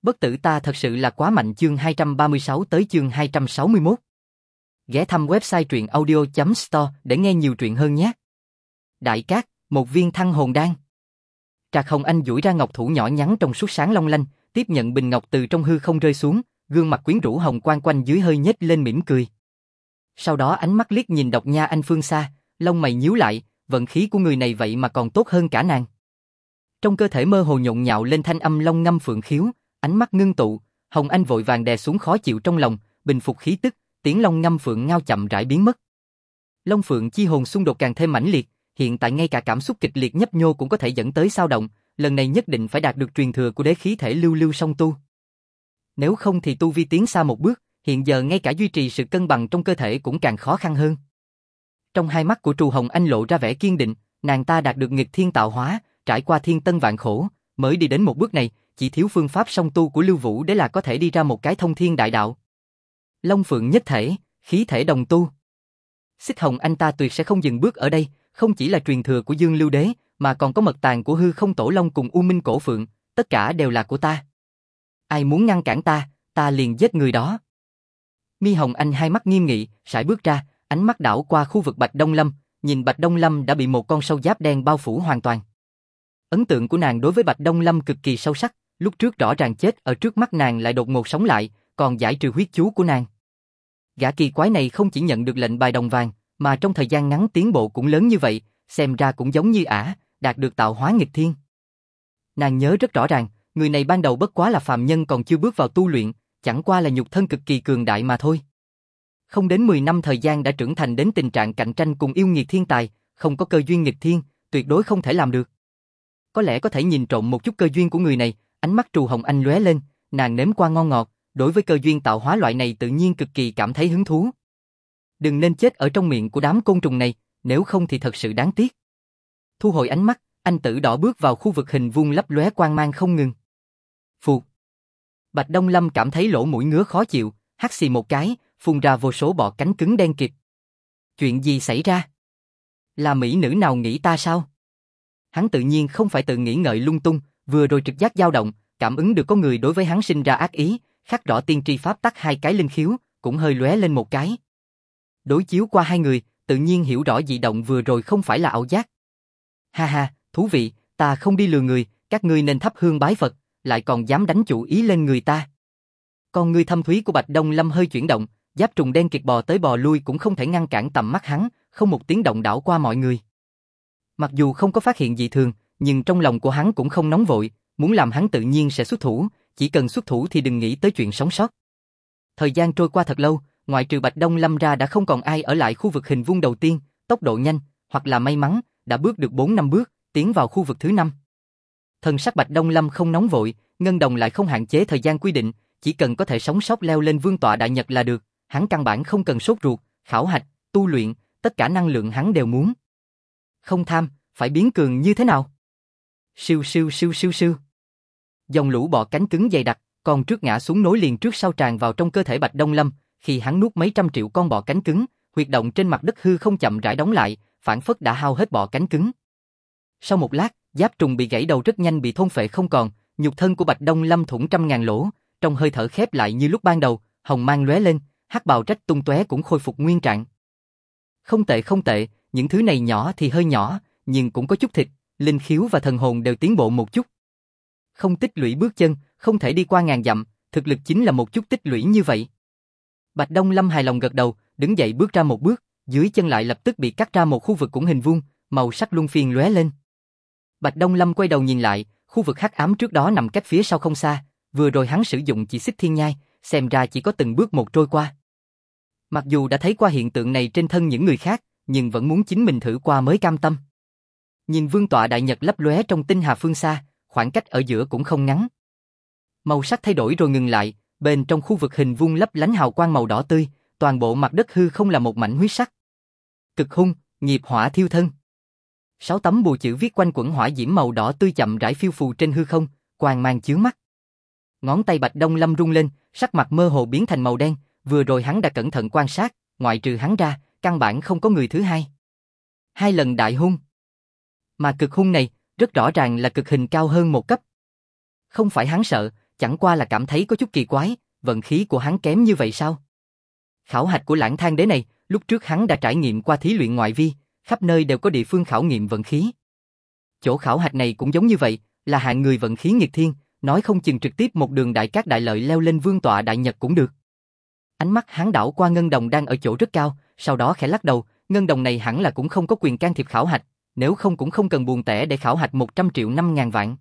Bất tử ta thật sự là quá mạnh. Chương 236 tới chương 261. Ghé thăm website truyện audio.store để nghe nhiều truyện hơn nhé. Đại Cát, một viên thăng hồn đan. Trạc Hồng Anh duỗi ra ngọc thủ nhỏ nhắn trong suốt sáng long lanh, tiếp nhận bình ngọc từ trong hư không rơi xuống, gương mặt quyến rũ hồng quang quanh dưới hơi nhếch lên mỉm cười. Sau đó ánh mắt liếc nhìn Độc Nha Anh phương xa, lông mày nhíu lại, vận khí của người này vậy mà còn tốt hơn cả nàng. Trong cơ thể mơ hồ nhộn nhạo lên thanh âm long ngâm phượng khiếu, ánh mắt ngưng tụ, Hồng Anh vội vàng đè xuống khó chịu trong lòng, bình phục khí tức, tiếng long ngâm phượng ngao chậm rãi biến mất. Long phượng chi hồn xung đột càng thêm mãnh liệt, hiện tại ngay cả cảm xúc kịch liệt nhấp nhô cũng có thể dẫn tới xao động, lần này nhất định phải đạt được truyền thừa của đế khí thể lưu lưu song tu. Nếu không thì tu vi tiến xa một bước, hiện giờ ngay cả duy trì sự cân bằng trong cơ thể cũng càng khó khăn hơn. Trong hai mắt của Trù Hồng Anh lộ ra vẻ kiên định, nàng ta đạt được nghịch thiên tạo hóa, trải qua thiên tân vạn khổ, mới đi đến một bước này, chỉ thiếu phương pháp song tu của Lưu Vũ để là có thể đi ra một cái thông thiên đại đạo. Long phượng nhất thể, khí thể đồng tu. Xích Hồng Anh ta tuyệt sẽ không dừng bước ở đây, không chỉ là truyền thừa của Dương Lưu Đế, mà còn có mật tàng của Hư Không Tổ Long cùng U Minh Cổ Phượng, tất cả đều là của ta. Ai muốn ngăn cản ta, ta liền giết người đó. Mi Hồng Anh hai mắt nghiêm nghị, sải bước ra, ánh mắt đảo qua khu vực Bạch Đông Lâm, nhìn Bạch Đông Lâm đã bị một con sâu giáp đen bao phủ hoàn toàn. Ấn tượng của nàng đối với Bạch Đông Lâm cực kỳ sâu sắc, lúc trước rõ ràng chết ở trước mắt nàng lại đột ngột sống lại, còn giải trừ huyết chú của nàng. Gã kỳ quái này không chỉ nhận được lệnh bài đồng vàng, mà trong thời gian ngắn tiến bộ cũng lớn như vậy, xem ra cũng giống như ả, đạt được tạo hóa nghịch thiên. Nàng nhớ rất rõ ràng, người này ban đầu bất quá là phàm nhân còn chưa bước vào tu luyện, chẳng qua là nhục thân cực kỳ cường đại mà thôi. Không đến 10 năm thời gian đã trưởng thành đến tình trạng cạnh tranh cùng yêu nghiệt thiên tài, không có cơ duyên nghịch thiên, tuyệt đối không thể làm được. Có lẽ có thể nhìn trộm một chút cơ duyên của người này, ánh mắt Trù Hồng Anh lóe lên, nàng nếm qua ngon ngọt, đối với cơ duyên tạo hóa loại này tự nhiên cực kỳ cảm thấy hứng thú. Đừng nên chết ở trong miệng của đám côn trùng này, nếu không thì thật sự đáng tiếc. Thu hồi ánh mắt, anh tử đỏ bước vào khu vực hình vuông lấp lóe quang mang không ngừng. Phụt. Bạch Đông Lâm cảm thấy lỗ mũi ngứa khó chịu, hắt xì một cái, phun ra vô số bọ cánh cứng đen kịt. Chuyện gì xảy ra? Là mỹ nữ nào nghĩ ta sao? Hắn tự nhiên không phải tự nghĩ ngợi lung tung, vừa rồi trực giác dao động, cảm ứng được có người đối với hắn sinh ra ác ý, khắc rõ tiên tri pháp tắc hai cái linh khiếu, cũng hơi lóe lên một cái. Đối chiếu qua hai người, tự nhiên hiểu rõ dị động vừa rồi không phải là ảo giác. Ha ha, thú vị, ta không đi lừa người, các ngươi nên thắp hương bái Phật, lại còn dám đánh chủ ý lên người ta. Con ngươi thâm thúy của Bạch Đông Lâm hơi chuyển động, giáp trùng đen kịt bò tới bò lui cũng không thể ngăn cản tầm mắt hắn, không một tiếng động đảo qua mọi người. Mặc dù không có phát hiện dị thường, nhưng trong lòng của hắn cũng không nóng vội, muốn làm hắn tự nhiên sẽ xuất thủ, chỉ cần xuất thủ thì đừng nghĩ tới chuyện sống sót. Thời gian trôi qua thật lâu, ngoại trừ Bạch Đông Lâm ra đã không còn ai ở lại khu vực hình vuông đầu tiên, tốc độ nhanh, hoặc là may mắn, đã bước được 4 năm bước, tiến vào khu vực thứ 5. Thần sắc Bạch Đông Lâm không nóng vội, ngân đồng lại không hạn chế thời gian quy định, chỉ cần có thể sống sót leo lên vương tọa đại nhật là được, hắn căn bản không cần sốt ruột, khảo hạch, tu luyện, tất cả năng lượng hắn đều muốn. Không tham, phải biến cường như thế nào? Siêu siêu siêu siêu siêu. Dòng lũ bọ cánh cứng dày đặc, còn trước ngã xuống nối liền trước sau tràn vào trong cơ thể Bạch Đông Lâm, khi hắn nuốt mấy trăm triệu con bọ cánh cứng, huyệt động trên mặt đất hư không chậm rãi đóng lại, phản phất đã hao hết bọ cánh cứng. Sau một lát, giáp trùng bị gãy đầu rất nhanh bị thôn phệ không còn, nhục thân của Bạch Đông Lâm thủng trăm ngàn lỗ, trong hơi thở khép lại như lúc ban đầu, hồng mang lóe lên, hắc bào rách tung tóe cũng khôi phục nguyên trạng. Không tệ không tệ, những thứ này nhỏ thì hơi nhỏ, nhưng cũng có chút thịt, linh khiếu và thần hồn đều tiến bộ một chút. Không tích lũy bước chân, không thể đi qua ngàn dặm, thực lực chính là một chút tích lũy như vậy. Bạch Đông Lâm hài lòng gật đầu, đứng dậy bước ra một bước, dưới chân lại lập tức bị cắt ra một khu vực cũng hình vuông, màu sắc luân phiên lóe lên. Bạch Đông Lâm quay đầu nhìn lại, khu vực hắc ám trước đó nằm cách phía sau không xa, vừa rồi hắn sử dụng chỉ xích thiên nhai, xem ra chỉ có từng bước một trôi qua. Mặc dù đã thấy qua hiện tượng này trên thân những người khác, nhưng vẫn muốn chính mình thử qua mới cam tâm. Nhìn vương tọa đại nhật lấp lóe trong tinh hà phương xa, khoảng cách ở giữa cũng không ngắn. Màu sắc thay đổi rồi ngừng lại, bên trong khu vực hình vuông lấp lánh hào quang màu đỏ tươi, toàn bộ mặt đất hư không là một mảnh huyết sắc. Cực hung, nghiệp hỏa thiêu thân. 6 tấm bùa chữ viết quanh quẩn hỏa diễm màu đỏ tươi chậm rãi phiêu phù trên hư không, quang mang chướng mắt. Ngón tay Bạch Đông Lâm rung lên, sắc mặt mơ hồ biến thành màu đen, vừa rồi hắn đã cẩn thận quan sát, ngoại trừ hắn ra, căn bản không có người thứ hai. 2 lần đại hung. Mà cực hung này, rất rõ ràng là cực hình cao hơn một cấp. Không phải hắn sợ, chẳng qua là cảm thấy có chút kỳ quái, vận khí của hắn kém như vậy sao? Khảo hạch của Lãng Than Đế này, lúc trước hắn đã trải nghiệm qua thí luyện ngoại vi, khắp nơi đều có địa phương khảo nghiệm vận khí. Chỗ khảo hạch này cũng giống như vậy, là hạng người vận khí nghịch thiên, nói không chừng trực tiếp một đường đại cát đại lợi leo lên vương tọa đại nhật cũng được. Ánh mắt hắn đảo qua ngân đồng đang ở chỗ rất cao, sau đó khẽ lắc đầu, ngân đồng này hẳn là cũng không có quyền can thiệp khảo hạch, nếu không cũng không cần buồn tẻ để khảo hạch 100 triệu 5.000 vạn.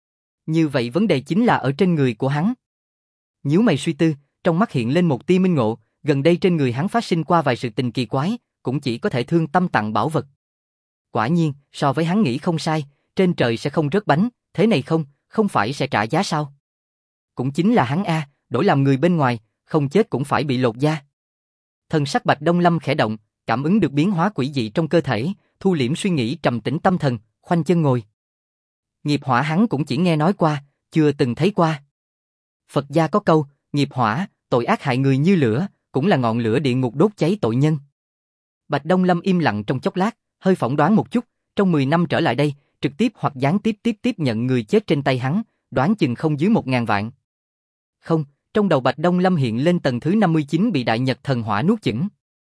Như vậy vấn đề chính là ở trên người của hắn. Nhíu mày suy tư, trong mắt hiện lên một tia minh ngộ, gần đây trên người hắn phát sinh qua vài sự tình kỳ quái, cũng chỉ có thể thương tâm tặng bảo vật. Quả nhiên, so với hắn nghĩ không sai, trên trời sẽ không rớt bánh, thế này không phải sẽ trả giá sao? Cũng chính là hắn a, đổi làm người bên ngoài, không chết cũng phải bị lột da. Thần sắc Bạch Đông Lâm khẽ động, cảm ứng được biến hóa quỷ dị trong cơ thể, thu liễm suy nghĩ trầm tĩnh tâm thần, khoanh chân ngồi. Nghiệp hỏa hắn cũng chỉ nghe nói qua, chưa từng thấy qua. Phật gia có câu, nghiệp hỏa, tội ác hại người như lửa, cũng là ngọn lửa địa ngục đốt cháy tội nhân. Bạch Đông Lâm im lặng trong chốc lát, hơi phỏng đoán một chút, trong 10 năm trở lại đây, trực tiếp hoặc gián tiếp nhận người chết trên tay hắn, đoán chừng không dưới 1.000 vạn. Không, trong đầu Bạch Đông Lâm hiện lên tầng thứ 59 bị đại nhật thần hỏa nuốt chửng.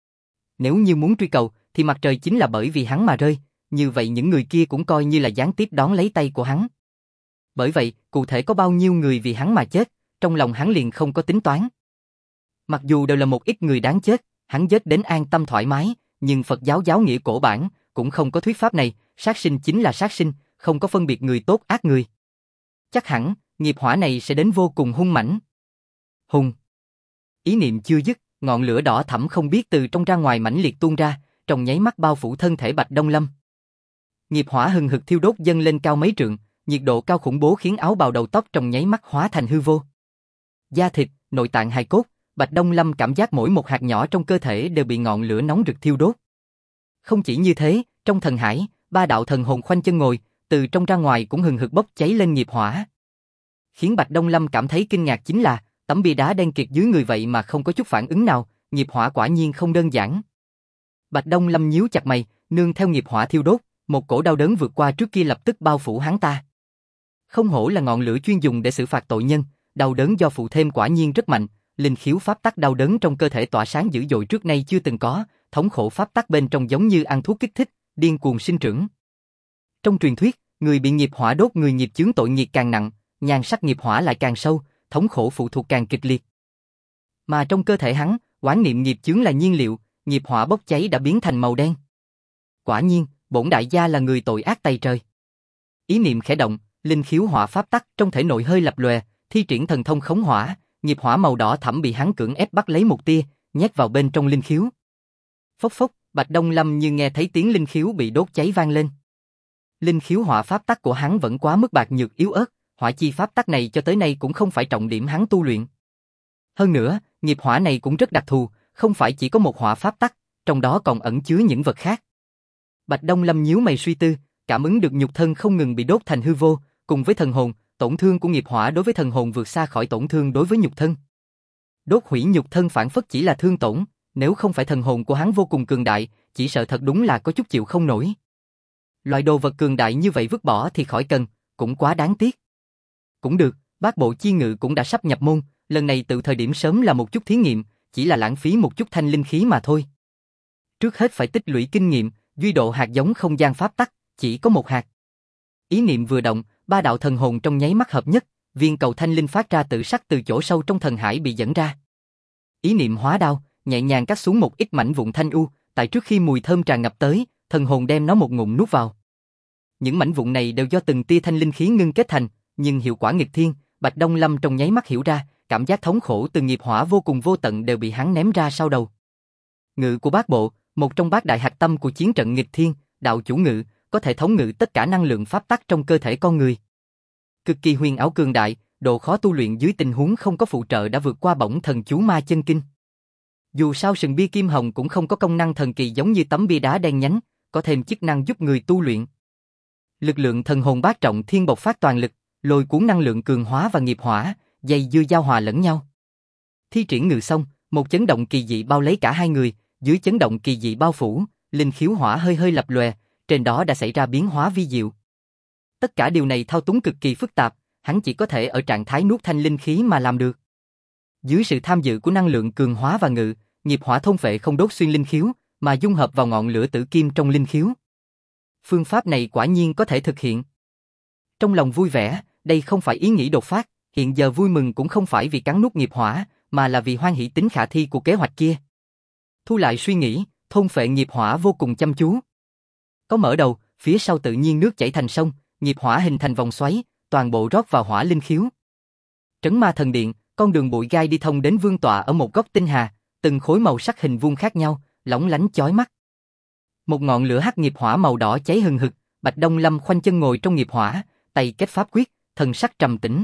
Nếu như muốn truy cầu, thì mặt trời chính là bởi vì hắn mà rơi, như vậy những người kia cũng coi như là gián tiếp đón lấy tay của hắn. Bởi vậy, cụ thể có bao nhiêu người vì hắn mà chết, trong lòng hắn liền không có tính toán. Mặc dù đều là một ít người đáng chết, hắn chết đến an tâm thoải mái, nhưng Phật giáo giáo nghĩa cổ bản cũng không có thuyết pháp này, sát sinh chính là sát sinh, không có phân biệt người tốt ác người. Chắc hẳn, nghiệp hỏa này sẽ đến vô cùng hung mãnh. Hùng. Ý niệm chưa dứt, ngọn lửa đỏ thẫm không biết từ trong ra ngoài mãnh liệt tuôn ra, trong nháy mắt bao phủ thân thể Bạch Đông Lâm. Nghiệp hỏa hừng hực thiêu đốt dâng lên cao mấy trượng, nhiệt độ cao khủng bố khiến áo bào đầu tóc trong nháy mắt hóa thành hư vô. Da thịt, nội tạng hài cốt, Bạch Đông Lâm cảm giác mỗi một hạt nhỏ trong cơ thể đều bị ngọn lửa nóng rực thiêu đốt. Không chỉ như thế, trong thần hải, 3 đạo thần hồn khoanh chân ngồi, từ trong ra ngoài cũng hừng hực bốc cháy lên nghiệp hỏa. Khiến Bạch Đông Lâm cảm thấy kinh ngạc chính là, tấm bia đá đen kịt dưới người vậy mà không có chút phản ứng nào, nghiệp hỏa quả nhiên không đơn giản. Bạch Đông Lâm nhíu chặt mày, nương theo nghiệp hỏa thiêu đốt, một cổ đau đớn vượt qua trước kia lập tức bao phủ hắn ta. Không hổ là ngọn lửa chuyên dùng để xử phạt tội nhân, đau đớn do phụ thêm quả nhiên rất mạnh, linh khiếu pháp tắc đau đớn trong cơ thể tỏa sáng dữ dội trước nay chưa từng có, thống khổ pháp tắc bên trong giống như ăn thuốc kích thích, điên cuồng sinh trưởng. Trong truyền thuyết, người bị nghiệp hỏa đốt người nghiệp chướng tội nghiệp càng nặng, nhan sắc nghiệp hỏa lại càng sâu, thống khổ phụ thuộc càng kịch liệt. Mà trong cơ thể hắn, oán niệm nghiệp chướng là nhiên liệu, nghiệp hỏa bốc cháy đã biến thành màu đen. Quả nhiên, bổn đại gia là người tội ác tày trời. Ý niệm khẽ động, linh khiếu hỏa pháp tắc trong thể nội hơi lập lòe, thi triển thần thông khống hỏa, nghiệp hỏa màu đỏ thẫm bị hắn cưỡng ép bắt lấy một tia, nhét vào bên trong linh khiếu. Phốc phốc, Bạch Đông Lâm như nghe thấy tiếng linh khiếu bị đốt cháy vang lên. Linh khiếu hỏa pháp tắc của hắn vẫn quá mức bạc nhược yếu ớt, hỏa chi pháp tắc này cho tới nay cũng không phải trọng điểm hắn tu luyện. Hơn nữa, nghiệp hỏa này cũng rất đặc thù, không phải chỉ có một hỏa pháp tắc, trong đó còn ẩn chứa những vật khác. Bạch Đông Lâm nhíu mày suy tư, cảm ứng được nhục thân không ngừng bị đốt thành hư vô, cùng với thần hồn, tổn thương của nghiệp hỏa đối với thần hồn vượt xa khỏi tổn thương đối với nhục thân. Đốt hủy nhục thân phản phất chỉ là thương tổn, nếu không phải thần hồn của hắn vô cùng cường đại, chỉ sợ thật đúng là có chút chịu không nổi. Loại đồ vật cường đại như vậy vứt bỏ thì khỏi cần, cũng quá đáng tiếc. Cũng được, bát bộ chi ngự cũng đã sắp nhập môn, lần này từ thời điểm sớm là một chút thí nghiệm, chỉ là lãng phí một chút thanh linh khí mà thôi. Trước hết phải tích lũy kinh nghiệm, duy độ hạt giống không gian pháp tắc, chỉ có một hạt. Ý niệm vừa động, 3 đạo thần hồn trong nháy mắt hợp nhất, viên cầu thanh linh phát ra tự sắc từ chỗ sâu trong thần hải bị dẫn ra. Ý niệm hóa đao, nhẹ nhàng cắt xuống một ít mảnh vụn thanh u, tại trước khi mùi thơm tràn ngập tới, thần hồn đem nó một ngụm nuốt vào. Những mảnh vụn này đều do từng tia thanh linh khí ngưng kết thành, nhưng hiệu quả nghịch thiên, Bạch Đông Lâm trong nháy mắt hiểu ra, cảm giác thống khổ từ nghiệp hỏa vô cùng vô tận đều bị hắn ném ra sau đầu. Ngự của bát bộ, một trong bát đại hạch tâm của chiến trận nghịch thiên, đạo chủ ngự, có thể thống ngự tất cả năng lượng pháp tắc trong cơ thể con người. Cực kỳ huyền ảo cường đại, độ khó tu luyện dưới tình huống không có phụ trợ đã vượt qua bổng thần chú ma chân kinh. Dù sao sừng bia kim hồng cũng không có công năng thần kỳ giống như tấm bia đá đen nhánh, có thêm chức năng giúp người tu luyện. Lực lượng thần hồn bát trọng thiên bộc phát toàn lực, lôi cuốn năng lượng cường hóa và nghiệp hỏa, dây dưa giao hòa lẫn nhau. Thi triển ngự xong, một chấn động kỳ dị bao lấy cả hai người, dưới chấn động kỳ dị bao phủ, linh khiếu hỏa hơi hơi lập lòe, trên đó đã xảy ra biến hóa vi diệu. Tất cả điều này thao túng cực kỳ phức tạp, hắn chỉ có thể ở trạng thái nuốt thanh linh khí mà làm được. Dưới sự tham dự của năng lượng cường hóa và ngự, nghiệp hỏa thôn phệ không đốt xuyên linh khiếu, mà dung hợp vào ngọn lửa tử kim trong linh khiếu. Phương pháp này quả nhiên có thể thực hiện. Trong lòng vui vẻ, đây không phải ý nghĩ đột phát, hiện giờ vui mừng cũng không phải vì cắn nuốt nghiệp hỏa, mà là vì hoan hỷ tính khả thi của kế hoạch kia. Thu lại suy nghĩ, thôn phệ nghiệp hỏa vô cùng chăm chú. Có mở đầu, phía sau tự nhiên nước chảy thành sông, nghiệp hỏa hình thành vòng xoáy, toàn bộ rót vào hỏa linh khiếu. Trấn Ma Thần Điện, con đường bụi gai đi thông đến vương tọa ở một góc tinh hà, từng khối màu sắc hình vuông khác nhau, lóng lánh chói mắt. Một ngọn lửa hắc nghiệp hỏa màu đỏ cháy hừng hực, Bạch Đông Lâm khoanh chân ngồi trong nghiệp hỏa, tay kết pháp quyết, thần sắc trầm tĩnh.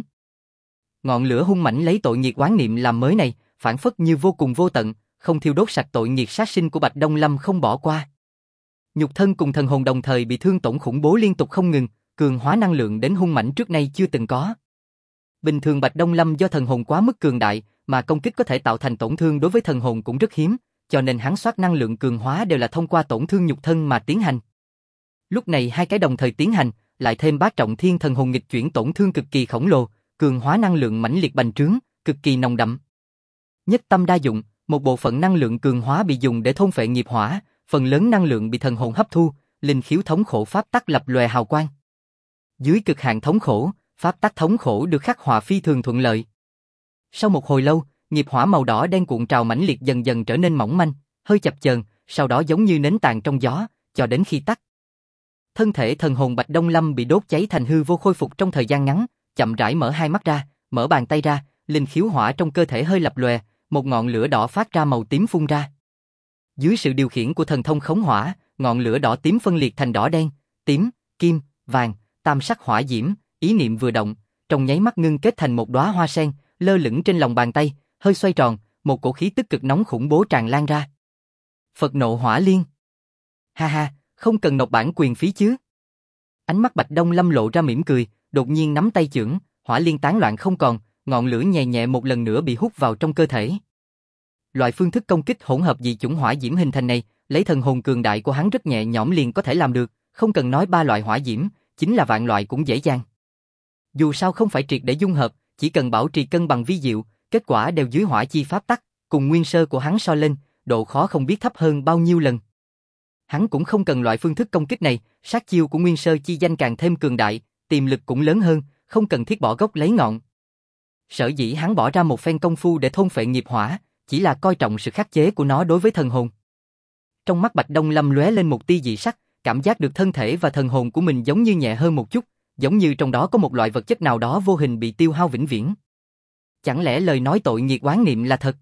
Ngọn lửa hung mãnh lấy tội nghiệt oán niệm làm mới này, phản phất như vô cùng vô tận, không thiêu đốt sạch tội nghiệt sát sinh của Bạch Đông Lâm không bỏ qua. Nhục thân cùng thần hồn đồng thời bị thương tổn khủng bố liên tục không ngừng, cường hóa năng lượng đến hung mãnh trước nay chưa từng có. Bình thường Bạch Đông Lâm do thần hồn quá mức cường đại, mà công kích có thể tạo thành tổn thương đối với thần hồn cũng rất hiếm, cho nên hắn soát năng lượng cường hóa đều là thông qua tổn thương nhục thân mà tiến hành. Lúc này hai cái đồng thời tiến hành, lại thêm bát trọng thiên thần hồn nghịch chuyển tổn thương cực kỳ khổng lồ, cường hóa năng lượng mãnh liệt bành trướng, cực kỳ nồng đậm. Nhất tâm đa dụng, một bộ phận năng lượng cường hóa bị dùng để thôn phệ nghiệp hỏa, phần lớn năng lượng bị thần hồn hấp thu, linh khiếu thống khổ pháp tắc lập lòe hào quang. Dưới cực hạn thống khổ, pháp tắc thống khổ được khắc họa phi thường thuận lợi. Sau một hồi lâu, nghiệp hỏa màu đỏ đen cuộn trào mãnh liệt dần dần trở nên mỏng manh, hơi chập chờn, sau đó giống như nến tàn trong gió, cho đến khi tắt. Thân thể thần hồn Bạch Đông Lâm bị đốt cháy thành hư vô khôi phục trong thời gian ngắn, chậm rãi mở hai mắt ra, mở bàn tay ra, linh khiếu hỏa trong cơ thể hơi lập lòe, một ngọn lửa đỏ phát ra màu tím phun ra. Dưới sự điều khiển của thần thông khống hỏa, ngọn lửa đỏ tím phân liệt thành đỏ đen, tím, kim, vàng, tam sắc hỏa diễm, ý niệm vừa động, trong nháy mắt ngưng kết thành một đóa hoa sen, lơ lửng trên lòng bàn tay, hơi xoay tròn, một cổ khí tức cực nóng khủng bố tràn lan ra. Phật nộ hỏa liên. Ha ha, không cần nộp bản quyền phí chứ. Ánh mắt Bạch Đông Lâm lộ ra mỉm cười, đột nhiên nắm tay chưởng, hỏa liên tán loạn không còn, ngọn lửa nhẹ nhẹ một lần nữa bị hút vào trong cơ thể. Loại phương thức công kích hỗn hợp dị chủng hỏa diễm hình thành này, lấy thần hồn cường đại của hắn rất nhẹ nhõm liền có thể làm được, không cần nói 3 loại hỏa diễm, chính là vạn loại cũng dễ dàng. Dù sao không phải triệt để dung hợp, chỉ cần bảo trì cân bằng vi diệu, kết quả đều dưới hỏa chi pháp tắc, cùng nguyên sơ của hắn so lên, độ khó không biết thấp hơn bao nhiêu lần. Hắn cũng không cần loại phương thức công kích này, sát chiêu của nguyên sơ chi danh càng thêm cường đại, tiềm lực cũng lớn hơn, không cần thiết bỏ gốc lấy ngọn. Sở dĩ hắn bỏ ra một phen công phu để thôn phệ nghiệp hỏa, chỉ là coi trọng sự khắc chế của nó đối với thần hồn. Trong mắt Bạch Đông Lâm lóe lên một tia dị sắc, cảm giác được thân thể và thần hồn của mình giống như nhẹ hơn một chút, giống như trong đó có một loại vật chất nào đó vô hình bị tiêu hao vĩnh viễn. Chẳng lẽ lời nói tội nghiệt oán niệm là thật?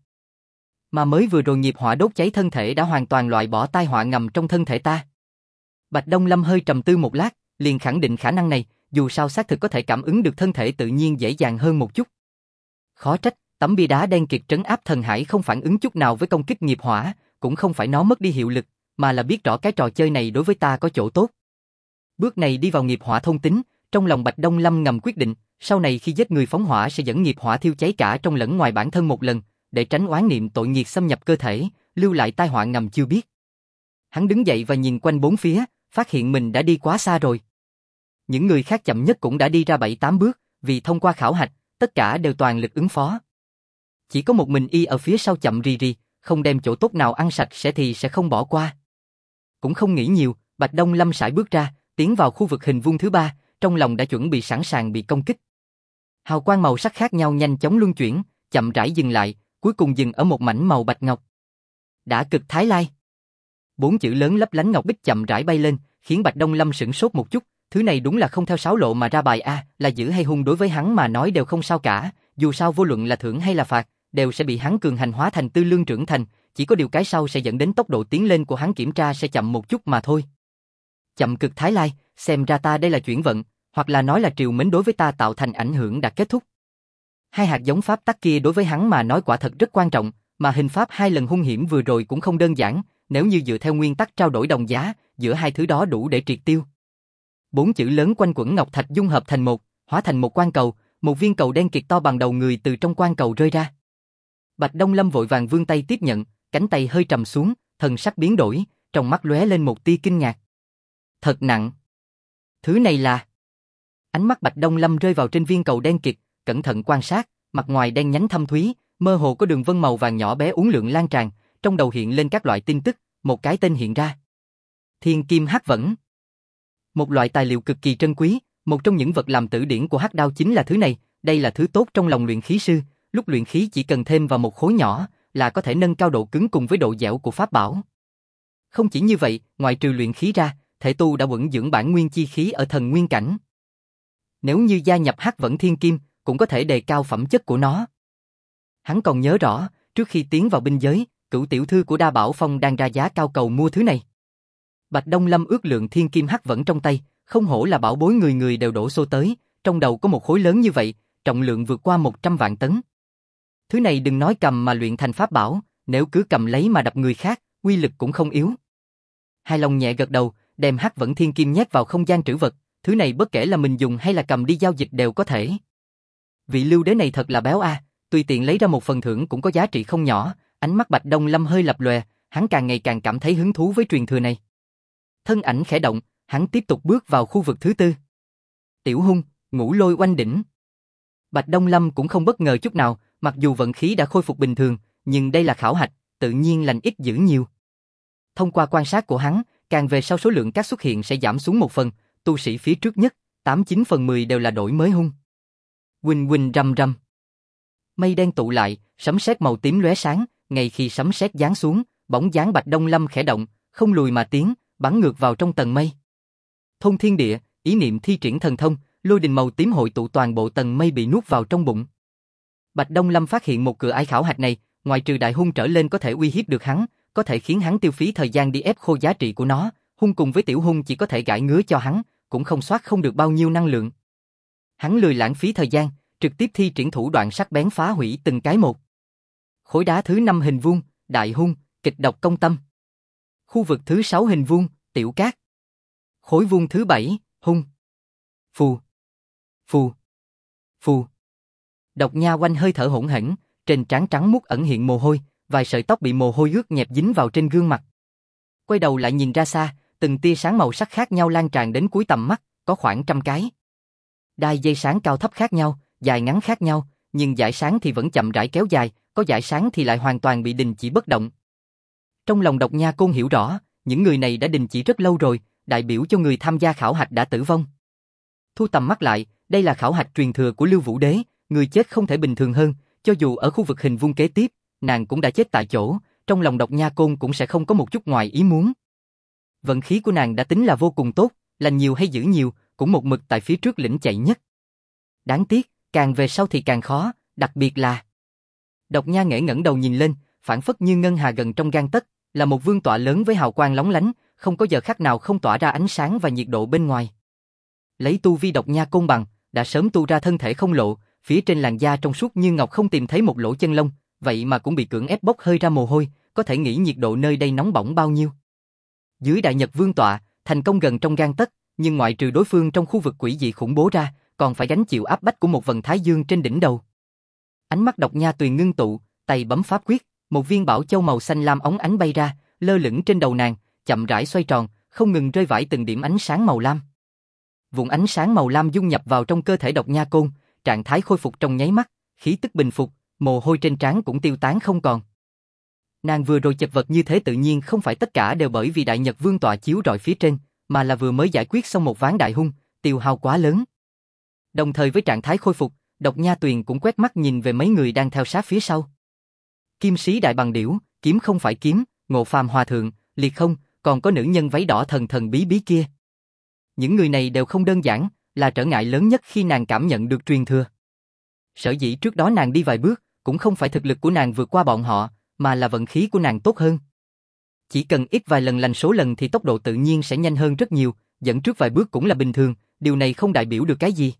Mà mới vừa rồi nghiệp hỏa đốt cháy thân thể đã hoàn toàn loại bỏ tai họa ngầm trong thân thể ta. Bạch Đông Lâm hơi trầm tư một lát, liền khẳng định khả năng này, dù sao xác thực có thể cảm ứng được thân thể tự nhiên dễ dàng hơn một chút. Khó trách, tấm bia đá đen kịt trấn áp thần hải không phản ứng chút nào với công kích nghiệp hỏa, cũng không phải nó mất đi hiệu lực, mà là biết rõ cái trò chơi này đối với ta có chỗ tốt. Bước này đi vào nghiệp hỏa thông tính, trong lòng Bạch Đông Lâm ngầm quyết định, sau này khi giết người phóng hỏa sẽ dẫn nghiệp hỏa thiêu cháy cả trong lẫn ngoài bản thân một lần, để tránh oán niệm tội nghiệt xâm nhập cơ thể, lưu lại tai họa ngầm chưa biết. Hắn đứng dậy và nhìn quanh bốn phía, phát hiện mình đã đi quá xa rồi. Những người khác chậm nhất cũng đã đi ra 7-8 bước, vì thông qua khảo hạch, tất cả đều toàn lực ứng phó. Chỉ có một mình y ở phía sau chậm rì rì, không đem chỗ tốt nào ăn sạch thì sẽ không bỏ qua. Cũng không nghĩ nhiều, Bạch Đông Lâm sải bước ra, tiến vào khu vực hình vuông thứ 3, trong lòng đã chuẩn bị sẵn sàng bị công kích. Hào quang màu sắc khác nhau nhanh chóng luân chuyển, chậm rãi dừng lại, cuối cùng dừng ở một mảnh màu bạch ngọc. Đả cực Thái Lai. 4 chữ lớn lấp lánh ngọc bích chậm rãi bay lên, khiến Bạch Đông Lâm sửng sốt một chút, thứ này đúng là không theo sáo lộ mà ra bài a, là giữ hay hung đối với hắn mà nói đều không sao cả, dù sao vô luận là thưởng hay là phạt, đều sẽ bị hắn cường hành hóa thành tư lương trưởng thành, chỉ có điều cái sau sẽ dẫn đến tốc độ tiến lên của hắn kiểm tra sẽ chậm một chút mà thôi. Chậm cực Thái Lai, xem ra ta đây là chuyển vận, hoặc là nói là triều mến đối với ta tạo thành ảnh hưởng đã kết thúc. Hai hạt giống pháp tắc kia đối với hắn mà nói quả thật rất quan trọng, mà hình pháp 2 lần hung hiểm vừa rồi cũng không đơn giản, nếu như dựa theo nguyên tắc trao đổi đồng giá, giữa hai thứ đó đủ để triệt tiêu. 4 chữ lớn quanh quẩn ngọc thạch dung hợp thành một, hóa thành một quan cầu, một viên cầu đen kịt to bằng đầu người từ trong quan cầu rơi ra. Bạch Đông Lâm vội vàng vươn tay tiếp nhận, cánh tay hơi trầm xuống, thần sắc biến đổi, trong mắt lóe lên một tia kinh ngạc. Thật nặng. Thứ này là... Ánh mắt Bạch Đông Lâm rơi vào trên viên cầu đen kịt, cẩn thận quan sát, mặt ngoài đen nhánh thâm thúy, mơ hồ có đường vân màu vàng nhỏ bé uốn lượn lan tràn, trong đầu hiện lên các loại tin tức, một cái tên hiện ra. Thiên Kim Hắc Vẫn. Một loại tài liệu cực kỳ trân quý, một trong những vật làm tử điển của hắc đao chính là thứ này, đây là thứ tốt trong lòng luyện khí sư, lúc luyện khí chỉ cần thêm vào một khối nhỏ là có thể nâng cao độ cứng cùng với độ dẻo của pháp bảo. Không chỉ như vậy, ngoại trừ luyện khí ra, thể tu đã vững dưỡng bản nguyên chi khí ở thần nguyên cảnh. Nếu như gia nhập Hắc Vẫn Thiên Kim, cũng có thể đề cao phẩm chất của nó. Hắn còn nhớ rõ, trước khi tiến vào binh giới, Cửu tiểu thư của Đa Bảo Phong đang ra giá cao cầu mua thứ này. Bạch Đông Lâm ước lượng Thiên Kim Hắc Vẫn trong tay, không hổ là bảo bối người người đều đổ xô tới, trong đầu có một khối lớn như vậy, trọng lượng vượt qua 100 vạn tấn. Thứ này đừng nói cầm mà luyện thành pháp bảo, nếu cứ cầm lấy mà đập người khác, uy lực cũng không yếu. Hai Long nhẹ gật đầu, đem Hắc Vẫn Thiên Kim nhét vào không gian trữ vật, thứ này bất kể là mình dùng hay là cầm đi giao dịch đều có thể. Vị lưu đế này thật là béo a, tùy tiện lấy ra một phần thưởng cũng có giá trị không nhỏ. Ánh mắt Bạch Đông Lâm hơi lập lòe, hắn càng ngày càng cảm thấy hứng thú với truyền thừa này. Thân ảnh khẽ động, hắn tiếp tục bước vào khu vực thứ tư. Tiểu hung, Ngũ Lôi Oanh Đỉnh. Bạch Đông Lâm cũng không bất ngờ chút nào, mặc dù vận khí đã khôi phục bình thường, nhưng đây là khảo hạch, tự nhiên lành ít dữ nhiều. Thông qua quan sát của hắn, càng về sau số lượng các xuất hiện sẽ giảm xuống một phần, tu sĩ phía trước nhất, 89 phần 10 đều là đổi mới hung. Huỳnh huỳnh rầm rầm. Mây đen tụ lại, sấm sét màu tím lóe sáng, ngay khi sấm sét giáng xuống, bóng dáng Bạch Đông Lâm khẽ động, không lùi mà tiến, bắn ngược vào trong tầng mây. Thông thiên địa, ý niệm thi triển thần thông, lôi đình màu tím hội tụ toàn bộ tầng mây bị nuốt vào trong bụng. Bạch Đông Lâm phát hiện một cửa ải khảo hạch này, ngoài trừ đại hung trở lên có thể uy hiếp được hắn, có thể khiến hắn tiêu phí thời gian đi ép khô giá trị của nó, hung cùng với tiểu hung chỉ có thể gãi ngứa cho hắn, cũng không soát không được bao nhiêu năng lượng. Hắn lười lãng phí thời gian, trực tiếp thi triển thủ đoạn sắc bén phá hủy từng cái một. Khối đá thứ 5 hình vuông, đại hung, kịch độc công tâm. Khu vực thứ 6 hình vuông, tiểu cát. Khối vuông thứ 7, hung. Phù. Phù. Phù. Độc Nha Oanh hơi thở hỗn hển, trên trán trắng muốt ẩn hiện mồ hôi, vài sợi tóc bị mồ hôi ướt nhẹp dính vào trên gương mặt. Quay đầu lại nhìn ra xa, từng tia sáng màu sắc khác nhau lan tràn đến cuối tầm mắt, có khoảng 100 cái. Đai dây sáng cao thấp khác nhau, dài ngắn khác nhau, nhưng dải sáng thì vẫn chậm rãi kéo dài, có dải sáng thì lại hoàn toàn bị đình chỉ bất động. Trong lòng Độc Nha Côn hiểu rõ, những người này đã đình chỉ rất lâu rồi, đại biểu cho người tham gia khảo hạch đã tử vong. Thu tầm mắt lại, đây là khảo hạch truyền thừa của Lưu Vũ Đế, người chết không thể bình thường hơn, cho dù ở khu vực hình vuông kế tiếp, nàng cũng đã chết tại chỗ, trong lòng Độc Nha Côn cũng sẽ không có một chút ngoài ý muốn. Vận khí của nàng đã tính là vô cùng tốt, lành nhiều hay dữ nhiều, cũng một mực tại phía trước lĩnh chạy nhất. Đáng tiếc, càng về sau thì càng khó, đặc biệt là... Độc Nha Nghệ ngẩng đầu nhìn lên, phảng phất như ngân hà gần trong gang tấc, là một vương tọa lớn với hào quang lóng lánh, không có giờ khắc nào không tỏa ra ánh sáng và nhiệt độ bên ngoài. Lấy tu vi Độc Nha Côn bằng, đã sớm tu ra thân thể không lộ, phía trên làn da trong suốt như ngọc không tìm thấy một lỗ chân lông, vậy mà cũng bị cưỡng ép bốc hơi ra mồ hôi, có thể nghĩ nhiệt độ nơi đây nóng bỏng bao nhiêu. Dưới Đại Nhật Vương tọa, thành công gần trong gang tấc, nhưng ngoại trừ đối phương trong khu vực quỷ dị khủng bố ra, còn phải gánh chịu áp bách của một vầng thái dương trên đỉnh đầu. Ánh mắt Độc Nha Tuyền ngưng tụ, tay bấm pháp quyết, một viên bảo châu màu xanh lam óng ánh bay ra, lơ lửng trên đầu nàng, chậm rãi xoay tròn, không ngừng rơi vãi từng điểm ánh sáng màu lam. Vùng ánh sáng màu lam dung nhập vào trong cơ thể Độc Nha Côn, trạng thái khôi phục trong nháy mắt, khí tức bình phục, mồ hôi trên trán cũng tiêu tán không còn. Nàng vừa rồi chật vật như thế tự nhiên không phải tất cả đều bởi vì Đại Nhật Vương tọa chiếu rọi phía trên, mà là vừa mới giải quyết xong một ván đại hung, tiêu hao quá lớn. Đồng thời với trạng thái khôi phục, Độc Nha Tuyền cũng quét mắt nhìn về mấy người đang theo sát phía sau. Kim Sĩ Đại Bằng Điểu, Kiếm Không Phải Kiếm, Ngộ Phàm Hòa Thượng, Liệt Không, còn có nữ nhân váy đỏ thần thần bí bí kia. Những người này đều không đơn giản, là trở ngại lớn nhất khi nàng cảm nhận được truyền thừa. Sở dĩ trước đó nàng đi vài bước, cũng không phải thực lực của nàng vượt qua bọn họ, mà là vận khí của nàng tốt hơn. Chỉ cần ít vài lần lành số lần thì tốc độ tự nhiên sẽ nhanh hơn rất nhiều, dẫn trước vài bước cũng là bình thường, điều này không đại biểu được cái gì.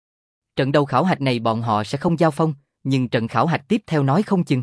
Trận đầu khảo hạch này bọn họ sẽ không giao phong, nhưng trận khảo hạch tiếp theo nói không chừng.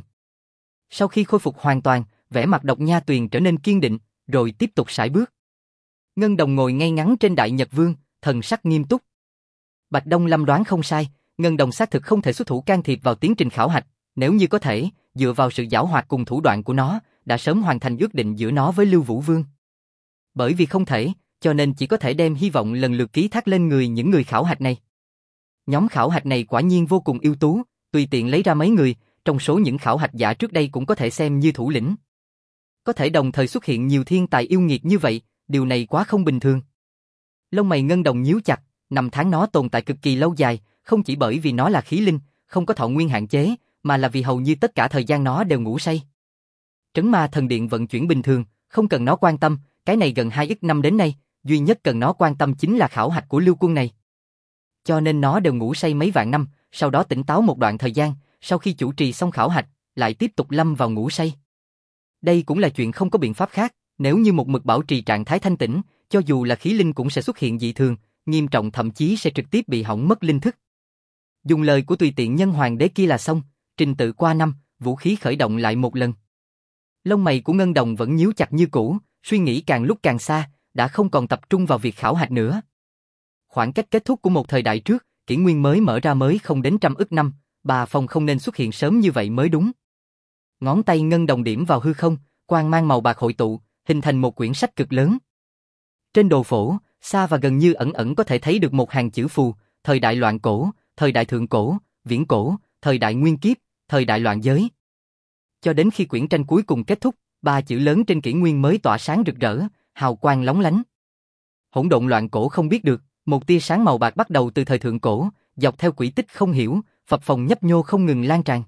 Sau khi khôi phục hoàn toàn, vẻ mặt Độc Nha Tuyền trở nên kiên định, rồi tiếp tục sải bước. Ngân Đồng ngồi ngay ngắn trên Đại Nhật Vương, thần sắc nghiêm túc. Bạch Đông Lâm đoán không sai, Ngân Đồng xác thực không thể xuất thủ can thiệp vào tiến trình khảo hạch, nếu như có thể, dựa vào sự giảo hoạt cùng thủ đoạn của nó, đã sớm hoàn thành ước định giữa nó với Lưu Vũ Vương. Bởi vì không thể, cho nên chỉ có thể đem hy vọng lần lượt ký thác lên người những người khảo hạch này. Nhóm khảo hạch này quả nhiên vô cùng ưu tú, tùy tiện lấy ra mấy người, trong số những khảo hạch giả trước đây cũng có thể xem như thủ lĩnh. Có thể đồng thời xuất hiện nhiều thiên tài yêu nghiệt như vậy, điều này quá không bình thường. Lông mày Ngân Đồng nhíu chặt, năm tháng nó tồn tại cực kỳ lâu dài, không chỉ bởi vì nó là khí linh, không có thọ nguyên hạn chế, mà là vì hầu như tất cả thời gian nó đều ngủ say. Trấn Ma Thần Điện vận chuyển bình thường, không cần nó quan tâm, cái này gần 2 ức năm đến nay, duy nhất cần nó quan tâm chính là khảo hạch của Lưu Quân này. Cho nên nó đều ngủ say mấy vạn năm, sau đó tỉnh táo một đoạn thời gian, sau khi chủ trì xong khảo hạch, lại tiếp tục lâm vào ngủ say. Đây cũng là chuyện không có biện pháp khác, nếu như một mực bảo trì trạng thái thanh tĩnh, cho dù là khí linh cũng sẽ xuất hiện dị thường, nghiêm trọng thậm chí sẽ trực tiếp bị hỏng mất linh thức. Dùng lời của tùy tiện nhân hoàng đế kia là xong, trình tự qua năm, vũ khí khởi động lại một lần. Lông mày của Ngân Đồng vẫn nhíu chặt như cũ, suy nghĩ càng lúc càng xa, đã không còn tập trung vào việc khảo hạch nữa. Khoảng cách kết thúc của một thời đại trước, kỷ nguyên mới mở ra mới không đến 100 ức năm, Bà Phong không nên xuất hiện sớm như vậy mới đúng. Ngón tay Ngân Đồng điểm vào hư không, quang mang màu bạc hội tụ, hình thành một quyển sách cực lớn. Trên đồ phổ, xa và gần như ẩn ẩn có thể thấy được một hàng chữ phù, thời đại loạn cổ, thời đại thượng cổ, viễn cổ, thời đại nguyên kiếp, thời đại loạn giới. Cho đến khi quyển tranh cuối cùng kết thúc, 3 chữ lớn trên kỷ nguyên mới tỏa sáng rực rỡ, hào quang lóng lánh. Hỗn độn loạn cổ không biết được, một tia sáng màu bạc bắt đầu từ thời thượng cổ, dọc theo quỹ tích không hiểu, phập phồng nhấp nhô không ngừng lan tràn.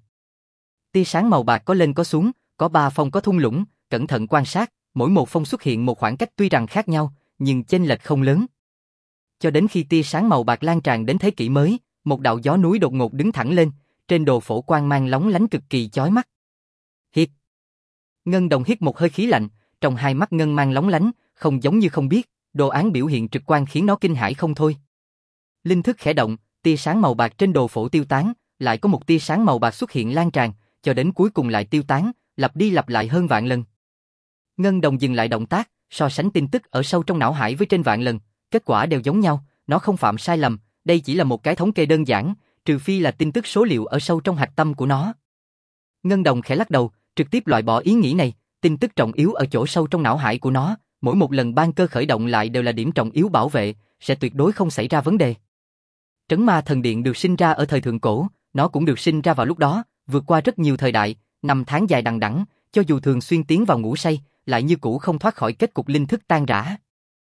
Tia sáng màu bạc có lên có xuống, có 3 phong có thung lũng, cẩn thận quan sát, mỗi một phong xuất hiện một khoảng cách tuy rằng khác nhau, nhưng chênh lệch không lớn. Cho đến khi tia sáng màu bạc lan tràn đến thế kỷ mới, một đạo gió núi đột ngột đứng thẳng lên, trên đồ phổ quang mang lóng lánh cực kỳ chói mắt. Hít. Ngân Đồng hít một hơi khí lạnh, trong hai mắt ngân mang lóng lánh, không giống như không biết, đồ án biểu hiện trực quan khiến nó kinh hãi không thôi. Linh thức khẽ động, tia sáng màu bạc trên đồ phổ tiêu tán, lại có một tia sáng màu bạc xuất hiện lan tràn, cho đến cuối cùng lại tiêu tán, lặp đi lặp lại hơn vạn lần. Ngân Đồng dừng lại động tác, so sánh tin tức ở sâu trong não hải với trên vạn lần, kết quả đều giống nhau, nó không phạm sai lầm, đây chỉ là một cái thống kê đơn giản, trừ phi là tin tức số liệu ở sâu trong hạch tâm của nó. Ngân Đồng khẽ lắc đầu, trực tiếp loại bỏ ý nghĩ này, tin tức trọng yếu ở chỗ sâu trong não hải của nó, mỗi một lần ban cơ khởi động lại đều là điểm trọng yếu bảo vệ, sẽ tuyệt đối không xảy ra vấn đề. Trấn Ma Thần Điện được sinh ra ở thời thượng cổ, nó cũng được sinh ra vào lúc đó, vượt qua rất nhiều thời đại, năm tháng dài đằng đẵng, cho dù thường xuyên tiến vào ngủ say, lại như cũ không thoát khỏi kết cục linh thức tan rã.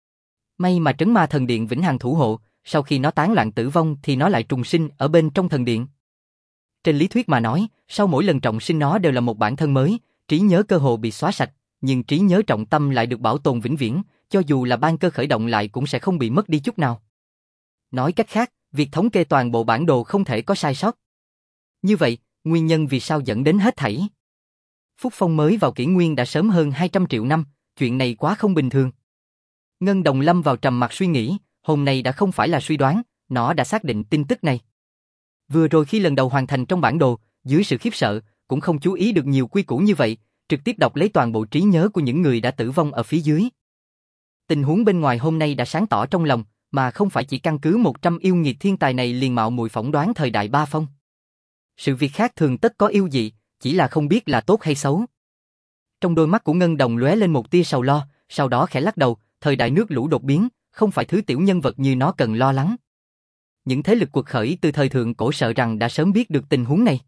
May mà Trấn Ma Thần Điện vĩnh hằng thủ hộ, sau khi nó tán loạn tử vong thì nó lại trùng sinh ở bên trong thần điện. Trên lý thuyết mà nói, sau mỗi lần trọng sinh nó đều là một bản thân mới, trí nhớ cơ hồ bị xóa sạch, nhưng trí nhớ trọng tâm lại được bảo tồn vĩnh viễn, cho dù là ban cơ khởi động lại cũng sẽ không bị mất đi chút nào. Nói cách khác, việc thống kê toàn bộ bản đồ không thể có sai sót. Như vậy, nguyên nhân vì sao dẫn đến hết thảy? Phúc Phong mới vào kỷ nguyên đã sớm hơn 200 triệu năm, chuyện này quá không bình thường. Ngân Đồng lâm vào trầm mặc suy nghĩ, hôm nay đã không phải là suy đoán, nó đã xác định tin tức này. Vừa rồi khi lần đầu hoàn thành trong bản đồ, dưới sự khiếp sợ, cũng không chú ý được nhiều quy củ như vậy, trực tiếp đọc lấy toàn bộ trí nhớ của những người đã tử vong ở phía dưới. Tình huống bên ngoài hôm nay đã sáng tỏ trong lòng, mà không phải chỉ căn cứ 100 yêu nghiệt thiên tài này liền mạo muội phỏng đoán thời đại Ba Phong. Sự việc khác thường tất có yêu dị, chỉ là không biết là tốt hay xấu. Trong đôi mắt của Ngân Đồng lóe lên một tia sầu lo, sau đó khẽ lắc đầu, thời đại nước lũ đột biến, không phải thứ tiểu nhân vật như nó cần lo lắng. Những thế lực quật khởi từ thời thượng cổ sợ rằng đã sớm biết được tình huống này.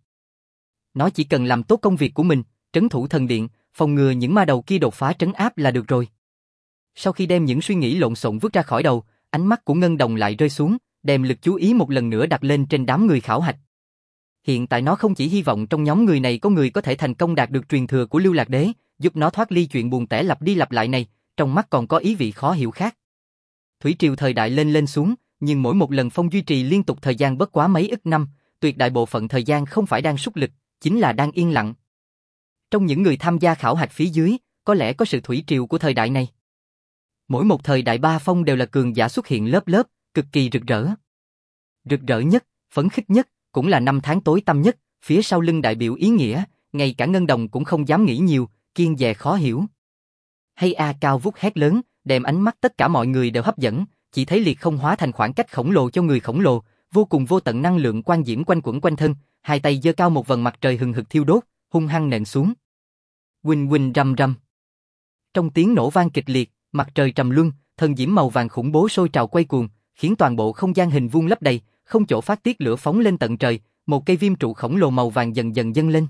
Nó chỉ cần làm tốt công việc của mình, trấn thủ thần điện, phòng ngừa những ma đầu kia đột phá trấn áp là được rồi. Sau khi đem những suy nghĩ lộn xộn vứt ra khỏi đầu, ánh mắt của Ngân Đồng lại rơi xuống, đem lực chú ý một lần nữa đặt lên trên đám người khảo hạch. Hiện tại nó không chỉ hy vọng trong nhóm người này có người có thể thành công đạt được truyền thừa của Lưu Lạc Đế, giúp nó thoát ly chuyện buồn tẻ lặp đi lặp lại này, trong mắt còn có ý vị khó hiểu khác. Thủy triều thời đại lên lên xuống, nhưng mỗi một lần phong duy trì liên tục thời gian bất quá mấy ức năm, tuyệt đại bộ phận thời gian không phải đang súc lực, chính là đang yên lặng. Trong những người tham gia khảo hạch phía dưới, có lẽ có sự thủy triều của thời đại này. Mỗi một thời đại Ba Phong đều là cường giả xuất hiện lớp lớp, cực kỳ rực rỡ. Rực rỡ nhất, phấn khích nhất, cũng là năm tháng tối tăm nhất, phía sau lưng đại biểu ý nghĩa, ngay cả Ngân Đồng cũng không dám nghĩ nhiều, kiêng dè khó hiểu. Hay a cao vút hét lớn, đem ánh mắt tất cả mọi người đều hấp dẫn, chỉ thấy liệt không hóa thành khoảng cách khổng lồ cho người khổng lồ, vô cùng vô tận năng lượng quang diễm quanh quẩn quanh thân, hai tay giơ cao một vầng mặt trời hừng hực thiêu đốt, hung hăng nện xuống. Huỳnh huỳnh rầm rầm. Trong tiếng nổ vang kịch liệt, mặt trời trầm luân, thần diễm màu vàng khủng bố sôi trào quay cuồng, khiến toàn bộ không gian hình vuông lấp đầy, không chỗ phát tiết lửa phóng lên tận trời, một cây viêm trụ khổng lồ màu vàng dần dần dâng lên.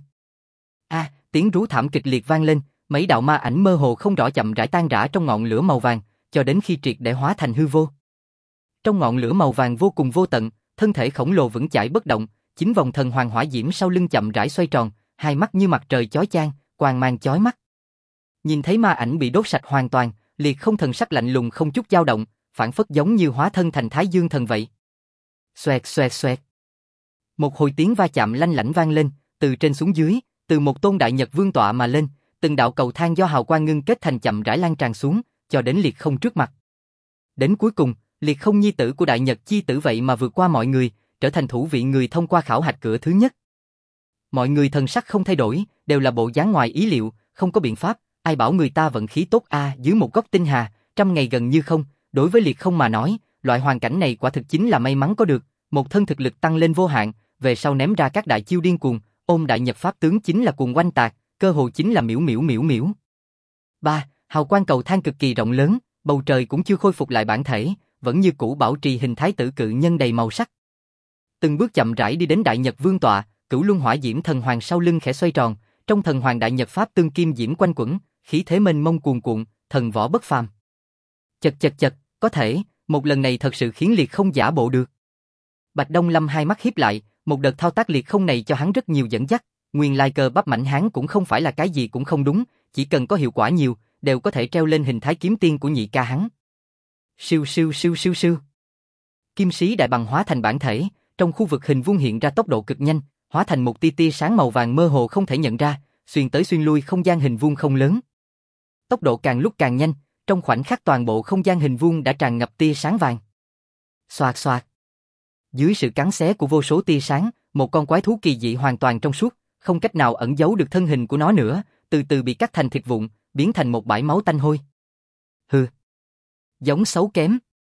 Tiếng rú thảm kịch liệt vang lên, mấy đạo ma ảnh mơ hồ không rõ chậm rãi tan rã trong ngọn lửa màu vàng, cho đến khi triệt để hóa thành hư vô. Trong ngọn lửa màu vàng vô cùng vô tận, thân thể khổng lồ vững chãi bất động, chính vòng thần hoàng hỏa diễm sau lưng chậm rãi xoay tròn, hai mắt như mặt trời chói chang, quang mang chói mắt. Nhìn thấy ma ảnh bị đốt sạch hoàn toàn, Liệt Không thần sắc lạnh lùng không chút dao động, phản phất giống như hóa thân thành Thái Dương thần vậy. Xoẹt xoẹt xoẹt. Một hồi tiếng va chạm lanh lảnh vang lên, từ trên xuống dưới, từ một tôn đại nhật vương tọa mà lên, từng đạo cầu thang do hào quang ngưng kết thành chậm rãi lan tràn xuống, cho đến Liệt Không trước mặt. Đến cuối cùng, Liệt Không nhi tử của đại nhật chi tử vậy mà vượt qua mọi người, trở thành thủ vị người thông qua khảo hạch cửa thứ nhất. Mọi người thần sắc không thay đổi, đều là bộ dáng ngoài ý liệu, không có biện pháp, ai bảo người ta vận khí tốt dưới một góc tinh hà, trăm ngày gần như không, đối với Liệt Không mà nói, loại hoàn cảnh này quả thực chính là may mắn có được, một thân thực lực tăng lên vô hạn, về sau ném ra các đại chiêu điên cuồng, ôm đại nhật pháp tướng chính là cuồng oanh tạc, cơ hồ chính là miễu miễu miễu miễu. Hào quang cầu thang cực kỳ rộng lớn, bầu trời cũng chưa khôi phục lại bản thể, vẫn như cũ bảo trì hình thái tử cự nhân đầy màu sắc. Từng bước chậm rãi đi đến đại nhật vương tọa, Cửu Luân Hỏa Diễm thần hoàng sau lưng khẽ xoay tròn, trong thần hoàng đại nhật pháp tương kim diễm quanh quẩn, khí thế mênh mông cuồn cuộn, thần võ bất phàm. Chật, có thể, một lần này thật sự khiến Liệt Không giả bộ được. Bạch Đông Lâm hai mắt híp lại, một đợt thao tác Liệt Không này cho hắn rất nhiều dẫn dắt, nguyên lai cơ bắp mạnh hán cũng không phải là cái gì cũng không đúng, chỉ cần có hiệu quả nhiều, đều có thể treo lên hình thái kiếm tiên của nhị ca hắn. Siêu siêu siêu siêu siêu. Kim sĩ đại bằng hóa thành bản thể, trong khu vực hình vuông hiện ra tốc độ cực nhanh, hóa thành một tia tia sáng màu vàng mơ hồ không thể nhận ra, xuyên tới xuyên lui không gian hình vuông không lớn. Tốc độ càng lúc càng nhanh, trong khoảnh khắc toàn bộ không gian hình vuông đã tràn ngập tia sáng vàng. Xoạt xoạt. Dưới sự cắn xé của vô số tia sáng, một con quái thú kỳ dị hoàn toàn trong suốt, không cách nào ẩn giấu được thân hình của nó nữa, từ từ bị cắt thành thịt vụn, biến thành một bãi máu tanh hôi. Hừ. Giống xấu kém.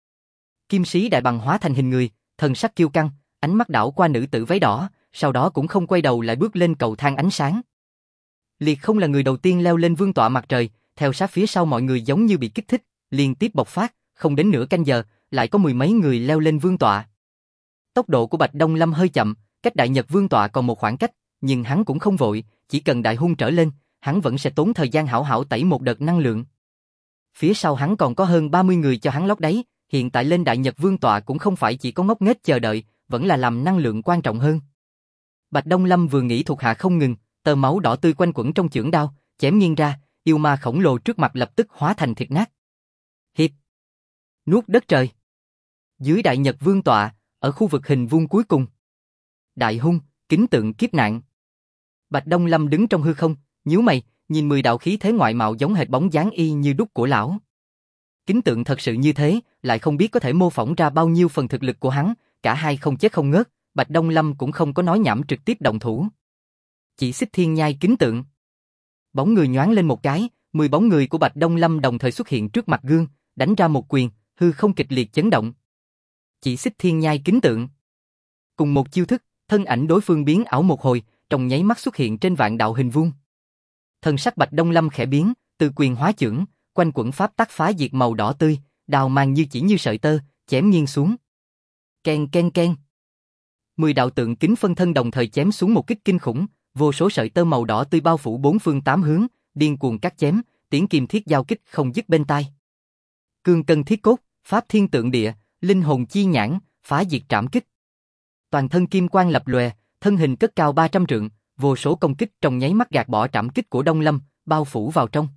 Kim sĩ đại bằng hóa thành hình người, thần sắc kiêu căng, ánh mắt đảo qua nữ tử váy đỏ, sau đó cũng không quay đầu lại bước lên cầu thang ánh sáng. Liệt Không là người đầu tiên leo lên vương tọa mặt trời, theo sát phía sau mọi người giống như bị kích thích, liên tiếp bộc phát, không đến nửa canh giờ, lại có mười mấy người leo lên vương tọa. Tốc độ của Bạch Đông Lâm hơi chậm, cách đại nhật vương tọa còn một khoảng cách, nhưng hắn cũng không vội, chỉ cần đại hung trở lên, hắn vẫn sẽ tốn thời gian hảo hảo tẩy một đợt năng lượng. Phía sau hắn còn có hơn 30 người cho hắn lót đáy, hiện tại lên đại nhật vương tọa cũng không phải chỉ có ngốc nghếch chờ đợi, vẫn là làm năng lượng quan trọng hơn. Bạch Đông Lâm vừa nghĩ thuộc hạ không ngừng, tơ máu đỏ tươi quanh quẩn trong chưởng đao, chém nghiêng ra, yêu ma khổng lồ trước mặt lập tức hóa thành thịt nát. Hiệp, nuốt đất trời. Dưới đại nhật vương tọa, ở khu vực hình vuông cuối cùng. Đại hung, kính tượng kiếp nạn. Bạch Đông Lâm đứng trong hư không, nhíu mày, nhìn 10 đạo khí thế ngoại mạo giống hệt bóng dáng y như đúc của lão. Kính tượng thật sự như thế, lại không biết có thể mô phỏng ra bao nhiêu phần thực lực của hắn, cả hai không chết không ngớt, Bạch Đông Lâm cũng không có nói nhảm trực tiếp động thủ. Chỉ xích thiên nhai kính tượng. Bóng người nhoáng lên một cái, 10 bóng người của Bạch Đông Lâm đồng thời xuất hiện trước mặt gương, đánh ra một quyền, hư không kịch liệt chấn động. Chỉ xích thiên nhai kính tượng. Cùng một chiêu thức, thân ảnh đối phương biến ảo một hồi, trong nháy mắt xuất hiện trên vạn đạo hình vuông. Thân sắc Bạch Đông Lâm khẽ biến, từ quyền hóa chưởng, quanh quẩn pháp tắc phá diệt màu đỏ tươi, đào mang như chỉ như sợi tơ, chém nghiêng xuống. Ken ken ken. 10 đạo tượng kính phân thân đồng thời chém xuống một kích kinh khủng, vô số sợi tơ màu đỏ tươi bao phủ bốn phương tám hướng, điên cuồng cắt chém, tiếng kim thiết giao kích không dứt bên tai. Cương cân thiết cốt, pháp thiên tượng địa, linh hồn chi nhãn, phá diệt trảm kích. Toàn thân kim quang lập lòe, thân hình cất cao 300 trượng, vô số công kích trong nháy mắt gạt bỏ trảm kích của Đông Lâm, bao phủ vào trong.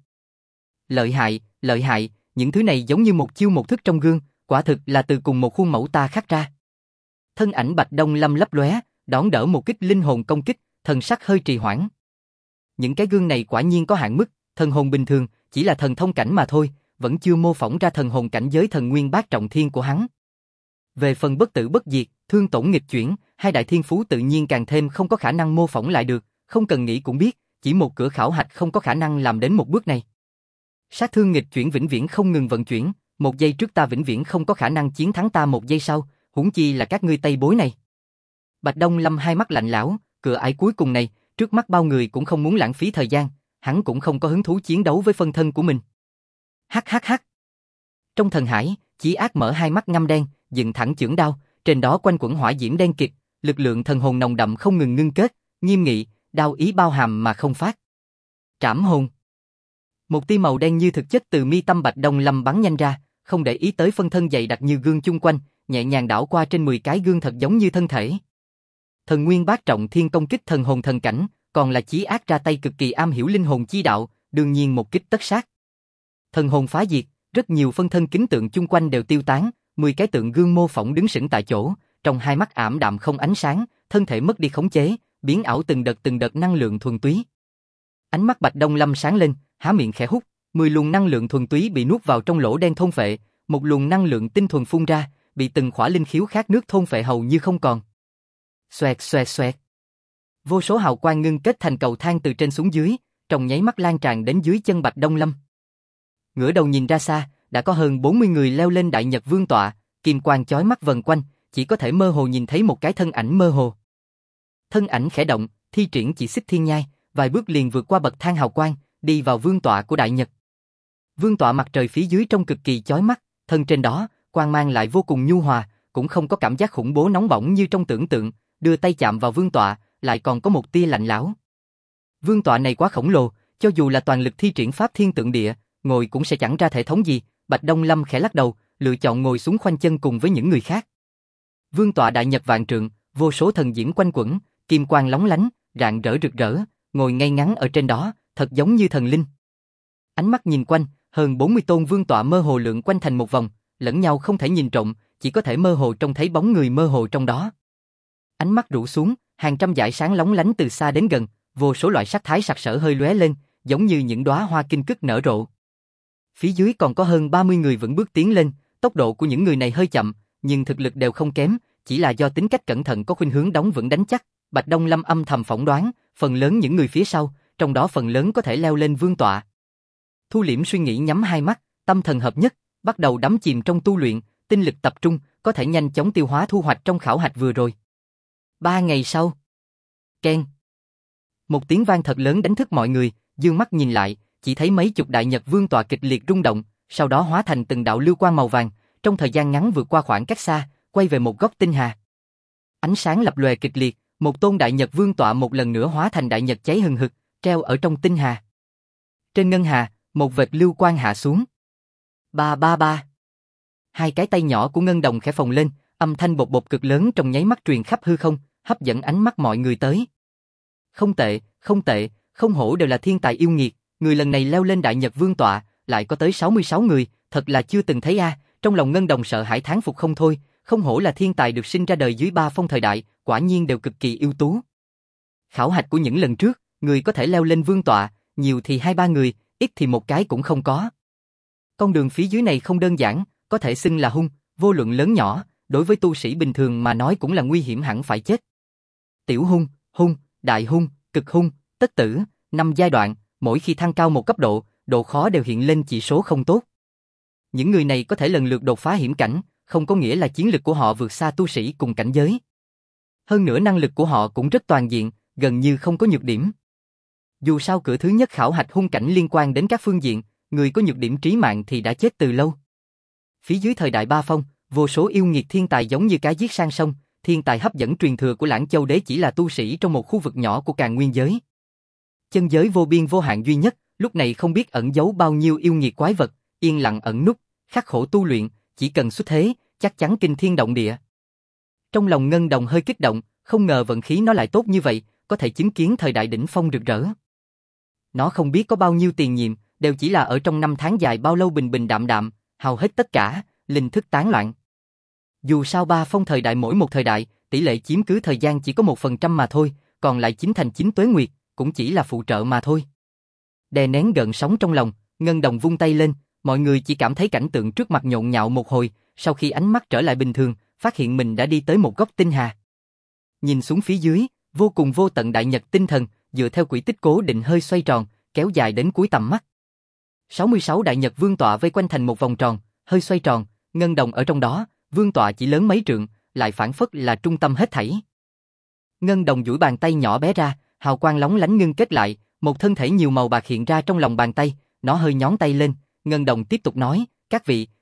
Lợi hại, những thứ này giống như một chiêu một thức trong gương, quả thực là từ cùng một khuôn mẫu ta khắc ra. Thân ảnh Bạch Đông Lâm lấp lóe, đón đỡ một kích linh hồn công kích, thần sắc hơi trì hoãn. Những cái gương này quả nhiên có hạn mức, thần hồn bình thường, chỉ là thần thông cảnh mà thôi, vẫn chưa mô phỏng ra thần hồn cảnh giới thần nguyên bát trọng thiên của hắn. Về phần bất tử bất diệt, thương tổn nghịch chuyển, hai đại thiên phú tự nhiên càng thêm không có khả năng mô phỏng lại được, không cần nghĩ cũng biết, chỉ một cửa khảo hạch không có khả năng làm đến một bước này. Sát thương nghịch chuyển vĩnh viễn không ngừng vận chuyển, một giây trước ta vĩnh viễn không có khả năng chiến thắng ta một giây sau, huống chi là các ngươi Tây bối này. Bạch Đông Lâm hai mắt lạnh lẽo, cửa ải cuối cùng này, trước mắt bao người cũng không muốn lãng phí thời gian, hắn cũng không có hứng thú chiến đấu với phân thân của mình. Hắc. Trong thần hải, Chí Ác mở hai mắt ngăm đen, dựng thẳng chưởng đao, trên đó quanh quẩn hỏa diễm đen kịt, lực lượng thần hồn nồng đậm không ngừng ngưng kết, nghiêm nghị, đao ý bao hàm mà không phát. Trảm hồn. Một tia màu đen như thực chất từ mi tâm Bạch Đông Lâm bắn nhanh ra, không để ý tới phân thân dày đặc như gương chung quanh, nhẹ nhàng đảo qua trên 10 cái gương thật giống như thân thể. Thần Nguyên Bát Trọng Thiên công kích thần hồn thần cảnh, còn là Chí Ác ra tay cực kỳ am hiểu linh hồn chi đạo, đương nhiên một kích tất sát. Thần hồn phá diệt, rất nhiều phân thân kính tượng chung quanh đều tiêu tán, 10 cái tượng gương mô phỏng đứng sững tại chỗ, trong hai mắt ảm đạm không ánh sáng, thân thể mất đi khống chế, biến ảo từng đợt năng lượng thuần túy. Ánh mắt Bạch Đông Lâm sáng lên, há miệng khẽ hút, 10 luồng năng lượng thuần túy bị nuốt vào trong lỗ đen thôn phệ, một luồng năng lượng tinh thuần phun ra, bị từng khỏa linh khiếu khát nước thôn phệ hầu như không còn. Xoẹt xoẹt xoẹt. Vô số hào quang ngưng kết thành cầu thang từ trên xuống dưới, trong nháy mắt lan tràn đến dưới chân Bạch Đông Lâm. Ngửa đầu nhìn ra xa, đã có hơn 40 người leo lên Đại Nhật Vương tọa, kim quang chói mắt vần quanh, chỉ có thể mơ hồ nhìn thấy một cái thân ảnh mơ hồ. Thân ảnh khẽ động, thi triển chỉ xích thiên nhai, vài bước liền vượt qua bậc thang hào quang, đi vào vương tọa của Đại Nhật. Vương tọa mặt trời phía dưới trông cực kỳ chói mắt, thân trên đó, quang mang lại vô cùng nhu hòa, cũng không có cảm giác khủng bố nóng bỏng như trong tưởng tượng, đưa tay chạm vào vương tọa, lại còn có một tia lạnh lẽo. Vương tọa này quá khổng lồ, cho dù là toàn lực thi triển pháp thiên tượng địa, ngồi cũng sẽ chẳng ra thể thống gì. Bạch Đông Lâm khẽ lắc đầu, lựa chọn ngồi xuống khoanh chân cùng với những người khác. Vương tọa Đại Nhật vạn trượng, vô số thần diễm quanh quẩn, kim quang lóng lánh, rạng rỡ rực rỡ, ngồi ngay ngắn ở trên đó, thật giống như thần linh. Ánh mắt nhìn quanh, hơn 40 tôn vương tọa mơ hồ lượn quanh thành một vòng, lẫn nhau không thể nhìn trộm, chỉ có thể mơ hồ trông thấy bóng người mơ hồ trong đó. Ánh mắt rũ xuống, hàng trăm dải sáng lóng lánh từ xa đến gần, vô số loại sắc thái sặc sỡ hơi lóe lên, giống như những đóa hoa kinh cức nở rộ. Phía dưới còn có hơn 30 người vững bước tiến lên, tốc độ của những người này hơi chậm, nhưng thực lực đều không kém, chỉ là do tính cách cẩn thận có khuynh hướng đóng vững đánh chắc. Bạch Đông Lâm âm thầm phỏng đoán, phần lớn những người phía sau, trong đó phần lớn có thể leo lên vương tọa. Thu liễm suy nghĩ, nhắm hai mắt, tâm thần hợp nhất, bắt đầu đắm chìm trong tu luyện, tinh lực tập trung, có thể nhanh chóng tiêu hóa thu hoạch trong khảo hạch vừa rồi. 3 ngày sau, keng. Một tiếng vang thật lớn đánh thức mọi người, dương mắt nhìn lại, chỉ thấy mấy chục Đại Nhật Vương tọa kịch liệt rung động, sau đó hóa thành từng đạo lưu quang màu vàng, trong thời gian ngắn vượt qua khoảng cách xa, quay về một góc tinh hà. Ánh sáng lập lòe kịch liệt, một tôn Đại Nhật Vương tọa một lần nữa hóa thành đại nhật cháy hừng hực, treo ở trong tinh hà. Trên ngân hà, một vệt lưu quang hạ xuống. Ba ba ba. Hai cái tay nhỏ của Ngân Đồng khẽ phồng lên, âm thanh bột bột cực lớn trong nháy mắt truyền khắp hư không, hấp dẫn ánh mắt mọi người tới. Không tệ, không tệ, không hổ đều là thiên tài yêu nghiệt, người lần này leo lên Đại Nhật Vương tọa, lại có tới 66 người, thật là chưa từng thấy a. Trong lòng Ngân Đồng sợ hãi thán phục không thôi, không hổ là thiên tài được sinh ra đời dưới 3 phong thời đại, quả nhiên đều cực kỳ ưu tú. Khảo hạch của những lần trước, người có thể leo lên vương tọa, nhiều thì 2-3 người, ít thì một cái cũng không có. Con đường phía dưới này không đơn giản, có thể xưng là hung, vô luận lớn nhỏ, đối với tu sĩ bình thường mà nói cũng là nguy hiểm hẳn phải chết. Tiểu hung, hung, đại hung, cực hung, tất tử, 5 giai đoạn, mỗi khi thăng cao một cấp độ, độ khó đều hiện lên chỉ số không tốt. Những người này có thể lần lượt đột phá hiểm cảnh, không có nghĩa là chiến lực của họ vượt xa tu sĩ cùng cảnh giới. Hơn nữa năng lực của họ cũng rất toàn diện, gần như không có nhược điểm. Dù sao cửa thứ nhất khảo hạch hung cảnh liên quan đến các phương diện, người có nhược điểm trí mạng thì đã chết từ lâu. Phía dưới thời đại Ba Phong, vô số yêu nghiệt thiên tài giống như cá giết sang sông, thiên tài hấp dẫn truyền thừa của Lãng Châu Đế chỉ là tu sĩ trong một khu vực nhỏ của Càn Nguyên giới. Chân giới vô biên vô hạn duy nhất, lúc này không biết ẩn giấu bao nhiêu yêu nghiệt quái vật, yên lặng ẩn núp, khắc khổ tu luyện, chỉ cần xuất thế, chắc chắn kinh thiên động địa. Trong lòng Ngân Đồng hơi kích động, không ngờ vận khí nó lại tốt như vậy, có thể chứng kiến thời đại đỉnh phong rực rỡ. Nó không biết có bao nhiêu tiền nhiệm, đều chỉ là ở trong 5 tháng dài bao lâu bình bình đạm đạm, hầu hết tất cả, linh thức tán loạn. Dù sao Ba Phong thời đại mỗi một thời đại, tỷ lệ chiếm cứ thời gian chỉ có 1% mà thôi, còn lại 9 tuế nguyệt, cũng chỉ là phụ trợ mà thôi. Đè nén gợn sóng trong lòng, Ngân Đồng vung tay lên, mọi người chỉ cảm thấy cảnh tượng trước mặt nhộn nhạo một hồi, sau khi ánh mắt trở lại bình thường, phát hiện mình đã đi tới một góc tinh hà. Nhìn xuống phía dưới, vô cùng vô tận đại nhật tinh thần, dựa theo quỹ tích cố định hơi xoay tròn, kéo dài đến cuối tầm mắt. 66 đại nhật vương tọa vây quanh thành một vòng tròn, hơi xoay tròn, Ngân Đồng ở trong đó, vương tọa chỉ lớn mấy trượng, lại phảng phất là trung tâm hết thảy. Ngân Đồng duỗi bàn tay nhỏ bé ra, hào quang lóng lánh ngưng kết lại, một thân thể nhiều màu bạc hiện ra trong lòng bàn tay, nó hơi nhón tay lên, Ngân Đồng tiếp tục nói, các vị,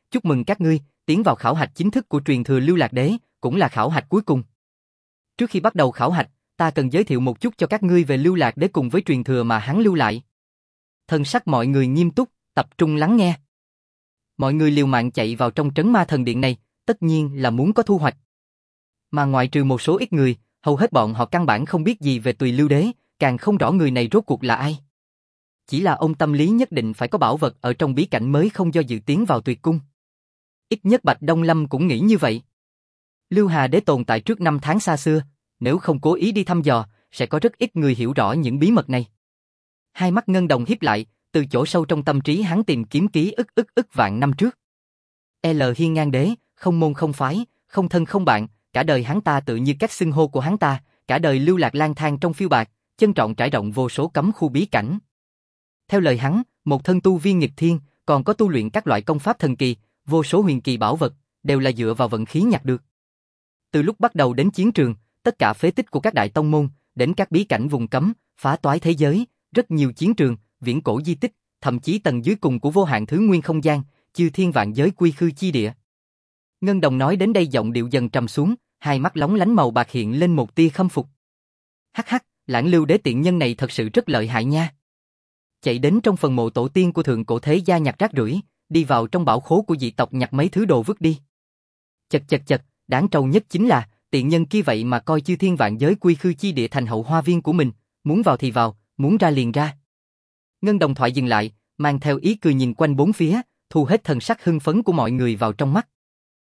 chúc mừng các ngươi, tiến vào khảo hạch chính thức của truyền thừa Lưu Lạc Đế, cũng là khảo hạch cuối cùng. Trước khi bắt đầu khảo hạch, ta cần giới thiệu một chút cho các ngươi về Lưu Lạc Đế cùng với truyền thừa mà hắn lưu lại. Thần sắc mọi người nghiêm túc, tập trung lắng nghe. Mọi người liều mạng chạy vào trong trấn ma thần điện này, tất nhiên là muốn có thu hoạch. Mà ngoại trừ một số ít người, hầu hết bọn họ căn bản không biết gì về Tùy Lưu Đế, càng không rõ người này rốt cuộc là ai. Chỉ là ông tâm lý nhất định phải có bảo vật ở trong bí cảnh mới không do dự tiến vào Tuyệt Cung. Ít nhất Bạch Đông Lâm cũng nghĩ như vậy. Lưu Hà Đế tồn tại trước năm tháng xa xưa, nếu không cố ý đi thăm dò, sẽ có rất ít người hiểu rõ những bí mật này. Hai mắt Ngân Đồng híp lại, từ chỗ sâu trong tâm trí hắn tìm kiếm ký ức vạn năm trước. Hiên Ngang Đế, không môn không phái, không thân không bạn, cả đời hắn ta tự như cách xưng hô của hắn ta, cả đời lưu lạc lang thang trong phiêu bạc, chân trọn trải rộng vô số cấm khu bí cảnh. Theo lời hắn, một thân tu viên nghịch thiên, còn có tu luyện các loại công pháp thần kỳ, vô số huyền kỳ bảo vật, đều là dựa vào vận khí nhặt được. Từ lúc bắt đầu đến chiến trường, tất cả phế tích của các đại tông môn, đến các bí cảnh vùng cấm, phá toái thế giới, rất nhiều chiến trường, viễn cổ di tích, thậm chí tầng dưới cùng của vô hạn thứ nguyên không gian, chư thiên vạn giới quy khư chi địa. Ngân Đồng nói đến đây giọng điệu dần trầm xuống, hai mắt lóng lánh màu bạc hiện lên một tia khâm phục. Hắc hắc, Lãng Lưu Đế tiện nhân này thật sự rất lợi hại nha. Chạy đến trong phần mộ tổ tiên của thượng cổ thế gia nhặt rác rưởi, đi vào trong bảo khố của dị tộc nhặt mấy thứ đồ vứt đi. Chật, đáng trâu nhất chính là, tiện nhân kia vậy mà coi chư thiên vạn giới quy khư chi địa thành hậu hoa viên của mình, muốn vào thì vào, muốn ra liền ra. Ngân Đồng thoại dừng lại, mang theo ý cười nhìn quanh bốn phía, thu hết thần sắc hưng phấn của mọi người vào trong mắt.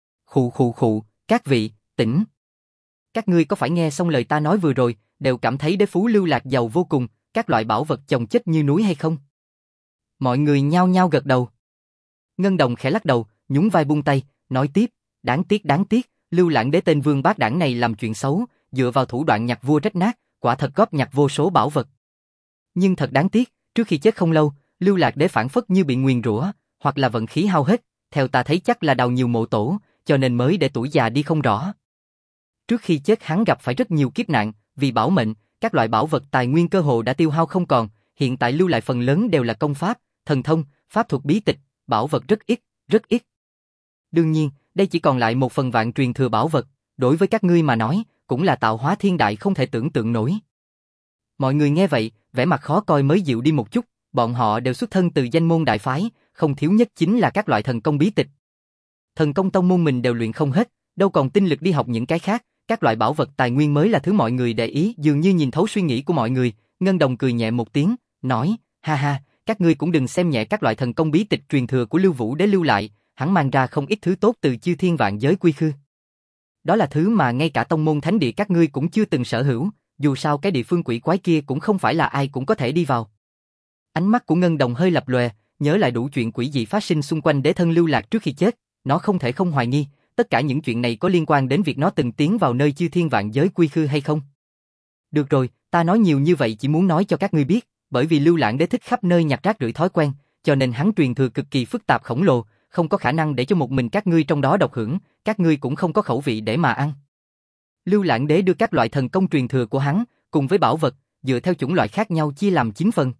Khụ, các vị, tỉnh. Các ngươi có phải nghe xong lời ta nói vừa rồi, đều cảm thấy đế phú Lưu Lạc giàu vô cùng, các loại bảo vật chồng chất như núi hay không? Mọi người nhao nhao gật đầu. Ngân Đồng khẽ lắc đầu, nhún vai buông tay, nói tiếp, đáng tiếc, Lưu Lãng Đế tên vương bát đảng này làm chuyện xấu, dựa vào thủ đoạn nhặt vua rách nát, quả thật góp nhặt vô số bảo vật. Nhưng thật đáng tiếc, trước khi chết không lâu, Lưu Lạc Đế phản phất như bị nguyền rủa, hoặc là vận khí hao hết, theo ta thấy chắc là đào nhiều mộ tổ, cho nên mới để tuổi già đi không rõ. Trước khi chết hắn gặp phải rất nhiều kiếp nạn, vì bảo mệnh, các loại bảo vật tài nguyên cơ hồ đã tiêu hao không còn, hiện tại lưu lại phần lớn đều là công pháp, thần thông, pháp thuật bí tịch, bảo vật rất ít. Đương nhiên, đây chỉ còn lại 1/1000 truyền thừa bảo vật, đối với các ngươi mà nói, cũng là tạo hóa thiên đại không thể tưởng tượng nổi. Mọi người nghe vậy, vẻ mặt khó coi mới dịu đi một chút, bọn họ đều xuất thân từ danh môn đại phái, không thiếu nhất chính là các loại thần công bí tịch. Thần công tông môn mình đều luyện không hết, đâu còn tinh lực đi học những cái khác, các loại bảo vật tài nguyên mới là thứ mọi người để ý, dường như nhìn thấu suy nghĩ của mọi người. Ngân Đồng cười nhẹ một tiếng, nói, ha, các ngươi cũng đừng xem nhẹ các loại thần công bí tịch truyền thừa của Lưu Vũ Đế lưu lại, hắn mang ra không ít thứ tốt từ chư thiên vạn giới quy khư. Đó là thứ mà ngay cả tông môn thánh địa các ngươi cũng chưa từng sở hữu, dù sao cái địa phương quỷ quái kia cũng không phải là ai cũng có thể đi vào. Ánh mắt của Ngân Đồng hơi lập lòe, nhớ lại đủ chuyện quỷ dị phát sinh xung quanh đế thân Lưu Lạc trước khi chết, nó không thể không hoài nghi, tất cả những chuyện này có liên quan đến việc nó từng tiến vào nơi chư thiên vạn giới quy khư hay không. Được rồi, ta nói nhiều như vậy chỉ muốn nói cho các ngươi biết, bởi vì Lưu Lãng Đế thích khắp nơi nhặt rác rưởi thói quen, cho nên hắn truyền thừa cực kỳ phức tạp khổng lồ, không có khả năng để cho một mình các ngươi trong đó độc hưởng, các ngươi cũng không có khẩu vị để mà ăn. Lưu Lãng Đế đưa các loại thần công truyền thừa của hắn, cùng với bảo vật, dựa theo chủng loại khác nhau chia làm 9 phần.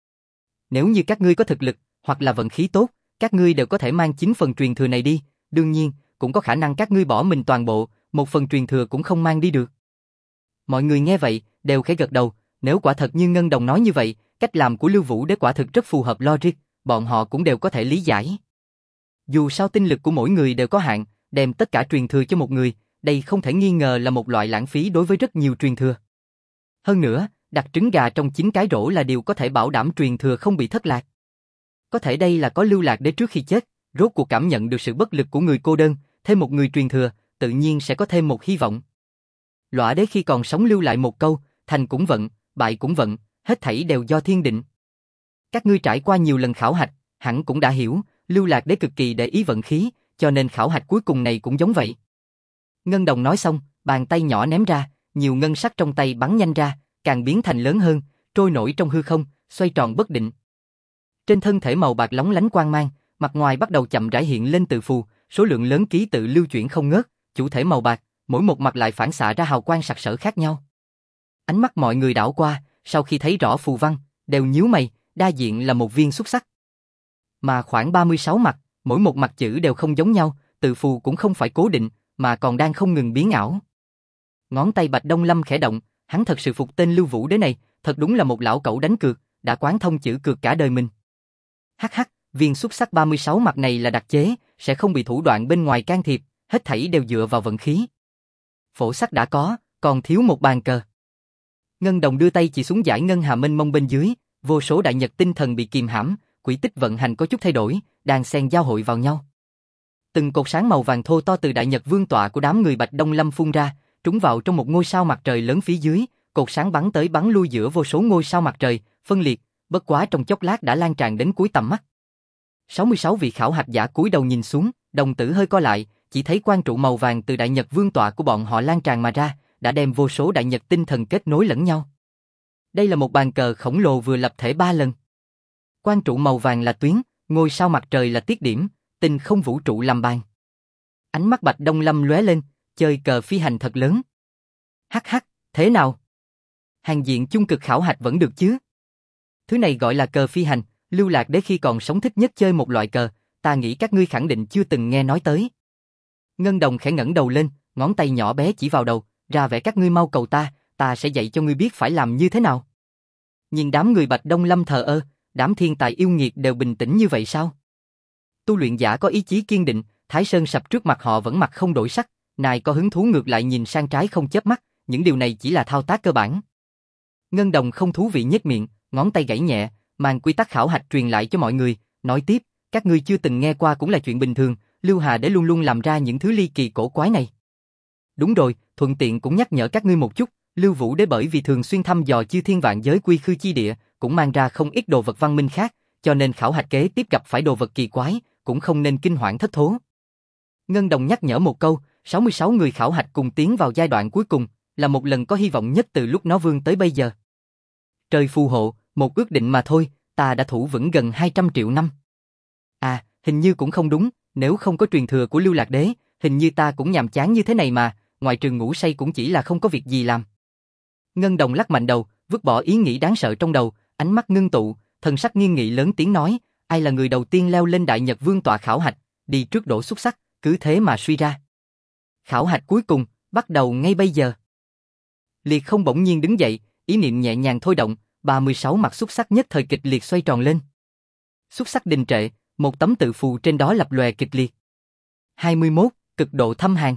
Nếu như các ngươi có thực lực, hoặc là vận khí tốt, các ngươi đều có thể mang 9 phần truyền thừa này đi, đương nhiên, cũng có khả năng các ngươi bỏ mình toàn bộ, 1 phần truyền thừa cũng không mang đi được. Mọi người nghe vậy, đều khẽ gật đầu, nếu quả thật như Ngân Đồng nói như vậy, cách làm của Lưu Vũ Đế quả thực rất phù hợp logic, bọn họ cũng đều có thể lý giải. Dù sao tinh lực của mỗi người đều có hạn, đem tất cả truyền thừa cho một người, đây không thể nghi ngờ là một loại lãng phí đối với rất nhiều truyền thừa. Hơn nữa, đặt trứng gà trong 9 cái rổ là điều có thể bảo đảm truyền thừa không bị thất lạc. Có thể đây là có Lưu Lạc Đế trước khi chết, rốt cuộc cảm nhận được sự bất lực của người cô đơn, thêm một người truyền thừa, tự nhiên sẽ có thêm một hy vọng. Lõa Đế khi còn sống lưu lại một câu, thành cũng vận, bại cũng vận, hết thảy đều do thiên định. Các ngươi trải qua nhiều lần khảo hạch, hẳn cũng đã hiểu, Lưu Lạc Đế cực kỳ để ý vận khí, cho nên khảo hạch cuối cùng này cũng giống vậy. Ngân Đồng nói xong, bàn tay nhỏ ném ra, nhiều ngân sắc trong tay bắn nhanh ra, càng biến thành lớn hơn, trôi nổi trong hư không, xoay tròn bất định. Trên thân thể màu bạc lóng lánh quang mang, mặt ngoài bắt đầu chậm rãi hiện lên tự phù, số lượng lớn ký tự lưu chuyển không ngớt, chủ thể màu bạc, mỗi một mặt lại phản xạ ra hào quang sặc sỡ khác nhau. Ánh mắt mọi người đảo qua, sau khi thấy rõ phù văn, đều nhíu mày, đa diện là một viên xuất sắc. Mà khoảng 36 mặt, Mỗi một mặt chữ đều không giống nhau, từ phù cũng không phải cố định, mà còn đang không ngừng biến ảo. Ngón tay Bạch Đông Lâm khẽ động, hắn thật sự phục tên Lưu Vũ Đế này, thật đúng là một lão cẩu đánh cược, đã quán thông chữ cược cả đời mình. Hắc hắc, viên xúc sắc 36 mặt này là đặc chế, sẽ không bị thủ đoạn bên ngoài can thiệp, hết thảy đều dựa vào vận khí. Phổ sắc đã có, còn thiếu một bàn cờ. Ngân Đồng đưa tay chỉ xuống dải ngân hà mênh mông bên dưới, vô số đại nhật tinh thần bị kìm hãm, quỹ tích vận hành có chút thay đổi, đang xen giao hội vào nhau. Từng cột sáng màu vàng thô to từ đại nhật vương tọa của đám người Bạch Đông Lâm phun ra, trúng vào trong một ngôi sao mặt trời lớn phía dưới, cột sáng bắn tới bắn lui giữa vô số ngôi sao mặt trời, phân liệt, bất quá trong chốc lát đã lan tràn đến cuối tầm mắt. 66 vị khảo hạch giả cúi đầu nhìn xuống, đồng tử hơi co lại, chỉ thấy quang trụ màu vàng từ đại nhật vương tọa của bọn họ lan tràn mà ra, đã đem vô số đại nhật tinh thần kết nối lẫn nhau. Đây là một bàn cờ khổng lồ vừa lập thể 3 lần. Quang trụ màu vàng là tuyến, ngôi sao mặt trời là tiết điểm, tinh không vũ trụ làm bàn. Ánh mắt Bạch Đông Lâm lóe lên, chơi cờ phi hành thật lớn. Hắc hắc, thế nào? Hàng diện chung cực khảo hạch vẫn được chứ? Thứ này gọi là cờ phi hành, Lưu Lạc Đế khi còn sống thích nhất chơi một loại cờ, ta nghĩ các ngươi khẳng định chưa từng nghe nói tới. Ngân Đồng khẽ ngẩng đầu lên, ngón tay nhỏ bé chỉ vào đầu, ra vẻ các ngươi mau cầu ta sẽ dạy cho ngươi biết phải làm như thế nào. Nhìn đám người Bạch Đông Lâm thờ ơ, đám thiên tài yêu nghiệt đều bình tĩnh như vậy sao? Tu luyện giả có ý chí kiên định, Thái Sơn sập trước mặt họ vẫn mặt không đổi sắc, nài có hứng thú ngược lại nhìn sang trái không chớp mắt, những điều này chỉ là thao tác cơ bản. Ngân Đồng không thú vị nhếch miệng, ngón tay gảy nhẹ, mang quy tắc khảo hạch truyền lại cho mọi người, nói tiếp, các ngươi chưa từng nghe qua cũng là chuyện bình thường, Lưu Hà Đế luôn luôn làm ra những thứ ly kỳ cổ quái này. Đúng rồi, thuận tiện cũng nhắc nhở các ngươi một chút, Lưu Vũ Đế bởi vì thường xuyên thăm dò chư thiên vạn giới quy khư chi địa, cũng mang ra không ít đồ vật văn minh khác, cho nên khảo hạch kế tiếp gặp phải đồ vật kỳ quái, cũng không nên kinh hoảng thất thố. Ngân Đồng nhắc nhở một câu, 66 người khảo hạch cùng tiến vào giai đoạn cuối cùng, là một lần có hy vọng nhất từ lúc nó vương tới bây giờ. Trời phù hộ, một ước định mà thôi, ta đã thủ vững gần 200 triệu năm. À, hình như cũng không đúng, nếu không có truyền thừa của Lưu Lạc Đế, hình như ta cũng nhàm chán như thế này mà, ngoài trường ngủ say cũng chỉ là không có việc gì làm. Ngân Đồng lắc mạnh đầu, vứt bỏ ý nghĩ đáng sợ trong đầu, ánh mắt ngưng tụ, thần sắc nghiêm nghị lớn tiếng nói, ai là người đầu tiên leo lên đại nhật vương tọa khảo hạch, đi trước đổ xúc sắc, cứ thế mà suy ra. Khảo hạch cuối cùng, bắt đầu ngay bây giờ. Liệt Không bỗng nhiên đứng dậy, ý niệm nhẹ nhàng thôi động, 36 mặt xúc sắc nhất thời kịch liệt xoay tròn lên. Xúc sắc đình trệ, một tấm tự phù trên đó lập lòe kịch liệt. 21, cực độ thâm hàn.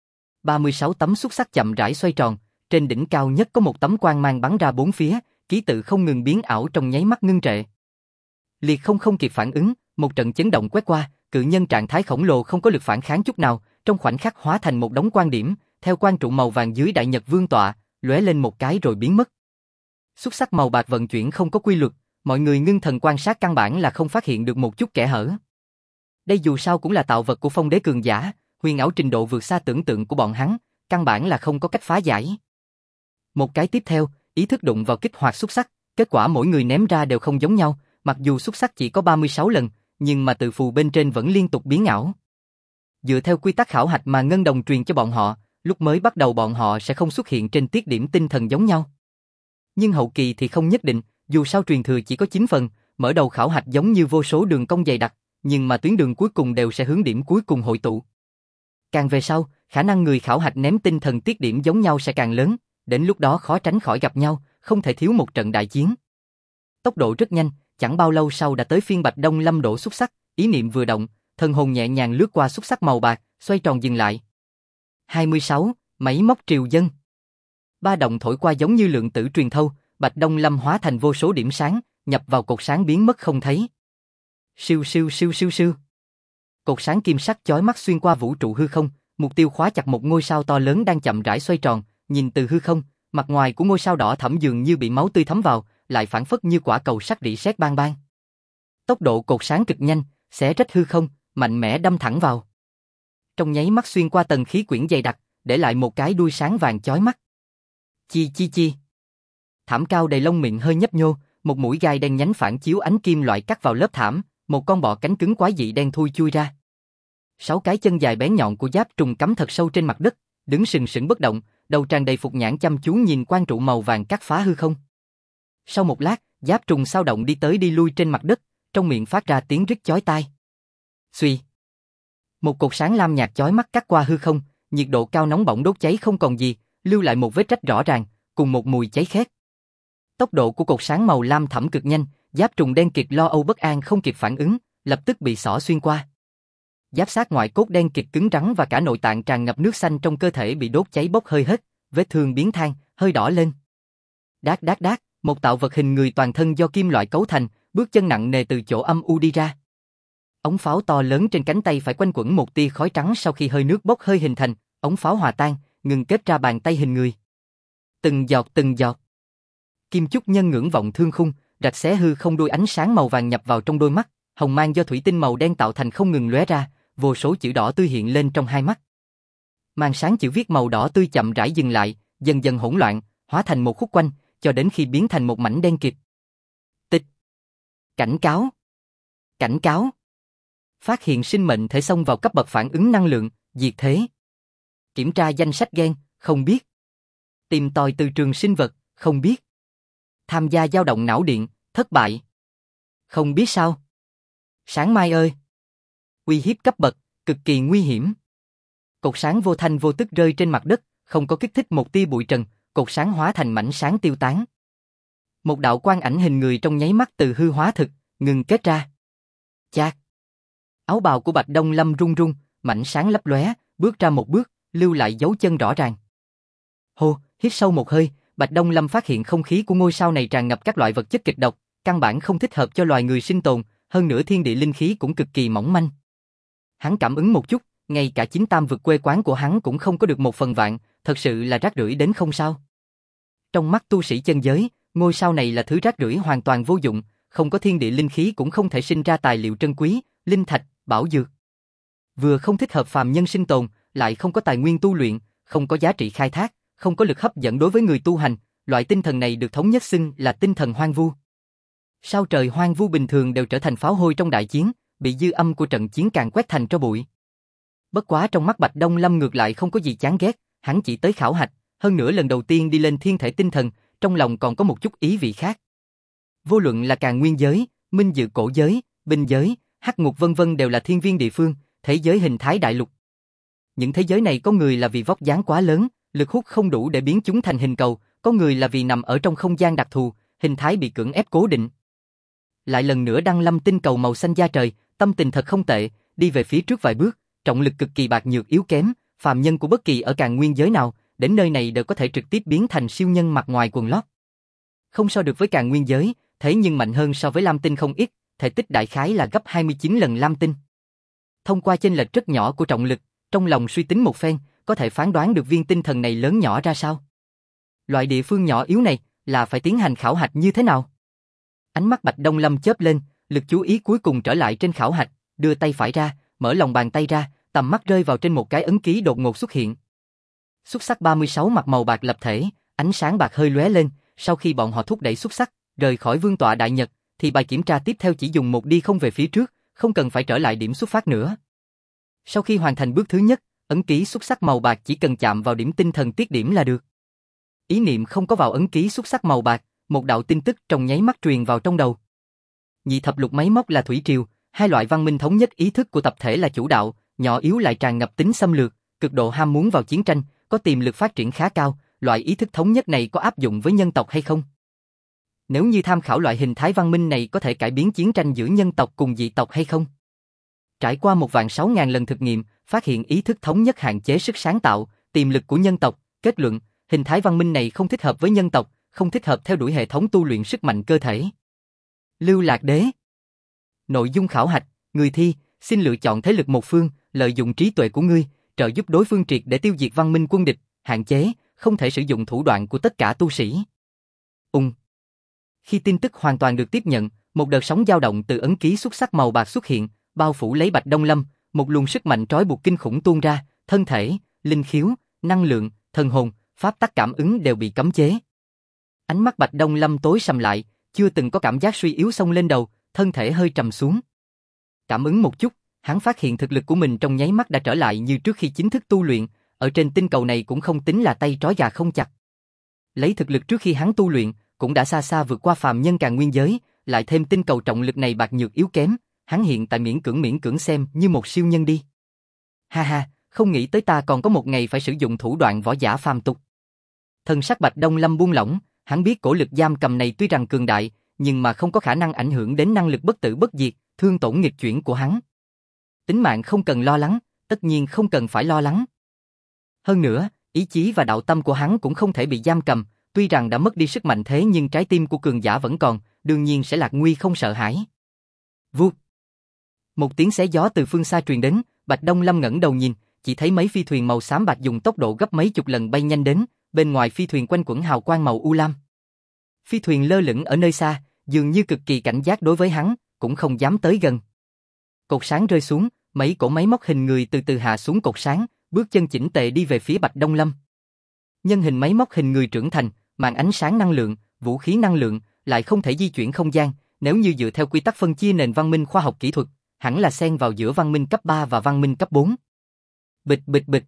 36 tấm xúc sắc chậm rãi xoay tròn, trên đỉnh cao nhất có một tấm quang mang bắn ra bốn phía, ký tự không ngừng biến ảo trong nháy mắt ngưng trệ. Liệt không kịp phản ứng, một trận chấn động quét qua, cự nhân trạng thái khổng lồ không có lực phản kháng chút nào, trong khoảnh khắc hóa thành một đống quan điểm, theo quang trụ màu vàng dưới đại nhật vương tọa, lóe lên một cái rồi biến mất. Xúc sắc màu bạc vận chuyển không có quy luật, mọi người ngưng thần quan sát căn bản là không phát hiện được một chút kẽ hở. Đây dù sao cũng là tạo vật của Phong Đế cường giả, huyền ảo trình độ vượt xa tưởng tượng của bọn hắn, căn bản là không có cách phá giải. Một cái tiếp theo, ý thức đụng vào kích hoạt xúc sắc, kết quả mỗi người ném ra đều không giống nhau, mặc dù xúc sắc chỉ có 36 lần, nhưng mà từ phù bên trên vẫn liên tục biến ảo. Dựa theo quy tắc khảo hạch mà Ngân Đồng truyền cho bọn họ, lúc mới bắt đầu bọn họ sẽ không xuất hiện trên tiết điểm tinh thần giống nhau. Nhưng hậu kỳ thì không nhất định, dù sao truyền thừa chỉ có 9 phần, mở đầu khảo hạch giống như vô số đường cong dày đặc, nhưng mà tuyến đường cuối cùng đều sẽ hướng điểm cuối cùng hội tụ. Càng về sau, khả năng người khảo hạch ném tinh thần tiết điểm giống nhau sẽ càng lớn, đến lúc đó khó tránh khỏi gặp nhau, không thể thiếu một trận đại chiến. Tốc độ rất nhanh, chẳng bao lâu sau đã tới phiên Bạch Đông Lâm đổ xúc sắc, ý niệm vừa động, thần hồn nhẹ nhàng lướt qua xúc sắc màu bạc, xoay tròn dừng lại. 26, máy móc triều dân. Ba động thổi qua giống như lượng tử truyền thâu, Bạch Đông Lâm hóa thành vô số điểm sáng, nhập vào cột sáng biến mất không thấy. Siêu siêu siêu siêu siêu. Cột sáng kim sắc chói mắt xuyên qua vũ trụ hư không, mục tiêu khóa chặt một ngôi sao to lớn đang chậm rãi xoay tròn, nhìn từ hư không, mặt ngoài của ngôi sao đỏ thẫm dường như bị máu tươi thấm vào, lại phản phất như quả cầu sắt rỉ sét bang bang. Tốc độ cột sáng cực nhanh, xé rách hư không, mạnh mẽ đâm thẳng vào. Trong nháy mắt xuyên qua tầng khí quyển dày đặc, để lại một cái đuôi sáng vàng chói mắt. Chi chi chi. Thảm cao đầy lông miệng hơi nhấp nhô, một mũi gai đen nhánh phản chiếu ánh kim loại cắt vào lớp thảm, một con bọ cánh cứng quái dị đen thui chui ra. 6 cái chân dài bén nhọn của giáp trùng cắm thật sâu trên mặt đất, đứng sừng sững bất động, đầu tràn đầy phục nhãn chăm chú nhìn quang trụ màu vàng cắt phá hư không. Sau một lát, giáp trùng sao động đi tới đi lui trên mặt đất, trong miệng phát ra tiếng rít chói tai. Xuy. Một cột sáng lam nhạt chói mắt cắt qua hư không, nhiệt độ cao nóng bỏng đốt cháy không còn gì, lưu lại một vết rách rõ ràng, cùng một mùi cháy khét. Tốc độ của cột sáng màu lam thẫm cực nhanh, giáp trùng đen kịt lo âu bất an không kịp phản ứng, lập tức bị xỏ xuyên qua. Giáp xác ngoại cốt đen kịt cứng rắn và cả nội tạng tràn ngập nước xanh trong cơ thể bị đốt cháy bốc hơi hết, vết thương biến than, hơi đỏ lên. Đát đát đát, một tạo vật hình người toàn thân do kim loại cấu thành, bước chân nặng nề từ chỗ âm u đi ra. Ống pháo to lớn trên cánh tay phải quanh quẩn một tia khói trắng sau khi hơi nước bốc hơi hình thành, ống pháo hòa tan, ngừng kết ra bàn tay hình người. Từng giọt từng giọt. Kim chúc nhân ngưỡng vọng thương khung, rạch xé hư không đôi ánh sáng màu vàng nhập vào trong đôi mắt, hồng mang do thủy tinh màu đen tạo thành không ngừng lóe ra, vô số chữ đỏ tươi hiện lên trong hai mắt. Màn sáng chữ viết màu đỏ tươi chậm rãi dừng lại, dần dần hỗn loạn, hóa thành một khúc quanh, cho đến khi biến thành một mảnh đen kịt. Tịch. Cảnh cáo. Cảnh cáo. Phát hiện sinh mệnh thể xông vào cấp bậc phản ứng năng lượng, diệt thế. Kiểm tra danh sách gen, không biết. Tìm tòi từ trường sinh vật, không biết. Tham gia dao động não điện, thất bại. Không biết sao. Sáng mai ơi. Uy hiếp cấp bậc, cực kỳ nguy hiểm. Cột sáng vô thanh vô tức rơi trên mặt đất, không có kích thích một tia bụi trần, cột sáng hóa thành mảnh sáng tiêu tán. Một đạo quang ảnh hình người trong nháy mắt từ hư hóa thực, ngừng kết ra. Chát. Áo bào của Bạch Đông Lâm rung rung, mảnh sáng lấp lóe, bước ra một bước, lưu lại dấu chân rõ ràng. Hô, hít sâu một hơi, Bạch Đông Lâm phát hiện không khí của ngôi sao này tràn ngập các loại vật chất kịch độc, căn bản không thích hợp cho loài người sinh tồn, hơn nữa thiên địa linh khí cũng cực kỳ mỏng manh. Hắn cảm ứng một chút, ngay cả chính tam vực quê quán của hắn cũng không có được 1/100, thật sự là rác rưởi đến không sao. Trong mắt tu sĩ chân giới, ngôi sao này là thứ rác rưởi hoàn toàn vô dụng, không có thiên địa linh khí cũng không thể sinh ra tài liệu trân quý, linh thạch, bảo dược. Vừa không thích hợp phàm nhân sinh tồn, lại không có tài nguyên tu luyện, không có giá trị khai thác, không có lực hấp dẫn đối với người tu hành, loại tinh thần này được thống nhất xưng là tinh thần hoang vu. Sao trời hoang vu bình thường đều trở thành pháo hôi trong đại chiến, bị dư âm của trận chiến càng quét thành tro bụi. Bất quá trong mắt Bạch Đông Lâm ngược lại không có gì chán ghét, hắn chỉ tới khảo hạch, hơn nữa lần đầu tiên đi lên thiên thể tinh thần, trong lòng còn có một chút ý vị khác. Vô luận là Càn Nguyên giới, Minh Dự cổ giới, Binh giới, Hắc Ngục vân vân đều là thiên viên địa phương, thế giới hình thái đại lục. Những thế giới này có người là vì vóc dáng quá lớn, lực hút không đủ để biến chúng thành hình cầu, có người là vì nằm ở trong không gian đặc thù, hình thái bị cưỡng ép cố định. Lại lần nữa đăng lâm tinh cầu màu xanh da trời, tâm tình thật không tệ, đi về phía trước vài bước, trọng lực cực kỳ bạc nhược yếu kém, phàm nhân của bất kỳ ở Càn Nguyên giới nào, đến nơi này đều có thể trực tiếp biến thành siêu nhân mặc ngoài quần lót. Không so được với Càn Nguyên giới, thế nhưng mạnh hơn so với Lam Tinh không ít, thể tích đại khái là gấp 29 lần Lam Tinh. Thông qua chênh lệch rất nhỏ của trọng lực, trong lòng suy tính một phen, có thể phán đoán được viên tinh thần này lớn nhỏ ra sao. Loại địa phương nhỏ yếu này, là phải tiến hành khảo hạch như thế nào? Ánh mắt Bạch Đông Lâm chớp lên, lực chú ý cuối cùng trở lại trên khảo hạch, đưa tay phải ra, mở lòng bàn tay ra, tầm mắt rơi vào trên một cái ấn ký đột ngột xuất hiện. Xúc sắc 36 mặt màu bạc lập thể, ánh sáng bạc hơi lóe lên, sau khi bọn họ thúc đẩy xúc sắc, rời khỏi vương tọa đại nhật, thì bài kiểm tra tiếp theo chỉ dùng một đi không về phía trước, không cần phải trở lại điểm xuất phát nữa. Sau khi hoàn thành bước thứ nhất, ấn ký xúc sắc màu bạc chỉ cần chạm vào điểm tinh thần tiết điểm là được. Ý niệm không có vào ấn ký xúc sắc màu bạc, một đạo tin tức trong nháy mắt truyền vào trong đầu. Nhị thập lục máy móc là thủy triều, hai loại văn minh thống nhất ý thức của tập thể là chủ đạo, nhỏ yếu lại tràn ngập tính xâm lược, cực độ ham muốn vào chiến tranh, có tiềm lực phát triển khá cao, loại ý thức thống nhất này có áp dụng với nhân tộc hay không? Nếu như tham khảo loại hình thái văn minh này có thể cải biến chiến tranh giữa nhân tộc cùng dị tộc hay không? Trải qua 1.600.000 lần thực nghiệm, phát hiện ý thức thống nhất hạn chế sức sáng tạo, tiềm lực của nhân tộc, kết luận, hình thái văn minh này không thích hợp với nhân tộc, không thích hợp theo đuổi hệ thống tu luyện sức mạnh cơ thể. Lưu Lạc Đế. Nội dung khảo hạch, người thi, xin lựa chọn thế lực một phương, lợi dụng trí tuệ của ngươi, trợ giúp đối phương triệt để tiêu diệt văn minh quân địch, hạn chế, không thể sử dụng thủ đoạn của tất cả tu sĩ. Khi tin tức hoàn toàn được tiếp nhận, một đợt sóng dao động từ ấn ký xúc sắc màu bạc xuất hiện, bao phủ lấy Bạch Đông Lâm, một luồng sức mạnh trói buộc kinh khủng tuôn ra, thân thể, linh khiếu, năng lượng, thần hồn, pháp tắc cảm ứng đều bị cấm chế. Ánh mắt Bạch Đông Lâm tối sầm lại, chưa từng có cảm giác suy yếu xông lên đầu, thân thể hơi trầm xuống. Cảm ứng một chút, hắn phát hiện thực lực của mình trong nháy mắt đã trở lại như trước khi chính thức tu luyện, ở trên tinh cầu này cũng không tính là tay trói gà không chặt. Lấy thực lực trước khi hắn tu luyện, cũng đã xa xa vượt qua phàm nhân Càn Nguyên giới, lại thêm tinh cầu trọng lực này bạc nhược yếu kém, hắn hiện tại miễn cưỡng xem như một siêu nhân đi. Ha ha, không nghĩ tới ta còn có một ngày phải sử dụng thủ đoạn võ giả phàm tục. Thần sắc Bạch Đông Lâm buông lỏng, hắn biết cổ lực giam cầm này tuy rằng cường đại, nhưng mà không có khả năng ảnh hưởng đến năng lực bất tử bất diệt, thương tổn nghịch chuyển của hắn. Tính mạng không cần lo lắng, tất nhiên không cần phải lo lắng. Hơn nữa, ý chí và đạo tâm của hắn cũng không thể bị giam cầm, tuy rằng đã mất đi sức mạnh thế nhưng trái tim của cường giả vẫn còn, đương nhiên sẽ lạc nguy không sợ hãi. Vút. Một tiếng xé gió từ phương xa truyền đến, Bạch Đông Lâm ngẩng đầu nhìn, chỉ thấy mấy phi thuyền màu xám bạc dùng tốc độ gấp mấy chục lần bay nhanh đến, bên ngoài phi thuyền quanh quẩn hào quang màu u lam. Phi thuyền lơ lửng ở nơi xa, dường như cực kỳ cảnh giác đối với hắn, cũng không dám tới gần. Cột sáng rơi xuống, mấy cỗ máy móc hình người từ từ hạ xuống cột sáng, bước chân chỉnh tề đi về phía Bạch Đông Lâm. Nhân hình máy móc hình người trưởng thành, màn ánh sáng năng lượng, vũ khí năng lượng, lại không thể di chuyển không gian, nếu như dựa theo quy tắc phân chia nền văn minh khoa học kỹ thuật, hẳn là xen vào giữa văn minh cấp 3 và văn minh cấp 4. Bịch bịch bịch.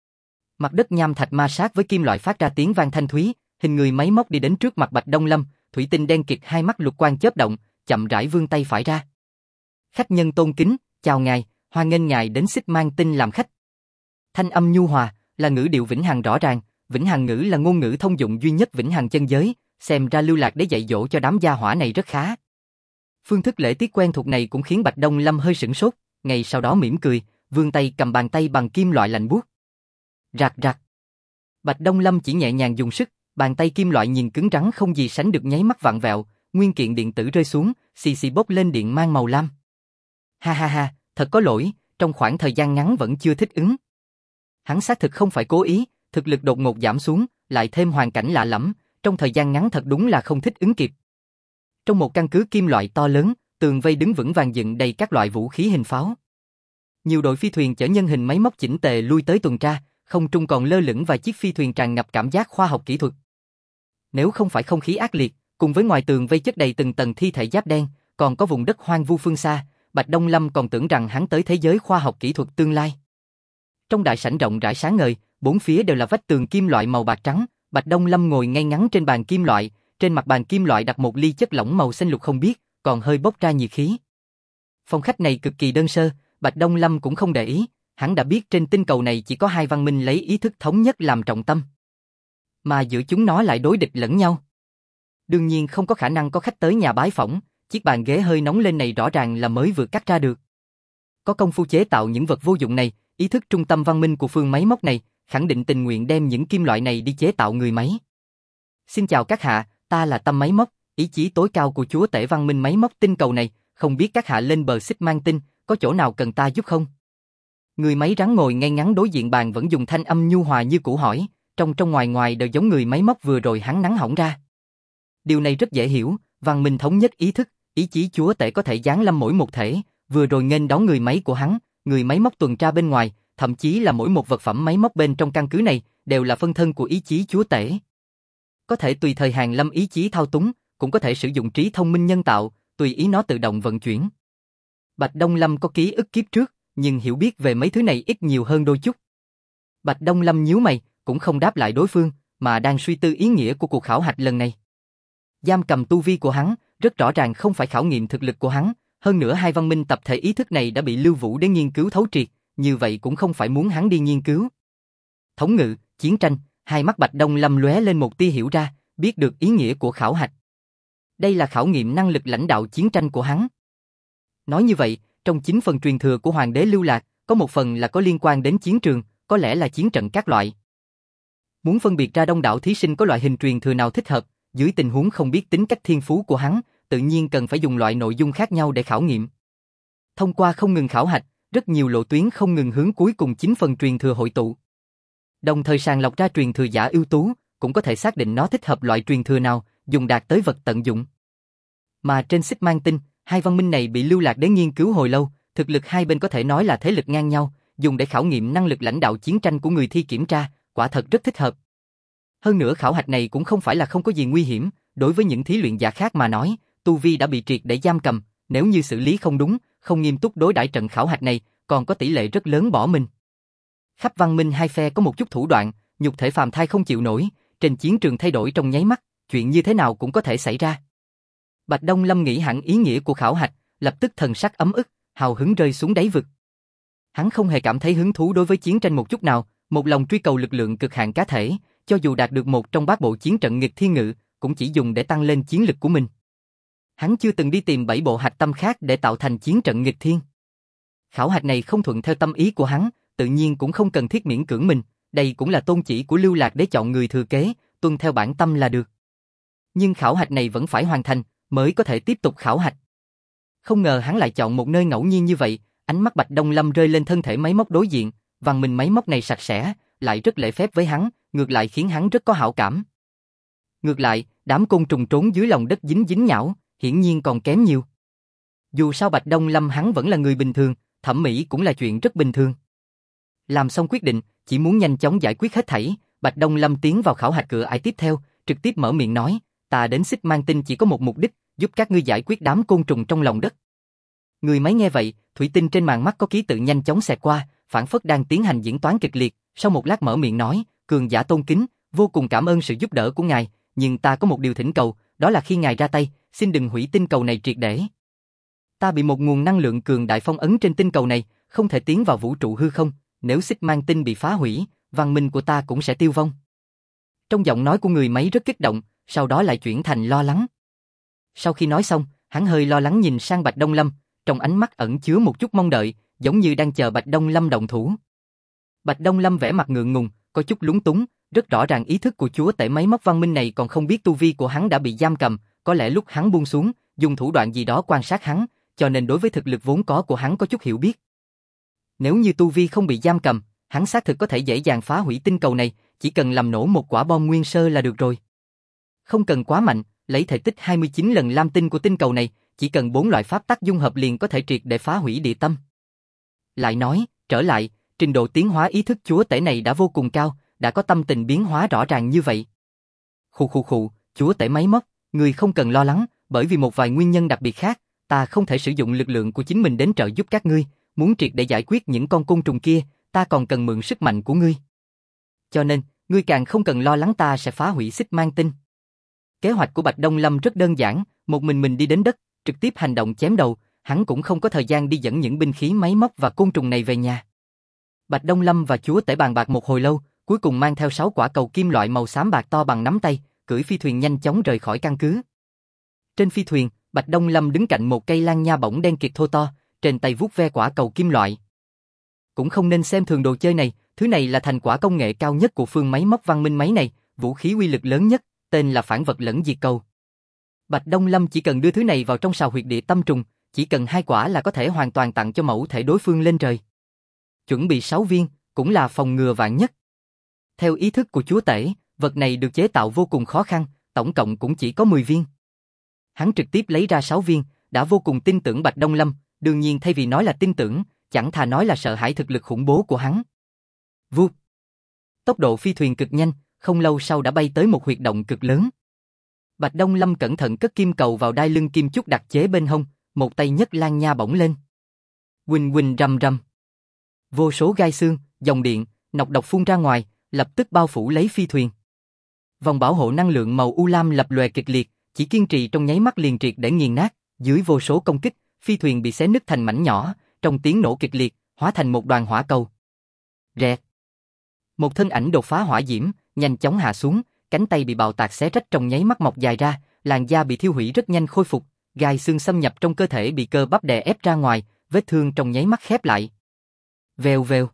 Mặt đất nham thạch ma sát với kim loại phát ra tiếng vang thanh thúy, hình người máy móc đi đến trước mặt Bạch Đông Lâm, thủy tinh đen kịt hai mắt lục quang chớp động, chậm rãi vươn tay phải ra. Khách nhân tôn kính, chào ngài, hoan nghênh ngài đến Xích Mang Tinh làm khách. Thanh âm nhu hòa, là ngữ điệu vĩnh hằng rõ ràng, vĩnh hằng ngữ là ngôn ngữ thông dụng duy nhất vĩnh hằng chân giới, xem ra Lưu Lạc để dạy dỗ cho đám gia hỏa này rất khá. Phương thức lễ tiết quen thuộc này cũng khiến Bạch Đông Lâm hơi sửng sốt, ngay sau đó mỉm cười, vươn tay cầm bàn tay bằng kim loại lạnh buốt. Rạc rạc. Bạch Đông Lâm chỉ nhẹ nhàng dùng sức, bàn tay kim loại nhìn cứng rắn không gì sánh được nháy mắt vặn vẹo, nguyên kiện điện tử rơi xuống, xì xì bốc lên điện mang màu lam. Ha ha ha, thật có lỗi, trong khoảng thời gian ngắn vẫn chưa thích ứng. Hắn xác thực không phải cố ý, thực lực đột ngột giảm xuống, lại thêm hoàn cảnh lạ lẫm, trong thời gian ngắn thật đúng là không thích ứng kịp. Trong một căn cứ kim loại to lớn, tường vây đứng vững vàng dựng đầy các loại vũ khí hình pháo. Nhiều đội phi thuyền chở nhân hình máy móc chỉnh tề lui tới tuần tra, không trung còn lơ lửng vài chiếc phi thuyền tràn ngập cảm giác khoa học kỹ thuật. Nếu không phải không khí ác liệt, cùng với ngoài tường vây chất đầy từng tầng thi thể giáp đen, còn có vùng đất hoang vu phương xa, Bạch Đông Lâm còn tưởng rằng hắn tới thế giới khoa học kỹ thuật tương lai. Trong đại sảnh rộng rãi sáng ngời, bốn phía đều là vách tường kim loại màu bạc trắng, Bạch Đông Lâm ngồi ngay ngắn trên bàn kim loại, trên mặt bàn kim loại đặt một ly chất lỏng màu xanh lục không biết, còn hơi bốc ra nhiệt khí. Phòng khách này cực kỳ đơn sơ, Bạch Đông Lâm cũng không để ý, hắn đã biết trên tinh cầu này chỉ có hai văn minh lấy ý thức thống nhất làm trọng tâm, mà giữa chúng nó lại đối địch lẫn nhau. Đương nhiên không có khả năng có khách tới nhà bái phỏng, chiếc bàn ghế hơi nóng lên này rõ ràng là mới vừa cắt ra được. Có công phu chế tạo những vật vô dụng này, ý thức trung tâm văn minh của phương máy móc này, khẳng định tình nguyện đem những kim loại này đi chế tạo người máy. Xin chào các hạ, ta là Tâm Máy Móc, ý chí tối cao của chúa tể văn minh máy móc tinh cầu này, không biết các hạ lên bờ Xích Mang Tinh, có chỗ nào cần ta giúp không? Người máy rắn ngồi ngay ngắn đối diện bàn vẫn dùng thanh âm nhu hòa như cũ hỏi, trong ngoài ngoài đều giống người máy móc vừa rồi hắn nắn hỏng ra. Điều này rất dễ hiểu, văn minh thống nhất ý thức, ý chí chúa tể có thể giáng lâm mỗi một thể, vừa rồi nghênh đón người máy của hắn, người máy móc tuần tra bên ngoài, thậm chí là mỗi một vật phẩm máy móc bên trong căn cứ này, đều là phân thân của ý chí chúa tể. Có thể tùy thời hàng lâm ý chí thao túng, cũng có thể sử dụng trí thông minh nhân tạo, tùy ý nó tự động vận chuyển. Bạch Đông Lâm có ký ức kiếp trước, nhưng hiểu biết về mấy thứ này ít nhiều hơn đôi chút. Bạch Đông Lâm nhíu mày, cũng không đáp lại đối phương, mà đang suy tư ý nghĩa của cuộc khảo hạch lần này. Giam cầm tu vi của hắn, rất rõ ràng không phải khảo nghiệm thực lực của hắn, hơn nữa hai văn minh tập thể ý thức này đã bị Lưu Vũ đến nghiên cứu thấu triệt, như vậy cũng không phải muốn hắn đi nghiên cứu. Thống ngự, chiến tranh, hai mắt Bạch Đông Lâm lóe lên một tia hiểu ra, biết được ý nghĩa của khảo hạch. Đây là khảo nghiệm năng lực lãnh đạo chiến tranh của hắn. Nói như vậy, trong 9 phần truyền thừa của Hoàng đế Lưu Lạc, có một phần là có liên quan đến chiến trường, có lẽ là chiến trận các loại. Muốn phân biệt ra đông đảo thí sinh có loại hình truyền thừa nào thích hợp, dưới tình huống không biết tính cách thiên phú của hắn, tự nhiên cần phải dùng loại nội dung khác nhau để khảo nghiệm. Thông qua không ngừng khảo hạch, rất nhiều lộ tuyến không ngừng hướng cuối cùng 9 phần truyền thừa hội tụ. Đồng thời sàng lọc ra truyền thừa giả ưu tú, cũng có thể xác định nó thích hợp loại truyền thừa nào, dùng đạt tới vật tận dụng. Mà trên Xích Mang Tinh, hai văn minh này bị Lưu Lạc Đế nghiên cứu hồi lâu, thực lực hai bên có thể nói là thế lực ngang nhau, dùng để khảo nghiệm năng lực lãnh đạo chiến tranh của người thi kiểm tra, quả thật rất thích hợp. Hơn nữa khảo hạch này cũng không phải là không có gì nguy hiểm, đối với những thí luyện giả khác mà nói, tu vi đã bị triệt để giam cầm, nếu như xử lý không đúng, không nghiêm túc đối đãi trận khảo hạch này, còn có tỷ lệ rất lớn bỏ mình. Khắp văn minh hai phe có một chút thủ đoạn, nhục thể phàm thai không chịu nổi, trên chiến trường thay đổi trong nháy mắt, chuyện như thế nào cũng có thể xảy ra. Bạch Đông Lâm nghĩ hẳn ý nghĩa của khảo hạch, lập tức thần sắc ấm ức, hào hứng rơi xuống đáy vực. Hắn không hề cảm thấy hứng thú đối với chiến tranh một chút nào, một lòng truy cầu lực lượng cực hạn cá thể, cho dù đạt được một trong 3 bộ chiến trận nghịch thiên ngự, cũng chỉ dùng để tăng lên chiến lực của mình. Hắn chưa từng đi tìm 7 bộ hạch tâm khác để tạo thành chiến trận nghịch thiên. Khảo hạch này không thuận theo tâm ý của hắn, tự nhiên cũng không cần thiết miễn cưỡng mình, đây cũng là tôn chỉ của Lưu Lạc để chọn người thừa kế, tuân theo bản tâm là được. Nhưng khảo hạch này vẫn phải hoàn thành, mới có thể tiếp tục khảo hạch. Không ngờ hắn lại chọn một nơi ngẫu nhiên như vậy, ánh mắt Bạch Đông Lâm rơi lên thân thể máy móc đối diện, văn minh máy móc này sạch sẽ, lại rất lễ phép với hắn, ngược lại khiến hắn rất có hảo cảm. Ngược lại, đám côn trùng trốn dưới lòng đất dính dính nhão, hiển nhiên còn kém nhiều. Dù sao Bạch Đông Lâm hắn vẫn là người bình thường, thẩm mỹ cũng là chuyện rất bình thường. Làm xong quyết định, chỉ muốn nhanh chóng giải quyết hết thảy, Bạch Đông Lâm tiến vào khảo hạch cửa ải tiếp theo, trực tiếp mở miệng nói, ta đến Xích Mang Tinh chỉ có một mục đích, giúp các ngươi giải quyết đám côn trùng trong lòng đất. Người máy nghe vậy, thủy tinh trên màn mắt có ký tự nhanh chóng xẹt qua, phảng phất đang tiến hành diễn toán kịch liệt, sau một lát mở miệng nói, cường giả tôn kính, vô cùng cảm ơn sự giúp đỡ của ngài, nhưng ta có một điều thỉnh cầu, đó là khi ngài ra tay, xin đừng hủy tinh cầu này triệt để. Ta bị một nguồn năng lượng cường đại phong ấn trên tinh cầu này, không thể tiến vào vũ trụ hư không, nếu Xích Mang Tinh bị phá hủy, văn minh của ta cũng sẽ tiêu vong. Trong giọng nói của người máy rất kích động, sau đó lại chuyển thành lo lắng. Sau khi nói xong, hắn hơi lo lắng nhìn sang Bạch Đông Lâm, trong ánh mắt ẩn chứa một chút mong đợi, giống như đang chờ Bạch Đông Lâm động thủ. Bạch Đông Lâm vẻ mặt ngượng ngùng, có chút lúng túng, rất rõ ràng ý thức của chúa tể máy móc văn minh này còn không biết tu vi của hắn đã bị giam cầm, có lẽ lúc hắn buông xuống, dùng thủ đoạn gì đó quan sát hắn, cho nên đối với thực lực vốn có của hắn có chút hiểu biết. Nếu như tu vi không bị giam cầm, hắn xác thực có thể dễ dàng phá hủy tinh cầu này, chỉ cần làm nổ một quả bom nguyên sơ là được rồi. Không cần quá mạnh, lấy thể tích 29 lần lam tinh của tinh cầu này, chỉ cần 4 loại pháp tắc dung hợp liền có thể triệt để phá hủy địa tâm. Lại nói, trở lại, trình độ tiến hóa ý thức chúa tể này đã vô cùng cao, đã có tâm tình biến hóa rõ ràng như vậy. Khụ, chúa tể máy móc, người không cần lo lắng, bởi vì một vài nguyên nhân đặc biệt khác, ta không thể sử dụng lực lượng của chính mình đến trợ giúp các ngươi, muốn triệt để giải quyết những con côn trùng kia, ta còn cần mượn sức mạnh của ngươi. Cho nên, ngươi càng không cần lo lắng ta sẽ phá hủy Xích Mang Tinh. Kế hoạch của Bạch Đông Lâm rất đơn giản, một mình đi đến đất, trực tiếp hành động chém đầu, hắn cũng không có thời gian đi dẫn những binh khí máy móc và côn trùng này về nhà. Bạch Đông Lâm và chúa tể bàn bạc một hồi lâu, cuối cùng mang theo 6 quả cầu kim loại màu xám bạc to bằng nắm tay, cưỡi phi thuyền nhanh chóng rời khỏi căn cứ. Trên phi thuyền, Bạch Đông Lâm đứng cạnh một cây lan nha bổng đen kịt thô to, trên tay vuốt ve quả cầu kim loại. Cũng không nên xem thường đồ chơi này, thứ này là thành quả công nghệ cao nhất của phương máy móc văn minh máy này, vũ khí uy lực lớn nhất, tên là phản vật lẫn diệt cầu. Bạch Đông Lâm chỉ cần đưa thứ này vào trong sào huyệt địa tâm trùng, chỉ cần 2 quả là có thể hoàn toàn tặng cho mẫu thể đối phương lên trời. Chuẩn bị 6 viên, cũng là phòng ngừa vạn nhất. Theo ý thức của chúa tể, vật này được chế tạo vô cùng khó khăn, tổng cộng cũng chỉ có 10 viên. Hắn trực tiếp lấy ra 6 viên, đã vô cùng tin tưởng Bạch Đông Lâm, đương nhiên thay vì nói là tin tưởng, chẳng thà nói là sợ hãi thực lực khủng bố của hắn. Vụt. Tốc độ phi thuyền cực nhanh, không lâu sau đã bay tới một huyệt động cực lớn. Bạch Đông Lâm cẩn thận cất kim cầu vào đai lưng kim chúc đặc chế bên hông, một tay nhấc lan nha bổng lên. Huỳnh huỳnh rầm rầm. Vô số gai xương, dòng điện, nọc độc phun ra ngoài, lập tức bao phủ lấy phi thuyền. Vòng bảo hộ năng lượng màu u lam lập lòe kịch liệt, chỉ kiên trì trong nháy mắt liền triệt để nghiền nát, dưới vô số công kích, phi thuyền bị xé nứt thành mảnh nhỏ, trong tiếng nổ kịch liệt, hóa thành một đoàn hỏa cầu. Rẹt. Một thân ảnh đột phá hỏa diễm, nhanh chóng hạ xuống, cánh tay bị bạo tạc xé rách trong nháy mắt mọc dài ra, làn da bị thiêu hủy rất nhanh khôi phục, gai xương xâm nhập trong cơ thể bị cơ bắp đè ép ra ngoài, vết thương trong nháy mắt khép lại. Vèo vèo.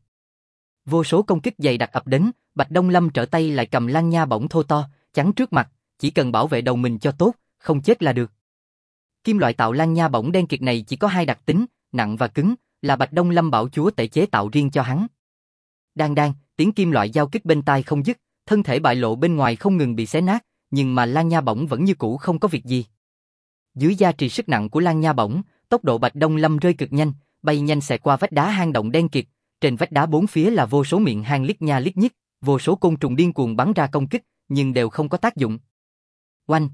Vô số công kích dày đặc ập đến, Bạch Đông Lâm trở tay lại cầm lan nha bổng thô to, chắn trước mặt, chỉ cần bảo vệ đầu mình cho tốt, không chết là được. Kim loại tạo lan nha bổng đen kịt này chỉ có 2 đặc tính, nặng và cứng, là Bạch Đông Lâm bảo chúa tể chế tạo riêng cho hắn. Đang, tiếng kim loại giao kích bên tai không dứt, thân thể bại lộ bên ngoài không ngừng bị xé nát, nhưng mà lan nha bổng vẫn như cũ không có việc gì. Dưới gia trì sức nặng của lan nha bổng, tốc độ Bạch Đông Lâm rơi cực nhanh, bay nhanh xẹt qua vách đá hang động đen kịt, trên vách đá bốn phía là vô số miệng hang lít nha lít nhít, vô số côn trùng điên cuồng bắn ra công kích, nhưng đều không có tác dụng. Oanh!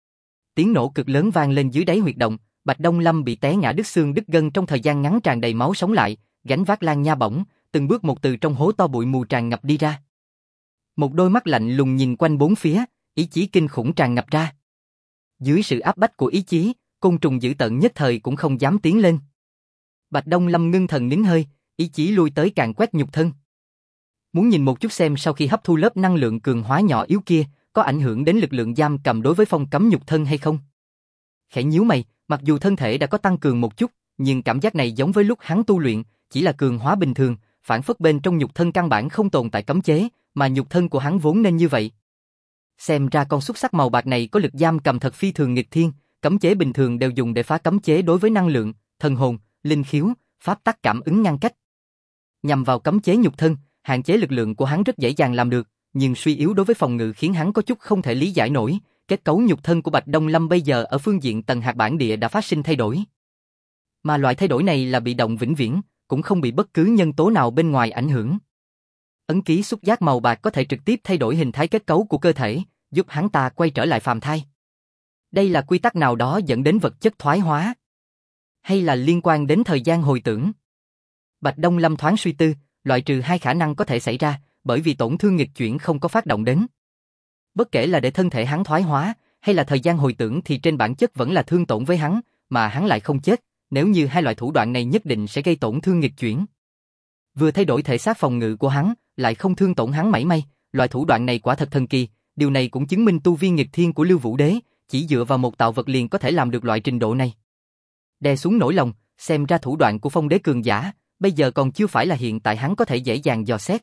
Tiếng nổ cực lớn vang lên dưới đáy huyệt động, Bạch Đông Lâm bị té ngã đứt xương đứt gân trong thời gian ngắn tràn đầy máu sống lại, gánh vác lan nha bổng, từng bước một từ trong hố to bụi mù tràn ngập đi ra. Một đôi mắt lạnh lùng nhìn quanh bốn phía, ý chí kinh khủng tràn ngập ra. Dưới sự áp bách của ý chí, côn trùng dữ tợn nhất thời cũng không dám tiến lên. Bạch Đông Lâm ngưng thần nín hơi, ý chí lui tới càng quét nhục thân. Muốn nhìn một chút xem sau khi hấp thu lớp năng lượng cường hóa nhỏ yếu kia, có ảnh hưởng đến lực lượng giam cầm đối với phong cấm nhục thân hay không. Khẽ nhíu mày, mặc dù thân thể đã có tăng cường một chút, nhưng cảm giác này giống với lúc hắn tu luyện, chỉ là cường hóa bình thường, phản phất bên trong nhục thân căn bản không tồn tại cấm chế, mà nhục thân của hắn vốn nên như vậy. Xem ra con xúc sắc màu bạc này có lực giam cầm thật phi thường nghịch thiên, cấm chế bình thường đều dùng để phá cấm chế đối với năng lượng, thần hồn, linh khiếu, pháp tắc cảm ứng ngăn cách. Nhằm vào cấm chế nhục thân, hạn chế lực lượng của hắn rất dễ dàng làm được, nhưng suy yếu đối với phòng ngự khiến hắn có chút không thể lý giải nổi. Kết cấu nhục thân của Bạch Đông Lâm bây giờ ở phương diện tầng hạt bản địa đã phát sinh thay đổi. Mà loại thay đổi này là bị động vĩnh viễn, cũng không bị bất cứ nhân tố nào bên ngoài ảnh hưởng. Ấn ký xúc giác màu bạc có thể trực tiếp thay đổi hình thái kết cấu của cơ thể, giúp hắn ta quay trở lại phàm thai. Đây là quy tắc nào đó dẫn đến vật chất thoái hóa, hay là liên quan đến thời gian hồi tưởng? Bạch Đông Lâm thoáng suy tư, loại trừ hai khả năng có thể xảy ra, bởi vì tổn thương nghịch chuyển không có phát động đến. Bất kể là để thân thể hắn thoái hóa, hay là thời gian hồi tưởng thì trên bản chất vẫn là thương tổn với hắn, mà hắn lại không chết, nếu như hai loại thủ đoạn này nhất định sẽ gây tổn thương nghịch chuyển. Vừa thay đổi thể xác phòng ngự của hắn, lại không thương tổn hắn mảy may, loại thủ đoạn này quả thật thần kỳ, điều này cũng chứng minh tu vi nghịch thiên của Lưu Vũ Đế, chỉ dựa vào một tạo vật liền có thể làm được loại trình độ này. Đè xuống nỗi lòng, xem ra thủ đoạn của Phong Đế cường giả, bây giờ còn chưa phải là hiện tại hắn có thể dễ dàng dò xét.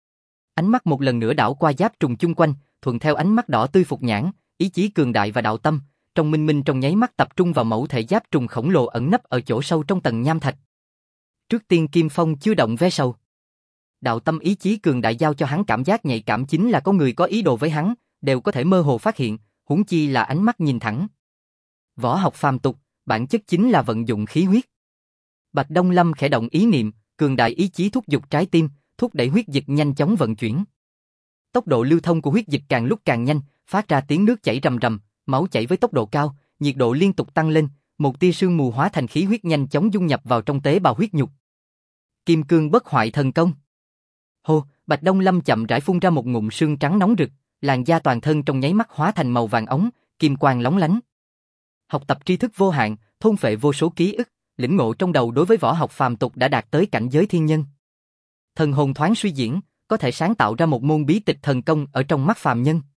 Ánh mắt một lần nữa đảo qua giáp trùng chung quanh, thuận theo ánh mắt đỏ tươi phục nhãn, ý chí cường đại và đạo tâm, trong minh minh trong nháy mắt tập trung vào mẫu thể giáp trùng khổng lồ ẩn nấp ở chỗ sâu trong tầng nham thạch. Trước tiên Kim Phong chưa động ve sầu. Đạo tâm ý chí cường đại giao cho hắn cảm giác nhạy cảm, chính là có người có ý đồ với hắn, đều có thể mơ hồ phát hiện, huống chi là ánh mắt nhìn thẳng. Võ học phàm tục, bản chất chính là vận dụng khí huyết. Bạch Đông Lâm khẽ động ý niệm, cường đại ý chí thúc giục trái tim, thúc đẩy huyết dịch nhanh chóng vận chuyển. Tốc độ lưu thông của huyết dịch càng lúc càng nhanh, phát ra tiếng nước chảy rầm rầm, máu chảy với tốc độ cao, nhiệt độ liên tục tăng lên, một tia sương mù hóa thành khí huyết nhanh chóng dung nhập vào trong tế bào huyết nhục. Kim cương bất hoại thần công. Hô, Bạch Đông Lâm chậm rãi phun ra một ngụm sương trắng nóng rực, làn da toàn thân trong nháy mắt hóa thành màu vàng óng, kim quang lóng lánh. Học tập tri thức vô hạn, thôn phệ vô số ký ức, lĩnh ngộ trong đầu đối với võ học phàm tục đã đạt tới cảnh giới thiên nhân. Thần hồn thoáng suy diễn, có thể sáng tạo ra một môn bí tịch thần công ở trong mắt phàm nhân.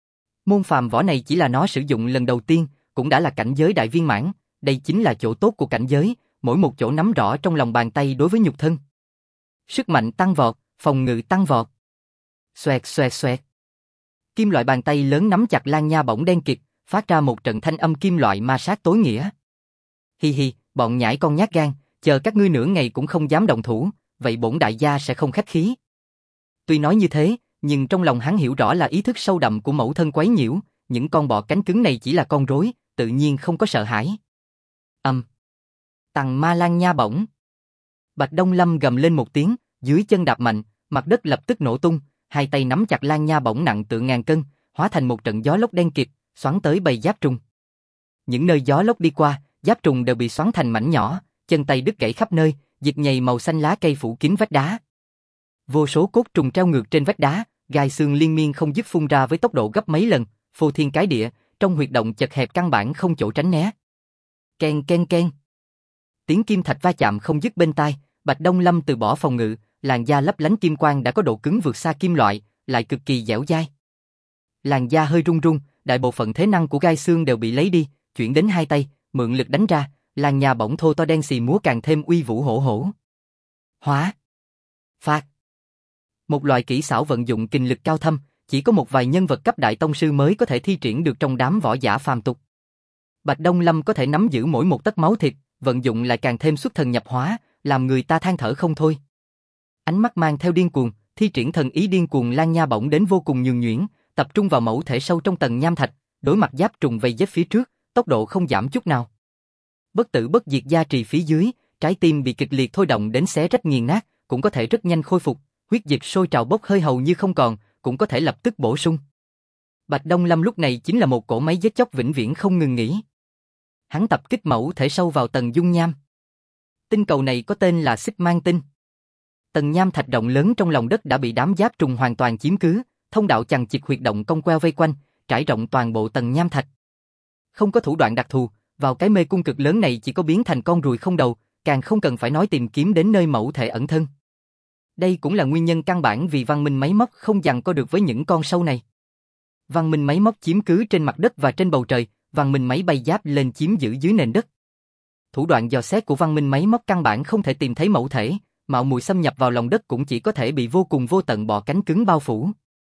Môn phàm võ này chỉ là nó sử dụng lần đầu tiên, cũng đã là cảnh giới đại viên mãn, đây chính là chỗ tốt của cảnh giới, mỗi một chỗ nắm rõ trong lòng bàn tay đối với nhục thân. Sức mạnh tăng vọt, phòng ngự tăng vọt. Xoẹt xoẹt xoẹt. Kim loại bàn tay lớn nắm chặt lan nha bổng đen kịt, phát ra một trận thanh âm kim loại ma sát tối nghĩa. Hi hi, bọn nhãi con nhát gan, chờ các ngươi nửa ngày cũng không dám động thủ, vậy bổn đại gia sẽ không khách khí. Tuy nói như thế, nhưng trong lòng hắn hiểu rõ là ý thức sâu đậm của mẫu thân quấy nhiễu, những con bọ cánh cứng này chỉ là con rối, tự nhiên không có sợ hãi. Tằng ma lan nha bổng. Bạch Đông Lâm gầm lên một tiếng, dưới chân đạp mạnh, mặt đất lập tức nổ tung, hai tay nắm chặt lan nha bổng nặng tựa ngàn cân, hóa thành một trận gió lốc đen kịt, xoắn tới bầy giáp trùng. Những nơi gió lốc đi qua, giáp trùng đều bị xoắn thành mảnh nhỏ, chân tay đứt gãy khắp nơi, dịch nhầy màu xanh lá cây phủ kín vách đá. Vô số cốt trùng treo ngược trên vách đá, gai xương liên miên không dứt phun ra với tốc độ gấp mấy lần, phô thiên cái địa, trong huyệt động chật hẹp căn bản không chỗ tránh né. Ken ken ken. Tiếng kim thạch va chạm không dứt bên tai, Bạch Đông Lâm từ bỏ phòng ngự, làn da lấp lánh kim quang đã có độ cứng vượt xa kim loại, lại cực kỳ dẻo dai. Làn da hơi run run, đại bộ phận thế năng của gai xương đều bị lấy đi, chuyển đến hai tay, mượn lực đánh ra, làn nha bổng thô to đen xì múa càng thêm uy vũ hổ hổ. Hóa. Phạt. Một loại kỹ xảo vận dụng kình lực cao thâm, chỉ có một vài nhân vật cấp đại tông sư mới có thể thi triển được trong đám võ giả phàm tục. Bạch Đông Lâm có thể nắm giữ mỗi một tấc máu thịt, vận dụng lại càng thêm xuất thần nhập hóa, làm người ta than thở không thôi. Ánh mắt mang theo điên cuồng, thi triển thần ý điên cuồng lan nha bổng đến vô cùng nhường nhuyễn, tập trung vào mẫu thể sâu trong tầng nham thạch, đối mặt giáp trùng vây giết phía trước, tốc độ không giảm chút nào. Bất tử bất diệt gia trì phía dưới, trái tim bị kịch liệt thôi động đến xé rách nghiền nát, cũng có thể rất nhanh khôi phục, huyết dịch sôi trào bốc hơi hầu như không còn, cũng có thể lập tức bổ sung. Bạch Đông Lâm lúc này chính là một cỗ máy giết chóc vĩnh viễn không ngừng nghỉ. Hắn tập kích mẫu thể sâu vào tầng dung nham. Tinh cầu này có tên là Xích Mang Tinh. Tầng nham thạch rộng lớn trong lòng đất đã bị đám giáp trùng hoàn toàn chiếm cứ, thông đạo chằng chịt huyệt động cong queo vây quanh, trải rộng toàn bộ tầng nham thạch. Không có thủ đoạn đặc thù, vào cái mê cung cực lớn này chỉ có biến thành con ruồi không đầu, càng không cần phải nói tìm kiếm đến nơi mẫu thể ẩn thân. Đây cũng là nguyên nhân căn bản vì văn minh máy móc không giằng co được với những con sâu này. Văn minh máy móc chiếm cứ trên mặt đất và trên bầu trời, văn minh máy bay giáp lên chiếm giữ dưới nền đất. Thủ đoạn dò xét của văn minh máy móc căn bản không thể tìm thấy mẫu thể, mạo muội xâm nhập vào lòng đất cũng chỉ có thể bị vô cùng vô tận bọ cánh cứng bao phủ.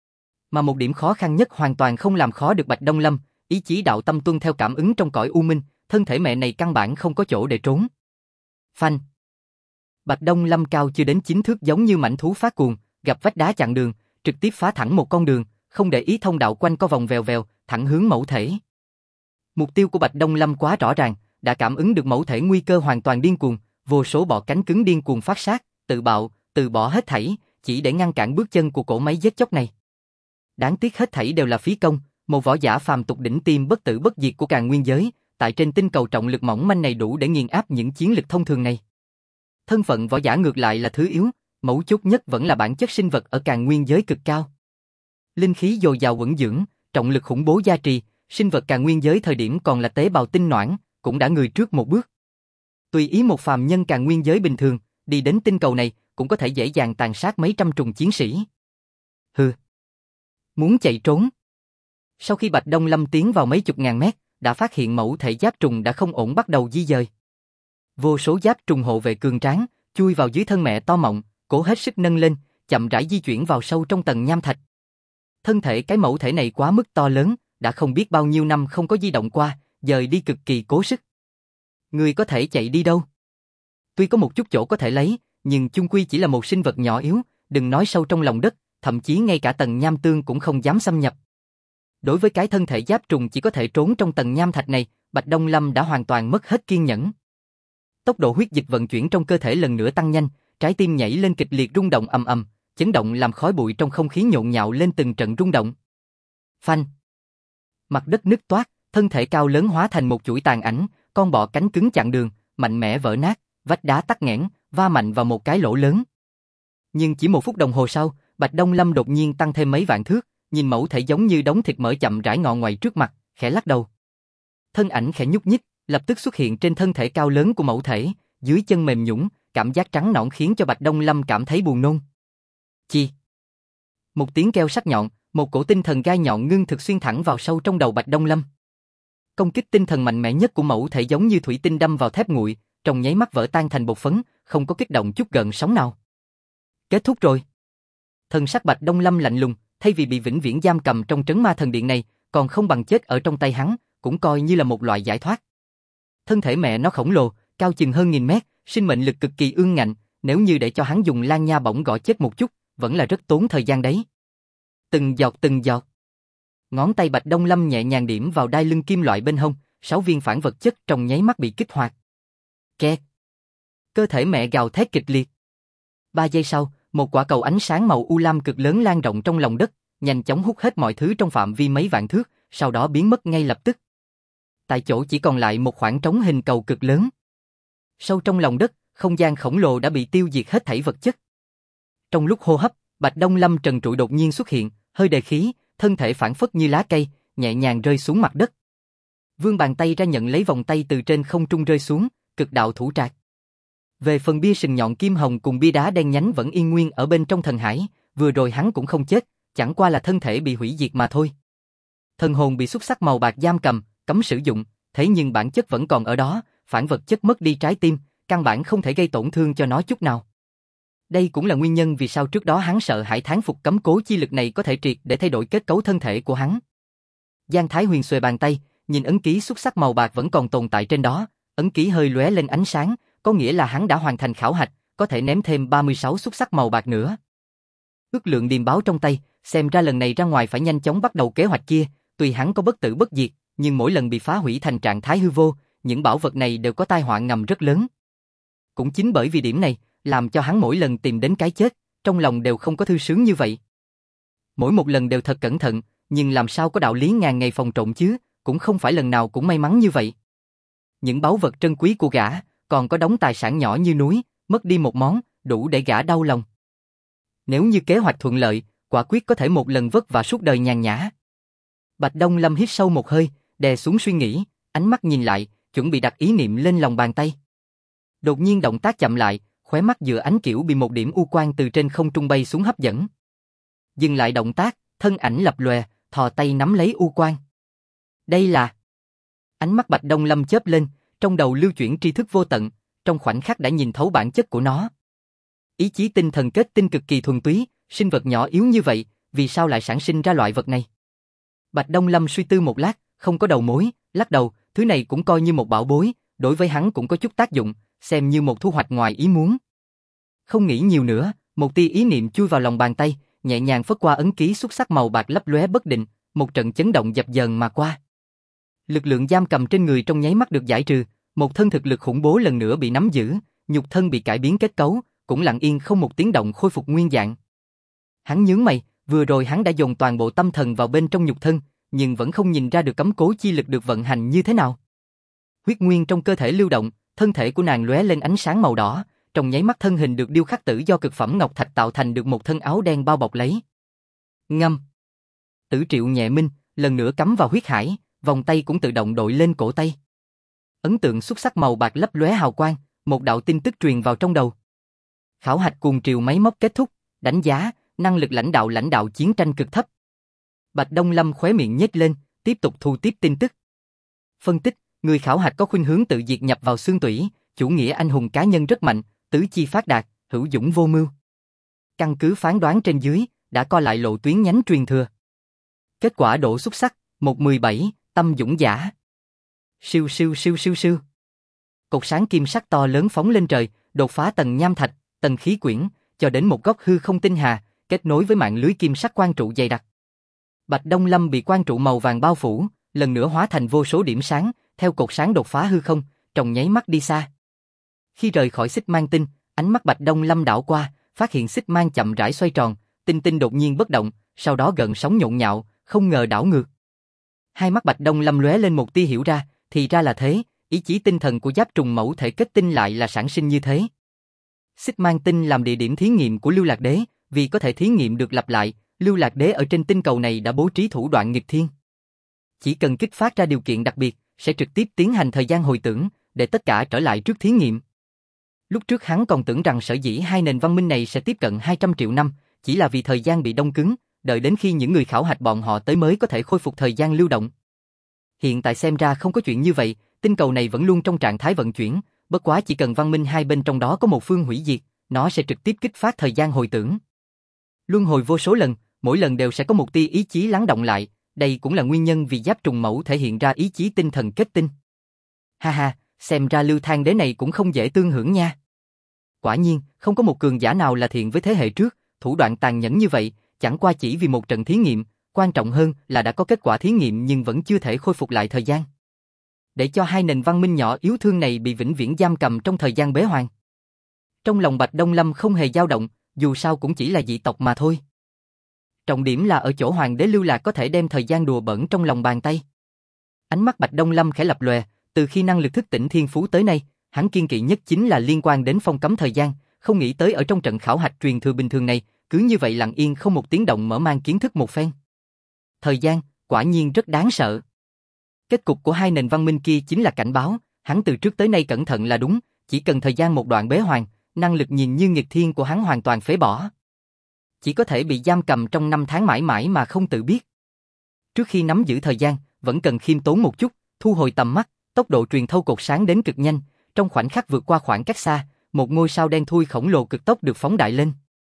Mà một điểm khó khăn nhất hoàn toàn không làm khó được Bạch Đông Lâm, ý chí đạo tâm tuân theo cảm ứng trong cõi u minh, thân thể mẹ này căn bản không có chỗ để trốn. Phanh. Bạch Đông Lâm cao chưa đến 9 thước giống như mãnh thú phát cuồng, gặp vách đá chặn đường, trực tiếp phá thẳng một con đường, không để ý thông đạo quanh co vòng vèo vèo, thẳng hướng mẫu thể. Mục tiêu của Bạch Đông Lâm quá rõ ràng, đã cảm ứng được mẫu thể nguy cơ hoàn toàn điên cuồng, vô số bọ cánh cứng điên cuồng phát sát, tự bạo, từ bỏ hết thảy, chỉ để ngăn cản bước chân của cỗ máy giết chóc này. Đáng tiếc hết thảy đều là phí công, một võ giả phàm tục đỉnh tiêm bất tử bất diệt của Càn Nguyên giới, tại trên tinh cầu trọng lực mỏng manh này đủ để nghiền áp những chiến lực thông thường này. Thân phận võ giả ngược lại là thứ yếu, mấu chốt nhất vẫn là bản chất sinh vật ở Càn Nguyên giới cực cao. Linh khí dồi dào vững dưỡng, trọng lực khủng bố gia trì, sinh vật Càn Nguyên giới thời điểm còn là tế bào tinh noãn, cũng đã người trước một bước. Tùy ý một phàm nhân Càn Nguyên giới bình thường, đi đến tinh cầu này, cũng có thể dễ dàng tàn sát mấy trăm trùng chiến sĩ. Hừ. Muốn chạy trốn. Sau khi Bạch Đông Lâm tiến vào mấy chục ngàn mét, đã phát hiện mẫu thể giáp trùng đã không ổn bắt đầu di dời. Vô số giáp trùng hộ vệ cường tráng, chui vào dưới thân mẹ to mọng, cố hết sức nâng lên, chậm rãi di chuyển vào sâu trong tầng nham thạch. Thân thể cái mẫu thể này quá mức to lớn, đã không biết bao nhiêu năm không có di động qua, dời đi cực kỳ cố sức. Người có thể chạy đi đâu? Tuy có một chút chỗ có thể lấy, nhưng chung quy chỉ là một sinh vật nhỏ yếu, đừng nói sâu trong lòng đất, thậm chí ngay cả tầng nham tương cũng không dám xâm nhập. Đối với cái thân thể giáp trùng chỉ có thể trốn trong tầng nham thạch này, Bạch Đông Lâm đã hoàn toàn mất hết kiên nhẫn. Tốc độ huyết dịch vận chuyển trong cơ thể lần nữa tăng nhanh, trái tim nhảy lên kịch liệt rung động ầm ầm, chấn động làm khói bụi trong không khí nhộn nhạo lên từng trận rung động. Phanh. Mặt đất nứt toác, thân thể cao lớn hóa thành một chuỗi tàn ảnh, con bọ cánh cứng chặn đường, mạnh mẽ vỡ nát, vách đá tắc nghẽn, va mạnh vào một cái lỗ lớn. Nhưng chỉ một phút đồng hồ sau, Bạch Đông Lâm đột nhiên tăng thêm mấy vạn thước, nhìn mẫu thể giống như đống thịt mỡ chậm rãi ngọ ngoại trước mặt, khẽ lắc đầu. Thân ảnh khẽ nhúc nhích, lập tức xuất hiện trên thân thể cao lớn của mẫu thể, dưới chân mềm nhũn, cảm giác trắng nõn khiến cho Bạch Đông Lâm cảm thấy buồn nôn. Chi. Một tiếng kêu sắc nhọn, một cổ tinh thần gai nhọn ngưng thực xuyên thẳng vào sâu trong đầu Bạch Đông Lâm. Công kích tinh thần mạnh mẽ nhất của mẫu thể giống như thủy tinh đâm vào thép nguội, trong nháy mắt vỡ tan thành bột phấn, không có kích động chút gợn sóng nào. Kết thúc rồi. Thần sắc Bạch Đông Lâm lạnh lùng, thay vì bị vĩnh viễn giam cầm trong trấn ma thần điện này, còn không bằng chết ở trong tay hắn, cũng coi như là một loại giải thoát. Thân thể mẹ nó khổng lồ, cao chừng hơn 1000 mét, sinh mệnh lực cực kỳ ương ngạnh, nếu như để cho hắn dùng lan nha bổng gõ chết một chút, vẫn là rất tốn thời gian đấy. Từng giọt từng giọt. Ngón tay Bạch Đông Lâm nhẹ nhàng điểm vào đai lưng kim loại bên hông, 6 viên phản vật chất trong nháy mắt bị kích hoạt. Kẹt. Cơ thể mẹ gào thét kịch liệt. 3 giây sau, một quả cầu ánh sáng màu u lam cực lớn lan rộng trong lòng đất, nhanh chóng hút hết mọi thứ trong phạm vi mấy vạn thước, sau đó biến mất ngay lập tức. Tại chỗ chỉ còn lại một khoảng trống hình cầu cực lớn. Sâu trong lòng đất, không gian khổng lồ đã bị tiêu diệt hết thảy vật chất. Trong lúc hô hấp, Bạch Đông Lâm trần trụi đột nhiên xuất hiện, hơi đề khí, thân thể phảng phất như lá cây, nhẹ nhàng rơi xuống mặt đất. Vươn bàn tay ra nhận lấy vòng tay từ trên không trung rơi xuống, cực đạo thủ trạc. Về phần bia sừng nhọn kim hồng cùng bia đá đen nhánh vẫn yên nguyên ở bên trong thần hải, vừa rồi hắn cũng không chết, chẳng qua là thân thể bị hủy diệt mà thôi. Thần hồn bị xúc sắc màu bạc giam cầm, cấm sử dụng, thế nhưng bản chất vẫn còn ở đó, phản vật chất mất đi trái tim, căn bản không thể gây tổn thương cho nó chút nào. Đây cũng là nguyên nhân vì sao trước đó hắn sợ hãi thán phục cấm cố chi lực này có thể triệt để thay đổi kết cấu thân thể của hắn. Giang Thái Huyền xuề bàn tay, nhìn ấn ký xúc sắc màu bạc vẫn còn tồn tại trên đó, ấn ký hơi lóe lên ánh sáng, có nghĩa là hắn đã hoàn thành khảo hạch, có thể ném thêm 36 xúc sắc màu bạc nữa. Ước lượng điềm báo trong tay, xem ra lần này ra ngoài phải nhanh chóng bắt đầu kế hoạch kia, tuy hắn có bất tử bất diệt, nhưng mỗi lần bị phá hủy thành trạng thái hư vô, những bảo vật này đều có tai họa ngầm rất lớn. Cũng chính bởi vì điểm này, làm cho hắn mỗi lần tìm đến cái chết, trong lòng đều không có thư sướng như vậy. Mỗi một lần đều thật cẩn thận, nhưng làm sao có đạo lý ngàn ngày phòng trộm chứ, cũng không phải lần nào cũng may mắn như vậy. Những báu vật trân quý của gã, còn có đống tài sản nhỏ như núi, mất đi một món, đủ để gã đau lòng. Nếu như kế hoạch thuận lợi, quả quyết có thể một lần vất vả suốt đời nhàn nhã. Bạch Đông Lâm hít sâu một hơi, đè xuống suy nghĩ, ánh mắt nhìn lại, chuẩn bị đặt ý niệm lên lòng bàn tay. Đột nhiên động tác chậm lại, khóe mắt giữa ánh kiểu bị một điểm u quang từ trên không trung bay xuống hấp dẫn. Dừng lại động tác, thân ảnh lập lòe, thò tay nắm lấy u quang. Đây là... Ánh mắt Bạch Đông Lâm chớp lên, trong đầu lưu chuyển tri thức vô tận, trong khoảnh khắc đã nhìn thấu bản chất của nó. Ý chí tinh thần kết tinh cực kỳ thuần túy, sinh vật nhỏ yếu như vậy, vì sao lại sản sinh ra loại vật này? Bạch Đông Lâm suy tư một lát, không có đầu mối, lắc đầu, thứ này cũng coi như một bảo bối, đối với hắn cũng có chút tác dụng, xem như một thu hoạch ngoài ý muốn. Không nghĩ nhiều nữa, một tia ý niệm chui vào lòng bàn tay, nhẹ nhàng phất qua ấn ký xuất sắc màu bạc lấp lóe bất định, một trận chấn động dập dờn mà qua. Lực lượng giam cầm trên người trong nháy mắt được giải trừ, một thân thực lực khủng bố lần nữa bị nắm giữ, nhục thân bị cải biến kết cấu, cũng lặng yên không một tiếng động khôi phục nguyên dạng. Hắn nhướng mày, vừa rồi hắn đã dồn toàn bộ tâm thần vào bên trong nhục thân, nhưng vẫn không nhìn ra được cấm cố chi lực được vận hành như thế nào. Huyết nguyên trong cơ thể lưu động, thân thể của nàng lóe lên ánh sáng màu đỏ, trong nháy mắt thân hình được điêu khắc tử do cực phẩm ngọc thạch tạo thành được một thân áo đen bao bọc lấy. Ngâm. Tử Triệu nhẹ minh, lần nữa cắm vào huyết hải, vòng tay cũng tự động đội lên cổ tay. Ấn tượng xuất sắc màu bạc lấp lóe hào quang, một đạo tin tức truyền vào trong đầu. Khảo hạch cuồng triều máy móc kết thúc, đánh giá, năng lực lãnh đạo chiến tranh cực thấp. Bạch Đông Lâm khóe miệng nhếch lên, tiếp tục thu tiếp tin tức. Phân tích, người khảo hạch có khuynh hướng tự diệt nhập vào xương tủy, chủ nghĩa anh hùng cá nhân rất mạnh, tứ chi phát đạt, hữu dũng vô mưu. Căn cứ phán đoán trên dưới, đã co lại lộ tuyến nhánh truyền thừa. Kết quả độ xuất sắc, 117, tâm dũng giả. Siêu siêu siêu siêu siêu. Cột sáng kim sắc to lớn phóng lên trời, đột phá tầng nham thạch, tầng khí quyển, cho đến một góc hư không tinh hà, kết nối với mạng lưới kim sắc quang trụ dày đặc. Bạch Đông Lâm bị quang trụ màu vàng bao phủ, lần nữa hóa thành vô số điểm sáng, theo cột sáng đột phá hư không, trong nháy mắt đi xa. Khi rời khỏi xích mang tinh, ánh mắt Bạch Đông Lâm đảo qua, phát hiện xích mang chậm rãi xoay tròn, tinh tinh đột nhiên bất động, sau đó gợn sóng nhộn nhạo, không ngờ đảo ngược. Hai mắt Bạch Đông Lâm lóe lên một tia hiểu ra, thì ra là thế, ý chí tinh thần của giáp trùng mẫu thể kết tinh lại là sản sinh như thế. Xích mang tinh làm địa điểm thí nghiệm của Lưu Lạc Đế, vì có thể thí nghiệm được lặp lại, Lưu Lạc Đế ở trên tinh cầu này đã bố trí thủ đoạn nghịch thiên. Chỉ cần kích phát ra điều kiện đặc biệt, sẽ trực tiếp tiến hành thời gian hồi tưởng, để tất cả trở lại trước thí nghiệm. Lúc trước hắn còn tưởng rằng sở dĩ hai nền văn minh này sẽ tiếp cận 200 triệu năm, chỉ là vì thời gian bị đông cứng, đợi đến khi những người khảo hạch bọn họ tới mới có thể khôi phục thời gian lưu động. Hiện tại xem ra không có chuyện như vậy, tinh cầu này vẫn luôn trong trạng thái vận chuyển, bất quá chỉ cần văn minh hai bên trong đó có một phương hủy diệt, nó sẽ trực tiếp kích phát thời gian hồi tưởng. Luân hồi vô số lần, mỗi lần đều sẽ có một tia ý chí lắng động lại, đây cũng là nguyên nhân vì giáp trùng mẫu thể hiện ra ý chí tinh thần kết tinh. Ha ha, xem ra Lưu Thang Đế này cũng không dễ tương hưởng nha. Quả nhiên, không có một cường giả nào là thiện với thế hệ trước, thủ đoạn tàn nhẫn như vậy, chẳng qua chỉ vì một trận thí nghiệm, quan trọng hơn là đã có kết quả thí nghiệm nhưng vẫn chưa thể khôi phục lại thời gian. Để cho hai nền văn minh nhỏ yếu thương này bị vĩnh viễn giam cầm trong thời gian bế hoàng. Trong lòng Bạch Đông Lâm không hề dao động, dù sao cũng chỉ là dị tộc mà thôi. Trọng điểm là ở chỗ hoàng đế Lưu Lạc có thể đem thời gian đùa bỡn trong lòng bàn tay. Ánh mắt Bạch Đông Lâm khẽ lập lòe, từ khi năng lực thức tỉnh thiên phú tới nay, hắn kiên kỵ nhất chính là liên quan đến phong cấm thời gian, không nghĩ tới ở trong trận khảo hạch truyền thừa bình thường này, cứ như vậy lặng yên không một tiếng động mở mang kiến thức một phen. Thời gian, quả nhiên rất đáng sợ. Kết cục của hai nền văn minh kia chính là cảnh báo, hắn từ trước tới nay cẩn thận là đúng, chỉ cần thời gian một đoạn bế hoàng, năng lực nhìn như nghịch thiên của hắn hoàn toàn phế bỏ. Chỉ có thể bị giam cầm trong 5 tháng mãi mãi mà không tự biết. Trước khi nắm giữ thời gian, vẫn cần khiêm tốn một chút, thu hồi tầm mắt, tốc độ truyền thâu cột sáng đến cực nhanh, trong khoảnh khắc vượt qua khoảng cách xa, một ngôi sao đen thui khổng lồ cực tốc được phóng đại lên.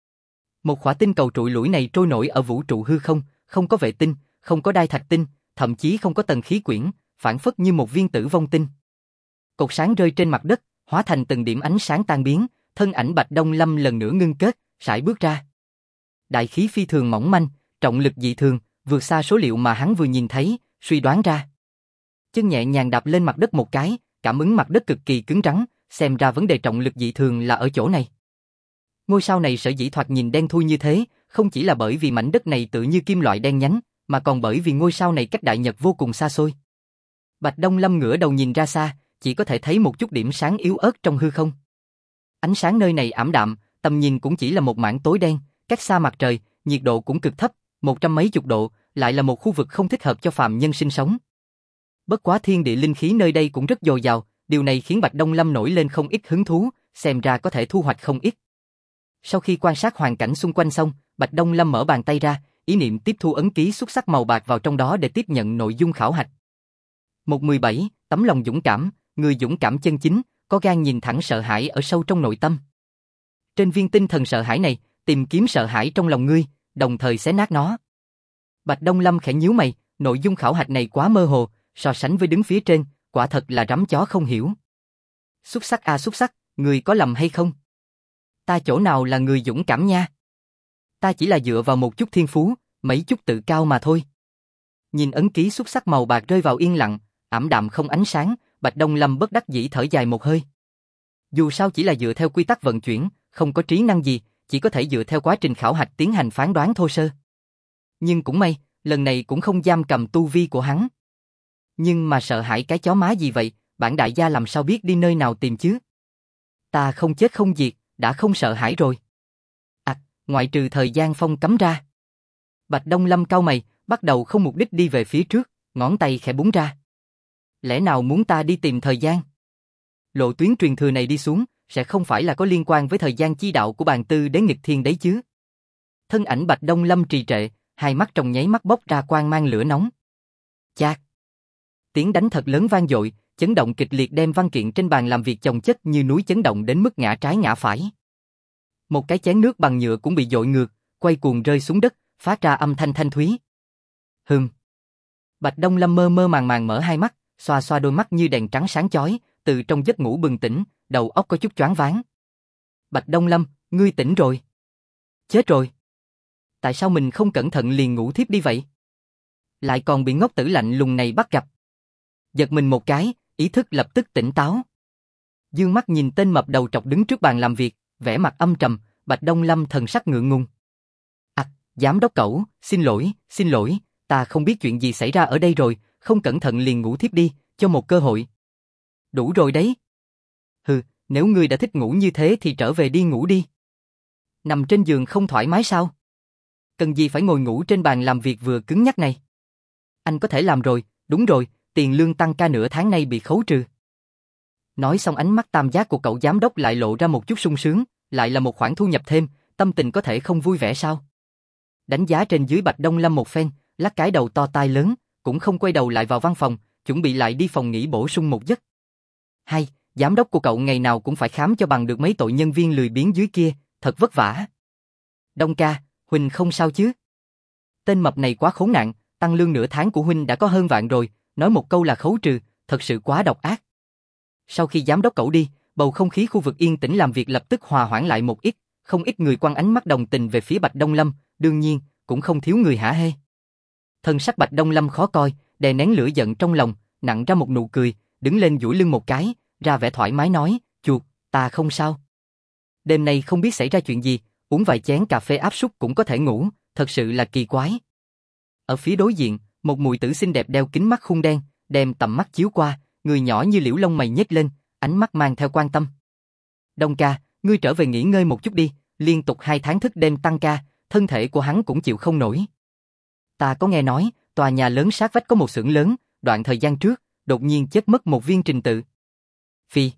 Một khỏa tinh cầu trụi lủi này trôi nổi ở vũ trụ hư không, không có vệ tinh, không có đai thạch tinh, thậm chí không có tầng khí quyển, phản phất như một viên tử vong tinh. Cột sáng rơi trên mặt đất, hóa thành từng điểm ánh sáng tan biến, thân ảnh Bạch Đông Lâm lần nữa ngưng kết, sải bước ra. Đại khí phi thường mỏng manh, trọng lực dị thường, vượt xa số liệu mà hắn vừa nhìn thấy, suy đoán ra. Chân nhẹ nhàng đạp lên mặt đất một cái, cảm ứng mặt đất cực kỳ cứng rắn, xem ra vấn đề trọng lực dị thường là ở chỗ này. Ngôi sao này sở dĩ thoạt nhìn đen thui như thế, không chỉ là bởi vì mảnh đất này tự như kim loại đen nhánh, mà còn bởi vì ngôi sao này cách Đại Nhật vô cùng xa xôi. Bạch Đông Lâm ngửa đầu nhìn ra xa, chỉ có thể thấy một chút điểm sáng yếu ớt trong hư không. Ánh sáng nơi này ảm đạm, tầm nhìn cũng chỉ là một mảng tối đen, cách xa mặt trời, nhiệt độ cũng cực thấp, 100 mấy chục độ, lại là một khu vực không thích hợp cho phàm nhân sinh sống. Bất quá thiên địa linh khí nơi đây cũng rất dồi dào, Điều này khiến Bạch Đông Lâm nổi lên không ít hứng thú, xem ra có thể thu hoạch không ít. Sau khi quan sát hoàn cảnh xung quanh xong, Bạch Đông Lâm mở bàn tay ra, ý niệm tiếp thu ấn ký xuất sắc màu bạc vào trong đó để tiếp nhận nội dung khảo hạch. 1.17, tấm lòng dũng cảm, người dũng cảm chân chính, có gan nhìn thẳng sợ hãi ở sâu trong nội tâm. Trên viên tinh thần sợ hãi này, tìm kiếm sợ hãi trong lòng ngươi, đồng thời xé nát nó. Bạch Đông Lâm khẽ nhíu mày, nội dung khảo hạch này quá mơ hồ, so sánh với đứng phía trên, quả thật là rắm chó không hiểu. Xuất sắc à xuất sắc, người có lầm hay không? Ta chỗ nào là người dũng cảm nha? Ta chỉ là dựa vào một chút thiên phú, mấy chút tự cao mà thôi. Nhìn ấn ký xuất sắc màu bạc rơi vào yên lặng, ảm đạm không ánh sáng, Bạch Đông Lâm bất đắc dĩ thở dài một hơi. Dù sao chỉ là dựa theo quy tắc vận chuyển, không có trí năng gì, chỉ có thể dựa theo quá trình khảo hạch tiến hành phán đoán thô sơ. Nhưng cũng may, lần này cũng không giam cầm tu vi của hắn. Nhưng mà sợ hãi cái chó má gì vậy, bản đại gia làm sao biết đi nơi nào tìm chứ? Ta không chết không diệt, đã không sợ hãi rồi. À, ngoại trừ thời gian phong cấm ra. Bạch Đông Lâm cau mày, bắt đầu không mục đích đi về phía trước, ngón tay khẽ búng ra. Lẽ nào muốn ta đi tìm thời gian? Lộ tuyến truyền thừa này đi xuống, sẽ không phải là có liên quan với thời gian chi đạo của bàn tư đế nghịch thiên đấy chứ? Thân ảnh Bạch Đông Lâm trì trệ, hai mắt trong nháy mắt bốc ra quang mang lửa nóng. Chát! Tiếng đánh thật lớn vang dội, chấn động kịch liệt đem văn kiện trên bàn làm việc chồng chất như núi chấn động đến mức ngã trái ngã phải. Một cái chén nước bằng nhựa cũng bị dội ngược, quay cuồng rơi xuống đất, phát ra âm thanh thanh thúy. Bạch Đông Lâm mơ mơ màng màng mở hai mắt, xoa xoa đôi mắt như đèn trắng sáng chói, từ trong giấc ngủ bừng tỉnh, đầu óc có chút choáng váng. Bạch Đông Lâm, ngươi tỉnh rồi. Chết rồi. Tại sao mình không cẩn thận liền ngủ thiếp đi vậy? Lại còn bị ngốc tử lạnh lùng này bắt gặp. Giật mình một cái, ý thức lập tức tỉnh táo. Dương mắt nhìn tên mập đầu trọc đứng trước bàn làm việc, vẻ mặt âm trầm, Bạch Đông Lâm thần sắc ngượng ngùng. À, giám đốc Cẩu, xin lỗi, ta không biết chuyện gì xảy ra ở đây rồi, không cẩn thận liền ngủ thiếp đi, cho một cơ hội. Đủ rồi đấy. Nếu ngươi đã thích ngủ như thế thì trở về đi ngủ đi. Nằm trên giường không thoải mái sao? Cần gì phải ngồi ngủ trên bàn làm việc vừa cứng nhắc này? Anh có thể làm rồi, đúng rồi, tiền lương tăng ca nửa tháng nay bị khấu trừ. Nói xong ánh mắt tam giác của cậu giám đốc lại lộ ra một chút sung sướng, lại là một khoản thu nhập thêm, tâm tình có thể không vui vẻ sao? Đánh giá trên dưới Bạch Đông Lâm một phen, lắc cái đầu to tai lớn, cũng không quay đầu lại vào văn phòng, chuẩn bị lại đi phòng nghỉ bổ sung một giấc. Hay, giám đốc của cậu ngày nào cũng phải khám cho bằng được mấy tội nhân viên lười biếng dưới kia, thật vất vả. Đông ca, Huynh không sao chứ? Tên mập này quá khốn nạn, tăng lương nửa tháng của Huynh đã có hơn vạn rồi, nói một câu là khấu trừ, thật sự quá độc ác. Sau khi giám đốc cậu đi, bầu không khí khu vực yên tĩnh làm việc lập tức hòa hoãn lại một ít, không ít người quăng ánh mắt đồng tình về phía Bạch Đông Lâm, đương nhiên, cũng không thiếu người hả hê. Thân sắc Bạch Đông Lâm khó coi, đè nén lửa giận trong lòng, nặn ra một nụ cười, đứng lên duỗi lưng một cái, ra vẻ thoải mái nói, chuột, ta không sao. Đêm nay không biết xảy ra chuyện gì, uống vài chén cà phê áp suất cũng có thể ngủ, thật sự là kỳ quái. Ở phía đối diện, một mùi tử xinh đẹp đeo kính mắt khung đen, đem tầm mắt chiếu qua, người nhỏ như liễu lông mày nhếch lên, ánh mắt mang theo quan tâm. Đông ca, ngươi trở về nghỉ ngơi một chút đi, liên tục 2 tháng thức đêm tăng ca, thân thể của hắn cũng chịu không nổi. Ta có nghe nói, tòa nhà lớn sát vách có một xưởng lớn, đoạn thời gian trước, đột nhiên chết mất một viên trình tự. Phi.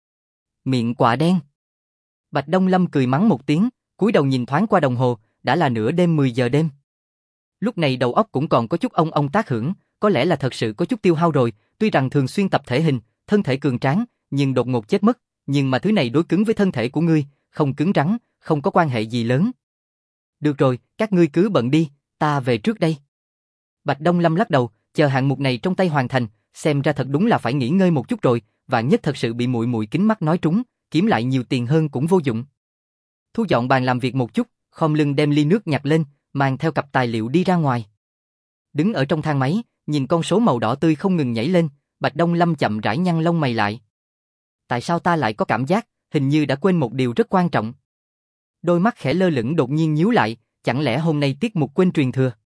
Miệng quạ đen. Bạch Đông Lâm cười mắng một tiếng, cúi đầu nhìn thoáng qua đồng hồ, đã là nửa đêm 10 giờ đêm. Lúc này đầu óc cũng còn có chút ông tác hưởng, có lẽ là thật sự có chút tiêu hao rồi, tuy rằng thường xuyên tập thể hình, thân thể cường tráng, nhưng đột ngột chết mất, nhưng mà thứ này đối cứng với thân thể của ngươi, không cứng rắn, không có quan hệ gì lớn. Được rồi, các ngươi cứ bận đi, ta về trước đây. Bạch Đông Lâm lắc đầu, chờ hạng mục này trong tay hoàn thành, xem ra thật đúng là phải nghỉ ngơi một chút rồi, vạn nhất thật sự bị muội kính mắt nói trúng, kiếm lại nhiều tiền hơn cũng vô dụng. Thu dọn bàn làm việc một chút, khom lưng đem ly nước nhặt lên, mang theo cặp tài liệu đi ra ngoài. Đứng ở trong thang máy, nhìn con số màu đỏ tươi không ngừng nhảy lên, Bạch Đông Lâm chậm rãi nhăn lông mày lại. Tại sao ta lại có cảm giác, hình như đã quên một điều rất quan trọng. Đôi mắt khẽ lơ lửng đột nhiên nhíu lại, chẳng lẽ hôm nay tiết mục quên truyền thừa?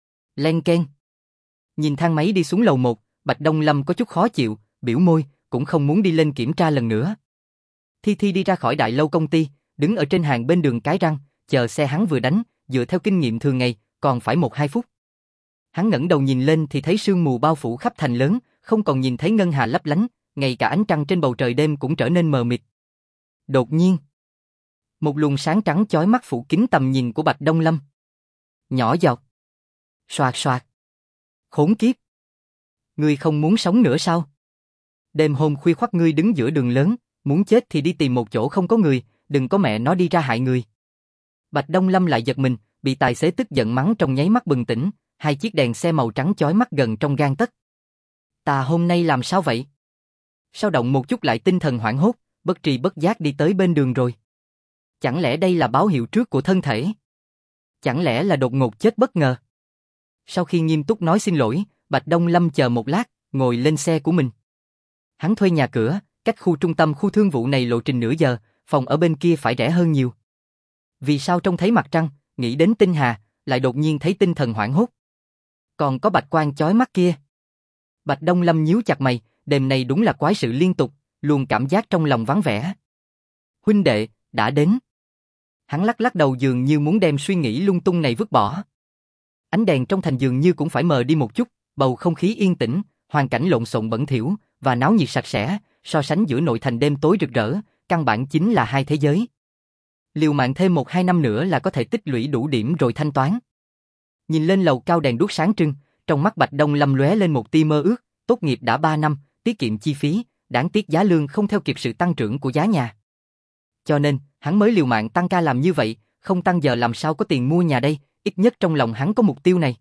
Len keng. Nhìn thang máy đi xuống lầu 1, Bạch Đông Lâm có chút khó chịu, biểu môi, cũng không muốn đi lên kiểm tra lần nữa. Thi Thi đi ra khỏi đại lâu công ty, đứng ở trên hàng bên đường cái răng, chờ xe hắn vừa đánh, dựa theo kinh nghiệm thường ngày, còn phải 1-2 phút. Hắn ngẩng đầu nhìn lên thì thấy sương mù bao phủ khắp thành lớn, không còn nhìn thấy ngân hà lấp lánh, ngay cả ánh trăng trên bầu trời đêm cũng trở nên mờ mịt. Đột nhiên, một luồng sáng trắng chói mắt phủ kín tầm nhìn của Bạch Đông Lâm. Nhỏ giọt. Soạt soạt. Khốn kiếp. Ngươi không muốn sống nữa sao? Đêm hôm khuya khoắt ngươi đứng giữa đường lớn, muốn chết thì đi tìm một chỗ không có người, đừng có mẹ nó đi ra hại người. Bạch Đông Lâm lại giật mình, bị tài xế tức giận mắng trong nháy mắt bừng tỉnh, hai chiếc đèn xe màu trắng chói mắt gần trong gang tấc. Ta hôm nay làm sao vậy? Sao động một chút lại tinh thần hoảng hốt, bất tri bất giác đi tới bên đường rồi. Chẳng lẽ đây là báo hiệu trước của thân thể? Chẳng lẽ là đột ngột chết bất ngờ? Sau khi nghiêm túc nói xin lỗi, Bạch Đông Lâm chờ một lát, ngồi lên xe của mình. Hắn thuê nhà cửa, cách khu trung tâm khu thương vụ này lộ trình nửa giờ, phòng ở bên kia phải rẻ hơn nhiều. Vì sao trông thấy mặt trăng, nghĩ đến tinh hà, lại đột nhiên thấy tinh thần hoảng hốt? Còn có bạch quang chói mắt kia. Bạch Đông Lâm nhíu chặt mày, đêm này đúng là quái sự liên tục, luôn cảm giác trong lòng vắng vẻ. Huynh đệ, đã đến. Hắn lắc lắc đầu dường như muốn đem suy nghĩ lung tung này vứt bỏ. Ánh đèn trong thành dường như cũng phải mờ đi một chút, bầu không khí yên tĩnh, hoàn cảnh lộn xộn bẩn thỉu và náo nhiệt sạch sẽ, so sánh giữa nội thành đêm tối rực rỡ, căn bản chính là hai thế giới. Liều mạng thêm 1-2 năm nữa là có thể tích lũy đủ điểm rồi thanh toán. Nhìn lên lầu cao đèn đuốc sáng trưng, trong mắt Bạch Đông Lâm lóe lên một tia mơ ước, tốt nghiệp đã 3 năm, tiết kiệm chi phí, đáng tiếc giá lương không theo kịp sự tăng trưởng của giá nhà. Cho nên, hắn mới liều mạng tăng ca làm như vậy, không tăng giờ làm sao có tiền mua nhà đây, ít nhất trong lòng hắn có mục tiêu này.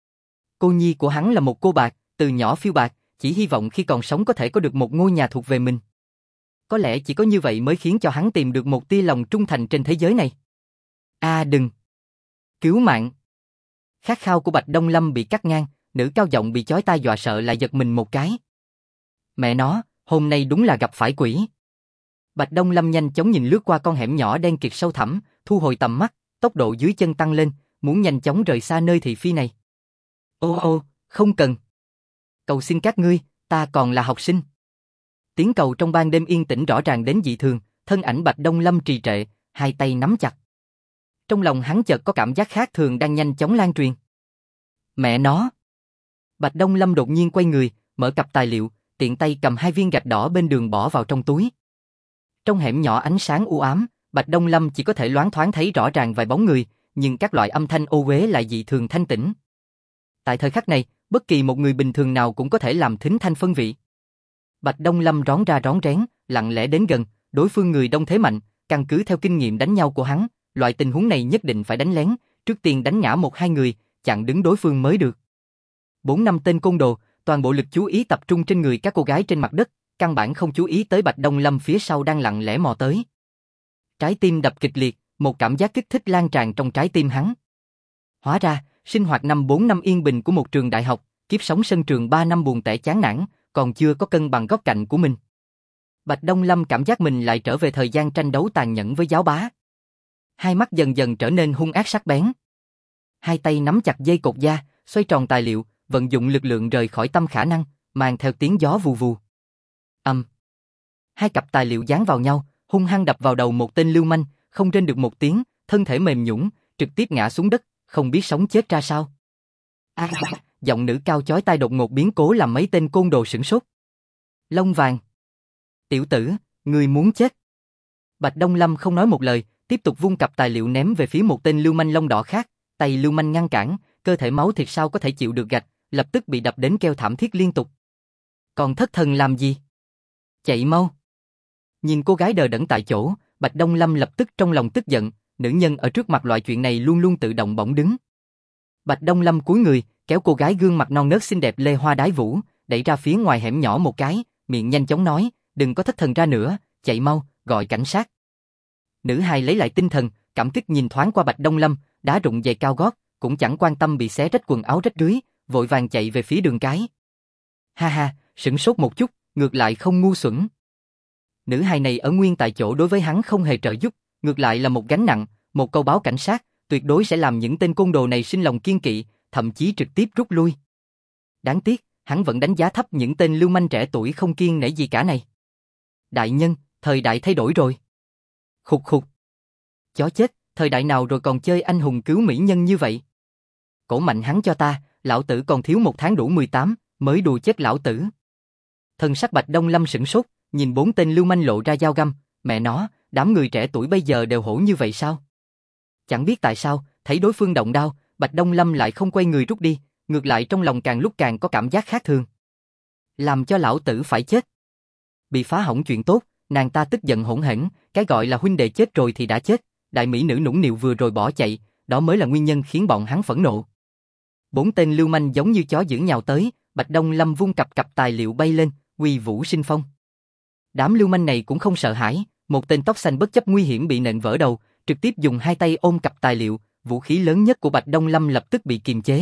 Cô nhi của hắn là một cô bạc, từ nhỏ phiêu bạc, chỉ hy vọng khi còn sống có thể có được một ngôi nhà thuộc về mình. Có lẽ chỉ có như vậy mới khiến cho hắn tìm được một tia lòng trung thành trên thế giới này. Đừng! Cứu mạng! Khát khao của Bạch Đông Lâm bị cắt ngang, nữ cao giọng bị chói tai dọa sợ lại giật mình một cái. Mẹ nó, hôm nay đúng là gặp phải quỷ. Bạch Đông Lâm nhanh chóng nhìn lướt qua con hẻm nhỏ đen kịt sâu thẳm, thu hồi tầm mắt, tốc độ dưới chân tăng lên, muốn nhanh chóng rời xa nơi thị phi này. Ô, không cần. Cầu xin các ngươi, ta còn là học sinh. Tiếng cầu trong ban đêm yên tĩnh rõ ràng đến dị thường, thân ảnh Bạch Đông Lâm trì trệ, hai tay nắm chặt. Trong lòng hắn chợt có cảm giác khác thường đang nhanh chóng lan truyền. Mẹ nó! Bạch Đông Lâm đột nhiên quay người, mở cặp tài liệu, tiện tay cầm 2 viên gạch đỏ bên đường bỏ vào trong túi. Trong hẻm nhỏ ánh sáng u ám, Bạch Đông Lâm chỉ có thể loáng thoáng thấy rõ ràng vài bóng người, nhưng các loại âm thanh ô uế lại dị thường thanh tĩnh. Tại thời khắc này, bất kỳ một người bình thường nào cũng có thể làm thính thanh phân vị. Bạch Đông Lâm rón ra rón rén, lặng lẽ đến gần, đối phương người đông thế mạnh, căn cứ theo kinh nghiệm đánh nhau của hắn, loại tình huống này nhất định phải đánh lén, trước tiên đánh ngã 1-2 người, chặn đứng đối phương mới được. 4-5 tên côn đồ, toàn bộ lực chú ý tập trung trên người các cô gái trên mặt đất, căn bản không chú ý tới Bạch Đông Lâm phía sau đang lặng lẽ mò tới. Trái tim đập kịch liệt, một cảm giác kích thích lan tràn trong trái tim hắn. Hóa ra, sinh hoạt 4 năm yên bình của một trường đại học, kiếp sống sân trường 3 năm buồn tẻ chán nản, còn chưa có cân bằng góc cạnh của mình. Bạch Đông Lâm cảm giác mình lại trở về thời gian tranh đấu tàn nhẫn với giáo bá. Hai mắt dần dần trở nên hung ác sắc bén. Hai tay nắm chặt dây cột da, xoay tròn tài liệu, vận dụng lực lượng rời khỏi tâm khả năng, mang theo tiếng gió vù vù. Hai cặp tài liệu dán vào nhau, hung hăng đập vào đầu một tên lưu manh, không rên được một tiếng, thân thể mềm nhũn, trực tiếp ngã xuống đất, không biết sống chết ra sao. Giọng nữ cao chói tai đột ngột biến cố làm mấy tên côn đồ sửng sốt. Lông vàng. Tiểu tử, ngươi muốn chết. Bạch Đông Lâm không nói một lời, tiếp tục vung cặp tài liệu ném về phía một tên lưu manh lông đỏ khác, tay lưu manh ngăn cản, cơ thể máu thịt sao có thể chịu được gạch, lập tức bị đập đến kêu thảm thiết liên tục. Còn thất thần làm gì? Chạy mau. Nhìn cô gái đờ đẫn tại chỗ, Bạch Đông Lâm lập tức trong lòng tức giận, nữ nhân ở trước mặt loại chuyện này luôn luôn tự động bỗng đứng. Bạch Đông Lâm cúi người, kéo cô gái gương mặt non nớt xinh đẹp lê hoa đái vũ, đẩy ra phía ngoài hẻm nhỏ một cái, miệng nhanh chóng nói, đừng có thất thần ra nữa, chạy mau, gọi cảnh sát. Nữ hài lấy lại tinh thần, cảm kích nhìn thoáng qua Bạch Đông Lâm, đá rụng giày cao gót, cũng chẳng quan tâm bị xé rách quần áo rách rưới, vội vàng chạy về phía đường cái. Ha, sửng sốt một chút, ngược lại không ngu xuẩn. Nữ hài này ở nguyên tại chỗ đối với hắn không hề trợ giúp, ngược lại là một gánh nặng, một câu báo cảnh sát, tuyệt đối sẽ làm những tên côn đồ này sinh lòng kiêng kỵ, thậm chí trực tiếp rút lui. Đáng tiếc, hắn vẫn đánh giá thấp những tên lưu manh trẻ tuổi không kiêng nể gì cả này. Đại nhân, thời đại thay đổi rồi. Khục khục. Chó chết, thời đại nào rồi còn chơi anh hùng cứu mỹ nhân như vậy? Cổ mạnh hắn cho ta, lão tử còn thiếu 1 tháng đủ 18, mới đùa chết lão tử. Thần sắc Bạch Đông Lâm sửng sốt, nhìn 4 tên lưu manh lộ ra dao găm, mẹ nó, đám người trẻ tuổi bây giờ đều hổ như vậy sao? Chẳng biết tại sao, thấy đối phương động đao, Bạch Đông Lâm lại không quay người rút đi, ngược lại trong lòng càng lúc càng có cảm giác khác thường. Làm cho lão tử phải chết. Bị phá hỏng chuyện tốt, nàng ta tức giận hỗn hển, cái gọi là huynh đệ chết rồi thì đã chết, đại mỹ nữ nũng nịu vừa rồi bỏ chạy, đó mới là nguyên nhân khiến bọn hắn phẫn nộ. 4 tên lưu manh giống như chó dữ nhào tới, Bạch Đông Lâm vung cặp tài liệu bay lên, uy vũ sinh phong. Đám lưu manh này cũng không sợ hãi, một tên tóc xanh bất chấp nguy hiểm bị nện vỡ đầu, trực tiếp dùng 2 tay ôm cặp tài liệu, vũ khí lớn nhất của Bạch Đông Lâm lập tức bị kiềm chế.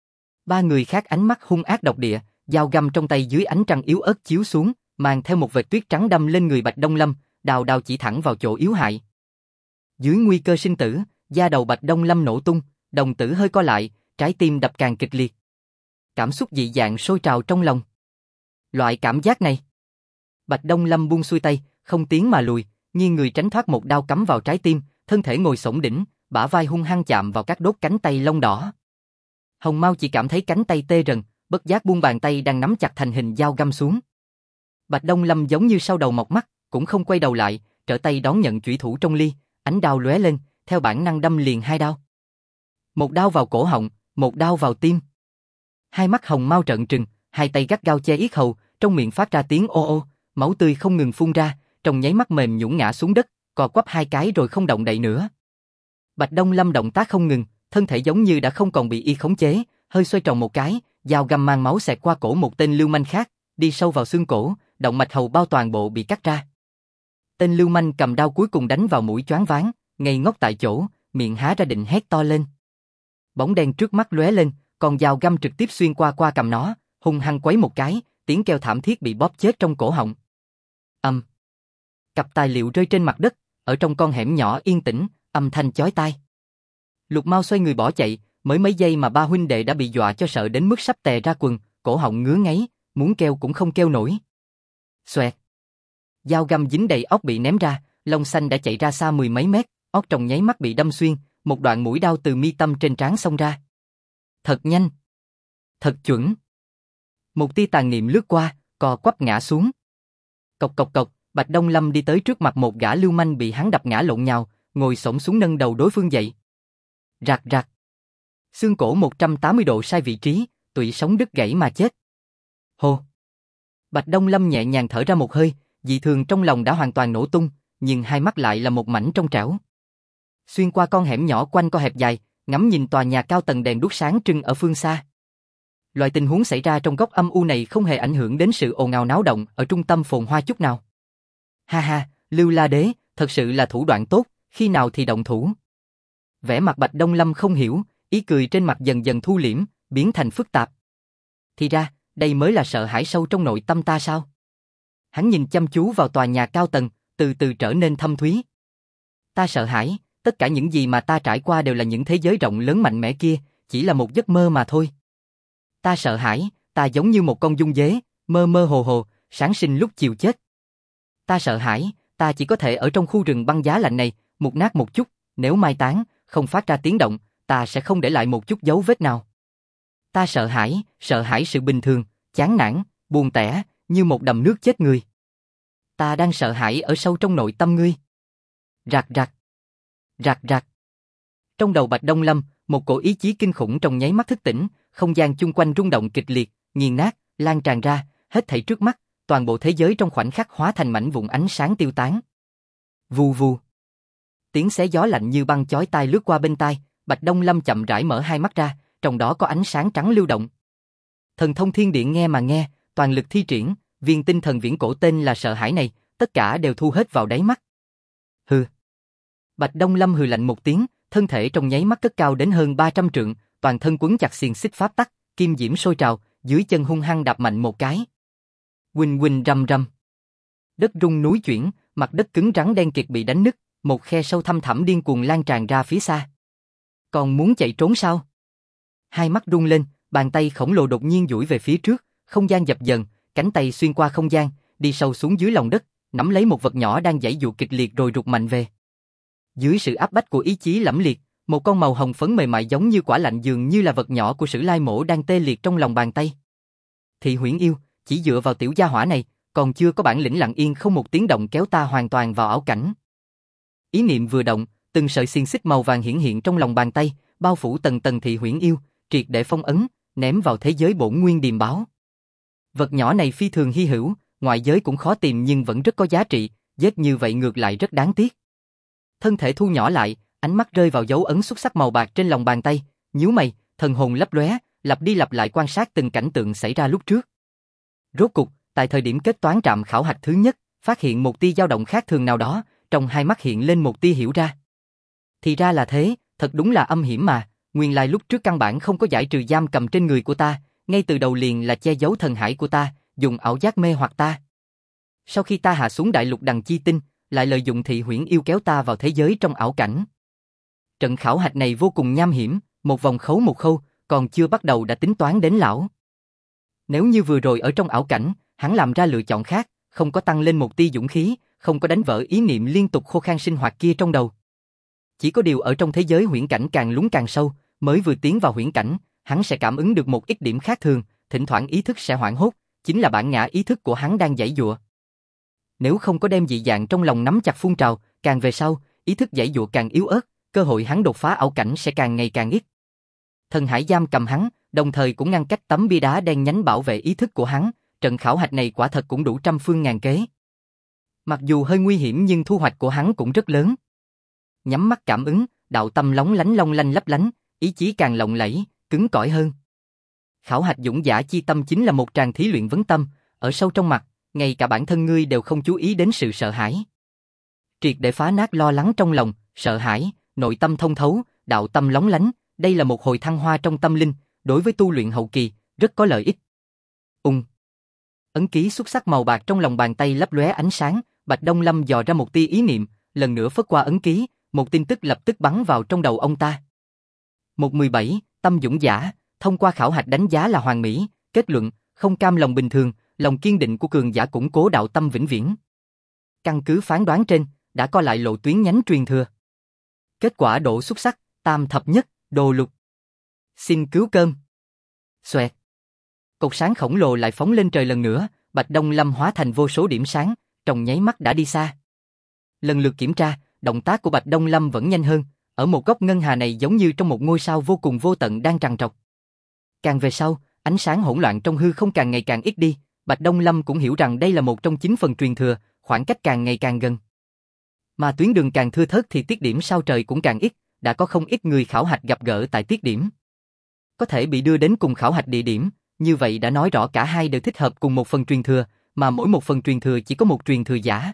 3 người khác ánh mắt hung ác độc địa, dao găm trong tay dưới ánh trăng yếu ớt chiếu xuống, mang theo một vệt tuyết trắng đâm lên người Bạch Đông Lâm, đao đao chỉ thẳng vào chỗ yếu hại. Dưới nguy cơ sinh tử, da đầu Bạch Đông Lâm nổ tung, đồng tử hơi co lại, trái tim đập càng kịch liệt. Cảm xúc dị dạng sôi trào trong lòng. Loại cảm giác này. Bạch Đông Lâm buông xuôi tay, không tiến mà lùi, nghiêng người tránh thoát một đao cắm vào trái tim, thân thể ngồi xổm đỉnh, bả vai hung hăng chạm vào các đốt cánh tay lông đỏ. Hồng Mao chỉ cảm thấy cánh tay tê rần, bất giác buông bàn tay đang nắm chặt thành hình dao găm xuống. Bạch Đông Lâm giống như sau đầu mọc mắt, cũng không quay đầu lại, trở tay đón nhận chủy thủ trong ly, ánh đao lóe lên, theo bản năng đâm liền 2 đao. Một đao vào cổ họng, một đao vào tim. Hai mắt Hồng Mao trợn trừng, 2 tay gắt gao che yết hầu, trong miệng phát ra tiếng ô ô, máu tươi không ngừng phun ra, trong nháy mắt mềm nhũn ngã xuống đất, co quắp 2 cái rồi không động đậy nữa. Bạch Đông Lâm động tác không ngừng, thân thể giống như đã không còn bị y khống chế, hơi xoay tròn một cái, dao găm mang máu xẹt qua cổ một tên lưu manh khác, đi sâu vào xương cổ, động mạch hầu bao toàn bộ bị cắt ra. Tên lưu manh cầm đao cuối cùng đánh vào mũi choáng váng, ngây ngốc tại chỗ, miệng há ra định hét to lên. Bóng đen trước mắt lóe lên, còn dao găm trực tiếp xuyên qua cầm nó, hung hăng quấy một cái, tiếng kêu thảm thiết bị bóp chết trong cổ họng. Cặp tài liệu rơi trên mặt đất, ở trong con hẻm nhỏ yên tĩnh, âm thanh chói tai. Lục Mao xoay người bỏ chạy, mới mấy giây mà 3 huynh đệ đã bị dọa cho sợ đến mức sắp tè ra quần, cổ họng ngứa ngáy, muốn kêu cũng không kêu nổi. Xoẹt. Dao găm dính đầy óc bị ném ra, lông xanh đã chạy ra xa 10 mấy mét, óc trong nháy mắt bị đâm xuyên, một đoạn mũi đao từ mi tâm trên trán xông ra. Thật nhanh. Thật chuẩn. Một tia tàn niệm lướt qua, co quắp ngã xuống. Cộc cộc cộc, Bạch Đông Lâm đi tới trước mặt một gã lưu manh bị hắn đập ngã lộn nhào, ngồi xổm xuống nâng đầu đối phương dậy. Rạc rạc. Xương cổ 180 độ sai vị trí, tủy sống đứt gãy mà chết. Hô. Bạch Đông Lâm nhẹ nhàng thở ra một hơi, dị thường trong lòng đã hoàn toàn nổ tung, nhưng hai mắt lại là một mảnh trong trẻo. Xuyên qua con hẻm nhỏ quanh co hẹp dài, ngắm nhìn tòa nhà cao tầng đèn đuốc sáng trưng ở phương xa. Loại tình huống xảy ra trong góc âm u này không hề ảnh hưởng đến sự ồn ào náo động ở trung tâm phồn hoa chút nào. Ha ha, Lưu La Đế, thật sự là thủ đoạn tốt, khi nào thì động thủ. Vẻ mặt Bạch Đông Lâm không hiểu, ý cười trên mặt dần dần thu liễm, biến thành phức tạp. Thì ra, đây mới là sợ hãi sâu trong nội tâm ta sao? Hắn nhìn chăm chú vào tòa nhà cao tầng, từ từ trở nên thâm thúy. Ta sợ hãi, tất cả những gì mà ta trải qua đều là những thế giới rộng lớn mạnh mẽ kia, chỉ là một giấc mơ mà thôi. Ta sợ hãi, ta giống như một con giun dế, mơ mơ hồ hồ, sáng sinh lúc chiều chết. Ta sợ hãi, ta chỉ có thể ở trong khu rừng băng giá lạnh này, mục nát một chút, nếu mai táng, không phát ra tiếng động, ta sẽ không để lại một chút dấu vết nào. Ta sợ hãi sự bình thường, chán nản, buồn tẻ, như một đầm nước chết người. Ta đang sợ hãi ở sâu trong nội tâm ngươi. Rạc rạc. Rạc rạc. Trong đầu Bạch Đông Lâm, một cổ ý chí kinh khủng trong nháy mắt thức tỉnh, không gian chung quanh rung động kịch liệt, nghiền nát, lan tràn ra, hết thảy trước mắt, toàn bộ thế giới trong khoảnh khắc hóa thành mảnh vụn ánh sáng tiêu tán. Vù vù. Tiếng xé gió lạnh như băng chói tai lướt qua bên tai, Bạch Đông Lâm chậm rãi mở hai mắt ra, trong đó có ánh sáng trắng lưu động. Thần thông thiên điện nghe mà nghe, toàn lực thi triển, viên tinh thần viễn cổ tên là sợ hãi này, tất cả đều thu hết vào đáy mắt. Hừ. Bạch Đông Lâm hừ lạnh một tiếng, thân thể trong nháy mắt cất cao đến hơn 300 trượng, toàn thân quấn chặt xiềng xích pháp tắc, kim diễm sôi trào, dưới chân hung hăng đạp mạnh một cái. Huỳnh huỳnh rầm rầm. Đất rung núi chuyển, mặt đất cứng rắn đen kịt bị đánh nứt, một khe sâu thăm thẳm điên cuồng lan tràn ra phía xa. Còn muốn chạy trốn sao? Hai mắt rung lên, bàn tay khổng lồ đột nhiên duỗi về phía trước, không gian dập dần, cánh tay xuyên qua không gian, đi sâu xuống dưới lòng đất, nắm lấy một vật nhỏ đang giãy giụa kịch liệt rồi rụt mạnh về. Dưới sự áp bách của ý chí lẫm liệt, một con màu hồng phấn mềm mại giống như quả lạnh dường như là vật nhỏ của Sử Lai Mổ đang tê liệt trong lòng bàn tay. Thị huyễn yêu, Chỉ dựa vào tiểu gia hỏa này, còn chưa có bản lĩnh lặng yên không một tiếng động kéo ta hoàn toàn vào ảo cảnh. Ý niệm vừa động, từng sợi xiềng xích màu vàng hiển hiện trong lòng bàn tay, bao phủ tầng tầng thị huyễn yêu, triệt để phong ấn, ném vào thế giới bổn nguyên điềm báo. Vật nhỏ này phi thường hy hữu, ngoại giới cũng khó tìm nhưng vẫn rất có giá trị, giết như vậy ngược lại rất đáng tiếc. Thân thể thu nhỏ lại, ánh mắt rơi vào dấu ấn xuất sắc màu bạc trên lòng bàn tay, nhíu mày, thần hồn lấp lóe, lặp đi lặp lại quan sát từng cảnh tượng xảy ra lúc trước. Rốt cục, tại thời điểm kết toán trạm khảo hạch thứ nhất, phát hiện một tia dao động khác thường nào đó, trong hai mắt hiện lên một tia hiểu ra. Thì ra là thế, thật đúng là âm hiểm mà, nguyên lai lúc trước căn bản không có giải trừ giam cầm trên người của ta, ngay từ đầu liền là che giấu thần hải của ta, dùng ảo giác mê hoặc ta. Sau khi ta hạ xuống đại lục Đằng Chi Tinh, lại lợi dụng thị huyễn yêu kéo ta vào thế giới trong ảo cảnh. Trận khảo hạch này vô cùng nham hiểm, một vòng khấu một khâu, còn chưa bắt đầu đã tính toán đến lão. Nếu như vừa rồi ở trong ảo cảnh, hắn làm ra lựa chọn khác, không có tăng lên một tia dũng khí, không có đánh vỡ ý niệm liên tục khô khan sinh hoạt kia trong đầu. Chỉ có điều ở trong thế giới huyễn cảnh càng lún càng sâu, mới vừa tiến vào huyễn cảnh, hắn sẽ cảm ứng được một ít điểm khác thường, thỉnh thoảng ý thức sẽ hoảng hốt, chính là bản ngã ý thức của hắn đang giãy giụa. Nếu không có đem dị dạng trong lòng nắm chặt phun trào, càng về sau, ý thức giãy giụa càng yếu ớt, cơ hội hắn đột phá ảo cảnh sẽ càng ngày càng ít. Thần hải giam cầm hắn, đồng thời cũng ngăn cách tấm bia đá đen nhánh bảo vệ ý thức của hắn, trận khảo hạch này quả thật cũng đủ trăm phương ngàn kế. Mặc dù hơi nguy hiểm nhưng thu hoạch của hắn cũng rất lớn. Nhắm mắt cảm ứng, đạo tâm lóng lánh long lanh lấp lánh, ý chí càng lộng lẫy, cứng cỏi hơn. Khảo hạch dũng giả chi tâm chính là một tràng thí luyện vấn tâm, ở sâu trong mặt, ngay cả bản thân ngươi đều không chú ý đến sự sợ hãi. Triệt để phá nát lo lắng trong lòng, sợ hãi, nội tâm thông thấu, đạo tâm lóng lánh, đây là một hồi thăng hoa trong tâm linh, đối với tu luyện hậu kỳ, rất có lợi ích. Ấn ký xuất sắc màu bạc trong lòng bàn tay lấp lóe ánh sáng, Bạch Đông Lâm dò ra một tia ý niệm, lần nữa phất qua ấn ký, một tin tức lập tức bắn vào trong đầu ông ta. 117, tâm dũng giả, thông qua khảo hạch đánh giá là hoàn mỹ, kết luận, không cam lòng bình thường, lòng kiên định của cường giả củng cố đạo tâm vĩnh viễn. Căn cứ phán đoán trên, đã có lại lộ tuyến nhánh truyền thừa. Kết quả độ xuất sắc, tam thập nhất, đồ lục. Xin cứu cơm. Xoẹt. Cột sáng khổng lồ lại phóng lên trời lần nữa, Bạch Đông Lâm hóa thành vô số điểm sáng, trong nháy mắt đã đi xa. Lần lượt kiểm tra, động tác của Bạch Đông Lâm vẫn nhanh hơn, ở một góc ngân hà này giống như trong một ngôi sao vô cùng vô tận đang trằn trọc. Càng về sau, ánh sáng hỗn loạn trong hư không càng ngày càng ít đi, Bạch Đông Lâm cũng hiểu rằng đây là một trong 9 phần truyền thừa, khoảng cách càng ngày càng gần. Mà tuyến đường càng thưa thớt thì tiết điểm sao trời cũng càng ít, đã có không ít người khảo hạch gặp gỡ tại tiết điểm. Có thể bị đưa đến cùng khảo hạch địa điểm, như vậy đã nói rõ cả hai đều thích hợp cùng một phần truyền thừa, mà mỗi một phần truyền thừa chỉ có một truyền thừa giả.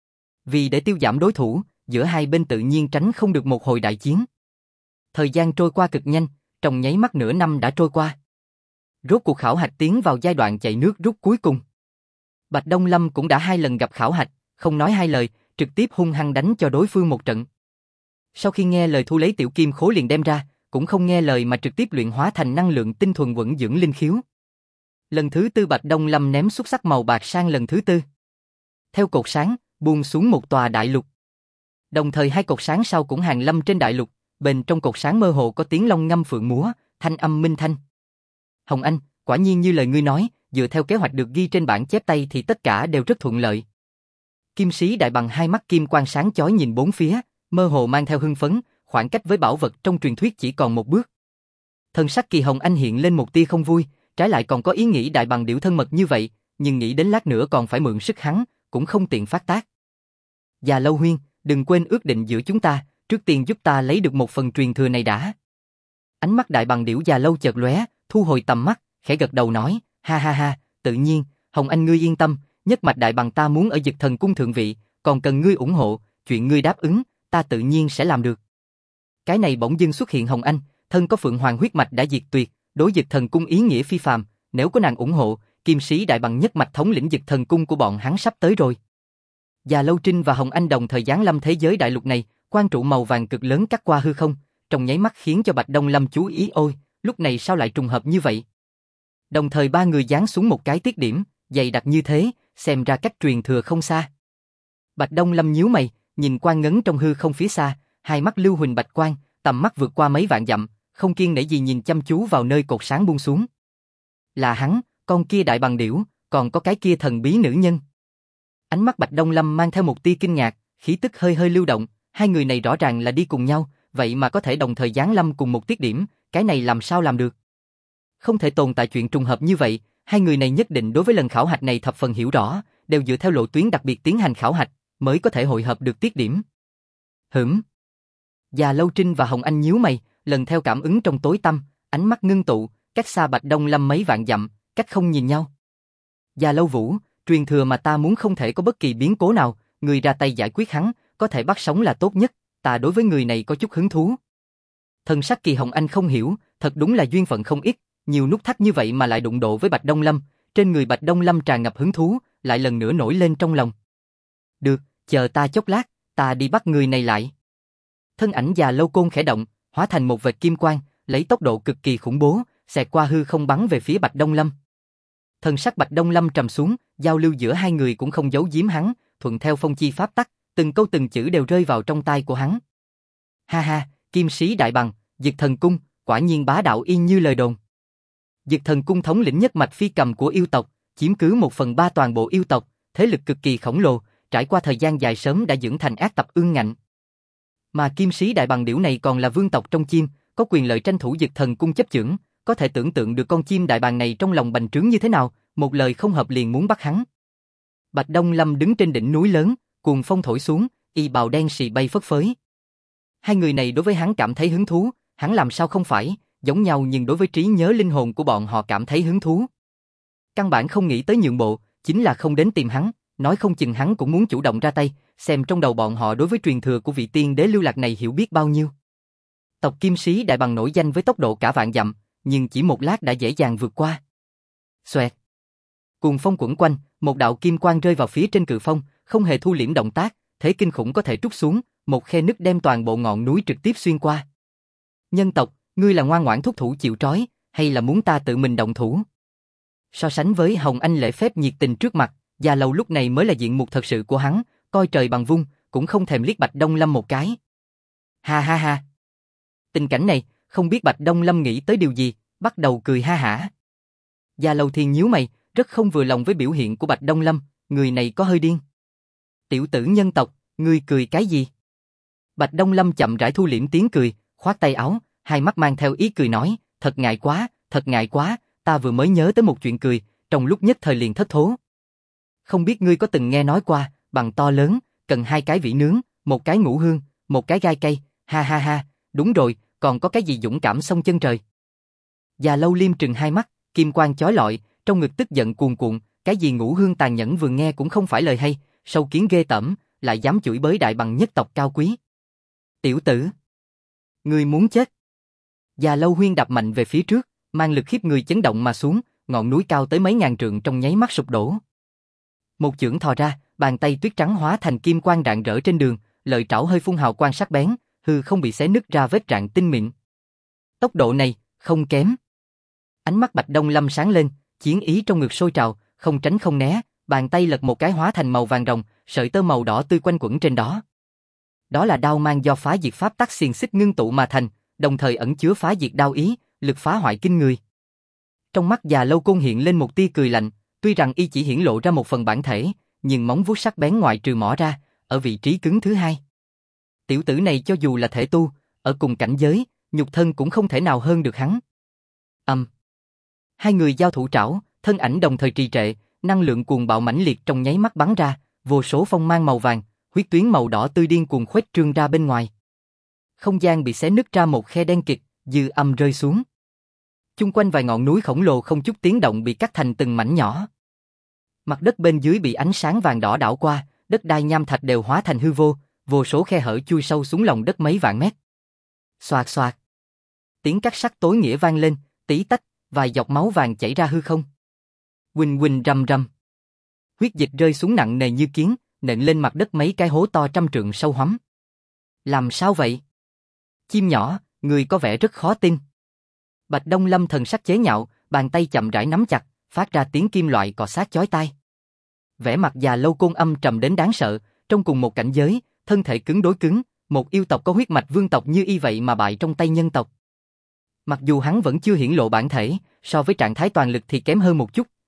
Vì để tiêu giảm đối thủ, giữa hai bên tự nhiên tránh không được một hồi đại chiến. Thời gian trôi qua cực nhanh, trong nháy mắt nửa năm đã trôi qua. Rốt cuộc khảo hạch tiến vào giai đoạn chạy nước rút cuối cùng. Bạch Đông Lâm cũng đã 2 lần gặp khảo hạch, không nói hai lời, trực tiếp hung hăng đánh cho đối phương một trận. Sau khi nghe lời thu lấy tiểu kim khố liền đem ra, cũng không nghe lời mà trực tiếp luyện hóa thành năng lượng tinh thuần vững dưỡng linh khiếu. Lần thứ tư Bạch Đông Lâm ném xuất sắc màu bạc sang lần thứ tư. Theo cột sáng, buông xuống một tòa đại lục. Đồng thời 2 cột sáng sau cũng hàng lâm trên đại lục, bên trong cột sáng mơ hồ có tiếng long ngâm phượng múa, thanh âm minh thanh. Hồng Anh, quả nhiên như lời ngươi nói, dựa theo kế hoạch được ghi trên bản chép tay thì tất cả đều rất thuận lợi. Kim sĩ đại bằng 2 mắt kim quang sáng chói nhìn bốn phía, mơ hồ mang theo hưng phấn, khoảng cách với bảo vật trong truyền thuyết chỉ còn một bước. Thần sắc Kỳ Hồng Anh hiện lên một tia không vui, trái lại còn có ý nghĩ đại bằng điểu thân mật như vậy, nhưng nghĩ đến lát nữa còn phải mượn sức hắn, cũng không tiện phát tác. Già Lâu Huyên, đừng quên ước định giữa chúng ta, trước tiên giúp ta lấy được một phần truyền thừa này đã. Ánh mắt đại bằng điểu Già Lâu chợt lóe, thu hồi tầm mắt, khẽ gật đầu nói, ha ha ha, tự nhiên, Hồng Anh ngươi yên tâm, nhất mạch đại bằng ta muốn ở Dực Thần Cung thượng vị, còn cần ngươi ủng hộ, chuyện ngươi đáp ứng, ta tự nhiên sẽ làm được. Cái này bỗng dưng xuất hiện Hồng Anh, thân có Phượng Hoàng huyết mạch đã diệt tuyệt, đối Dực Thần Cung ý nghĩa phi phàm, nếu có nàng ủng hộ, Kim sĩ đại bằng nhất mạch thống lĩnh Dực Thần Cung của bọn hắn sắp tới rồi. Già Lâu Trinh và Hồng Anh đồng thời giáng lâm thế giới đại lục này, quang trụ màu vàng cực lớn cắt qua hư không, trong nháy mắt khiến cho Bạch Đông Lâm chú ý, ôi, lúc này sao lại trùng hợp như vậy? Đồng thời 3 người giáng xuống một cái tiết điểm, dày đặc như thế, xem ra cách truyền thừa không xa. Bạch Đông Lâm nhíu mày, nhìn quang ngấn trong hư không phía xa, hai mắt lưu huỳnh bạch quang, tầm mắt vượt qua mấy vạn dặm, không kiêng nể gì nhìn chăm chú vào nơi cột sáng buông xuống. Là hắn, con kia đại bằng điểu, còn có cái kia thần bí nữ nhân. Ánh mắt Bạch Đông Lâm mang theo một tia kinh ngạc, khí tức hơi hơi lưu động, hai người này rõ ràng là đi cùng nhau, vậy mà có thể đồng thời giáng lâm cùng một tiết điểm, cái này làm sao làm được? Không thể tồn tại chuyện trùng hợp như vậy, hai người này nhất định đối với lần khảo hạch này thập phần hiểu rõ, đều dựa theo lộ tuyến đặc biệt tiến hành khảo hạch, mới có thể hội hợp được tiết điểm. Già Lâu Trinh và Hồng Anh nhíu mày, lần theo cảm ứng trong tối tăm, ánh mắt ngưng tụ, cách xa Bạch Đông Lâm mấy vạn dặm, cách không nhìn nhau. Già Lâu Vũ, truyền thừa mà ta muốn không thể có bất kỳ biến cố nào, người ra tay giải quyết hắn, có thể bắt sống là tốt nhất, ta đối với người này có chút hứng thú. Thần sắc Kỳ Hồng Anh không hiểu, thật đúng là duyên phận không ít, nhiều nút thắt như vậy mà lại đụng độ với Bạch Đông Lâm, trên người Bạch Đông Lâm tràn ngập hứng thú, lại lần nữa nổi lên trong lòng. Được, chờ ta chốc lát, ta đi bắt người này lại. Thân ảnh Già Lâu Côn khẽ động, hóa thành một vệt kim quang, lấy tốc độ cực kỳ khủng bố, xẹt qua hư không bắn về phía Bạch Đông Lâm. Thần sắc Bạch Đông Lâm trầm xuống, giao lưu giữa hai người cũng không giấu giếm hắn, thuận theo phong chi pháp tắc, từng câu từng chữ đều rơi vào trong tai của hắn. Ha ha, Kim Sĩ Đại Bằng, Dực Thần Cung, quả nhiên bá đạo y như lời đồn. Dực Thần Cung thống lĩnh nhất mạch phi cầm của yêu tộc, chiếm cứ 1/3 toàn bộ yêu tộc, thế lực cực kỳ khổng lồ, trải qua thời gian dài sớm đã dưỡng thành ác tập ương ngạnh. Mà Kim Sĩ Đại Bằng điểu này còn là vương tộc trong chim, có quyền lợi tranh thủ Dực Thần Cung chấp chưởng, có thể tưởng tượng được con chim đại bàng này trong lòng bành trướng như thế nào, một lời không hợp liền muốn bắt hắn. Bạch Đông Lâm đứng trên đỉnh núi lớn, cuồng phong thổi xuống, y bào đen xì bay phất phới. Hai người này đối với hắn cảm thấy hứng thú, hắn làm sao không phải, giống nhau nhưng đối với trí nhớ linh hồn của bọn họ cảm thấy hứng thú. Căn bản không nghĩ tới nhượng bộ, chính là không đến tìm hắn, nói không chừng hắn cũng muốn chủ động ra tay, xem trong đầu bọn họ đối với truyền thừa của vị tiên đế lưu lạc này hiểu biết bao nhiêu. Tộc Kim Sĩ Đại Bằng nổi danh với tốc độ cả vạn dặm, nhưng chỉ một lát đã dễ dàng vượt qua. Xoẹt. Cuồng phong quẩn quanh, một đạo kim quang rơi vào phía trên cự phong, không hề thu liễm động tác, thế kinh khủng có thể trút xuống, một khe nứt đem toàn bộ ngọn núi trực tiếp xuyên qua. Nhân tộc, ngươi là ngoan ngoãn thúc thủ chịu trói, hay là muốn ta tự mình động thủ? So sánh với Hồng Anh lễ phép nhiệt tình trước mặt, Già Lâu lúc này mới là diện mục thật sự của hắn, coi trời bằng vung, cũng không thèm liếc Bạch Đông Lâm một cái. Ha ha ha. Tình cảnh này, không biết Bạch Đông Lâm nghĩ tới điều gì, bắt đầu cười ha hả. Già Lâu Thiên nhíu mày, rất không vừa lòng với biểu hiện của Bạch Đông Lâm, người này có hơi điên. Tiểu tử nhân tộc, ngươi cười cái gì? Bạch Đông Lâm chậm rãi thu liễm tiếng cười, khoát tay áo, hai mắt mang theo ý cười nói, thật ngại quá, ta vừa mới nhớ tới một chuyện cười, trong lúc nhất thời liền thất thố. Không biết ngươi có từng nghe nói qua, bằng to lớn, cần 2 cái vỉ nướng, 1 cái ngũ hương, 1 cái gai cây, ha ha ha, đúng rồi, còn có cái gì dũng cảm sông chân trời. Già Lâu liêm trừng hai mắt, kim quang chói lọi, trong ngực tức giận cuồn cuộn, cái gì ngũ hương tàn nhẫn vừa nghe cũng không phải lời hay, sâu kiến ghê tởm, lại dám chửi bới đại bằng nhất tộc cao quý. Tiểu tử, ngươi muốn chết. Già Lâu huyên đạp mạnh về phía trước, mang lực khiếp người chấn động mà xuống, ngọn núi cao tới mấy ngàn trượng trong nháy mắt sụp đổ. Một chưởng thò ra, bàn tay tuyết trắng hóa thành kim quang rạng rỡ trên đường, lợi trảo hơi phun hào quang sắc bén, hư không bị xé nứt ra vết rạn tinh mịn. Tốc độ này, không kém. Ánh mắt Bạch Đông Lâm sáng lên, chiến ý trong ngực sôi trào, không tránh không né, bàn tay lật một cái hóa thành màu vàng rồng, sợi tơ màu đỏ tươi quanh quẩn trên đó. Đó là đao mang do phá diệt pháp tắc xiềng xích ngưng tụ mà thành, đồng thời ẩn chứa phá diệt đao ý, lực phá hoại kinh người. Trong mắt Già Lâu Côn hiện lên một tia cười lạnh, tuy rằng y chỉ hiển lộ ra một phần bản thể, nhưng móng vuốt sắc bén ngoại trừ mỏ ra, ở vị trí cứng thứ hai. Tiểu tử này cho dù là thể tu, ở cùng cảnh giới, nhục thân cũng không thể nào hơn được hắn. Hai người giao thủ trảo, thân ảnh đồng thời trì trệ, năng lượng cuồng bạo mãnh liệt trong nháy mắt bắn ra, vô số phong mang màu vàng, huyết tuyến màu đỏ tươi điên cuồng khuếch trương ra bên ngoài. Không gian bị xé nứt ra một khe đen kịt, dư âm rơi xuống. Chung quanh vài ngọn núi khổng lồ không chút tiếng động bị cắt thành từng mảnh nhỏ. Mặt đất bên dưới bị ánh sáng vàng đỏ đảo qua, đất đai nham thạch đều hóa thành hư vô, vô số khe hở chui sâu xuống lòng đất mấy vạn mét. Xoạt xoạt. Tiếng cắt sắt tối nghĩa vang lên, tí tách, vài giọt máu vàng chảy ra hư không. Huỳnh huỳnh rầm rầm. Huyết dịch rơi xuống nặng nề như kiến, nện lên mặt đất mấy cái hố to trăm trượng sâu hoắm. Làm sao vậy? Chim nhỏ, người có vẻ rất khó tin. Bạch Đông Lâm thần sắc chế nhạo, bàn tay chậm rãi nắm chặt, phát ra tiếng kim loại cọ sát chói tai. Vẻ mặt Già Lâu Côn âm trầm đến đáng sợ, trong cùng một cảnh giới, thân thể cứng đối cứng, một yêu tộc có huyết mạch vương tộc như y vậy mà bại trong tay nhân tộc. Mặc dù hắn vẫn chưa hiển lộ bản thể, so với trạng thái toàn lực thì kém hơn một chút,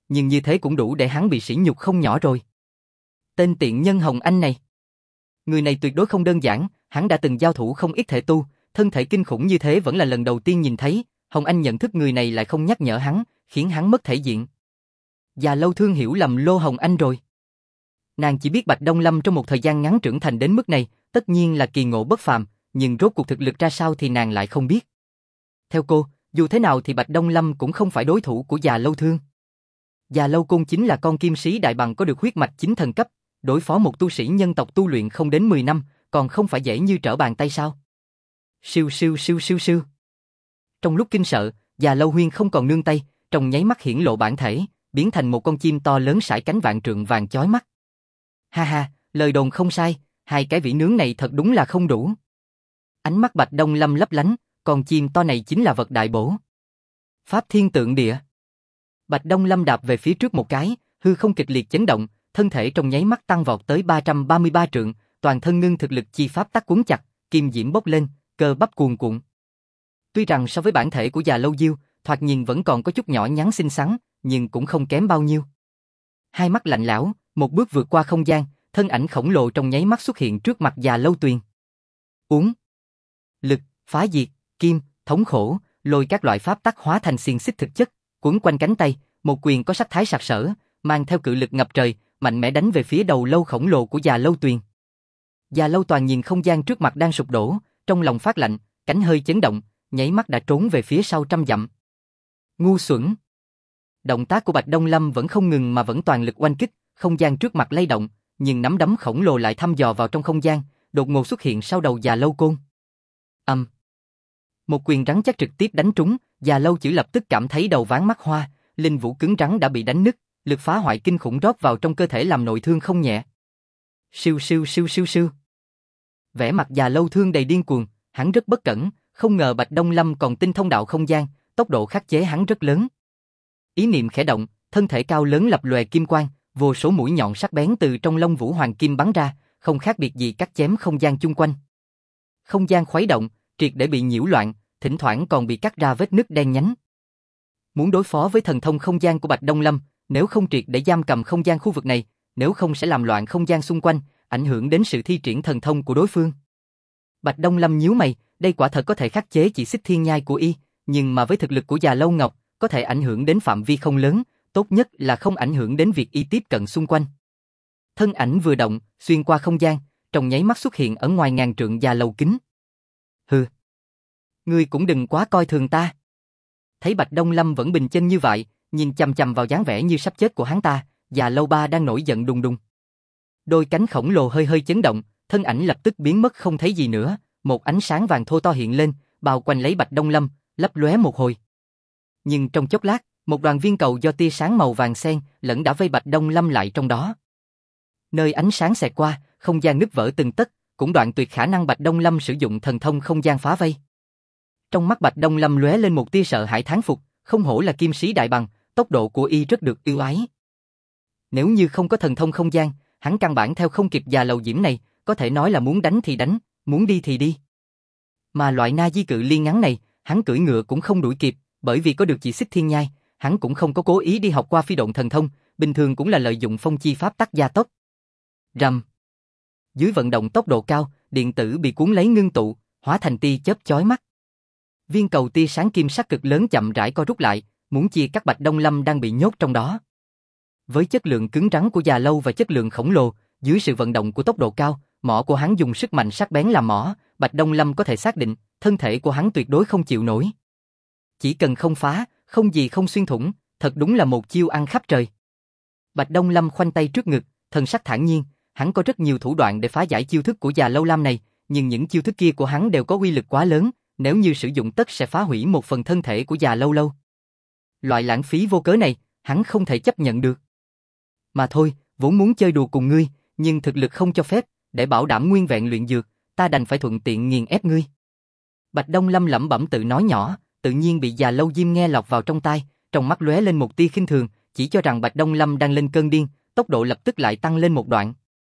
nhưng như thế cũng đủ để hắn bị sỉ nhục không nhỏ rồi. Tên tiện nhân Hồng Anh này. Người này tuyệt đối không đơn giản, hắn đã từng giao thủ không ít thể tu, thân thể kinh khủng như thế vẫn là lần đầu tiên nhìn thấy. Hồng Anh nhận thức người này lại không nhắc nhở hắn, khiến hắn mất thể diện. Già Lâu Thương hiểu lầm Lô Hồng Anh rồi. Nàng chỉ biết Bạch Đông Lâm trong một thời gian ngắn trưởng thành đến mức này, tất nhiên là kỳ ngộ bất phàm, nhưng rốt cuộc thực lực ra sao thì nàng lại không biết. Theo cô, dù thế nào thì Bạch Đông Lâm cũng không phải đối thủ của Già Lâu Thương. Già Lâu Côn chính là con kim sĩ đại bằng có được huyết mạch chính thần cấp, đối phó một tu sĩ nhân tộc tu luyện không đến 10 năm, còn không phải dễ như trở bàn tay sao? Siêu siêu siêu siêu siêu. Trong lúc kinh sợ, Già Lâu Huyên không còn nương tay, trong nháy mắt hiển lộ bản thể, biến thành một con chim to lớn sải cánh vạn trượng vàng chói mắt. Ha ha, lời đồn không sai, hai cái vĩ nướng này thật đúng là không đủ. Ánh mắt Bạch Đông Lâm lấp lánh, con chim to này chính là vật đại bổ. Pháp Thiên Tượng Địa. Bạch Đông Lâm đạp về phía trước một cái, hư không kịch liệt chấn động, thân thể trong nháy mắt tăng vọt tới 333 trượng, toàn thân ngưng thực lực chi pháp tắc cuốn chặt, kim diễm bốc lên, cơ bắp cuồn cuộn. Tuy rằng so với bản thể của Già Lâu Diêu, thoạt nhìn vẫn còn có chút nhỏ nhắn xinh xắn, nhưng cũng không kém bao nhiêu. Hai mắt lạnh lẽo, một bước vượt qua không gian, thân ảnh khổng lồ trong nháy mắt xuất hiện trước mặt Già Lâu Tuyền. Uống. Lực, phá diệt, kim, thống khổ, lôi các loại pháp tắc hóa thành xiềng xích thực chất, quấn quanh cánh tay, một quyền có sắc thái sặc sỡ, mang theo cự lực ngập trời, mạnh mẽ đánh về phía đầu lâu khổng lồ của Già Lâu Tuyền. Già Lâu Toàn nhìn không gian trước mặt đang sụp đổ, trong lòng phát lạnh, cánh hơi chấn động, nháy mắt đã trốn về phía sau trăm dặm. Ngu xuẩn. Động tác của Bạch Đông Lâm vẫn không ngừng mà vẫn toàn lực oanh kích, không gian trước mặt lay động, nhưng nắm đấm khổng lồ lại thăm dò vào trong không gian, đột ngột xuất hiện sau đầu Già Lâu Côn. Một quyền rắn chắc trực tiếp đánh trúng, Già Lâu Chữ lập tức cảm thấy đầu váng mắt hoa, linh vũ cứng rắn đã bị đánh nứt, lực phá hoại kinh khủng rót vào trong cơ thể làm nội thương không nhẹ. Siêu siêu siêu siêu siêu. Vẻ mặt Già Lâu Thương đầy điên cuồng, hắn rất bất cẩn, không ngờ Bạch Đông Lâm còn tinh thông đạo không gian, tốc độ khắc chế hắn rất lớn. Ý niệm khẽ động, thân thể cao lớn lập lòe kim quang, vô số mũi nhọn sắc bén từ trong lông vũ hoàng kim bắn ra, không khác biệt gì cắt chém không gian chung quanh. Không gian khuấy động, triệt để bị nhiễu loạn, thỉnh thoảng còn bị cắt ra vết nứt đen nhánh. Muốn đối phó với thần thông không gian của Bạch Đông Lâm, nếu không triệt để giam cầm không gian khu vực này, nếu không sẽ làm loạn không gian xung quanh, ảnh hưởng đến sự thi triển thần thông của đối phương. Bạch Đông Lâm nhíu mày, đây quả thật có thể khắc chế chỉ xích thiên nhai của y, nhưng mà với thực lực của Già Lâu Ngọc, có thể ảnh hưởng đến phạm vi không lớn, tốt nhất là không ảnh hưởng đến việc y tiếp cận xung quanh. Thân ảnh vừa động, xuyên qua không gian, trong nháy mắt xuất hiện ở ngoài ngàn trượng Già Lâu kính. Hừ, ngươi cũng đừng quá coi thường ta. Thấy Bạch Đông Lâm vẫn bình chân như vậy, nhìn chằm chằm vào dáng vẻ như sắp chết của hắn ta, Già Lâu Ba đang nổi giận đùng đùng. Đôi cánh khổng lồ hơi hơi chấn động, thân ảnh lập tức biến mất không thấy gì nữa, một ánh sáng vàng thô to hiện lên, bao quanh lấy Bạch Đông Lâm, lấp lóe một hồi. Nhưng trong chốc lát, một đoàn viên cầu do tia sáng màu vàng xen lẫn đã vây Bạch Đông Lâm lại trong đó. Nơi ánh sáng xẹt qua, không gian nứt vỡ từng tấc, cũng đoạn tuyệt khả năng Bạch Đông Lâm sử dụng thần thông không gian phá vây. Trong mắt Bạch Đông Lâm lóe lên một tia sợ hãi thán phục, không hổ là kim sĩ đại bằng, tốc độ của y rất được yêu ái. Nếu như không có thần thông không gian, hắn căn bản theo không kịp Già Lầu Diễm này, có thể nói là muốn đánh thì đánh, muốn đi thì đi. Mà loại na di cự ly ngắn này, hắn cưỡi ngựa cũng không đuổi kịp, bởi vì có được chỉ xích thiên nhai, hắn cũng không có cố ý đi học qua phi độn thần thông, bình thường cũng là lợi dụng phong chi pháp tắc gia tốc. Rầm. Dưới vận động tốc độ cao, điện tử bị cuốn lấy ngưng tụ, hóa thành tia chớp chói mắt. Viên cầu tia sáng kim sắc cực lớn chậm rãi co rút lại, muốn chia cắt Bạch Đông Lâm đang bị nhốt trong đó. Với chất lượng cứng rắn của Già Lâu và chất lượng khổng lồ, dưới sự vận động của tốc độ cao, mỏ của hắn dùng sức mạnh sắc bén làm mỏ, Bạch Đông Lâm có thể xác định, thân thể của hắn tuyệt đối không chịu nổi. Chỉ cần không phá, không gì không xuyên thủng, thật đúng là một chiêu ăn khắp trời. Bạch Đông Lâm khoanh tay trước ngực, thần sắc thản nhiên, hắn có rất nhiều thủ đoạn để phá giải chiêu thức của Già Lâu Lam này, nhưng những chiêu thức kia của hắn đều có uy lực quá lớn, nếu như sử dụng tất sẽ phá hủy một phần thân thể của Già Lâu Lâu. Loại lãng phí vô cớ này, hắn không thể chấp nhận được. Mà thôi, vốn muốn chơi đùa cùng ngươi, nhưng thực lực không cho phép, để bảo đảm nguyên vẹn luyện dược, ta đành phải thuận tiện nghiền ép ngươi. Bạch Đông Lâm lẩm bẩm tự nói nhỏ, tự nhiên bị Già Lâu Diêm nghe lọt vào trong tai, trong mắt lóe lên một tia khinh thường, chỉ cho rằng Bạch Đông Lâm đang lên cơn điên, tốc độ lập tức lại tăng lên một đoạn.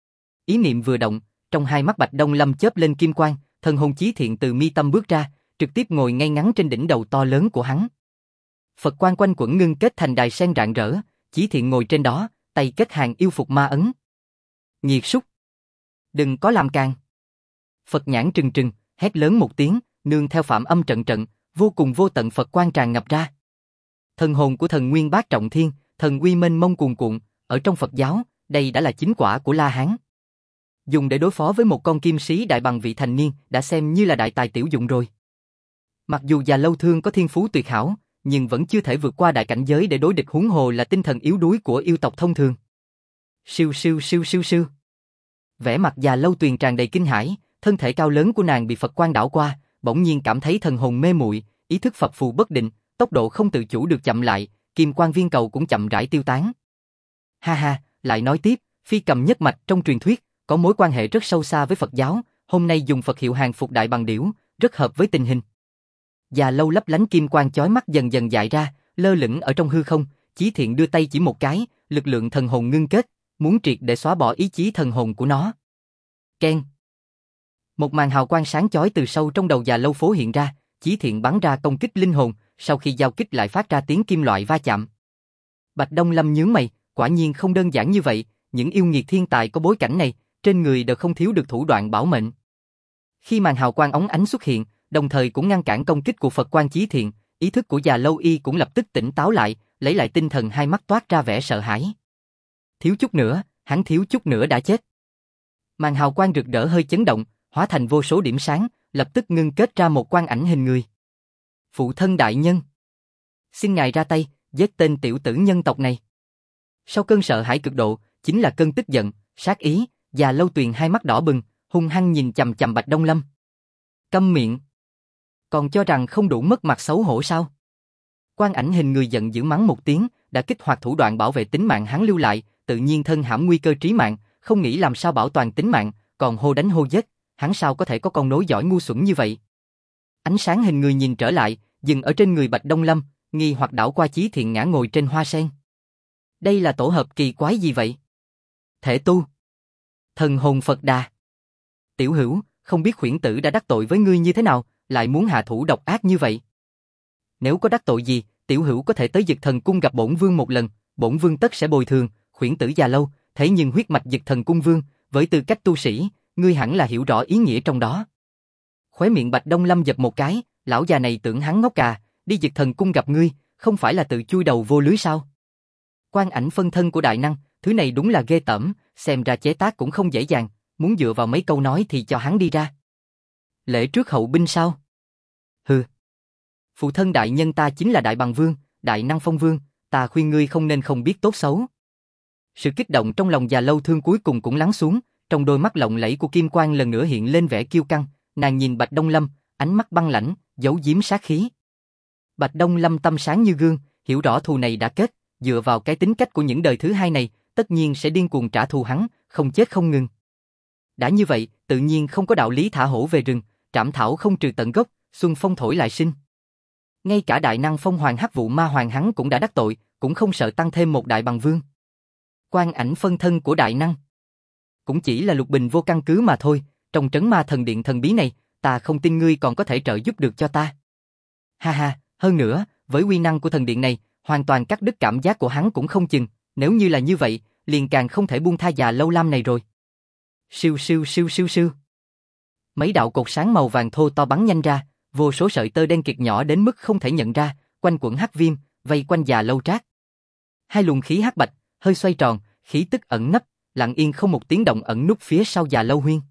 Ý niệm vừa động, trong hai mắt Bạch Đông Lâm chớp lên kim quang, thần hồn chí thiện từ mi tâm bước ra, trực tiếp ngồi ngay ngắn trên đỉnh đầu to lớn của hắn. Phật quang quanh quẩn ngưng kết thành đài sen rạng rỡ, Chí Thiện ngồi trên đó, tay kết hàng yêu phục ma ấn. Nghiệt súc! Đừng có làm càng! Phật nhãn trừng trừng, hét lớn một tiếng, nương theo phạm âm trận trận, vô cùng vô tận Phật quang tràn ngập ra. Thần hồn của thần Nguyên Bát Trọng Thiên, thần uy mênh mông cuồn cuộn, ở trong Phật giáo, đây đã là chính quả của La Hán. Dùng để đối phó với một con kim sĩ đại bằng vị thành niên, đã xem như là đại tài tiểu dụng rồi. Mặc dù Già Lâu Thương có thiên phú tuyệt hảo, nhưng vẫn chưa thể vượt qua đại cảnh giới để đối địch, huống hồ là tinh thần yếu đuối của yêu tộc thông thường. Siêu siêu siêu siêu siêu. Vẻ mặt Già Lâu Tuyền tràn đầy kinh hãi, thân thể cao lớn của nàng bị Phật quang đảo qua, bỗng nhiên cảm thấy thần hồn mê muội, ý thức phập phù bất định, tốc độ không tự chủ được chậm lại, kim quang viên cầu cũng chậm rãi tiêu tán. Ha ha, lại nói tiếp, Phi Cầm nhất mạch trong truyền thuyết có mối quan hệ rất sâu xa với Phật giáo, hôm nay dùng Phật hiệu hàng phục đại bằng điểu, rất hợp với tình hình. Già Lâu lấp lánh kim quang chói mắt dần dần dại ra, lơ lửng ở trong hư không, Chí Thiện đưa tay chỉ một cái, lực lượng thần hồn ngưng kết, muốn triệt để xóa bỏ ý chí thần hồn của nó. Keng. Một màn hào quang sáng chói từ sâu trong đầu Già Lâu phố hiện ra, Chí Thiện bắn ra công kích linh hồn, sau khi giao kích lại phát ra tiếng kim loại va chạm. Bạch Đông Lâm nhướng mày, quả nhiên không đơn giản như vậy, những yêu nghiệt thiên tài có bối cảnh này, trên người đều không thiếu được thủ đoạn bảo mệnh. Khi màn hào quang óng ánh xuất hiện, đồng thời cũng ngăn cản công kích của Phật quang Chí Thiện, ý thức của Già Lâu Y cũng lập tức tỉnh táo lại, lấy lại tinh thần, hai mắt toát ra vẻ sợ hãi. Thiếu chút nữa, hắn thiếu chút nữa đã chết. Màn hào quang rực rỡ hơi chấn động, hóa thành vô số điểm sáng, lập tức ngưng kết ra một quang ảnh hình người. Phụ thân đại nhân, xin ngài ra tay, giết tên tiểu tử nhân tộc này. Sau cơn sợ hãi cực độ, chính là cơn tức giận, sát ý, Già Lâu Tuyền hai mắt đỏ bừng, hung hăng nhìn chằm chằm Bạch Đông Lâm. Câm miệng! Còn cho rằng không đủ mất mặt xấu hổ sao? Quang ảnh hình người giận dữ mắng một tiếng, đã kích hoạt thủ đoạn bảo vệ tính mạng hắn lưu lại, tự nhiên thân hãm nguy cơ trí mạng, không nghĩ làm sao bảo toàn tính mạng, còn hô đánh hô giết, hắn sao có thể có con nối giỏi ngu xuẩn như vậy? Ánh sáng hình người nhìn trở lại, dừng ở trên người Bạch Đông Lâm, nghi hoặc đảo qua Chí Thiện ngã ngồi trên hoa sen. Đây là tổ hợp kỳ quái gì vậy? Thể tu, thần hồn Phật Đà. Tiểu Hữu, không biết khuyển tử đã đắc tội với ngươi như thế nào, lại muốn hạ thủ độc ác như vậy? Nếu có đắc tội gì, Tiểu Hữu có thể tới Dực Thần Cung gặp bổn vương một lần, bổn vương tất sẽ bồi thường. Khuyển tử Già Lâu, thế nhưng huyết mạch Dực Thần Cung vương, với tư cách tu sĩ, ngươi hẳn là hiểu rõ ý nghĩa trong đó. Khóe miệng Bạch Đông Lâm giật một cái, lão già này tưởng hắn ngốc à, đi Dực Thần Cung gặp ngươi, không phải là tự chui đầu vô lưới sao? Quang ảnh phân thân của đại năng, thứ này đúng là ghê tởm, xem ra chế tác cũng không dễ dàng, muốn dựa vào mấy câu nói thì cho hắn đi ra. Lễ trước hậu binh sao? Hừ. Phụ thân đại nhân ta chính là Đại Bằng Vương, Đại Năng Phong Vương, ta khuyên ngươi không nên không biết tốt xấu. Sự kích động trong lòng Già Lâu Thương cuối cùng cũng lắng xuống, trong đôi mắt lộng lẫy của kim quang lần nữa hiện lên vẻ kiêu căng, nàng nhìn Bạch Đông Lâm, ánh mắt băng lãnh, giấu giếm sát khí. Bạch Đông Lâm tâm sáng như gương, hiểu rõ thù này đã kết, dựa vào cái tính cách của những đời thứ hai này, tất nhiên sẽ điên cuồng trả thù hắn, không chết không ngừng. Đã như vậy, tự nhiên không có đạo lý thả hổ về rừng, trảm thảo không trừ tận gốc, xuân phong thổi lại sinh. Ngay cả Đại Năng Phong Hoàng Hắc Vụ Ma Hoàng hắn cũng đã đắc tội, cũng không sợ tăng thêm một Đại Bằng Vương. Quang ảnh phân thân của Đại Năng cũng chỉ là lục bình vô căn cứ mà thôi, trong trấn ma thần điện thần bí này, ta không tin ngươi còn có thể trợ giúp được cho ta. Ha ha, hơn nữa, với uy năng của thần điện này, hoàn toàn cắt đứt cảm giác của hắn cũng không chừng, nếu như là như vậy, liền càng không thể buông tha Già Lâu Lam này rồi. Siêu siêu siêu siêu siêu. Mấy đạo cột sáng màu vàng thô to bắn nhanh ra, vô số sợi tơ đen kịt nhỏ đến mức không thể nhận ra, quanh quẩn hắc viêm, vây quanh Già Lâu Trác. Hai luồng khí hắc bạch, hơi xoay tròn, khí tức ẩn nấp, lặng yên không một tiếng động ẩn núp phía sau Già Lâu Huyên.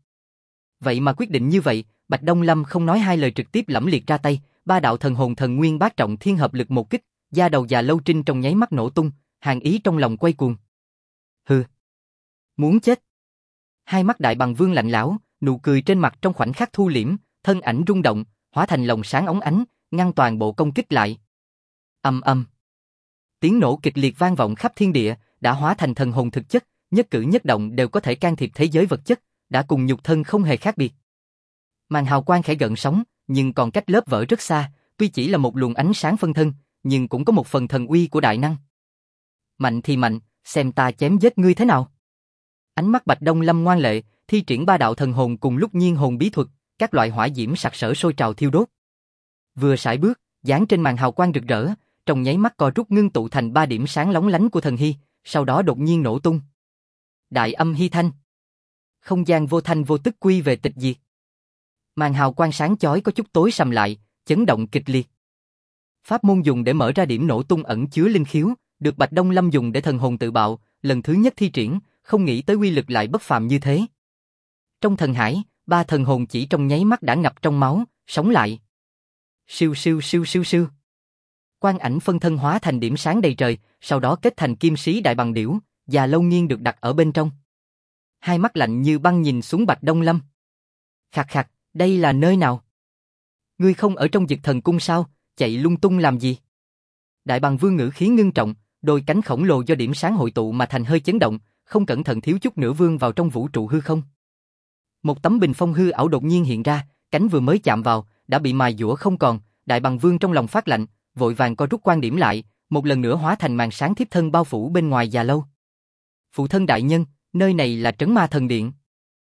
Vậy mà quyết định như vậy, Bạch Đông Lâm không nói hai lời trực tiếp lẫm liệt ra tay, ba đạo thần hồn thần nguyên bát trọng thiên hợp lực một kích, da đầu Già Lâu Trinh trong nháy mắt nổ tung, hàn ý trong lòng quay cuồng. Hừ, muốn chết. Hai mắt Đại Bằng Vương lạnh lẽo, nụ cười trên mặt trong khoảnh khắc thu liễm, thân ảnh rung động, hóa thành lồng sáng óng ánh, ngăn toàn bộ công kích lại. Ầm ầm. Tiếng nổ kịch liệt vang vọng khắp thiên địa, đã hóa thành thần hồn thực chất, nhất cử nhất động đều có thể can thiệp thế giới vật chất, đã cùng nhục thân không hề khác biệt. Màn hào quang khẽ gợn sóng, nhưng còn cách lớp vỡ rất xa, tuy chỉ là một luồng ánh sáng phân thân, nhưng cũng có một phần thần uy của đại năng. Mạnh thì mạnh, xem ta chém giết ngươi thế nào. Ánh mắt Bạch Đông Lâm ngoan lệ, thi triển ba đạo thần hồn cùng lúc nhiên hồn bí thuật, các loại hỏa diễm sặc sỡ sôi trào thiêu đốt. Vừa sải bước, dán trên màn hào quang rực rỡ, trong nháy mắt co rút ngưng tụ thành 3 điểm sáng lóng lánh của thần hy, sau đó đột nhiên nổ tung. Đại âm hy thanh. Không gian vô thanh vô tức quy về tịch diệt. Màn hào quang sáng chói có chút tối sầm lại, chấn động kịch liệt. Pháp môn dùng để mở ra điểm nổ tung ẩn chứa linh khiếu, được Bạch Đông Lâm dùng để thần hồn tự bạo, lần thứ nhất thi triển, không nghĩ tới uy lực lại bất phàm như thế. Trong thần hải, 3 thần hồn chỉ trong nháy mắt đã ngập trong máu, sống lại. Siêu siêu siêu siêu siêu. Quang ảnh phân thân hóa thành điểm sáng đầy trời, sau đó kết thành kim sĩ đại bằng điểu, Già Lâu Nghiên được đặt ở bên trong. Hai mắt lạnh như băng nhìn xuống Bạch Đông Lâm. Khạc khạc, đây là nơi nào? Ngươi không ở trong Dực Thần Cung sao, chạy lung tung làm gì? Đại Bằng Vương ngữ khí ngưng trọng, đôi cánh khổng lồ do điểm sáng hội tụ mà thành hơi chấn động, không cẩn thận thiếu chút nữa vươn vào trong vũ trụ hư không. Một tấm bình phong hư ảo đột nhiên hiện ra, cánh vừa mới chạm vào, đã bị mài dũa không còn. Đại Bằng Vương trong lòng phát lạnh, vội vàng co rút quan điểm lại, một lần nữa hóa thành màn sáng thiếp thân bao phủ bên ngoài Già Lâu. Phụ thân đại nhân, nơi này là Trấn Ma Thần Điện.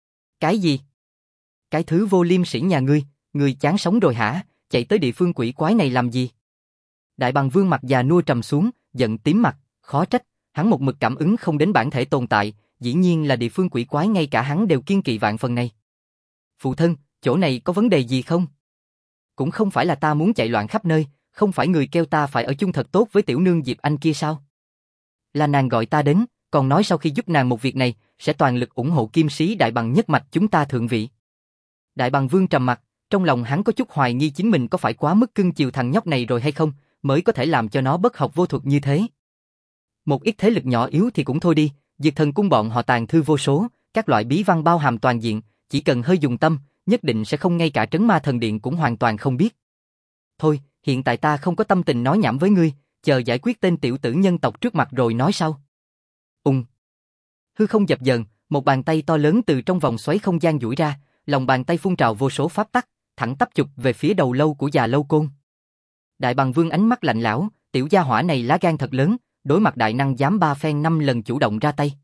Cái gì? Cái thứ vô liêm sỉ nhà ngươi chán sống rồi hả? Chạy tới địa phương quỷ quái này làm gì? Đại Bằng Vương mặt già nua trầm xuống, giận tím mặt, khó trách, hắn một mực cảm ứng không đến bản thể tồn tại, dĩ nhiên là địa phương quỷ quái ngay cả hắn đều kiêng kỵ vạn phần này. Phụ thân, chỗ này có vấn đề gì không? Cũng không phải là ta muốn chạy loạn khắp nơi, không phải người kêu ta phải ở chung thật tốt với tiểu nương Diệp Anh kia sao? Là nàng gọi ta đến, còn nói sau khi giúp nàng một việc này, sẽ toàn lực ủng hộ kim sĩ Đại Bằng nhất mạch chúng ta thượng vị. Đại Bằng Vương trầm mặt, trong lòng hắn có chút hoài nghi chính mình có phải quá mức cưng chiều thằng nhóc này rồi hay không, mới có thể làm cho nó bất học vô thuật như thế. Một ít thế lực nhỏ yếu thì cũng thôi đi, Dực Thần Cung bọn họ tàn thư vô số, các loại bí văn bao hàm toàn diện, chỉ cần hơi dùng tâm, nhất định sẽ không ngay cả Trấn Ma Thần Điện cũng hoàn toàn không biết. Thôi, hiện tại ta không có tâm tình nói nhảm với ngươi, chờ giải quyết tên tiểu tử nhân tộc trước mặt rồi nói sau. Hư không dập dờn, một bàn tay to lớn từ trong vòng xoáy không gian duỗi ra, lòng bàn tay phun trào vô số pháp tắc, thẳng tắp chụp về phía đầu lâu của Già Lâu Côn. Đại Bằng Vương ánh mắt lạnh lẽo, tiểu gia hỏa này lá gan thật lớn, đối mặt đại năng dám 3 phen 5 lần chủ động ra tay.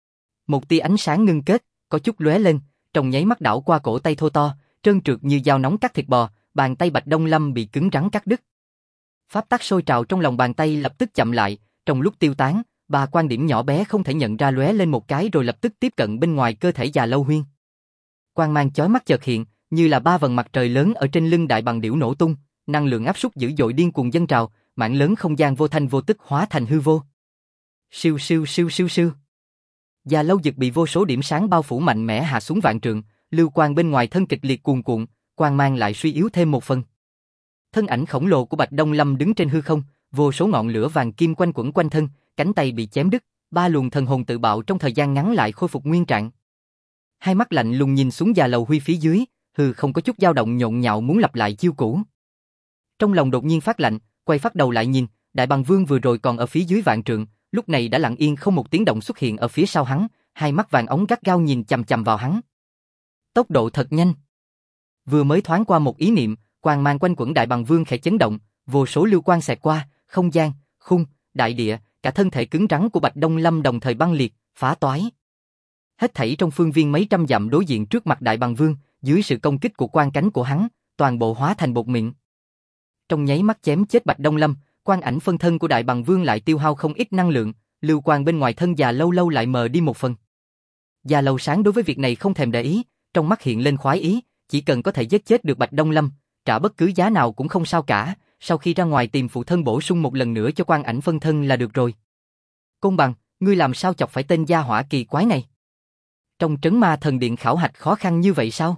Một tia ánh sáng ngưng kết, có chút lóe lên, trong nháy mắt đảo qua cổ tay thô to, trơn trượt như dao nóng cắt thịt bò, bàn tay Bạch Đông Lâm bị cứng rắn cắt đứt. Pháp tắc sôi trào trong lòng bàn tay lập tức chậm lại, trong lúc tiêu tán, 3 quan điểm nhỏ bé không thể nhận ra lóe lên một cái rồi lập tức tiếp cận bên ngoài cơ thể Già Lâu Huyên. Quang mang chói mắt chợt hiện, như là 3 vầng mặt trời lớn ở trên lưng Đại Bằng Điểu nổ tung, năng lượng áp suất dữ dội điên cuồng dâng trào, mảng lớn không gian vô thanh vô tức hóa thành hư vô. Siêu siêu siêu siêu siêu. Già Lâu Dực bị vô số điểm sáng bao phủ mạnh mẽ hạ xuống vạn trượng, lưu quang bên ngoài thân kịch liệt cuồn cuộn, quang mang lại suy yếu thêm một phần. Thân ảnh khổng lồ của Bạch Đông Lâm đứng trên hư không, vô số ngọn lửa vàng kim quanh quẩn quanh thân, cánh tay bị chém đứt, 3 luồng thần hồn tự bạo trong thời gian ngắn lại khôi phục nguyên trạng. Hai mắt lạnh lùng nhìn xuống Già Lầu Huy phía dưới, hư không có chút dao động nhộn nhạo muốn lặp lại chiêu cũ. Trong lòng đột nhiên phát lạnh, quay phát đầu lại nhìn, Đại Bằng Vương vừa rồi còn ở phía dưới vạn trượng, lúc này đã lặng yên không một tiếng động xuất hiện ở phía sau hắn, hai mắt vàng óng gắt gao nhìn chằm chằm vào hắn. Tốc độ thật nhanh. Vừa mới thoáng qua một ý niệm, quang mang quanh quẩn Đại Bằng Vương khẽ chấn động, vô số lưu quang xẹt qua, không gian, khung, đại địa, cả thân thể cứng rắn của Bạch Đông Lâm đồng thời băng liệt, phá toái. Hết thảy trong phương viên mấy trăm dặm đối diện trước mặt Đại Bằng Vương, dưới sự công kích của quang cánh của hắn, toàn bộ hóa thành bột mịn. Trong nháy mắt chém chết Bạch Đông Lâm, quang ảnh phân thân của Đại Bằng Vương lại tiêu hao không ít năng lượng, lưu quang bên ngoài thân Già Lâu lâu lại mờ đi một phần. Già Lâu Sáng đối với việc này không thèm để ý, trong mắt hiện lên khoái ý, chỉ cần có thể giết chết được Bạch Đông Lâm, trả bất cứ giá nào cũng không sao cả, sau khi ra ngoài tìm phụ thân bổ sung một lần nữa cho quang ảnh phân thân là được rồi. Côn Bằng, ngươi làm sao chọc phải tên gia hỏa kỳ quái này? Trong Trấn Ma Thần Điện khảo hạch khó khăn như vậy sao?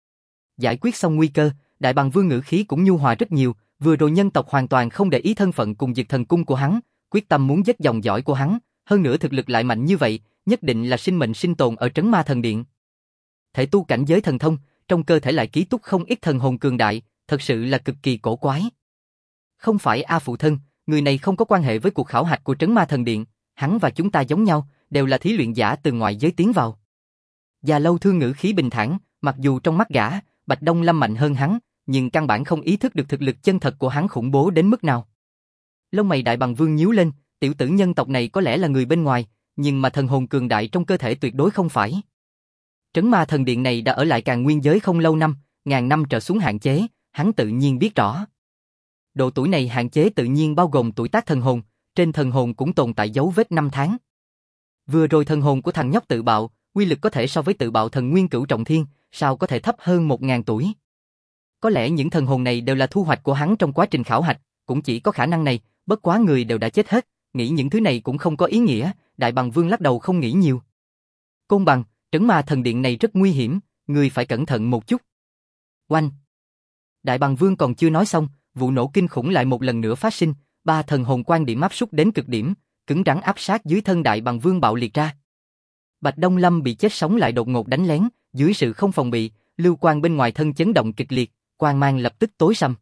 Giải quyết xong nguy cơ, Đại Bằng Vương ngữ khí cũng nhu hòa rất nhiều, vừa rồi nhân tộc hoàn toàn không để ý thân phận cùng Dực Thần Cung của hắn, quyết tâm muốn giết dòng dõi của hắn, hơn nữa thực lực lại mạnh như vậy, nhất định là sinh mệnh sinh tồn ở Trấn Ma Thần Điện. Thể tu cảnh giới thần thông, trong cơ thể lại ký túc không ít thần hồn cường đại, thật sự là cực kỳ cổ quái. Không phải A phụ thân, người này không có quan hệ với cuộc khảo hạch của Trấn Ma Thần Điện, hắn và chúng ta giống nhau, đều là thí luyện giả từ ngoại giới tiến vào. Già Lâu Thương ngữ khí bình thản, mặc dù trong mắt gã, Bạch Đông Lâm mạnh hơn hắn, nhưng căn bản không ý thức được thực lực chân thật của hắn khủng bố đến mức nào. Lông mày Đại Bằng Vương nhíu lên, tiểu tử nhân tộc này có lẽ là người bên ngoài, nhưng mà thần hồn cường đại trong cơ thể tuyệt đối không phải. Trấn Ma Thần Điện này đã ở lại Càn Nguyên giới không lâu năm, ngàn năm trở xuống hạn chế, hắn tự nhiên biết rõ. Độ tuổi này hạn chế tự nhiên bao gồm tuổi tác thần hồn, trên thần hồn cũng tồn tại dấu vết năm tháng. Vừa rồi thần hồn của thằng nhóc tự bạo, uy lực có thể so với tự bạo thần nguyên cửu trọng thiên, sao có thể thấp hơn 1000 tuổi. Có lẽ những thần hồn này đều là thu hoạch của hắn trong quá trình khảo hạch, cũng chỉ có khả năng này, bất quá người đều đã chết hết, nghĩ những thứ này cũng không có ý nghĩa, Đại Bằng Vương lắc đầu không nghĩ nhiều. Côn bằng, trấn ma thần điện này rất nguy hiểm, người phải cẩn thận một chút. Oanh! Đại Bằng Vương còn chưa nói xong, vụ nổ kinh khủng lại một lần nữa phát sinh, 3 thần hồn quan điểm áp sút đến cực điểm, cứng rắn áp sát dưới thân Đại Bằng Vương bạo liệt ra. Bạch Đông Lâm bị chết sống lại đột ngột đánh lén, dưới sự không phòng bị, lưu quang bên ngoài thân chấn động kịch liệt, quang mang lập tức tối sầm.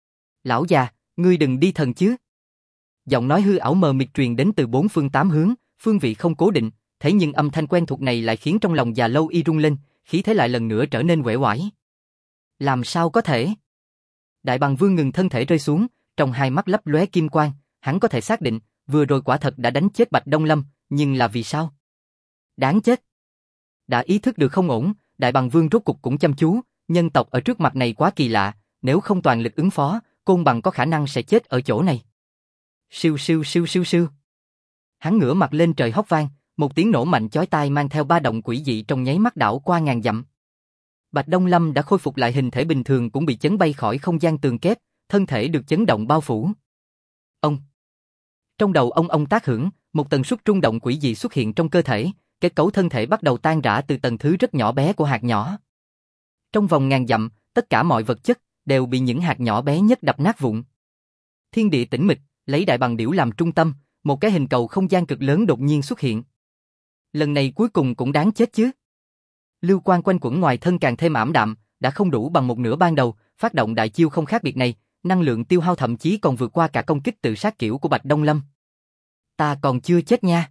Lão già, ngươi đừng đi thần chứ. Giọng nói hư ảo mờ mịt truyền đến từ 4 phương 8 hướng, phương vị không cố định, thế nhưng âm thanh quen thuộc này lại khiến trong lòng già lâu y rung lên, khí thế lại lần nữa trở nên uể oải. Làm sao có thể? Đại Bằng Vương ngừng thân thể rơi xuống, trong hai mắt lấp lóe kim quang, hắn có thể xác định, vừa rồi quả thật đã đánh chết Bạch Đông Lâm, nhưng là vì sao? Đáng chết. Đã ý thức được không ổn, Đại Bằng Vương rốt cục cũng chăm chú, nhân tộc ở trước mặt này quá kỳ lạ, nếu không toàn lực ứng phó, Côn Bằng có khả năng sẽ chết ở chỗ này. Siêu siêu siêu siêu siêu. Hắn ngửa mặt lên trời hóc vang, một tiếng nổ mạnh chói tai mang theo ba động quỷ dị trong nháy mắt đảo qua ngàn dặm. Bạch Đông Lâm đã khôi phục lại hình thể bình thường cũng bị chấn bay khỏi không gian tường kép, thân thể được chấn động bao phủ. Ông. Trong đầu ông tác hưởng, một tần suất rung động quỷ dị xuất hiện trong cơ thể, kết cấu thân thể bắt đầu tan rã từ tầng thứ rất nhỏ bé của hạt nhỏ. Trong vòng ngàn dặm, tất cả mọi vật chất đều bị những hạt nhỏ bé nhất đập nát vụn. Thiên địa tĩnh mịch, lấy Đại Bằng Điểu làm trung tâm, một cái hình cầu không gian cực lớn đột nhiên xuất hiện. Lần này cuối cùng cũng đáng chết chứ. Lưu quang quanh quẩn ngoài thân càng thêm ảm đạm, đã không đủ bằng một nửa ban đầu, phát động đại chiêu không khác biệt này, năng lượng tiêu hao thậm chí còn vượt qua cả công kích tự sát kiểu của Bạch Đông Lâm. Ta còn chưa chết nha.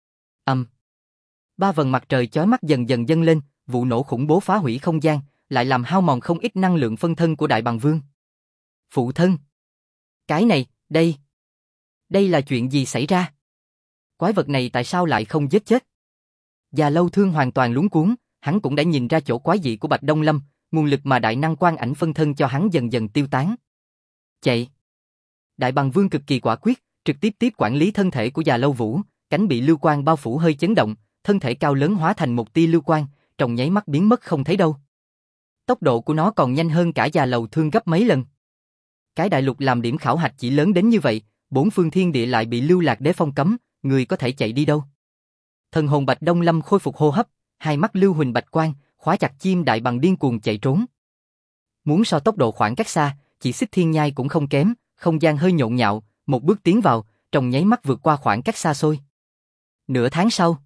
Ba vầng mặt trời chói mắt dần dần dâng lên, vụ nổ khủng bố phá hủy không gian, lại làm hao mòn không ít năng lượng phân thân của Đại Bằng Vương. Phụ thân. Cái này, đây là chuyện gì xảy ra? Quái vật này tại sao lại không giết chết? Già Lâu Thương hoàn toàn luống cuống, hắn cũng đã nhìn ra chỗ quái dị của Bạch Đông Lâm, nguồn lực mà đại năng quan ảnh phân thân cho hắn dần dần tiêu tán. Chạy. Đại Bằng Vương cực kỳ quả quyết, trực tiếp quản lý thân thể của Già Lâu Vũ, cánh bị lưu quang bao phủ hơi chấn động, thân thể cao lớn hóa thành một tia lưu quang, trong nháy mắt biến mất không thấy đâu. Tốc độ của nó còn nhanh hơn cả Già Lầu Thương gấp mấy lần. Cái đại lục làm điểm khảo hạch chỉ lớn đến như vậy, 4 phương thiên địa lại bị Lưu Lạc Đế phong cấm, người có thể chạy đi đâu? Thần hồn Bạch Đông Lâm khôi phục hô hấp, hai mắt lưu huỳnh bạch quang, khóa chặt chim đại bằng điên cuồng chạy trốn. Muốn so tốc độ khoảng cách xa, chỉ Xích Thiên Nhai cũng không kém, không gian hơi nhộn nhạo, một bước tiến vào, trong nháy mắt vượt qua khoảng cách xa xôi. Nửa tháng sau,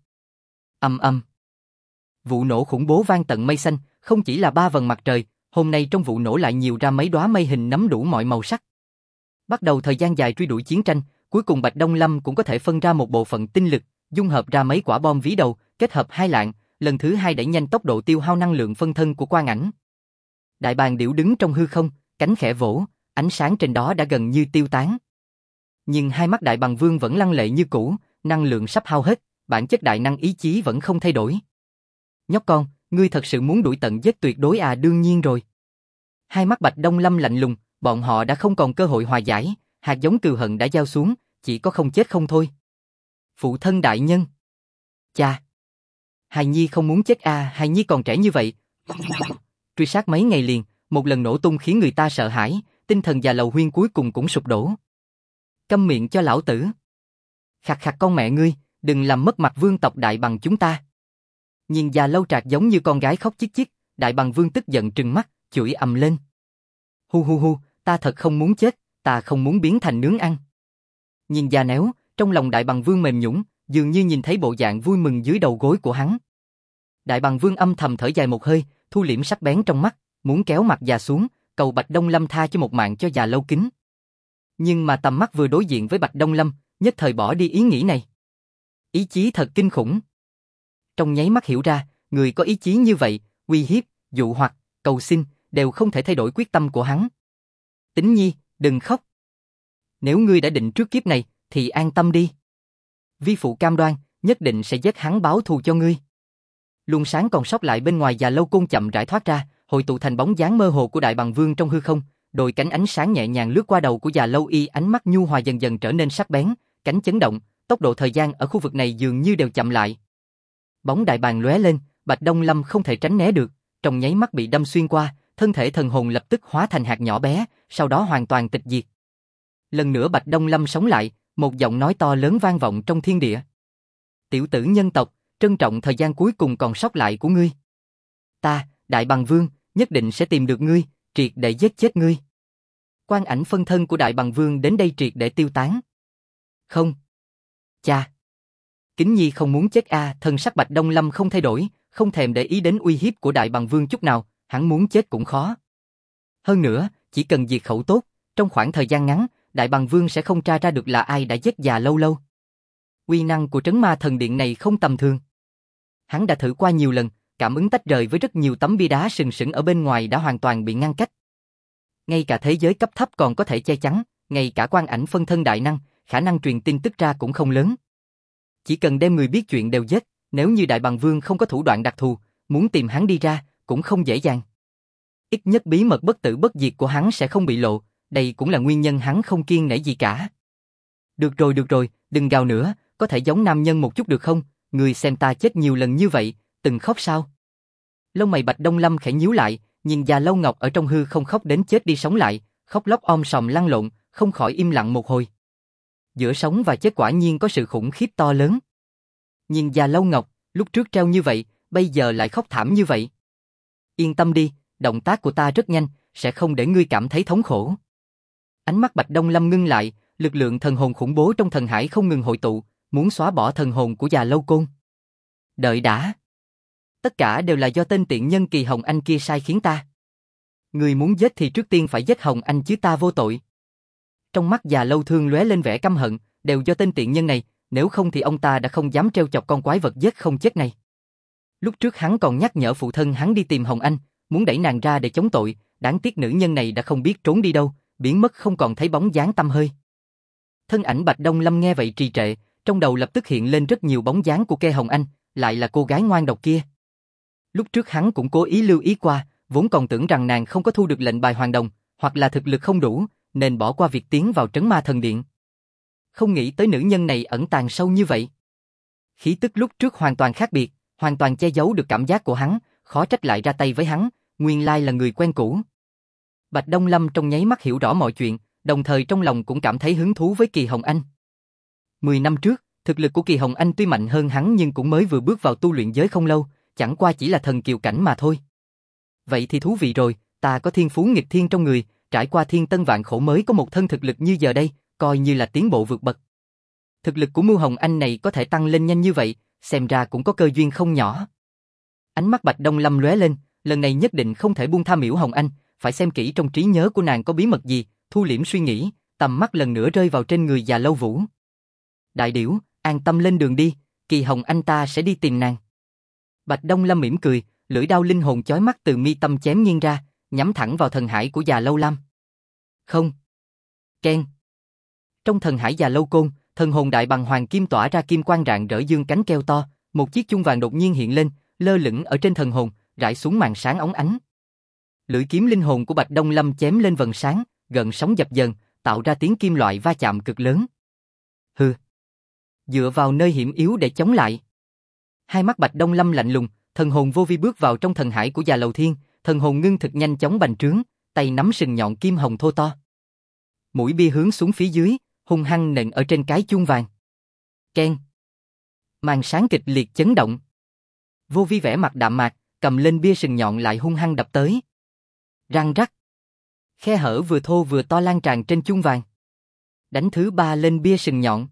vụ nổ khủng bố vang tận mây xanh, không chỉ là 3 vầng mặt trời, hôm nay trong vụ nổ lại nhiều ra mấy đóa mây hình nấm đủ mọi màu sắc. Bắt đầu thời gian dài truy đuổi chiến tranh, cuối cùng Bạch Đông Lâm cũng có thể phân ra một bộ phận tinh lực, dung hợp ra mấy quả bom ví đầu, kết hợp hai lạng, lần thứ hai đẩy nhanh tốc độ tiêu hao năng lượng phân thân của Quang Ảnh. Đại bàng điểu đứng trong hư không, cánh khẽ vỗ, ánh sáng trên đó đã gần như tiêu tán. Nhưng hai mắt Đại Bằng Vương vẫn lăng lệ như cũ, năng lượng sắp hao hết, bản chất đại năng ý chí vẫn không thay đổi. Nhóc con, ngươi thật sự muốn đuổi tận giết tuyệt đối à? Đương nhiên rồi. Hai mắt Bạch Đông Lâm lạnh lùng, bọn họ đã không còn cơ hội hòa giải, hạt giống cừu hận đã gieo xuống, chỉ có không chết không thôi. Phụ thân đại nhân. Cha. Hài Nhi không muốn chết à? Hài Nhi còn trẻ như vậy. Truy sát mấy ngày liền, một lần nổ tung khiến người ta sợ hãi, tinh thần Già Lầu Huyên cuối cùng cũng sụp đổ. Câm miệng cho lão tử. Khặt khặt con mẹ ngươi, đừng làm mất mặt vương tộc Đại Bằng chúng ta. Nhìn Già Lâu Trạc giống như con gái khóc chít chít, Đại Bằng Vương tức giận trừng mắt, chửi ầm lên. Hu, ta thật không muốn chết, ta không muốn biến thành nướng ăn. Nhìn Già Néo, trong lòng Đại Bằng Vương mềm nhũn, dường như nhìn thấy bộ dạng vui mừng dưới đầu gối của hắn. Đại Bằng Vương âm thầm thở dài một hơi, thu liễm sắc bén trong mắt, muốn kéo mặt Già xuống, cầu Bạch Đông Lâm tha cho một mạng cho Già Lâu Kính. Nhưng mà tầm mắt vừa đối diện với Bạch Đông Lâm, nhất thời bỏ đi ý nghĩ này. Ý chí thật kinh khủng. Trong nháy mắt hiểu ra, người có ý chí như vậy, uy hiếp, dụ hoặc, cầu xin, đều không thể thay đổi quyết tâm của hắn. Tính Nhi, đừng khóc. Nếu ngươi đã định trước kiếp này, thì an tâm đi. Vi phụ cam đoan, nhất định sẽ giết hắn báo thù cho ngươi. Luồng sáng còn sót lại bên ngoài Già Lâu Côn chậm rãi thoát ra, hội tụ thành bóng dáng mơ hồ của Đại Bằng Vương trong hư không, đôi cánh ánh sáng nhẹ nhàng lướt qua đầu của già lâu y, ánh mắt nhu hòa dần dần trở nên sắc bén, cánh chấn động, tốc độ thời gian ở khu vực này dường như đều chậm lại. Bóng đại bàng lóe lên, Bạch Đông Lâm không thể tránh né được, trong nháy mắt bị đâm xuyên qua, thân thể thần hồn lập tức hóa thành hạt nhỏ bé, sau đó hoàn toàn tịch diệt. Lần nữa Bạch Đông Lâm sống lại, một giọng nói to lớn vang vọng trong thiên địa. Tiểu tử nhân tộc, trân trọng thời gian cuối cùng còn sót lại của ngươi. Ta, Đại Bàng Vương, nhất định sẽ tìm được ngươi, triệt để giết chết ngươi. Quang ảnh phân thân của Đại Bàng Vương đến đây triệt để tiêu tán. Không. Cha. Kính Nhi không muốn chết a, thần sắc Bạch Đông Lâm không thay đổi, không thèm để ý đến uy hiếp của Đại Bàng Vương chút nào, hắn muốn chết cũng khó. Hơn nữa, chỉ cần diệt khẩu tốt, trong khoảng thời gian ngắn, Đại Bàng Vương sẽ không tra ra được là ai đã giết già lâu lâu. Uy năng của trấn ma thần điện này không tầm thường. Hắn đã thử qua nhiều lần, cảm ứng tách rời với rất nhiều tấm bia đá sừng sững ở bên ngoài đã hoàn toàn bị ngăn cách. Ngay cả thế giới cấp thấp còn có thể che chắn, ngay cả quang ảnh phân thân đại năng, khả năng truyền tin tức ra cũng không lớn. Chỉ cần đem người biết chuyện đều giết, nếu như Đại Bàng Vương không có thủ đoạn đặc thù, muốn tìm hắn đi ra, cũng không dễ dàng. Ít nhất bí mật bất tử bất diệt của hắn sẽ không bị lộ, đây cũng là nguyên nhân hắn không kiêng nể gì cả. Được rồi, đừng gào nữa, có thể giống nam nhân một chút được không? Người xem ta chết nhiều lần như vậy, từng khóc sao? Lông mày Bạch Đông Lâm khẽ nhíu lại, nhìn già Lâu Ngọc ở trong hư không khóc đến chết đi sống lại, khóc lóc om sòm lăn lộn, không khỏi im lặng một hồi. Giữa sống và chết quả nhiên có sự khủng khiếp to lớn. Nhìn già Lâu Ngọc, lúc trước treo như vậy, bây giờ lại khóc thảm như vậy. Yên tâm đi, động tác của ta rất nhanh, sẽ không để ngươi cảm thấy thống khổ. Ánh mắt Bạch Đông Lâm ngưng lại, lực lượng thần hồn khủng bố trong thần hải không ngừng hội tụ, muốn xóa bỏ thần hồn của già Lâu Côn. Đợi đã. Tất cả đều là do tên tiện nhân Kỳ Hồng Anh kia sai khiến ta. Người muốn giết thì trước tiên phải giết Hồng Anh chứ, ta vô tội. Trong mắt già Lâu Thương lóe lên vẻ căm hận, đều do tên tiện nhân này, nếu không thì ông ta đã không dám trêu chọc con quái vật giết không chết này. Lúc trước hắn còn nhắc nhở phụ thân hắn đi tìm Hồng Anh, muốn đẩy nàng ra để chống tội, đáng tiếc nữ nhân này đã không biết trốn đi đâu, biến mất không còn thấy bóng dáng tăm hơi. Thân ảnh Bạch Đông Lâm nghe vậy trì trệ, trong đầu lập tức hiện lên rất nhiều bóng dáng của Kê Hồng Anh, lại là cô gái ngoan độc kia. Lúc trước hắn cũng cố ý lưu ý qua, vốn còn tưởng rằng nàng không có thu được lệnh bài hoàng đồng, hoặc là thực lực không đủ, nên bỏ qua việc tiến vào trấn ma thần điện. Không nghĩ tới nữ nhân này ẩn tàng sâu như vậy. Khí tức lúc trước hoàn toàn khác biệt, hoàn toàn che giấu được cảm giác của hắn, khó trách lại ra tay với hắn, nguyên lai là người quen cũ. Bạch Đông Lâm trong nháy mắt hiểu rõ mọi chuyện, đồng thời trong lòng cũng cảm thấy hứng thú với Kỳ Hồng Anh. 10 năm trước, thực lực của Kỳ Hồng Anh tuy mạnh hơn hắn nhưng cũng mới vừa bước vào tu luyện giới không lâu, chẳng qua chỉ là thần kiều cảnh mà thôi. Vậy thì thú vị rồi, ta có thiên phú nghịch thiên trong người, trải qua thiên tân vạn khổ mới có một thân thực lực như giờ đây, coi như là tiến bộ vượt bậc. Thực lực của Mưu Hồng Anh này có thể tăng lên nhanh như vậy, xem ra cũng có cơ duyên không nhỏ. Ánh mắt Bạch Đông Lâm lóe lên, lần này nhất định không thể buông tha Miễu Hồng Anh, phải xem kỹ trong trí nhớ của nàng có bí mật gì, thu liễm suy nghĩ, tầm mắt lần nữa rơi vào trên người già Lâu Vũ. Đại điểu, an tâm lên đường đi, Kỳ Hồng Anh ta sẽ đi tìm nàng. Bạch Đông Lâm mỉm cười, lưỡi đao linh hồn chói mắt từ mi tâm chém nghiêng ra, nhắm thẳng vào thần hải của già Lâu Lam. Không. Keng. Trong thần hải già Lâu Côn, thần hồn đại bằng hoàng kim tỏa ra kim quang rạng rỡ dương cánh kêu to, một chiếc chuông vàng đột nhiên hiện lên, lơ lửng ở trên thần hồn, rải xuống màn sáng óng ánh. Lưỡi kiếm linh hồn của Bạch Đông Lâm chém lên vầng sáng, gần sóng dập dờn, tạo ra tiếng kim loại va chạm cực lớn. Hừ. Dựa vào nơi hiểm yếu để chống lại. Hai mắt Bạch Đông Lâm lạnh lùng, thần hồn vô vi bước vào trong thần hải của già Lầu Thiên, thần hồn ngưng thực nhanh chóng bành trướng, tay nắm sừng nhọn kim hồng thô to. Mũi bia hướng xuống phía dưới, hung hăng nện ở trên cái chuông vàng. Keng. Màn sáng kịch liệt chấn động. Vô vi vẻ mặt đạm mạc, cầm lên bia sừng nhọn lại hung hăng đập tới. Răng rắc. Khe hở vừa thô vừa to lan tràn trên chuông vàng. Đánh thứ ba lên bia sừng nhọn.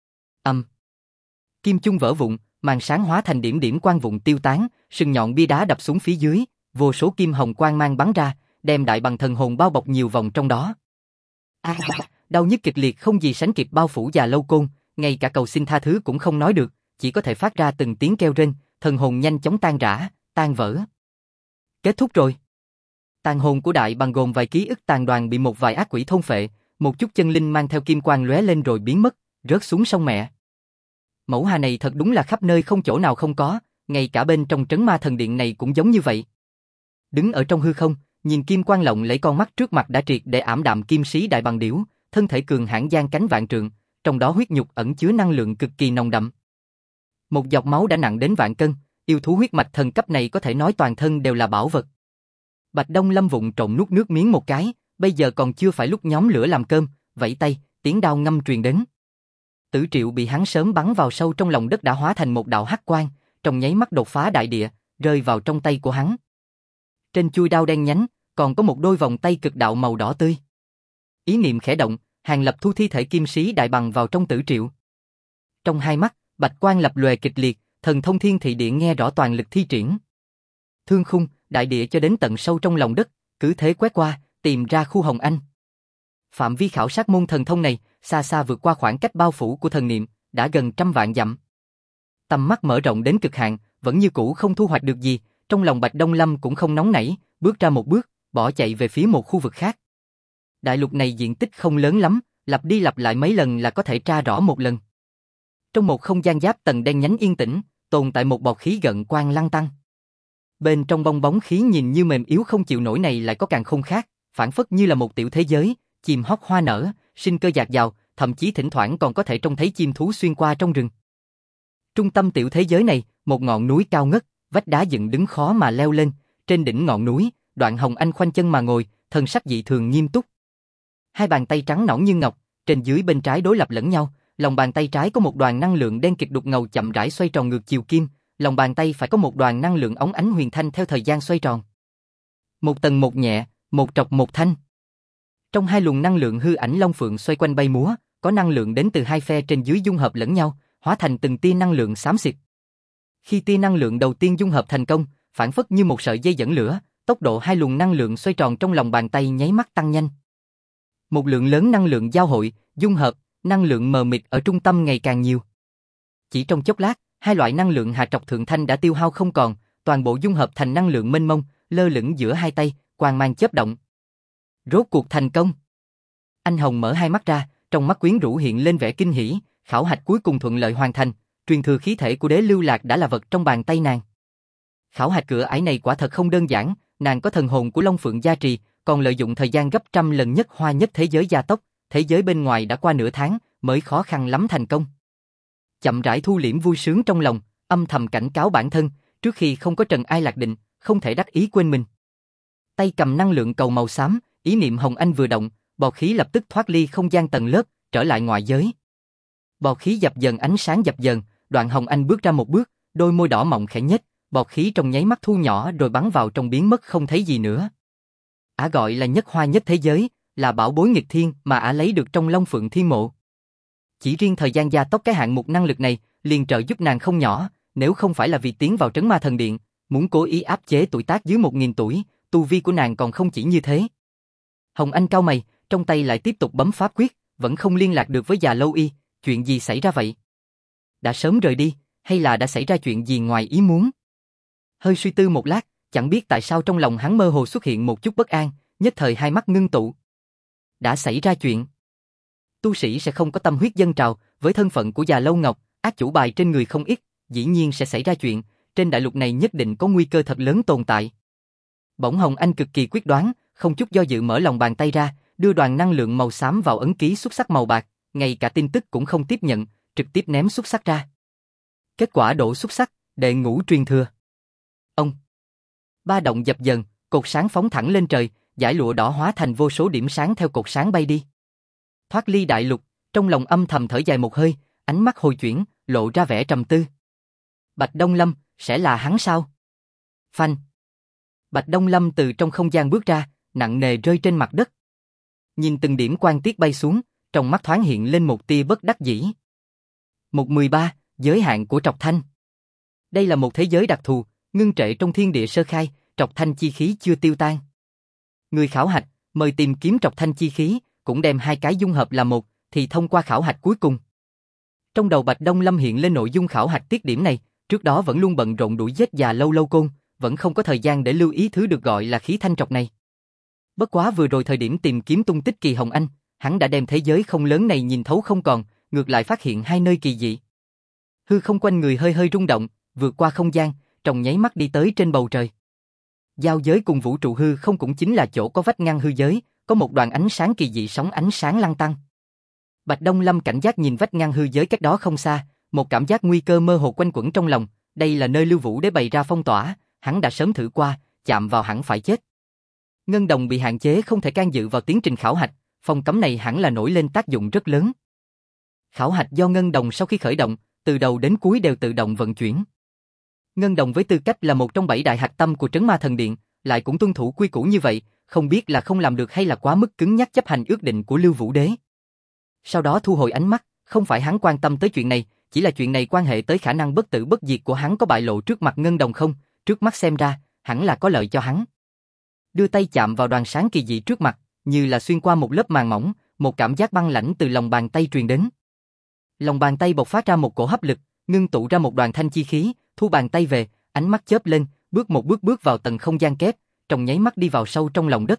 Kim chuông vỡ vụn, màn sáng hóa thành điểm điểm quang vụn tiêu tán, sừng nhọn bia đá đập xuống phía dưới, vô số kim hồng quang mang bắn ra, đem đại bằng thần hồn bao bọc nhiều vòng trong đó. Đau nhức kịch liệt không gì sánh kịp bao phủ già Lâu Côn, ngay cả cầu xin tha thứ cũng không nói được, chỉ có thể phát ra từng tiếng kêu rên, thần hồn nhanh chóng tan rã, tan vỡ. Kết thúc rồi. Tàn hồn của đại bằng gồm vài ký ức tàn đoàn bị một vài ác quỷ thôn phệ, một chút chân linh mang theo kim quang lóe lên rồi biến mất, rớt xuống sông mẹ. Mẫu hà này thật đúng là khắp nơi không chỗ nào không có, ngay cả bên trong trấn ma thần điện này cũng giống như vậy. Đứng ở trong hư không, Nhìn kim quang lộng lẫy, con mắt trước mặt đã triệt để ảm đạm. Kim sĩ đại bằng điểu, thân thể cường hãn giang cánh vạn trượng, trong đó huyết nhục ẩn chứa năng lượng cực kỳ nồng đậm. Một giọt máu đã nặng đến vạn cân, yêu thú huyết mạch thần cấp này có thể nói toàn thân đều là bảo vật. Bạch Đông Lâm vụng trộn nuốt nước miếng một cái, bây giờ còn chưa phải lúc nhóm lửa làm cơm, vẫy tay, tiếng đao ngâm truyền đến. Tử Triệu bị hắn sớm bắn vào sâu trong lòng đất đã hóa thành một đạo hắc quang, trong nháy mắt đột phá đại địa, rơi vào trong tay của hắn. Trên chuôi đao đen nhánh, còn có một đôi vòng tay cực đạo màu đỏ tươi. Ý niệm khẽ động, Hàn Lập thu thi thể kim sĩ đại bằng vào trong Tử Triệu. Trong hai mắt, bạch quang lập lòe kịch liệt, thần thông thiên thị địa nghe rõ toàn lực thi triển. Thương khung, đại địa cho đến tận sâu trong lòng đất, cứ thế quét qua, tìm ra khu Hồng Anh. Phạm vi khảo sát môn thần thông này, xa xa vượt qua khoảng cách bao phủ của thần niệm, đã gần 100.000 dặm. Tầm mắt mở rộng đến cực hạn, vẫn như cũ không thu hoạch được gì, trong lòng Bạch Đông Lâm cũng không nóng nảy, bước ra một bước, bỏ chạy về phía một khu vực khác. Đại lục này diện tích không lớn lắm, lặp đi lặp lại mấy lần là có thể tra rõ một lần. Trong một không gian giáp tầng đen nhánh yên tĩnh, tồn tại một bọt khí gợn quang lăng tăng. Bên trong bong bóng khí nhìn như mềm yếu không chịu nổi này lại có càn khôn khác, phản phất như là một tiểu thế giới, chim hót hoa nở, sinh cơ dạt dào, thậm chí thỉnh thoảng còn có thể trông thấy chim thú xuyên qua trong rừng. Trung tâm tiểu thế giới này, một ngọn núi cao ngất, vách đá dựng đứng khó mà leo lên, trên đỉnh ngọn núi, Đoạn Hồng Anh khoanh chân mà ngồi, thân sắc dị thường nghiêm túc. Hai bàn tay trắng nõn như ngọc, trên dưới bên trái đối lập lẫn nhau, lòng bàn tay trái có một đoàn năng lượng đen kịt đục ngầu chậm rãi xoay tròn ngược chiều kim, lòng bàn tay phải có một đoàn năng lượng óng ánh huyền thanh theo thời gian xoay tròn. Một tầng một nhẹ, một trọc một thanh. Trong hai luồng năng lượng hư ảnh long phượng xoay quanh bay múa, có năng lượng đến từ hai phe trên dưới dung hợp lẫn nhau, hóa thành từng tia năng lượng xám xịt. Khi tia năng lượng đầu tiên dung hợp thành công, phản phất như một sợi dây dẫn lửa, tốc độ hai luồng năng lượng xoay tròn trong lòng bàn tay nháy mắt tăng nhanh. Một lượng lớn năng lượng giao hội, dung hợp, năng lượng mờ mịt ở trung tâm ngày càng nhiều. Chỉ trong chốc lát, hai loại năng lượng hạ trọc thượng thanh đã tiêu hao không còn, toàn bộ dung hợp thành năng lượng mênh mông, lơ lửng giữa hai tay, quang mang chớp động. Rốt cuộc thành công. Anh Hồng mở hai mắt ra, trong mắt quyến rũ hiện lên vẻ kinh hỉ, khảo hạch cuối cùng thuận lợi hoàn thành, truyền thừa khí thể của Đế Lưu Lạc đã là vật trong bàn tay nàng. Khảo hạch cửa ải này quả thật không đơn giản, nàng có thần hồn của Long Phượng gia trì, còn lợi dụng thời gian gấp 100 lần nhất hoa nhất thế giới gia tốc, thế giới bên ngoài đã qua nửa tháng, mới khó khăn lắm thành công. Chậm rãi thu liễm vui sướng trong lòng, âm thầm cảnh cáo bản thân, trước khi không có trần ai lạc định, không thể đắc ý quên mình. Tay cầm năng lượng cầu màu xám, ý niệm Hồng Anh vừa động, bọt khí lập tức thoát ly không gian tầng lớp, trở lại ngoại giới. Bọt khí dập dần, ánh sáng dập dần, Đoạn Hồng Anh bước ra một bước, đôi môi đỏ mọng khẽ nhếch, bọt khí trong nháy mắt thu nhỏ rồi bắn vào trong biến mất không thấy gì nữa. Ả gọi là nhất hoa nhất thế giới, là bảo bối nghịch thiên mà Ả lấy được trong Long Phượng Thiên Mộ. Chỉ riêng thời gian gia tốc cái hạng mục năng lực này, liền trợ giúp nàng không nhỏ, nếu không phải là vì tiến vào Trấn Ma Thần Điện, muốn cố ý áp chế tuổi tác dưới 1000 tuổi, tu vi của nàng còn không chỉ như thế. Hồng Anh cau mày, trong tay lại tiếp tục bấm pháp quyết, vẫn không liên lạc được với Già Lâu Y, chuyện gì xảy ra vậy? Đã sớm rời đi, hay là đã xảy ra chuyện gì ngoài ý muốn? Hơi suy tư một lát, chẳng biết tại sao trong lòng hắn mơ hồ xuất hiện một chút bất an, nhất thời hai mắt ngưng tụ. Đã xảy ra chuyện. Tu sĩ sẽ không có tâm huyết dâng trào, với thân phận của Già Lâu Ngọc, ác chủ bài trên người không ít, dĩ nhiên sẽ xảy ra chuyện, trên đại lục này nhất định có nguy cơ thật lớn tồn tại. Bỗng Hồng Anh cực kỳ quyết đoán, không chút do dự mở lòng bàn tay ra, đưa đoàn năng lượng màu xám vào ấn ký xúc sắc màu bạc, ngay cả tin tức cũng không tiếp nhận, trực tiếp ném xúc sắc ra. Kết quả đổ xúc sắc, đệ ngũ truyền thừa. Ông. Ba động dập dần, cột sáng phóng thẳng lên trời, dải lụa đỏ hóa thành vô số điểm sáng theo cột sáng bay đi. Thoát ly đại lục, trong lòng âm thầm thở dài một hơi, ánh mắt hồi chuyển, lộ ra vẻ trầm tư. Bạch Đông Lâm, sẽ là hắn sao? Phanh. Bạch Đông Lâm từ trong không gian bước ra, nặng nề rơi trên mặt đất. Nhìn từng điểm quang tiết bay xuống, trong mắt thoáng hiện lên một tia bất đắc dĩ. 1/13, giới hạn của trọc thanh. Đây là một thế giới đặc thù, ngưng trệ trong thiên địa sơ khai, trọc thanh chi khí chưa tiêu tan. Người khảo hạch, mời tìm kiếm trọc thanh chi khí, cũng đem hai cái dung hợp là một, thì thông qua khảo hạch cuối cùng. Trong đầu Bạch Đông Lâm hiện lên nội dung khảo hạch tiết điểm này, trước đó vẫn luôn bận rộn đuổi giết Già Lâu Lâu Côn, vẫn không có thời gian để lưu ý thứ được gọi là khí thanh trọc này. Bất quá vừa rồi thời điểm tìm kiếm tung tích Kỳ Hồng Anh, hắn đã đem thế giới không lớn này nhìn thấu không còn, ngược lại phát hiện hai nơi kỳ dị. Hư không quanh người hơi hơi rung động, vượt qua không gian, trong nháy mắt đi tới trên bầu trời. Giao giới cùng vũ trụ hư không cũng chính là chỗ có vách ngăn hư giới, có một đoàn ánh sáng kỳ dị sóng ánh sáng lăn tăn. Bạch Đông Lâm cảnh giác nhìn vách ngăn hư giới cách đó không xa, một cảm giác nguy cơ mơ hồ quanh quẩn trong lòng, đây là nơi Lưu Vũ Đế bày ra phong tỏa, hắn đã sớm thử qua, chạm vào hẳn phải chết. Ngân đồng bị hạn chế không thể can dự vào tiến trình khảo hạch, phong cấm này hẳn là nổi lên tác dụng rất lớn. Khảo hạch do ngân đồng sau khi khởi động, từ đầu đến cuối đều tự động vận chuyển. Ngân đồng với tư cách là một trong 7 đại hạch tâm của Trấn Ma Thần Điện, lại cũng tuân thủ quy củ như vậy, không biết là không làm được hay là quá mức cứng nhắc chấp hành ước định của Lưu Vũ Đế. Sau đó thu hồi ánh mắt, không phải hắn quan tâm tới chuyện này, chỉ là chuyện này quan hệ tới khả năng bất tử bất diệt của hắn có bại lộ trước mặt ngân đồng không, trước mắt xem ra, hẳn là có lợi cho hắn. Đưa tay chạm vào đoàn sáng kỳ dị trước mặt, như là xuyên qua một lớp màng mỏng, một cảm giác băng lãnh từ lòng bàn tay truyền đến. Lòng bàn tay bộc phát ra một cổ hấp lực, ngưng tụ ra một đoàn thanh chi khí, thu bàn tay về, ánh mắt chớp lên, bước một bước vào tầng không gian kép, trong nháy mắt đi vào sâu trong lòng đất.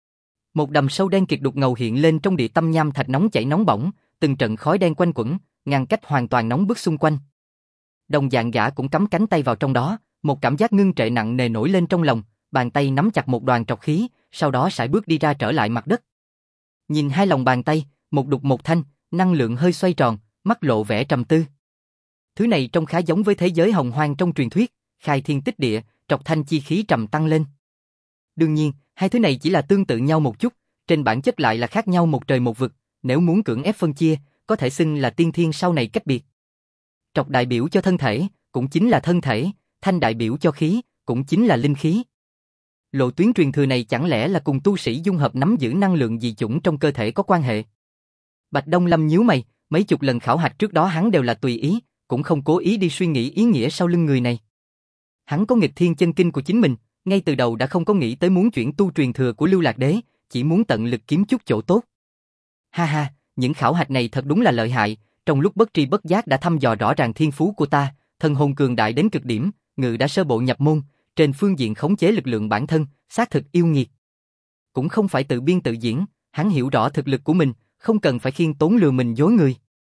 Một đầm sâu đen kịt đục ngầu hiện lên trong địa tâm nham thạch nóng chảy nóng bỏng, từng trận khói đen quanh quẩn, ngăn cách hoàn toàn nóng bức xung quanh. Đồng dạng gã cũng cắm cánh tay vào trong đó, một cảm giác ngưng trệ nặng nề nổi lên trong lòng, bàn tay nắm chặt một đoàn trọc khí, sau đó sải bước đi ra trở lại mặt đất. Nhìn hai lòng bàn tay, một đục một thanh, năng lượng hơi xoay tròn, mắt lộ vẻ trầm tư. Thứ này trông khá giống với thế giới hồng hoang trong truyền thuyết, khai thiên tích địa, trọc thanh chi khí trầm tăng lên. Đương nhiên, hai thứ này chỉ là tương tự nhau một chút, trên bản chất lại là khác nhau một trời một vực, nếu muốn cưỡng ép phân chia, có thể xưng là tiên thiên sau này cách biệt. Trọc đại biểu cho thân thể, cũng chính là thân thể, thanh đại biểu cho khí, cũng chính là linh khí. Lộ tuyến truyền thừa này chẳng lẽ là cùng tu sĩ dung hợp nắm giữ năng lượng dị chủng trong cơ thể có quan hệ? Bạch Đông Lâm nhíu mày, mấy chục lần khảo hạch trước đó hắn đều là tùy ý, cũng không cố ý đi suy nghĩ ý nghĩa sau lưng người này. Hắn có nghịch thiên chân kinh của chính mình, ngay từ đầu đã không có nghĩ tới muốn chuyển tu truyền thừa của Lưu Lạc Đế, chỉ muốn tận lực kiếm chút chỗ tốt. Ha ha, những khảo hạch này thật đúng là lợi hại, trong lúc bất tri bất giác đã thăm dò rõ ràng thiên phú của ta, thần hồn cường đại đến cực điểm, ngự đã sơ bộ nhập môn, trên phương diện khống chế lực lượng bản thân, xác thực yêu nghiệt. Cũng không phải tự biên tự diễn, hắn hiểu rõ thực lực của mình, không cần phải khiêm tốn lừa mình dối người.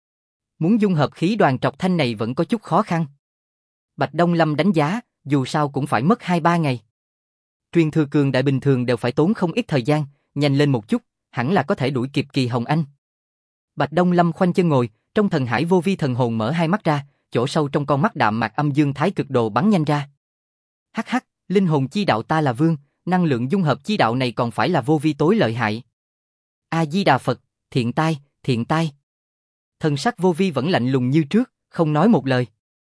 Muốn dung hợp khí đoàn trọc thanh này vẫn có chút khó khăn. Bạch Đông Lâm đánh giá, dù sao cũng phải mất 2-3 ngày. Truyền thừa cường đại bình thường đều phải tốn không ít thời gian, nhanh lên một chút, hẳn là có thể đuổi kịp Kỳ Hồng Anh. Bạch Đông Lâm khoanh chân ngồi, trong thần hải vô vi thần hồn mở hai mắt ra, chỗ sâu trong con mắt đạm mạc âm dương thái cực đồ bắn nhanh ra. Hắc hắc, linh hồn chi đạo ta là vương, năng lượng dung hợp chi đạo này còn phải là vô vi tối lợi hại. A Di Đà Phật, thiện tai, thiện tai. Thần sắc vô vi vẫn lạnh lùng như trước, không nói một lời.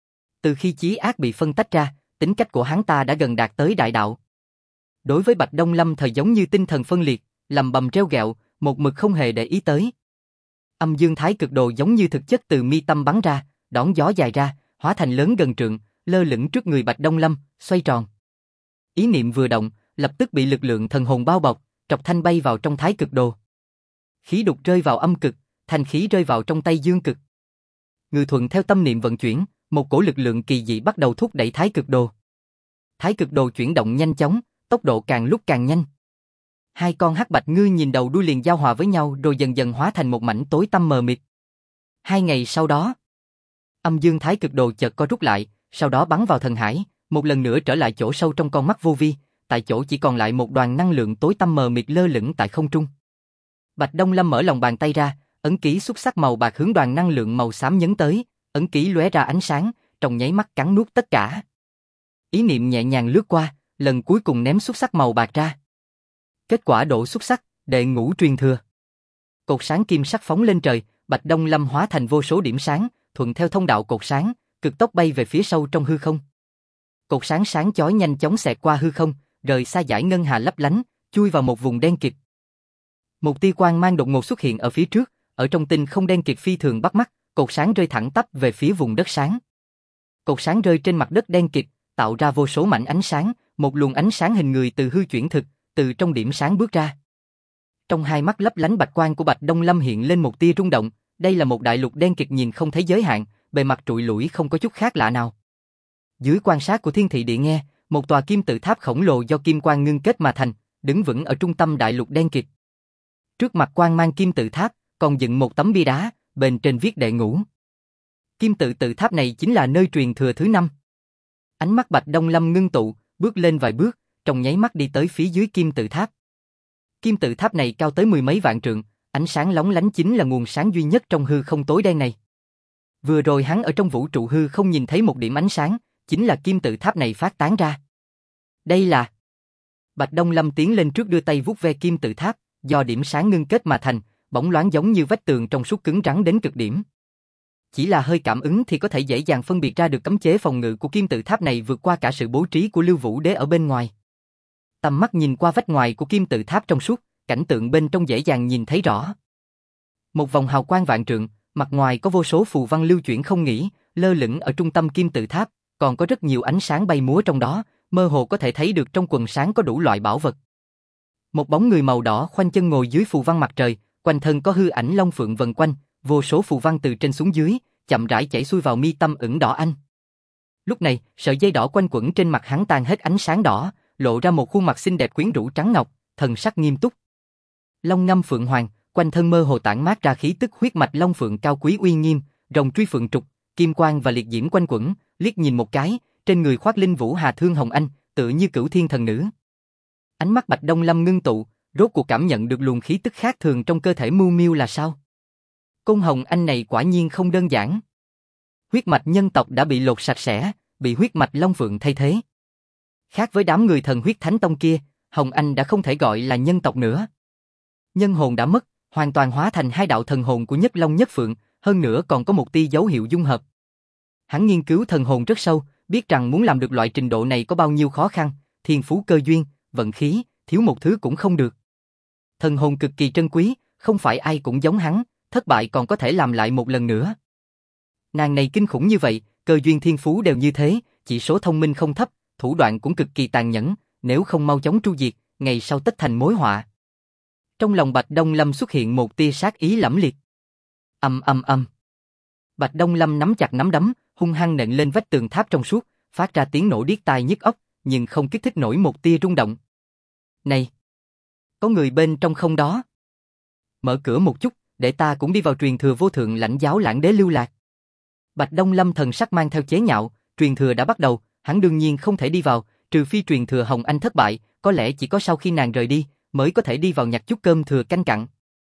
Từ khi chí ác bị phân tách ra, tính cách của hắn ta đã gần đạt tới đại đạo. Đối với Bạch Đông Lâm thời giống như tinh thần phân liệt, lầm bầm treo gẹo, một mực không hề để ý tới. Âm dương thái cực đồ giống như thực chất từ mi tâm bắn ra, đón gió dài ra, hóa thành lớn gần trượng, lơ lửng trước người Bạch Đông Lâm, xoay tròn. Ý niệm vừa động, lập tức bị lực lượng thần hồn bao bọc, trọc thanh bay vào trong thái cực đồ. Khí đục rơi vào âm cực, thanh khí rơi vào trong tay dương cực. Ngự thuận theo tâm niệm vận chuyển, một cổ lực lượng kỳ dị bắt đầu thúc đẩy thái cực đồ. Thái cực đồ chuyển động nhanh chóng, tốc độ càng lúc càng nhanh. Hai con hắc bạch ngư nhìn đầu đuôi liền giao hòa với nhau rồi dần dần hóa thành một mảnh tối tăm mờ mịt. 2 ngày sau đó, âm dương thái cực đồ chợt co rút lại, sau đó bắn vào thần hải, một lần nữa trở lại chỗ sâu trong con mắt vô vi, tại chỗ chỉ còn lại một đoàn năng lượng tối tăm mờ mịt lơ lửng tại không trung. Bạch Đông Lâm mở lòng bàn tay ra, ấn ký xúc sắc màu bạc hướng đoàn năng lượng màu xám nhấn tới, ấn ký lóe ra ánh sáng, trong nháy mắt cắn nuốt tất cả. Ý niệm nhẹ nhàng lướt qua, lần cuối cùng ném xúc sắc màu bạc ra. Kết quả độ xúc sắc, đệ ngũ truyền thừa. Cột sáng kim sắc phóng lên trời, Bạch Đông Lâm hóa thành vô số điểm sáng, thuận theo thông đạo cột sáng, cực tốc bay về phía sâu trong hư không. Cột sáng sáng chói nhanh chóng xẹt qua hư không, rời xa dải ngân hà lấp lánh, chui vào một vùng đen kịt. Một tia quang mang đột ngột xuất hiện ở phía trước, ở trong tinh không đen kịt phi thường bắt mắt, cột sáng rơi thẳng tắp về phía vùng đất sáng. Cột sáng rơi trên mặt đất đen kịt, tạo ra vô số mảnh ánh sáng, một luồng ánh sáng hình người từ hư chuyển thực, từ trong điểm sáng bước ra. Trong hai mắt lấp lánh bạch quang của Bạch Đông Lâm hiện lên một tia rung động, đây là một đại lục đen kịt nhìn không thấy giới hạn, bề mặt trụi lủi không có chút khác lạ nào. Dưới quan sát của Thiên Thị Địa nghe, một tòa kim tự tháp khổng lồ do kim quang ngưng kết mà thành, đứng vững ở trung tâm đại lục đen kịt. Trước mặt quang mang kim tự tháp, còn dựng một tấm bia đá, bên trên viết đệ ngũ. Kim tự tháp này chính là nơi truyền thừa thứ 5. Ánh mắt Bạch Đông Lâm ngưng tụ, bước lên vài bước, trong nháy mắt đi tới phía dưới kim tự tháp. Kim tự tháp này cao tới mười mấy vạn trượng, ánh sáng lóng lánh chính là nguồn sáng duy nhất trong hư không tối đen này. Vừa rồi hắn ở trong vũ trụ hư không nhìn thấy một điểm ánh sáng, chính là kim tự tháp này phát tán ra. Đây là... Bạch Đông Lâm tiến lên trước đưa tay vuốt ve kim tự tháp, do điểm sáng ngưng kết mà thành, bóng loáng giống như vách tường trong suốt cứng rắn đến cực điểm. Chỉ là hơi cảm ứng thì có thể dễ dàng phân biệt ra được cấm chế phòng ngự của kim tự tháp này vượt qua cả sự bố trí của Lưu Vũ Đế ở bên ngoài. Tầm mắt nhìn qua vách ngoài của kim tự tháp trong suốt, cảnh tượng bên trong dễ dàng nhìn thấy rõ. Một vòng hào quang vạn trượng, mặt ngoài có vô số phù văn lưu chuyển không nghỉ, lơ lửng ở trung tâm kim tự tháp, còn có rất nhiều ánh sáng bay múa trong đó, mơ hồ có thể thấy được trong quần sáng có đủ loại bảo vật. Một bóng người màu đỏ khoanh chân ngồi dưới phù văn mặt trời, quanh thân có hư ảnh long phượng vần quanh, vô số phù văn từ trên xuống dưới, chậm rãi chảy xuôi vào mi tâm ửng đỏ anh. Lúc này, sợi dây đỏ quanh quẩn trên mặt hắn tan hết ánh sáng đỏ, lộ ra một khuôn mặt xinh đẹp quyến rũ trắng ngọc, thần sắc nghiêm túc. Long ngâm phượng hoàng, quanh thân mơ hồ tản mát ra khí tức huyết mạch long phượng cao quý uy nghiêm, rồng truy phượng trục, kim quang và liệt diễm quanh quẩn, liếc nhìn một cái, trên người khoác linh vũ hà thương hồng anh, tựa như cửu thiên thần nữ. Ánh mắt Bạch Đông Lâm ngưng tụ, rốt cuộc cảm nhận được luồng khí tức khác thường trong cơ thể Mưu Miêu là sao? Côn hồng anh này quả nhiên không đơn giản. Huyết mạch nhân tộc đã bị lột sạch sẽ, bị huyết mạch long phượng thay thế. Khác với đám người thần huyết thánh tông kia, Hồng Anh đã không thể gọi là nhân tộc nữa. Nhân hồn đã mất, hoàn toàn hóa thành hai đạo thần hồn của nhất long nhất phượng, hơn nữa còn có một tia dấu hiệu dung hợp. Hắn nghiên cứu thần hồn rất sâu, biết rằng muốn làm được loại trình độ này có bao nhiêu khó khăn, thiên phú cơ duyên, vận khí, thiếu một thứ cũng không được. Thần hồn cực kỳ trân quý, không phải ai cũng giống hắn, thất bại còn có thể làm lại một lần nữa. Nàng này kinh khủng như vậy, cơ duyên thiên phú đều như thế, chỉ số thông minh không thấp, thủ đoạn cũng cực kỳ tàn nhẫn, nếu không mau chóng tru diệt, ngày sau tất thành mối họa. Trong lòng Bạch Đông Lâm xuất hiện một tia sát ý lẫm liệt. Ầm ầm ầm. Bạch Đông Lâm nắm chặt nắm đấm, hung hăng nện lên vách tường tháp trong suốt, phát ra tiếng nổ điếc tai nhức óc, nhưng không kích thích nổi một tia rung động. Này, có người bên trong không đó? Mở cửa một chút, để ta cũng đi vào truyền thừa vô thượng lãnh giáo lãng đế lưu lạc. Bạch Đông Lâm thần sắc mang theo chế nhạo, truyền thừa đã bắt đầu, hắn đương nhiên không thể đi vào, trừ phi truyền thừa Hồng Anh thất bại, có lẽ chỉ có sau khi nàng rời đi, mới có thể đi vào nhặt chút cơm thừa canh cặn.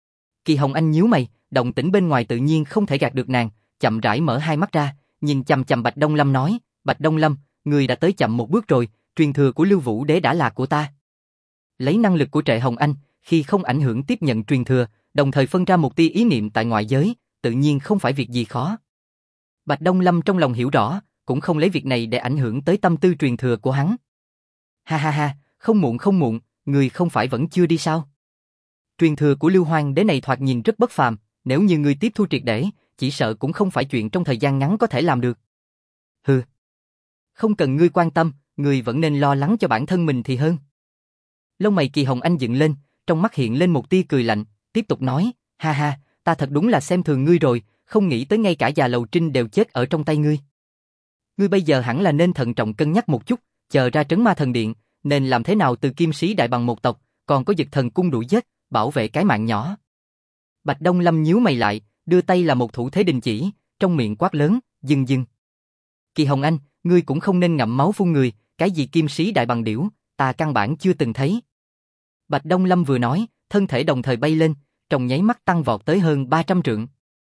Kỳ Hồng Anh nhíu mày, động tĩnh bên ngoài tự nhiên không thể gạt được nàng, chậm rãi mở hai mắt ra, nhìn chằm chằm Bạch Đông Lâm nói, Bạch Đông Lâm, người đã tới chậm một bước rồi, truyền thừa của Lưu Vũ Đế đã là của ta. Lấy năng lực của Trệ Hồng Anh, khi không ảnh hưởng tiếp nhận truyền thừa, đồng thời phân ra một tia ý niệm tại ngoại giới, tự nhiên không phải việc gì khó. Bạch Đông Lâm trong lòng hiểu rõ, cũng không lấy việc này để ảnh hưởng tới tâm tư truyền thừa của hắn. Ha ha ha, không muộn, người không phải vẫn chưa đi sao? Truyền thừa của Lưu Hoang Đế này thoạt nhìn rất bất phàm, nếu như người tiếp thu triệt để, chỉ sợ cũng không phải chuyện trong thời gian ngắn có thể làm được. Hừ, không cần ngươi quan tâm, ngươi vẫn nên lo lắng cho bản thân mình thì hơn. Lông mày Kỳ Hồng Anh dựng lên, trong mắt hiện lên một tia cười lạnh, tiếp tục nói, ha ha, ta thật đúng là xem thường ngươi rồi, không nghĩ tới ngay cả già Lầu Trinh đều chết ở trong tay ngươi. Ngươi bây giờ hẳn là nên thận trọng cân nhắc một chút, chờ ra Trấn Ma Thần Điện, nên làm thế nào từ kim sĩ đại bằng một tộc, còn có Dực Thần cung đuổi giết, bảo vệ cái mạng nhỏ. Bạch Đông Lâm nhíu mày lại, đưa tay là một thủ thế đình chỉ, trong miệng quát lớn, dừng. Kỳ Hồng Anh, ngươi cũng không nên ngậm máu phun người, cái gì kim sĩ đại bằng điểu, ta căn bản chưa từng thấy. Bạch Đông Lâm vừa nói, thân thể đồng thời bay lên, trong nháy mắt tăng vọt tới hơn 300 trượng.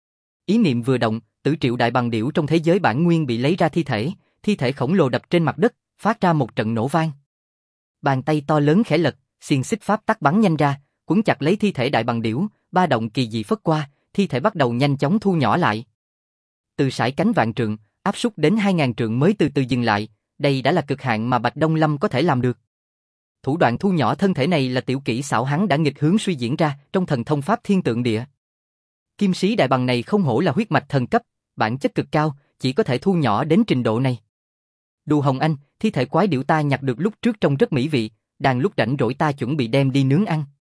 Ý niệm vừa động, tử triệu đại bằng điểu trong thế giới bản nguyên bị lấy ra thi thể khổng lồ đập trên mặt đất, phát ra một trận nổ vang. Bàn tay to lớn khẽ lật, xiềng xích pháp tắc bắn nhanh ra, quấn chặt lấy thi thể đại bằng điểu, ba động kỳ dị phất qua, thi thể bắt đầu nhanh chóng thu nhỏ lại. Từ sải cánh vạn trượng, áp súc đến 2000 trượng mới từ từ dừng lại, đây đã là cực hạn mà Bạch Đông Lâm có thể làm được. Thủ đoạn thu nhỏ thân thể này là tiểu kỹ xảo hắn đã nghịch hướng suy diễn ra trong thần thông pháp thiên tượng địa. Kim sĩ đại bằng này không hổ là huyết mạch thần cấp, bản chất cực cao, chỉ có thể thu nhỏ đến trình độ này. Đù Hồng Anh, thi thể quái điểu ta nhặt được lúc trước trông rất mỹ vị, đang lúc rảnh rỗi ta chuẩn bị đem đi nướng ăn.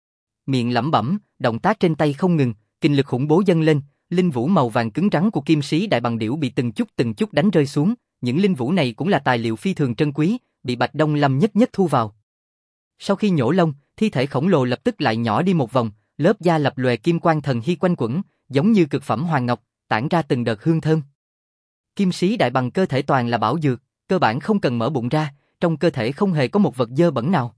Miệng lẩm bẩm, động tác trên tay không ngừng, kinh lực khủng bố dâng lên, linh vũ màu vàng cứng rắn của kim sĩ đại bằng điểu bị từng chút đánh rơi xuống, những linh vũ này cũng là tài liệu phi thường trân quý, bị Bạch Đông Lâm nhất nhất thu vào. Sau khi nhổ lông, thi thể khổng lồ lập tức lại nhỏ đi một vòng, lớp da lập lòe kim quang thần hy quanh quẩn, giống như cực phẩm hoàng ngọc, tản ra từng đợt hương thơm. Kim sĩ đại bằng cơ thể toàn là bảo dược, cơ bản không cần mở bụng ra, trong cơ thể không hề có một vật dơ bẩn nào.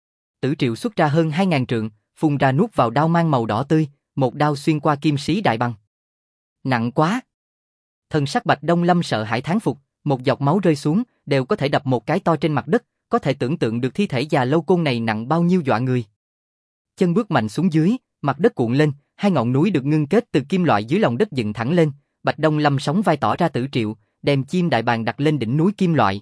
Tử Triệu xuất ra hơn 2.000 trượng, phun ra nuốt vào đao mang màu đỏ tươi, một đao xuyên qua kim sĩ đại bằng. Nặng quá! Thân sắc Bạch Đông Lâm sợ hãi thán phục, một giọt máu rơi xuống, đều có thể đập một cái to trên mặt đất, có thể tưởng tượng được thi thể già lâu côn này nặng bao nhiêu dọa người. Chân bước mạnh xuống dưới, mặt đất cuộn lên, hai ngọn núi được ngưng kết từ kim loại dưới lòng đất dựng thẳng lên, Bạch Đông Lâm sóng vai tỏ ra Tử Triệu, đem chim đại bàng đặt lên đỉnh núi kim loại.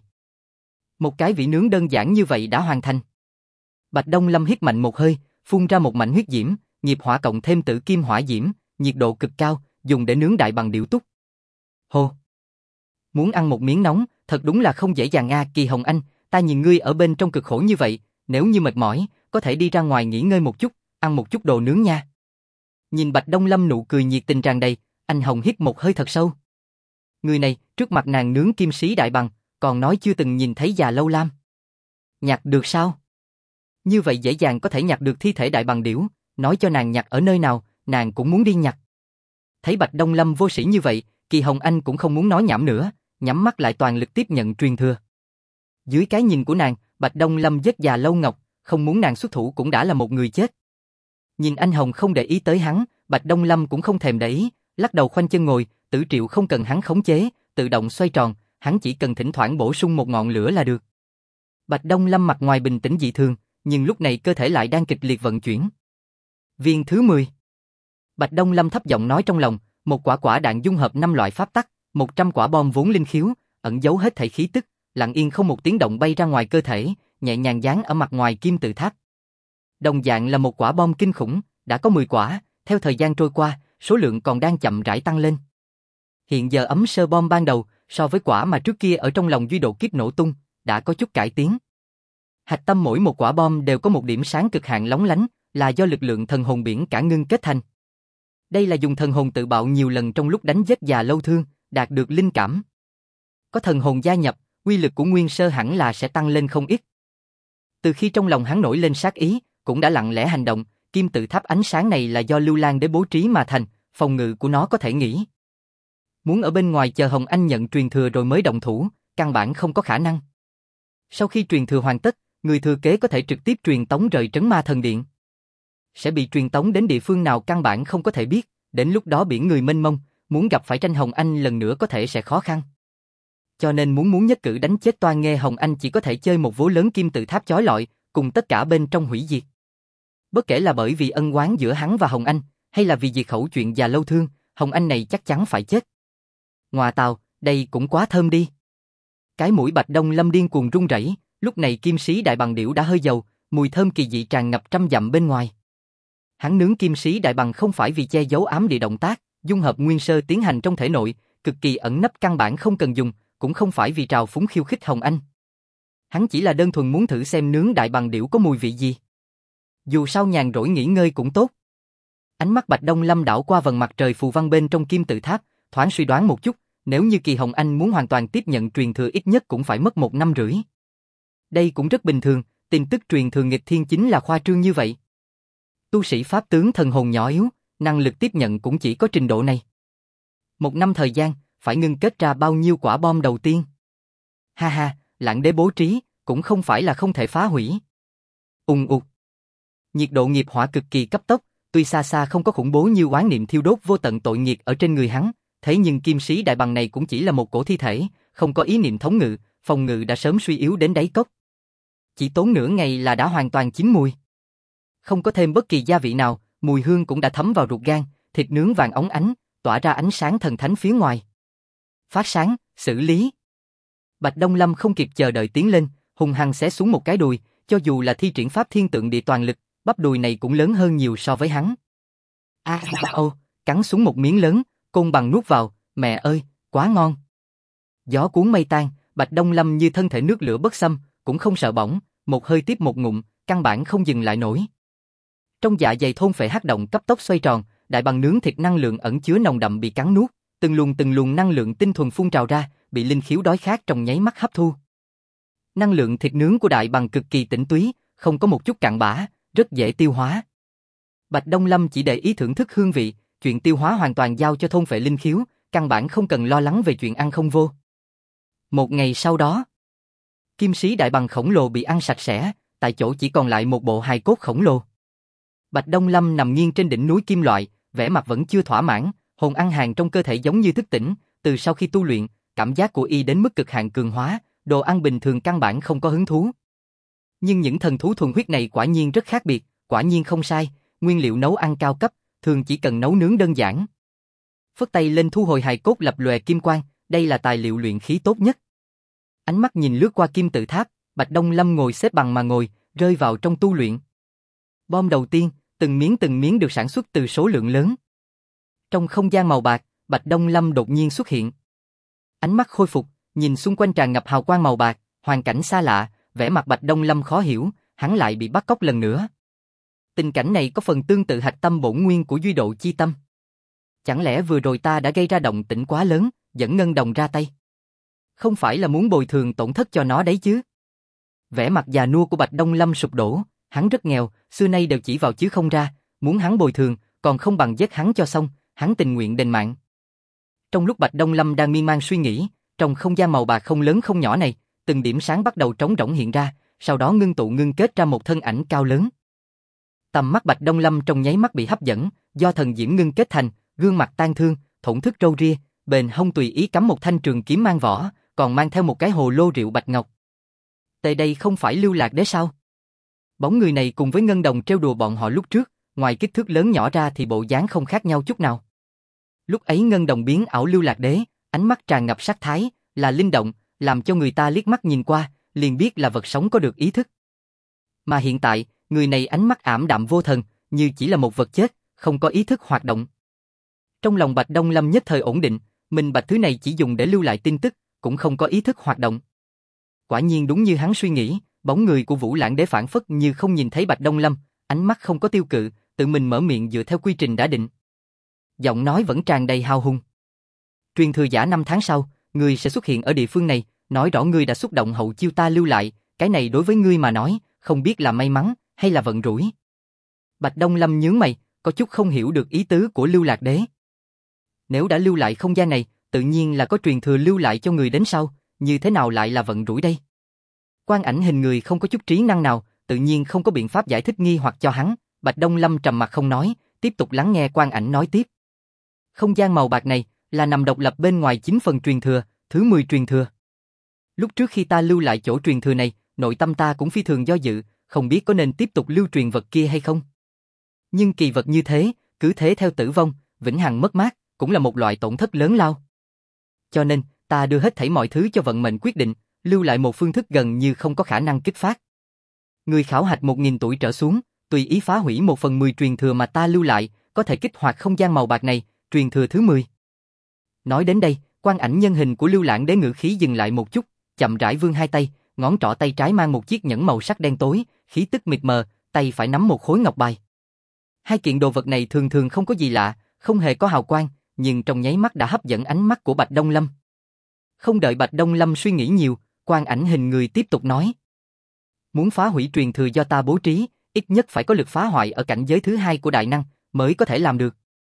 Một cái vỉ nướng đơn giản như vậy đã hoàn thành. Bạch Đông Lâm hít mạnh một hơi, phun ra một mảnh huyết diễm, nghiệp hỏa cộng thêm tử kim hỏa diễm, nhiệt độ cực cao, dùng để nướng đại bàng điểu túc. Hô! Muốn ăn một miếng nóng, thật đúng là không dễ dàng a, Kỳ Hồng Anh, ta nhìn ngươi ở bên trong cực khổ như vậy, nếu như mệt mỏi, có thể đi ra ngoài nghỉ ngơi một chút, ăn một chút đồ nướng nha. Nhìn Bạch Đông Lâm nụ cười nhiệt tình tràn đầy, anh Hồng hít một hơi thật sâu. Người này, trước mặt nàng nướng kim sĩ đại bàng, còn nói chưa từng nhìn thấy già lâu lam. Nhặt được sao? Như vậy dễ dàng có thể nhặt được thi thể đại bàng điểu, nói cho nàng nhặt ở nơi nào, nàng cũng muốn đi nhặt. Thấy Bạch Đông Lâm vô sĩ như vậy, Kỳ Hồng Anh cũng không muốn nói nhảm nữa, nhắm mắt lại toàn lực tiếp nhận truyền thừa. Dưới cái nhìn của nàng, Bạch Đông Lâm giết già lâu ngọc, không muốn nàng xuất thủ cũng đã là một người chết. Nhìn anh Hồng không để ý tới hắn, Bạch Đông Lâm cũng không thèm để ý, lắc đầu khoanh chân ngồi, Tử Triệu không cần hắn khống chế, tự động xoay tròn, hắn chỉ cần thỉnh thoảng bổ sung một ngọn lửa là được. Bạch Đông Lâm mặt ngoài bình tĩnh dị thường, nhưng lúc này cơ thể lại đang kịch liệt vận chuyển. Viên thứ 10. Bạch Đông Lâm thấp giọng nói trong lòng, một quả quả đạn dung hợp 5 loại pháp tắc, 100 quả bom vốn linh khiếu, ẩn giấu hết thảy khí tức, lặng yên không một tiếng động bay ra ngoài cơ thể, nhẹ nhàng dán ở mặt ngoài kim tự tháp. Đồng dạng là một quả bom kinh khủng, đã có 10 quả, theo thời gian trôi qua, số lượng còn đang chậm rãi tăng lên. Hiện giờ ấm sơ bom ban đầu, so với quả mà trước kia ở trong lòng Duy Độ Kiếp nổ tung, đã có chút cải tiến. Hạch tâm mỗi một quả bom đều có một điểm sáng cực hạn lóng lánh, là do lực lượng thần hồn biển cả ngưng kết thành. Đây là dùng thần hồn tự bạo nhiều lần trong lúc đánh giết già lâu thương, đạt được linh cảm. Có thần hồn gia nhập, uy lực của nguyên sơ hẳn là sẽ tăng lên không ít. Từ khi trong lòng hắn nổi lên sát ý, cũng đã lặng lẽ hành động, kim tự tháp ánh sáng này là do Lưu Lan Đế bố trí mà thành, phòng ngự của nó có thể nghĩ. Muốn ở bên ngoài chờ Hồng Anh nhận truyền thừa rồi mới động thủ, căn bản không có khả năng. Sau khi truyền thừa hoàn tất, người thừa kế có thể trực tiếp truyền tống rời trấn Ma Thần Điện. Sẽ bị truyền tống đến địa phương nào căn bản không có thể biết, đến lúc đó biển người mênh mông, muốn gặp phải tranh Hồng Anh lần nữa có thể sẽ khó khăn. Cho nên muốn nhất cử đánh chết Toan Nghê Hồng Anh chỉ có thể chơi một vố lớn kim tự tháp chói lọi, cùng tất cả bên trong hủy diệt. Bất kể là bởi vì ân oán giữa hắn và Hồng Anh, hay là vì diệt khẩu chuyện già lâu thương, Hồng Anh này chắc chắn phải chết. Ngoà tào, đây cũng quá thơm đi. Cái mũi Bạch Đông Lâm điên cuồng run rẩy, lúc này kim sĩ đại bàng điểu đã hơi dầu, mùi thơm kỳ dị tràn ngập trăm dặm bên ngoài. Hắn nướng kim sĩ đại bàng không phải vì che giấu ám địa động tác, dung hợp nguyên sơ tiến hành trong thể nội, cực kỳ ẩn nấp căn bản không cần dùng, cũng không phải vì trào phúng khiêu khích Hồng Anh. Hắn chỉ là đơn thuần muốn thử xem nướng đại bàng điểu có mùi vị gì. Dù sao nhàn rỗi nghỉ ngơi cũng tốt. Ánh mắt Bạch Đông Lâm đảo qua vầng mặt trời phù văn bên trong kim tự tháp, thoáng suy đoán một chút, nếu như Kỳ Hồng Anh muốn hoàn toàn tiếp nhận truyền thừa ít nhất cũng phải mất 1 năm rưỡi. Đây cũng rất bình thường, tin tức truyền thừa nghịch thiên chính là khoa trương như vậy. Tu sĩ pháp tướng thần hồn nhỏ yếu, năng lực tiếp nhận cũng chỉ có trình độ này. 1 năm thời gian, phải ngưng kết ra bao nhiêu quả bom đầu tiên? Ha ha, Lãng Đế bố trí, cũng không phải là không thể phá hủy. Ùng ục. Nhiệt độ nghiệp hỏa cực kỳ cấp tốc, tuy xa xa không có khủng bố như oán niệm thiêu đốt vô tận tội nghiệt ở trên người hắn, thế nhưng kim sĩ đại bàng này cũng chỉ là một cổ thi thể, không có ý niệm thống ngự, phòng ngự đã sớm suy yếu đến đáy cốc. Chỉ tốn nửa ngày là đã hoàn toàn chín mùi. Không có thêm bất kỳ gia vị nào, mùi hương cũng đã thấm vào ruột gan, thịt nướng vàng óng ánh, tỏa ra ánh sáng thần thánh phía ngoài. Phát sáng, xử lý. Bạch Đông Lâm không kịp chờ đợi tiến lên, hùng hăng xé xuống một cái đùi, cho dù là thi triển pháp thiên tượng địa toàn lực, bắp đùi này cũng lớn hơn nhiều so với hắn. Cắn xuống một miếng lớn, côn bằng nuốt vào, mẹ ơi, quá ngon. Gió cuốn mây tan, Bạch Đông Lâm như thân thể nước lửa bất xâm, cũng không sợ bỏng, một hơi tiếp một ngụm, căn bản không dừng lại nổi. Trong dạ dày thôn phệ hắc động cấp tốc xoay tròn, đại bàng nướng thịt năng lượng ẩn chứa nồng đậm bị cắn nuốt, từng luồng năng lượng tinh thuần phun trào ra, bị linh khiếu đói khát trong nháy mắt hấp thu. Năng lượng thịt nướng của đại bàng cực kỳ tinh túy, không có một chút cặn bã, rất dễ tiêu hóa. Bạch Đông Lâm chỉ để ý thưởng thức hương vị, chuyện tiêu hóa hoàn toàn giao cho thôn phệ linh khiếu, căn bản không cần lo lắng về chuyện ăn không vô. Một ngày sau đó, Kim sĩ đại bằng khổng lồ bị ăn sạch sẽ, tại chỗ chỉ còn lại một bộ hài cốt khổng lồ. Bạch Đông Lâm nằm nghiêng trên đỉnh núi kim loại, vẻ mặt vẫn chưa thỏa mãn, hồn ăn hàng trong cơ thể giống như thức tỉnh, từ sau khi tu luyện, cảm giác của y đến mức cực hạn cường hóa, đồ ăn bình thường căn bản không có hứng thú. Nhưng những thần thú thuần huyết này quả nhiên rất khác biệt, quả nhiên không sai, nguyên liệu nấu ăn cao cấp, thường chỉ cần nấu nướng đơn giản. Phất tay lên thu hồi hài cốt lập lòe kim quang, đây là tài liệu luyện khí tốt nhất. Ánh mắt nhìn lướt qua kim tự tháp, Bạch Đông Lâm ngồi xếp bằng mà ngồi, rơi vào trong tu luyện. Bom đầu tiên, từng miếng được sản xuất từ số lượng lớn. Trong không gian màu bạc, Bạch Đông Lâm đột nhiên xuất hiện. Ánh mắt khôi phục, nhìn xung quanh tràn ngập hào quang màu bạc, hoàn cảnh xa lạ, vẻ mặt Bạch Đông Lâm khó hiểu, hắn lại bị bắt cóc lần nữa. Tình cảnh này có phần tương tự hạch tâm bổn nguyên của Duy Độ Chi Tâm. Chẳng lẽ vừa rồi ta đã gây ra động tĩnh quá lớn, dẫn Ngân Đồng ra tay? Không phải là muốn bồi thường tổn thất cho nó đấy chứ? Vẻ mặt già nua của Bạch Đông Lâm sụp đổ, hắn rất nghèo, xưa nay đều chỉ vào chứ không ra, muốn hắn bồi thường, còn không bằng giết hắn cho xong, hắn tình nguyện đền mạng. Trong lúc Bạch Đông Lâm đang miên man suy nghĩ, trong không gian màu bạc không lớn không nhỏ này, từng điểm sáng bắt đầu trống rỗng hiện ra, sau đó ngưng kết ra một thân ảnh cao lớn. Tầm mắt Bạch Đông Lâm trong nháy mắt bị hấp dẫn, do thần diễm ngưng kết thành, gương mặt tang thương, thổn thức râu ria, bền hông tùy ý cắm một thanh trường kiếm mang vỏ, còn mang theo một cái hồ lô rượu bạch ngọc. Tại đây không phải Lưu Lạc Đế sao? Bóng người này cùng với Ngân Đồng trêu đùa bọn họ lúc trước, ngoài kích thước lớn nhỏ ra thì bộ dáng không khác nhau chút nào. Lúc ấy Ngân Đồng biến ảo Lưu Lạc Đế, ánh mắt tràn ngập sát thái, là linh động, làm cho người ta liếc mắt nhìn qua, liền biết là vật sống có được ý thức. Mà hiện tại, người này ánh mắt ảm đạm vô thần, như chỉ là một vật chết, không có ý thức hoạt động. Trong lòng Bạch Đông Lâm nhất thời ổn định, mình bạch thứ này chỉ dùng để lưu lại tin tức, cũng không có ý thức hoạt động. Quả nhiên đúng như hắn suy nghĩ, bóng người của Vũ Lãng Đế phản phất như không nhìn thấy Bạch Đông Lâm, ánh mắt không có tiêu cự, tự mình mở miệng dựa theo quy trình đã định. Giọng nói vẫn tràn đầy hào hùng. Truyền thừa giả 5 tháng sau, ngươi sẽ xuất hiện ở địa phương này, nói rõ ngươi đã xúc động hậu chiêu ta lưu lại, cái này đối với ngươi mà nói, không biết là may mắn hay là vận rủi. Bạch Đông Lâm nhướng mày, có chút không hiểu được ý tứ của Lưu Lạc Đế. Nếu đã lưu lại không gian này, tự nhiên là có truyền thừa lưu lại cho người đến sau, như thế nào lại là vận rủi đây? Quan ảnh hình người không có chút trí năng nào, tự nhiên không có biện pháp giải thích nghi hoặc cho hắn. Bạch Đông Lâm trầm mặt không nói, tiếp tục lắng nghe quan ảnh nói tiếp. Không gian màu bạc này là nằm độc lập bên ngoài 9 phần truyền thừa, thứ 10 truyền thừa. Lúc trước khi ta lưu lại chỗ truyền thừa này, nội tâm ta cũng phi thường do dự, không biết có nên tiếp tục lưu truyền vật kia hay không. Nhưng kỳ vật như thế, cứ thế theo tử vong, vĩnh hằng mất mát, cũng là một loại tổn thất lớn lao. Cho nên, ta đưa hết thảy mọi thứ cho vận mệnh quyết định, lưu lại một phương thức gần như không có khả năng kích phát. Người khảo hạch 1000 tuổi trở xuống, tùy ý phá hủy 1/10 truyền thừa mà ta lưu lại, có thể kích hoạt không gian màu bạc này, truyền thừa thứ 10. Nói đến đây, quan ảnh nhân hình của Lưu Lãng Đế ngữ khí dừng lại một chút, chậm rãi vươn hai tay, ngón trỏ tay trái mang một chiếc nhẫn màu sắc đen tối, khí tức mịt mờ, tay phải nắm một khối ngọc bài. Hai kiện đồ vật này thường thường không có gì lạ, không hề có hào quang, nhưng trong nháy mắt đã hấp dẫn ánh mắt của Bạch Đông Lâm. Không đợi Bạch Đông Lâm suy nghĩ nhiều, quan ảnh hình người tiếp tục nói. Muốn phá hủy truyền thừa do ta bố trí, ít nhất phải có lực phá hoại ở cảnh giới thứ 2 của đại năng, mới có thể làm được.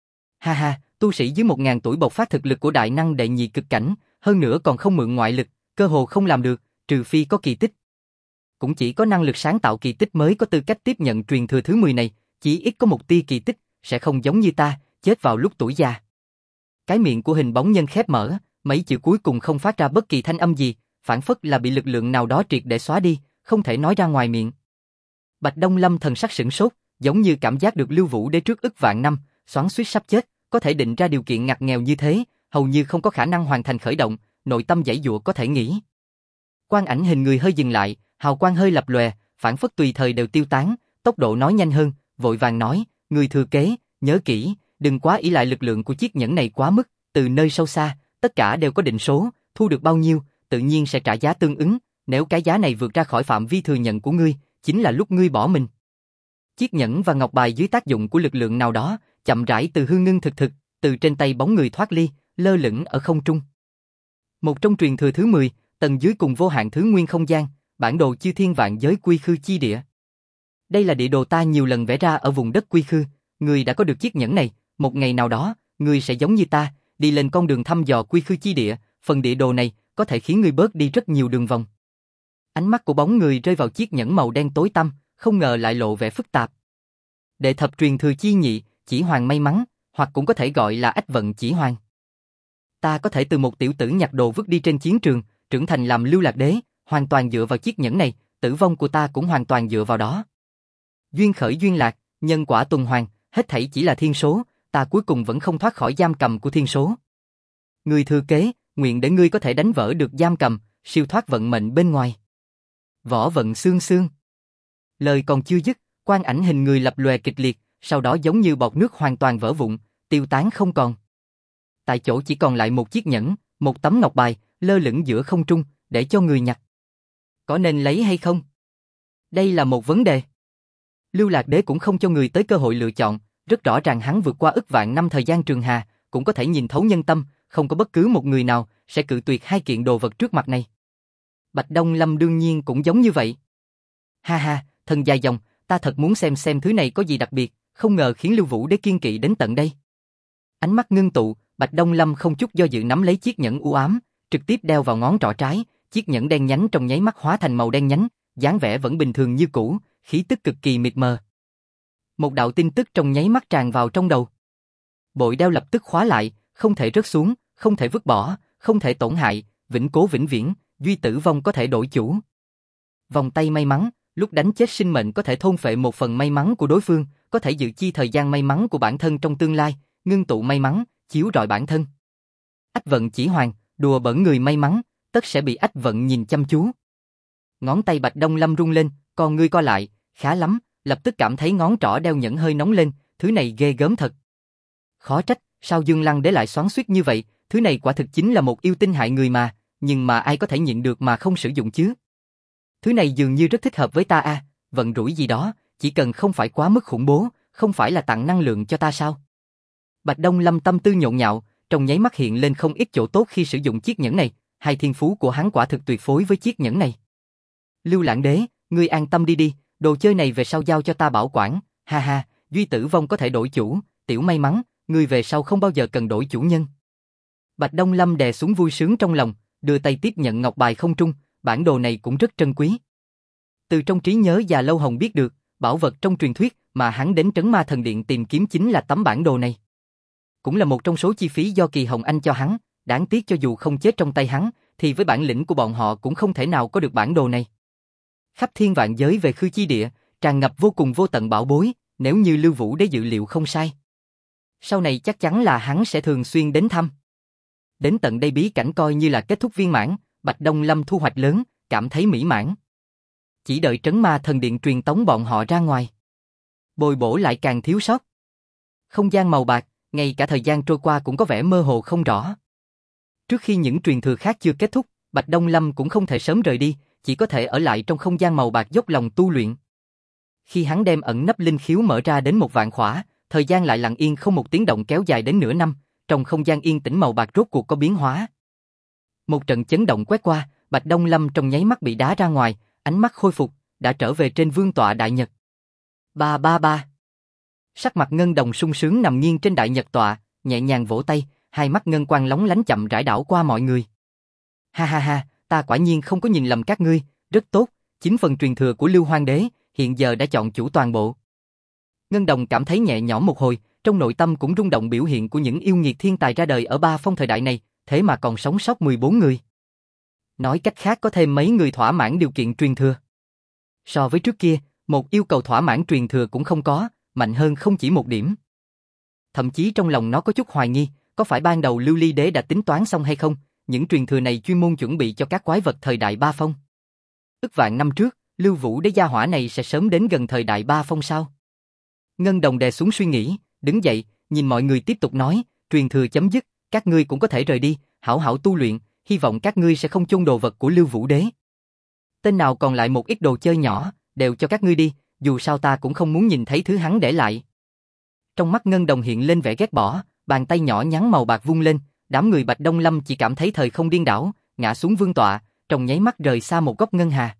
Ha ha, tu sĩ dưới 1000 tuổi bộc phát thực lực của đại năng đệ nhị cực cảnh, hơn nữa còn không mượn ngoại lực, cơ hồ không làm được, trừ phi có kỳ tích. Cũng chỉ có năng lực sáng tạo kỳ tích mới có tư cách tiếp nhận truyền thừa thứ 10 này, chỉ ít có một tia kỳ tích, sẽ không giống như ta, chết vào lúc tuổi già. Cái miệng của hình bóng nhân khép mở, mấy chữ cuối cùng không phát ra bất kỳ thanh âm gì, phản phất là bị lực lượng nào đó triệt để xóa đi, không thể nói ra ngoài miệng. Bạch Đông Lâm thần sắc sửng sốt, giống như cảm giác được Lưu Vũ Đế trước ức vạn năm, xoắn xuýt sắp chết, có thể định ra điều kiện ngặt nghèo như thế, hầu như không có khả năng hoàn thành khởi động, nội tâm giãy giụa có thể nghĩ. Quan ảnh hình người hơi dừng lại, hào quang hơi lập lòe, phản phất tùy thời đều tiêu tán, tốc độ nói nhanh hơn, vội vàng nói, người thừa kế, nhớ kỹ, đừng quá ỷ lại lực lượng của chiếc nhẫn này quá mức, từ nơi sâu xa, tất cả đều có định số, thu được bao nhiêu, tự nhiên sẽ trả giá tương ứng, nếu cái giá này vượt ra khỏi phạm vi thừa nhận của ngươi, chính là lúc ngươi bỏ mình. Chiếc nhẫn và ngọc bài dưới tác dụng của lực lượng nào đó, chậm rãi từ hư ngưng thực, từ trên tay bóng người thoát ly, lơ lửng ở không trung. Một trong truyền thừa thứ 10, tầng dưới cùng vô hạn thứ nguyên không gian, bản đồ chư thiên vạn giới quy khư chi địa. Đây là địa đồ ta nhiều lần vẽ ra ở vùng đất quy khư, ngươi đã có được chiếc nhẫn này, một ngày nào đó, ngươi sẽ giống như ta, đi lên con đường thăm dò quy khư chi địa, phần địa đồ này có thể khiến ngươi bớt đi rất nhiều đường vòng. Ánh mắt của bóng người rơi vào chiếc nhẫn màu đen tối tăm, không ngờ lại lộ vẻ phức tạp. Đệ thập truyền thừa chi nhị, chỉ hoàng may mắn, hoặc cũng có thể gọi là ách vận chỉ hoàng. Ta có thể từ một tiểu tử nhặt đồ vứt đi trên chiến trường, trưởng thành làm Lưu Lạc Đế, hoàn toàn dựa vào chiếc nhẫn này, tử vong của ta cũng hoàn toàn dựa vào đó. Duyên khởi duyên lạc, nhân quả tuần hoàn, hết thảy chỉ là thiên số, ta cuối cùng vẫn không thoát khỏi giam cầm của thiên số. Người thừa kế, nguyện để ngươi có thể đánh vỡ được giam cầm, siêu thoát vận mệnh bên ngoài. Võ vận xương xương. Lời còn chưa dứt, quang ảnh hình người lập lòe kịch liệt, sau đó giống như bọt nước hoàn toàn vỡ vụn, tiêu tán không còn. Tại chỗ chỉ còn lại một chiếc nhẫn, một tấm ngọc bài, lơ lửng giữa không trung, để cho người nhặt. Có nên lấy hay không? Đây là một vấn đề. Lưu Lạc Đế cũng không cho người tới cơ hội lựa chọn, rất rõ ràng hắn vượt qua ức vạn năm thời gian trường hà, cũng có thể nhìn thấu nhân tâm, không có bất cứ một người nào sẽ cự tuyệt hai kiện đồ vật trước mặt này. Bạch Đông Lâm đương nhiên cũng giống như vậy. Ha ha, thần dài dòng, ta thật muốn xem thứ này có gì đặc biệt, không ngờ khiến Lưu Vũ Đế kiên kỵ đến tận đây. Ánh mắt ngưng tụ, Bạch Đông Lâm không chút do dự nắm lấy chiếc nhẫn u ám, trực tiếp đeo vào ngón trỏ trái, chiếc nhẫn đen nhánh trong nháy mắt hóa thành màu đen nhánh, dáng vẻ vẫn bình thường như cũ, khí tức cực kỳ mịt mờ. Một đạo tin tức trong nháy mắt tràn vào trong đầu. Bội đeo lập tức khóa lại, không thể rớt xuống, không thể vứt bỏ, không thể tổn hại, vĩnh cố vĩnh viễn, duy tử vong có thể đổi chủ. Vòng tay may mắn, lúc đánh chết sinh mệnh có thể thôn phệ một phần may mắn của đối phương, có thể dự chi thời gian may mắn của bản thân trong tương lai, ngưng tụ may mắn, chiếu rọi bản thân. Ách vận chỉ hoàng, đùa bỡn người may mắn, tất sẽ bị ách vận nhìn chăm chú. Ngón tay Bạch Đông Lâm rung lên, con ngươi co lại, khá lắm, lập tức cảm thấy ngón trỏ đeo nhẫn hơi nóng lên, thứ này ghê gớm thật. Khó trách, sao Dương Lăng Đế lại xoắn xuýt như vậy, thứ này quả thực chính là một yêu tinh hại người mà, nhưng mà ai có thể nhịn được mà không sử dụng chứ? Thứ này dường như rất thích hợp với ta a, vận rủi gì đó, chỉ cần không phải quá mức khủng bố, không phải là tặng năng lượng cho ta sao? Bạch Đông Lâm tâm tư nhộn nhạo, trong nháy mắt hiện lên không ít chỗ tốt khi sử dụng chiếc nhẫn này, hai thiên phú của hắn quả thực tuyệt phối với chiếc nhẫn này. Lưu Lãng Đế, ngươi an tâm đi đi, đồ chơi này về sau giao cho ta bảo quản, ha ha, duy tử vong có thể đổi chủ, tiểu may mắn, ngươi về sau không bao giờ cần đổi chủ nhân. Bạch Đông Lâm đè xuống vui sướng trong lòng, đưa tay tiếp nhận ngọc bài không trung, bản đồ này cũng rất trân quý. Từ trong trí nhớ già lâu hồng biết được, bảo vật trong truyền thuyết mà hắn đến Trấn Ma Thần Điện tìm kiếm chính là tấm bản đồ này. Cũng là một trong số chi phí do Kỳ Hồng Anh cho hắn, đáng tiếc cho dù không chết trong tay hắn, thì với bản lĩnh của bọn họ cũng không thể nào có được bản đồ này. Khắp thiên vạn giới về Khư Chi Địa, tràn ngập vô cùng vô tận bảo bối, nếu như Lưu Vũ Đế dự liệu không sai. Sau này chắc chắn là hắn sẽ thường xuyên đến thăm. Đến tận đây bí cảnh coi như là kết thúc viên mãn, Bạch Đông Lâm thu hoạch lớn, cảm thấy mỹ mãn. Chỉ đợi Trấn Ma Thần Điện truyền tống bọn họ ra ngoài. Bồi bổ lại càng thiếu sót. Không gian màu bạc, ngay cả thời gian trôi qua cũng có vẻ mơ hồ không rõ. Trước khi những truyền thừa khác chưa kết thúc, Bạch Đông Lâm cũng không thể sớm rời đi, chỉ có thể ở lại trong không gian màu bạc dốc lòng tu luyện. Khi hắn đem ẩn nấp linh khiếu mở ra đến 1 vạn khỏa, thời gian lại lặng yên không một tiếng động kéo dài đến nửa năm, trong không gian yên tĩnh màu bạc rốt cuộc có biến hóa. Một trận chấn động quét qua, Bạch Đông Lâm trong nháy mắt bị đá ra ngoài, ánh mắt khôi phục, đã trở về trên vương tọa đại nhật. Ba ba ba. Sắc mặt Ngân Đồng sung sướng nằm nghiêng trên đại nhật tọa, nhẹ nhàng vỗ tay, hai mắt ngân quang lóng lánh chậm rãi đảo qua mọi người. Ha ha ha, ta quả nhiên không có nhìn lầm các ngươi, rất tốt, 9 phần truyền thừa của Lưu Hoang Đế, hiện giờ đã chọn chủ toàn bộ. Ngân Đồng cảm thấy nhẹ nhõm một hồi, trong nội tâm cũng rung động biểu hiện của những yêu nghiệt thiên tài ra đời ở Ba Phong thời đại này, thế mà còn sống sót 14 người. Nói cách khác có thêm mấy người thỏa mãn điều kiện truyền thừa. So với trước kia, một yêu cầu thỏa mãn truyền thừa cũng không có, mạnh hơn không chỉ một điểm. Thậm chí trong lòng nó có chút hoài nghi, có phải ban đầu Lưu Ly Đế đã tính toán xong hay không, những truyền thừa này chuyên môn chuẩn bị cho các quái vật thời đại Ba Phong. Ức vạn năm trước, Lưu Vũ Đế gia hỏa này sẽ sớm đến gần thời đại Ba Phong sao? Ngân Đồng đè xuống suy nghĩ, đứng dậy, nhìn mọi người tiếp tục nói, truyền thừa chấm dứt, các ngươi cũng có thể rời đi, hảo hảo tu luyện, hy vọng các ngươi sẽ không chôn đồ vật của Lưu Vũ Đế. Tên nào còn lại một ít đồ chơi nhỏ, đều cho các ngươi đi, dù sao ta cũng không muốn nhìn thấy thứ hắn để lại. Trong mắt Ngân Đồng hiện lên vẻ ghét bỏ, bàn tay nhỏ nhắn màu bạc vung lên, đám người Bạch Đông Lâm chỉ cảm thấy thời không điên đảo, ngã xuống vương tọa, trong nháy mắt rời xa một góc ngân hà.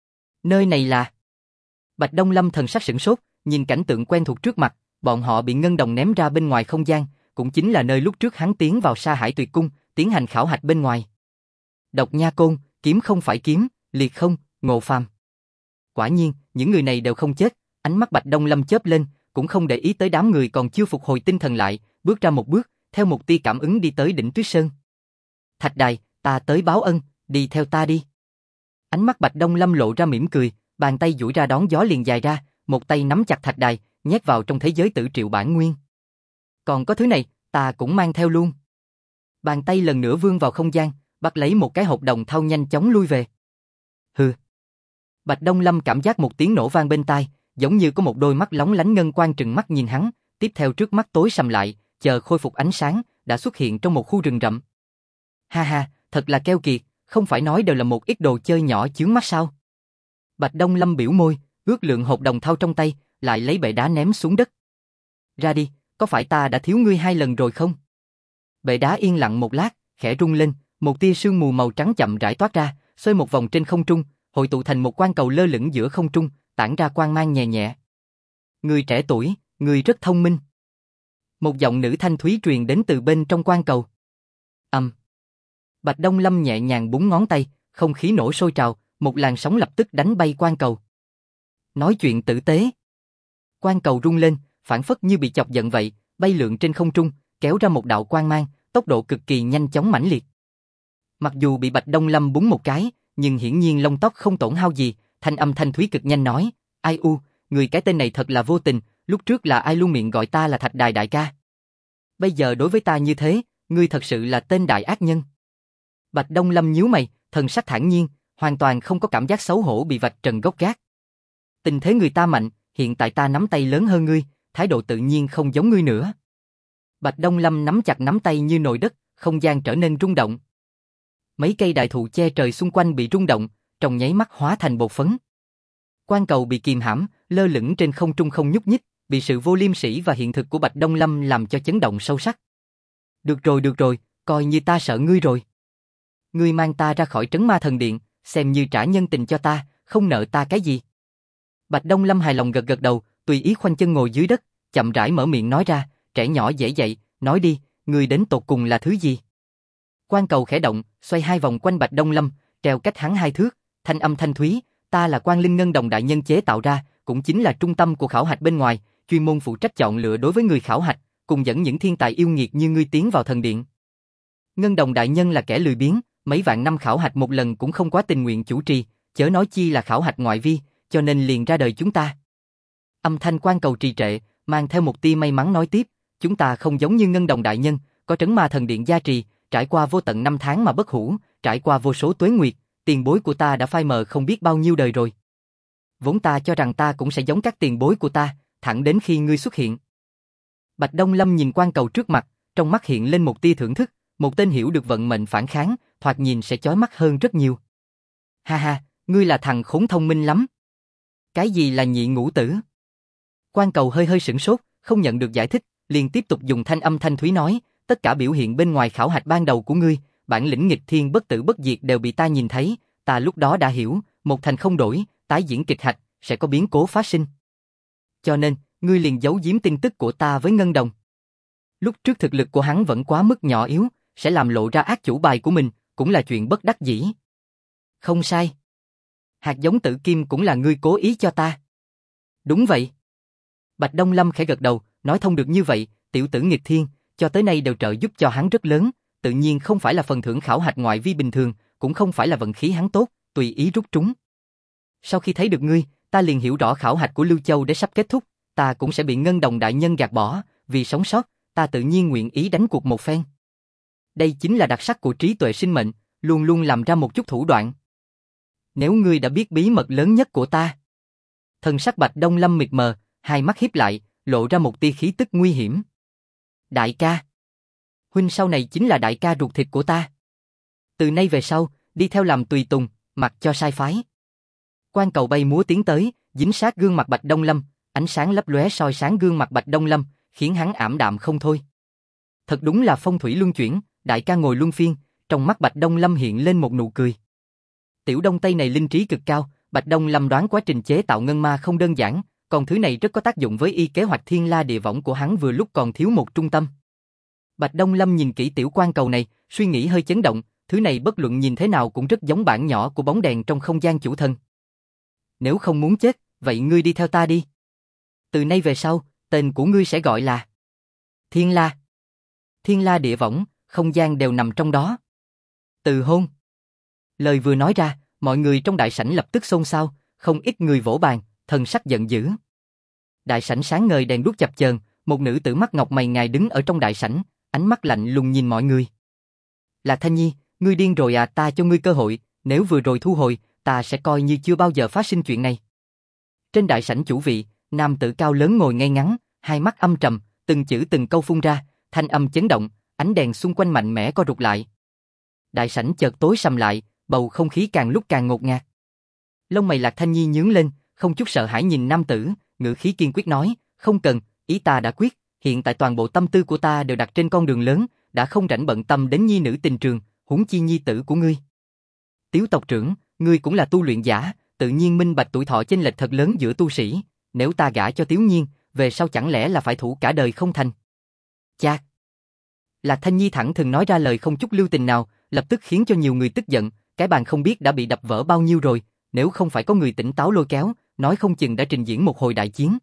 Nơi này là... Bạch Đông Lâm thần sắc sửng sốt, nhìn cảnh tượng quen thuộc trước mặt, bọn họ bị Ngân Đồng ném ra bên ngoài không gian, cũng chính là nơi lúc trước hắn tiến vào Sa Hải Tuyệt Cung, tiến hành khảo hạch bên ngoài. Độc Nha Côn, kiếm không phải kiếm, liệt không, Ngộ Phàm. Quả nhiên, những người này đều không chết, ánh mắt Bạch Đông Lâm chớp lên, cũng không để ý tới đám người còn chưa phục hồi tinh thần lại, bước ra một bước, theo một tia cảm ứng đi tới đỉnh Tuyết Sơn. Thạch Đài, ta tới báo ân, đi theo ta đi. Ánh mắt Bạch Đông Lâm lộ ra mỉm cười, bàn tay duỗi ra đón gió liền dài ra, một tay nắm chặt Thạch Đài, nhét vào trong thế giới tử triệu bản nguyên. Còn có thứ này, ta cũng mang theo luôn. Bàn tay lần nữa vươn vào không gian, bắt lấy một cái hộp đồng thau nhanh chóng lui về. Hừ. Bạch Đông Lâm cảm giác một tiếng nổ vang bên tai, giống như có một đôi mắt lóng lánh ngân quang trừng mắt nhìn hắn, tiếp theo trước mắt tối sầm lại, chờ khôi phục ánh sáng, đã xuất hiện trong một khu rừng rậm. Ha ha, thật là keo kiệt, không phải nói đều là một ít đồ chơi nhỏ chướng mắt sao? Bạch Đông Lâm biểu môi, ước lượng hộp đồng thau trong tay, lại lấy bệ đá ném xuống đất. Ra đi, có phải ta đã thiếu ngươi 2 lần rồi không? Bệ đá yên lặng một lát, khẽ rung lên, một tia sương mù màu trắng chậm rãi toát ra, xoay một vòng trên không trung, hội tụ thành một quan cầu lơ lửng giữa không trung, tản ra quang mang nhẹ nhẹ. Người trẻ tuổi, người rất thông minh. Một giọng nữ thanh thúy truyền đến từ bên trong quan cầu. Bạch Đông Lâm nhẹ nhàng búng ngón tay, không khí nổ sôi trào, một làn sóng lập tức đánh bay quan cầu. Nói chuyện tử tế. Quan cầu rung lên, phản phất như bị chọc giận vậy, bay lượn trên không trung, kéo ra một đạo quang mang, tốc độ cực kỳ nhanh chóng mãnh liệt. Mặc dù bị Bạch Đông Lâm búng một cái, nhưng hiển nhiên lông tóc không tổn hao gì, thanh âm thanh thúy cực nhanh nói, ai u, người cái tên này thật là vô tình, lúc trước là ai luôn miệng gọi ta là Thạch Đài đại ca. Bây giờ đối với ta như thế, ngươi thật sự là tên đại ác nhân. Bạch Đông Lâm nhíu mày, thần sắc thản nhiên, hoàn toàn không có cảm giác xấu hổ bị vạch trần gốc gác. Tình thế người ta mạnh, hiện tại ta nắm tay lớn hơn ngươi, thái độ tự nhiên không giống ngươi nữa. Bạch Đông Lâm nắm chặt nắm tay như nồi đất, không gian trở nên rung động. Mấy cây đại thụ che trời xung quanh bị rung động, trong nháy mắt hóa thành bột phấn. Quan cầu bị kìm hãm, lơ lửng trên không trung không nhúc nhích, bị sự vô liêm sỉ và hiện thực của Bạch Đông Lâm làm cho chấn động sâu sắc. Được rồi, coi như ta sợ ngươi rồi. Ngươi mang ta ra khỏi trấn ma thần điện, xem như trả nhân tình cho ta, không nợ ta cái gì. Bạch Đông Lâm hài lòng gật gật đầu, tùy ý khoanh chân ngồi dưới đất, chậm rãi mở miệng nói ra, trẻ nhỏ dễ dậy, nói đi, ngươi đến tột cùng là thứ gì? Quan cầu khẽ động, xoay 2 vòng quanh Bạch Đông Lâm, treo cách hắn 2 thước, thanh âm thanh thúy, ta là Quan Linh Ngân Đồng đại nhân chế tạo ra, cũng chính là trung tâm của khảo hạch bên ngoài, chuyên môn phụ trách chọn lựa đối với người khảo hạch, cùng dẫn những thiên tài yêu nghiệt như ngươi tiến vào thần điện. Ngân Đồng đại nhân là kẻ lười biếng, mấy vạn năm khảo hạch một lần cũng không quá tình nguyện chủ trì, chớ nói chi là khảo hạch ngoại vi, cho nên liền ra đời chúng ta. Âm thanh quan cầu trì trệ, mang theo một tia may mắn nói tiếp, chúng ta không giống như Ngân Đồng đại nhân, có trấn ma thần điện gia trì, trải qua vô tận năm tháng mà bất hủ, trải qua vô số tuế nguyệt, tiền bối của ta đã phai mờ không biết bao nhiêu đời rồi. Vốn ta cho rằng ta cũng sẽ giống các tiền bối của ta, thẳng đến khi ngươi xuất hiện. Bạch Đông Lâm nhìn quan cầu trước mặt, trong mắt hiện lên một tia thưởng thức, một tên hiểu được vận mệnh phản kháng, thoạt nhìn sẽ chói mắt hơn rất nhiều. Ha ha, ngươi là thằng khốn thông minh lắm. Cái gì là nhị ngũ tử? Quan cầu hơi hơi sửng sốt, không nhận được giải thích, liền tiếp tục dùng thanh âm thanh thúy nói, tất cả biểu hiện bên ngoài khảo hạch ban đầu của ngươi, bản lĩnh nghịch thiên bất tử bất diệt đều bị ta nhìn thấy, ta lúc đó đã hiểu, một thành không đổi, tái diễn kịch hạch, sẽ có biến cố phát sinh. Cho nên, ngươi liền giấu giếm tin tức của ta với Ngân Đồng. Lúc trước thực lực của hắn vẫn quá mức nhỏ yếu, sẽ làm lộ ra ác chủ bài của mình, cũng là chuyện bất đắc dĩ. Không sai. Hạt giống tử kim cũng là ngươi cố ý cho ta. Đúng vậy. Bạch Đông Lâm khẽ gật đầu, nói thông được như vậy, tiểu tử nghịch thiên, cho tới nay đều trợ giúp cho hắn rất lớn, tự nhiên không phải là phần thưởng khảo hạch ngoại vi bình thường, cũng không phải là vận khí hắn tốt, tùy ý rút trúng. Sau khi thấy được ngươi, ta liền hiểu rõ khảo hạch của Lưu Châu để sắp kết thúc, ta cũng sẽ bị Ngân Đồng đại nhân gạt bỏ, vì sống sót, ta tự nhiên nguyện ý đánh cuộc một phen. Đây chính là đặc sắc của trí tuệ sinh mệnh, luôn luôn làm ra một chút thủ đoạn. Nếu ngươi đã biết bí mật lớn nhất của ta. Thần sắc Bạch Đông Lâm mịt mờ, hai mắt híp lại, lộ ra một tia khí tức nguy hiểm. Đại ca. Huynh sau này chính là đại ca ruột thịt của ta. Từ nay về sau, đi theo làm tùy tùng, mặc cho sai phái. Quan cầu bay múa tiến tới, dính sát gương mặt Bạch Đông Lâm, ánh sáng lấp lóe soi sáng gương mặt Bạch Đông Lâm, khiến hắn ảm đạm không thôi. Thật đúng là phong thủy luân chuyển, đại ca ngồi luân phiên, trong mắt Bạch Đông Lâm hiện lên một nụ cười. Tiểu Đông Tây này linh trí cực cao, Bạch Đông Lâm đoán quá trình chế tạo ngân ma không đơn giản, còn thứ này rất có tác dụng với y kế hoạch thiên la địa võng của hắn vừa lúc còn thiếu một trung tâm. Bạch Đông Lâm nhìn kỹ tiểu quan cầu này, suy nghĩ hơi chấn động, thứ này bất luận nhìn thế nào cũng rất giống bản nhỏ của bóng đèn trong không gian chủ thần. nếu không muốn chết, vậy ngươi đi theo ta đi. Từ nay về sau, tên của ngươi sẽ gọi là Thiên La. Thiên La địa võng, không gian đều nằm trong đó. Từ hôn. Lời vừa nói ra, mọi người trong đại sảnh lập tức xôn xao, không ít người vỗ bàn, thần sắc giận dữ. Đại sảnh sáng ngời đèn đuốc chập chờn, một nữ tử mắt ngọc mày ngài đứng ở trong đại sảnh, ánh mắt lạnh lùng nhìn mọi người. Lạc Thanh Nhi, ngươi điên rồi à, ta cho ngươi cơ hội, nếu vừa rồi thu hồi, ta sẽ coi như chưa bao giờ phát sinh chuyện này. Trên đại sảnh chủ vị, nam tử cao lớn ngồi ngay ngắn, hai mắt âm trầm, từng chữ từng câu phun ra, thanh âm chấn động, ánh đèn xung quanh mạnh mẽ co rụt lại. Đại sảnh chợt tối sầm lại, bầu không khí càng lúc càng ngột ngạt. Lông mày Lạc Thanh Nhi nhướng lên, không chút sợ hãi nhìn nam tử, ngữ khí kiên quyết nói, không cần, ý ta đã quyết, hiện tại toàn bộ tâm tư của ta đều đặt trên con đường lớn, đã không rảnh bận tâm đến nhi nữ tình trường, huống chi nhi tử của ngươi. Tiếu tộc trưởng, ngươi cũng là tu luyện giả, tự nhiên minh bạch tuổi thọ chênh lệch thật lớn giữa tu sĩ, nếu ta gả cho Tiếu Nhiên, về sau chẳng lẽ là phải thủ cả đời không thành. Chát. Lạc Thanh Nhi thẳng thừng nói ra lời không chút lưu tình nào, lập tức khiến cho nhiều người tức giận, cái bàn không biết đã bị đập vỡ bao nhiêu rồi, nếu không phải có người tỉnh táo lôi kéo, nói không chừng đã trình diễn một hồi đại chiến.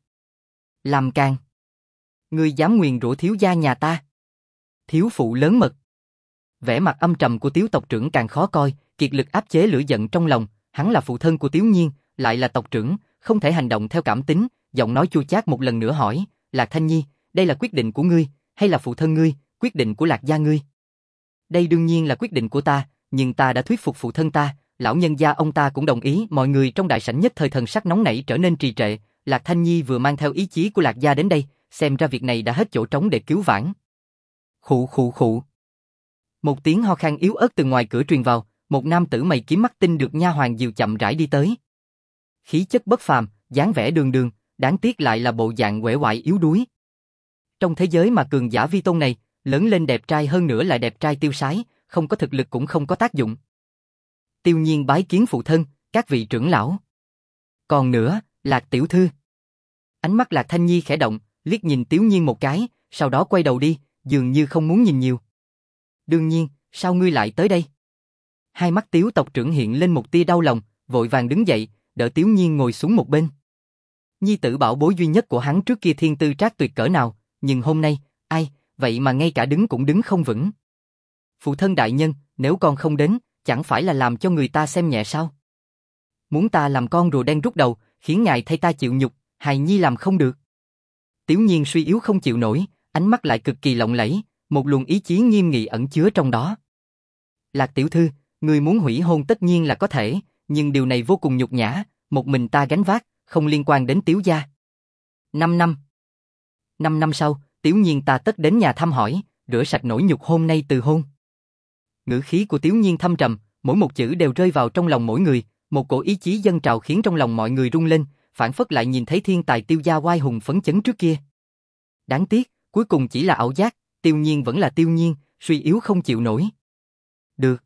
Làm càn. Ngươi dám nguyền rủa thiếu gia nhà ta. Thiếu phụ lớn mật. Vẻ mặt âm trầm của Tiếu tộc trưởng càng khó coi, kiệt lực áp chế lửa giận trong lòng, hắn là phụ thân của Tiếu Nhiên, lại là tộc trưởng, không thể hành động theo cảm tính, giọng nói chua chát một lần nữa hỏi, Lạc Thanh Nhi, đây là quyết định của ngươi, hay là phụ thân ngươi, quyết định của Lạc gia ngươi? Đây đương nhiên là quyết định của ta, nhưng ta đã thuyết phục phụ thân ta, lão nhân gia ông ta cũng đồng ý, mọi người trong đại sảnh nhất thời thần sắc nóng nảy trở nên trì trệ, Lạc Thanh Nhi vừa mang theo ý chí của Lạc gia đến đây, xem ra việc này đã hết chỗ trống để cứu vãn. Khụ khụ khụ. Một tiếng ho khan yếu ớt từ ngoài cửa truyền vào, một nam tử mày kiếm mắt tinh được nha hoàn dìu chậm rãi đi tới. Khí chất bất phàm, dáng vẻ đường đường, đáng tiếc lại là bộ dạng uể oải yếu đuối. Trong thế giới mà cường giả vi tôn này, lớn lên đẹp trai hơn nữa lại đẹp trai tiêu sái, không có thực lực cũng không có tác dụng. Tiêu Nhiên bái kiến phụ thân, các vị trưởng lão. Còn nữa, Lạc tiểu thư. Ánh mắt Lạc Thanh Nhi khẽ động, liếc nhìn Tiêu Nhiên một cái, sau đó quay đầu đi, dường như không muốn nhìn nhiều. Đương nhiên, sao ngươi lại tới đây? Hai mắt Tiếu tộc trưởng hiện lên một tia đau lòng, vội vàng đứng dậy, đỡ Tiếu Nhiên ngồi xuống một bên. Nhi tử bảo bối duy nhất của hắn trước kia thiên tư trác tuyệt cỡ nào, nhưng hôm nay, ai, vậy mà ngay cả đứng cũng đứng không vững. Phụ thân đại nhân, nếu con không đến, chẳng phải là làm cho người ta xem nhẹ sao? Muốn ta làm con rùa đen rút đầu, khiến ngài thay ta chịu nhục, hài nhi làm không được. Tiếu Nhiên suy yếu không chịu nổi, ánh mắt lại cực kỳ lộng lẫy, một luồng ý chí nghiêm nghị ẩn chứa trong đó. Lạc tiểu thư, người muốn hủy hôn tất nhiên là có thể, nhưng điều này vô cùng nhục nhã, một mình ta gánh vác, không liên quan đến Tiếu gia. 5 năm. 5 năm sau, Tiếu Nhiên ta tất đến nhà thăm hỏi, rửa sạch nỗi nhục hôm nay từ hôn. Ngữ khí của Tiếu Nhiên thâm trầm, mỗi một chữ đều rơi vào trong lòng mỗi người, một cổ ý chí dâng trào khiến trong lòng mọi người rung lên, phảng phất lại nhìn thấy thiên tài Tiêu gia oai hùng phấn chấn trước kia. Đáng tiếc, cuối cùng chỉ là ảo giác, Tiêu Nhiên vẫn là Tiêu Nhiên, suy yếu không chịu nổi. Được.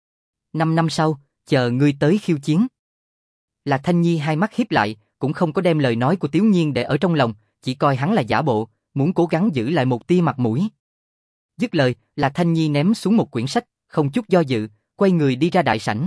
5 năm sau, chờ ngươi tới khiêu chiến. Lạc Thanh Nhi hai mắt híp lại, cũng không có đem lời nói của Tiếu Nhiên để ở trong lòng, chỉ coi hắn là giả bộ, muốn cố gắng giữ lại một tia mặt mũi. Dứt lời, Lạc Thanh Nhi ném xuống một quyển sách, không chút do dự, quay người đi ra đại sảnh.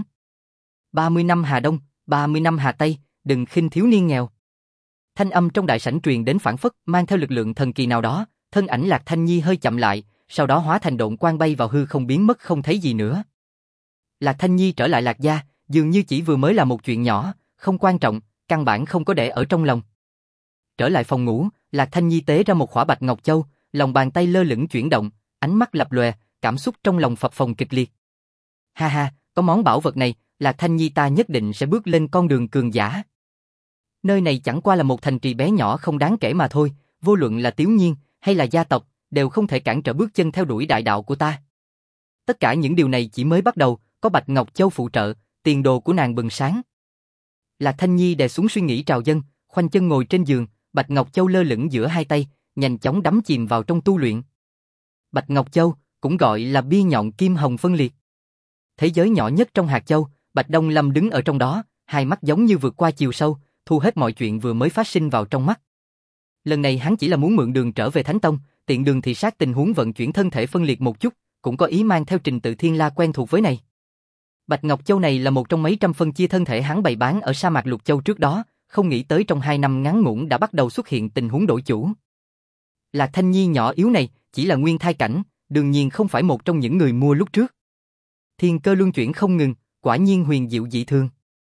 30 năm Hà Đông, 30 năm Hà Tây, đừng khinh thiếu niên nghèo. Thanh âm trong đại sảnh truyền đến phảng phất, mang theo lực lượng thần kỳ nào đó, thân ảnh Lạc Thanh Nhi hơi chậm lại, sau đó hóa thành độn quang bay vào hư không biến mất không thấy gì nữa. Lạc Thanh Nhi trở lại Lạc gia, dường như chỉ vừa mới là một chuyện nhỏ, không quan trọng, căn bản không có để ở trong lòng. Trở lại phòng ngủ, Lạc Thanh Nhi tế ra một khỏa bạch ngọc châu, lòng bàn tay lơ lửng chuyển động, ánh mắt lập lòe, cảm xúc trong lòng phập phồng kịch liệt. Ha ha, có món bảo vật này, Lạc Thanh Nhi ta nhất định sẽ bước lên con đường cường giả. Nơi này chẳng qua là một thành trì bé nhỏ không đáng kể mà thôi, vô luận là Tiếu Nhiên hay là gia tộc, đều không thể cản trở bước chân theo đuổi đại đạo của ta. Tất cả những điều này chỉ mới bắt đầu, có Bạch Ngọc Châu phụ trợ, tiền đồ của nàng bừng sáng. Lạc Thanh Nhi đè xuống suy nghĩ trào dâng, khoanh chân ngồi trên giường, Bạch Ngọc Châu lơ lửng giữa hai tay, nhanh chóng đắm chìm vào trong tu luyện. Bạch Ngọc Châu, cũng gọi là bia nhọn kim hồng phân liệt. Thế giới nhỏ nhất trong hạt châu, Bạch Đông Lâm đứng ở trong đó, hai mắt giống như vượt qua chiều sâu, thu hết mọi chuyện vừa mới phát sinh vào trong mắt. Lần này hắn chỉ là muốn mượn đường trở về Thánh Tông, tiện đường thị sát tình huống vận chuyển thân thể phân liệt một chút, cũng có ý mang theo trình tự thiên la quen thuộc với này. Bạch Ngọc Châu này là một trong mấy trăm phân chia thân thể hắn bày bán ở sa mạc Lục Châu trước đó, không nghĩ tới trong 2 năm ngắn ngủn đã bắt đầu xuất hiện tình huống đổi chủ. Lạc Thanh Nhi nhỏ yếu này chỉ là nguyên thai cảnh, đương nhiên không phải một trong những người mua lúc trước. Thiên cơ luân chuyển không ngừng, quả nhiên huyền diệu dị thường.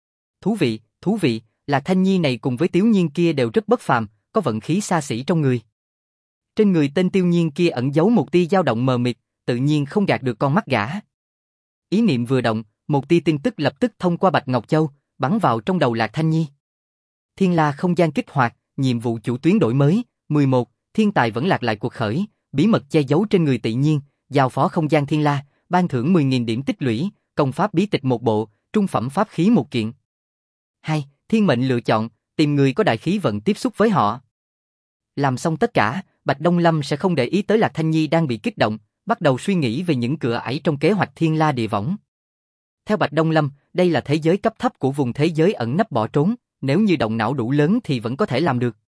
Thú vị, Lạc Thanh Nhi này cùng với Tiếu Nhiên kia đều rất bất phàm, có vận khí xa xỉ trong người. Trên người tên Tiêu Nhiên kia ẩn giấu một tia dao động mờ mịt, tự nhiên không gạt được con mắt gã. Ý niệm vừa động, một tia tin tức lập tức thông qua Bạch Ngọc Châu, bắn vào trong đầu Lạc Thanh Nhi. Thiên La không gian kích hoạt, nhiệm vụ chủ tuyến đổi mới, 11, thiên tài vẫn lạc lại cuộc khởi, bí mật che giấu trên người tự nhiên, giao phó không gian Thiên La, ban thưởng 10.000 điểm tích lũy, công pháp bí tịch một bộ, trung phẩm pháp khí một kiện. 2. Thiên mệnh lựa chọn, tìm người có đại khí vận tiếp xúc với họ. Làm xong tất cả, Bạch Đông Lâm sẽ không để ý tới Lạc Thanh Nhi đang bị kích động, bắt đầu suy nghĩ về những cửa ải trong kế hoạch Thiên La địa võng. Theo Bạch Đông Lâm, đây là thế giới cấp thấp của vùng thế giới ẩn nấp bỏ trốn, nếu như động não đủ lớn thì vẫn có thể làm được.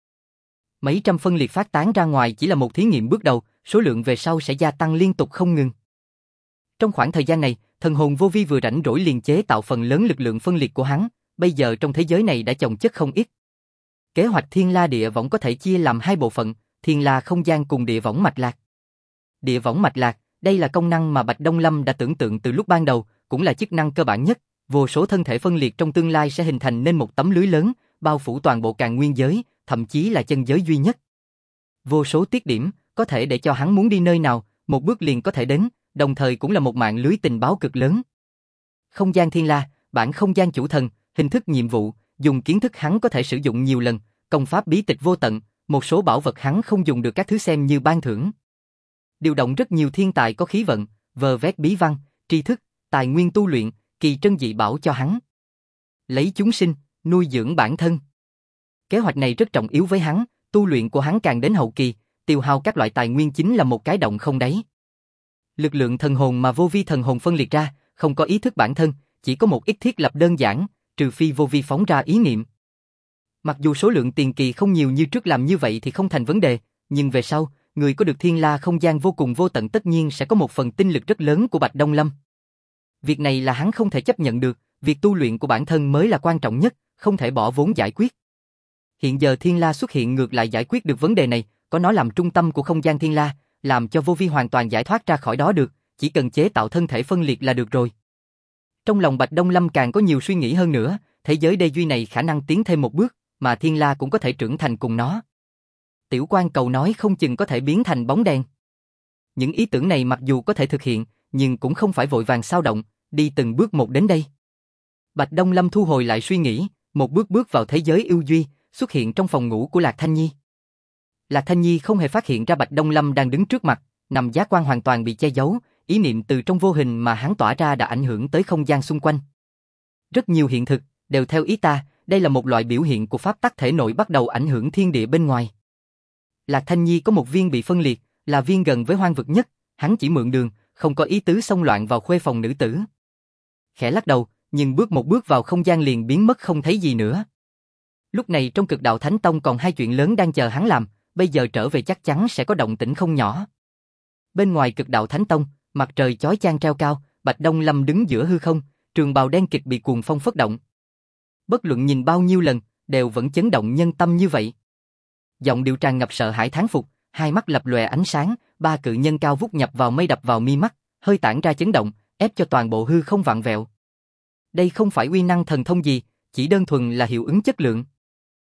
Mấy trăm phân liệt phát tán ra ngoài chỉ là một thí nghiệm bước đầu, số lượng về sau sẽ gia tăng liên tục không ngừng. Trong khoảng thời gian này, thần hồn vô vi vừa rảnh rỗi liền chế tạo phần lớn lực lượng phân liệt của hắn, bây giờ trong thế giới này đã chồng chất không ít. Kế hoạch Thiên La địa võng có thể chia làm 2 bộ phận, Thiên La không gian cùng địa võng mạch lạc. Địa võng mạch lạc, đây là công năng mà Bạch Đông Lâm đã tưởng tượng từ lúc ban đầu, cũng là chức năng cơ bản nhất, vô số thân thể phân liệt trong tương lai sẽ hình thành nên một tấm lưới lớn, bao phủ toàn bộ Càn Nguyên giới, thậm chí là chân giới duy nhất. Vô số tiết điểm, có thể để cho hắn muốn đi nơi nào, một bước liền có thể đến, đồng thời cũng là một mạng lưới tình báo cực lớn. Không gian Thiên La, bản không gian chủ thần, hình thức nhiệm vụ, dùng kiến thức hắn có thể sử dụng nhiều lần, công pháp bí tịch vô tận, một số bảo vật hắn không dùng được các thứ xem như ban thưởng. Điều động rất nhiều thiên tài có khí vận, vơ vét bí văn, tri thức, tài nguyên tu luyện, kỳ trân dị bảo cho hắn. Lấy chúng sinh, nuôi dưỡng bản thân. Kế hoạch này rất trọng yếu với hắn, tu luyện của hắn càng đến hậu kỳ, tiêu hao các loại tài nguyên chính là một cái động không đáy. Lực lượng thần hồn mà vô vi thần hồn phân liệt ra, không có ý thức bản thân, chỉ có một ít thiết lập đơn giản, trừ phi vô vi phóng ra ý niệm. Mặc dù số lượng tiền kỳ không nhiều như trước làm như vậy thì không thành vấn đề, nhưng về sau, người có được Thiên La không gian vô cùng vô tận tất nhiên sẽ có một phần tinh lực rất lớn của Bạch Đông Lâm. Việc này là hắn không thể chấp nhận được, việc tu luyện của bản thân mới là quan trọng nhất, không thể bỏ vốn giải quyết. Hiện giờ Thiên La xuất hiện ngược lại giải quyết được vấn đề này, có nó làm trung tâm của không gian Thiên La, làm cho vô vi hoàn toàn giải thoát ra khỏi đó được, chỉ cần chế tạo thân thể phân liệt là được rồi. Trong lòng Bạch Đông Lâm càng có nhiều suy nghĩ hơn nữa, thế giới đê duy này khả năng tiến thêm một bước, mà Thiên La cũng có thể trưởng thành cùng nó. Tiểu Quan Cầu nói không chừng có thể biến thành bóng đèn. Những ý tưởng này mặc dù có thể thực hiện, nhưng cũng không phải vội vàng xao động, đi từng bước một đến đây. Bạch Đông Lâm thu hồi lại suy nghĩ, một bước bước vào thế giới yêu duy, xuất hiện trong phòng ngủ của Lạc Thanh Nhi. Lạc Thanh Nhi không hề phát hiện ra Bạch Đông Lâm đang đứng trước mặt, nằm giác quan hoàn toàn bị che giấu, ý niệm từ trong vô hình mà hắn tỏa ra đã ảnh hưởng tới không gian xung quanh. Rất nhiều hiện thực, đều theo ý ta, đây là một loại biểu hiện của pháp tắc thể nội bắt đầu ảnh hưởng thiên địa bên ngoài. Lạc Thanh Nhi có một viên bị phân liệt, là viên gần với hoang vực nhất, hắn chỉ mượn đường, không có ý tứ xông loạn vào khuê phòng nữ tử. Khẽ lắc đầu, nhưng bước một bước vào không gian liền biến mất không thấy gì nữa. Lúc này trong Cực Đạo Thánh Tông còn 2 chuyện lớn đang chờ hắn làm, bây giờ trở về chắc chắn sẽ có động tĩnh không nhỏ. Bên ngoài Cực Đạo Thánh Tông, mặt trời chói chang treo cao, Bạch Đông Lâm đứng giữa hư không, trường bào đen kịt bị cuồng phong phất động. Bất luận nhìn bao nhiêu lần, đều vẫn chấn động nhân tâm như vậy. Giọng điệu tràn ngập sợ hãi thán phục, hai mắt lập lòe ánh sáng, 3 cự nhân cao vút nhập vào mây đập vào mi mắt, hơi tản ra chấn động, ép cho toàn bộ hư không vặn vẹo. Đây không phải uy năng thần thông gì, chỉ đơn thuần là hiệu ứng chất lượng.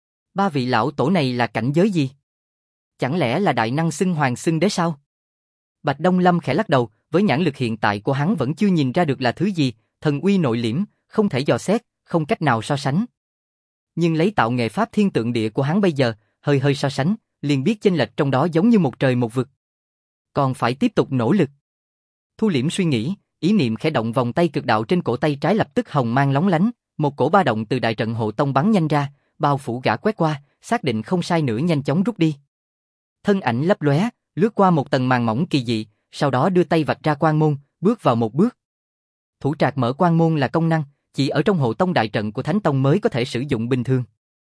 3 vị lão tổ này là cảnh giới gì? Chẳng lẽ là đại năng xưng hoàng xưng đế sao? Bạch Đông Lâm khẽ lắc đầu, với nhãn lực hiện tại của hắn vẫn chưa nhìn ra được là thứ gì, thần uy nội liễm, không thể dò xét, không cách nào so sánh. Nhưng lấy tạo nghệ pháp thiên tượng địa của hắn bây giờ, hơi so sánh, liền biết chênh lệch trong đó giống như một trời một vực. Còn phải tiếp tục nỗ lực. Thu liễm suy nghĩ, ý niệm khẽ động vòng tay cực đạo trên cổ tay trái lập tức hồng mang lóng lánh, một cổ ba động từ đại trận hộ tông bắn nhanh ra, bao phủ gã quét qua, xác định không sai nữa nhanh chóng rút đi. Thân ảnh lấp lóe, lướt qua một tầng màn mỏng kỳ dị, sau đó đưa tay vạch ra quan môn, bước vào một bước. Thủ trạc mở quan môn là công năng, chỉ ở trong hộ tông đại trận của Thánh Tông mới có thể sử dụng bình thường.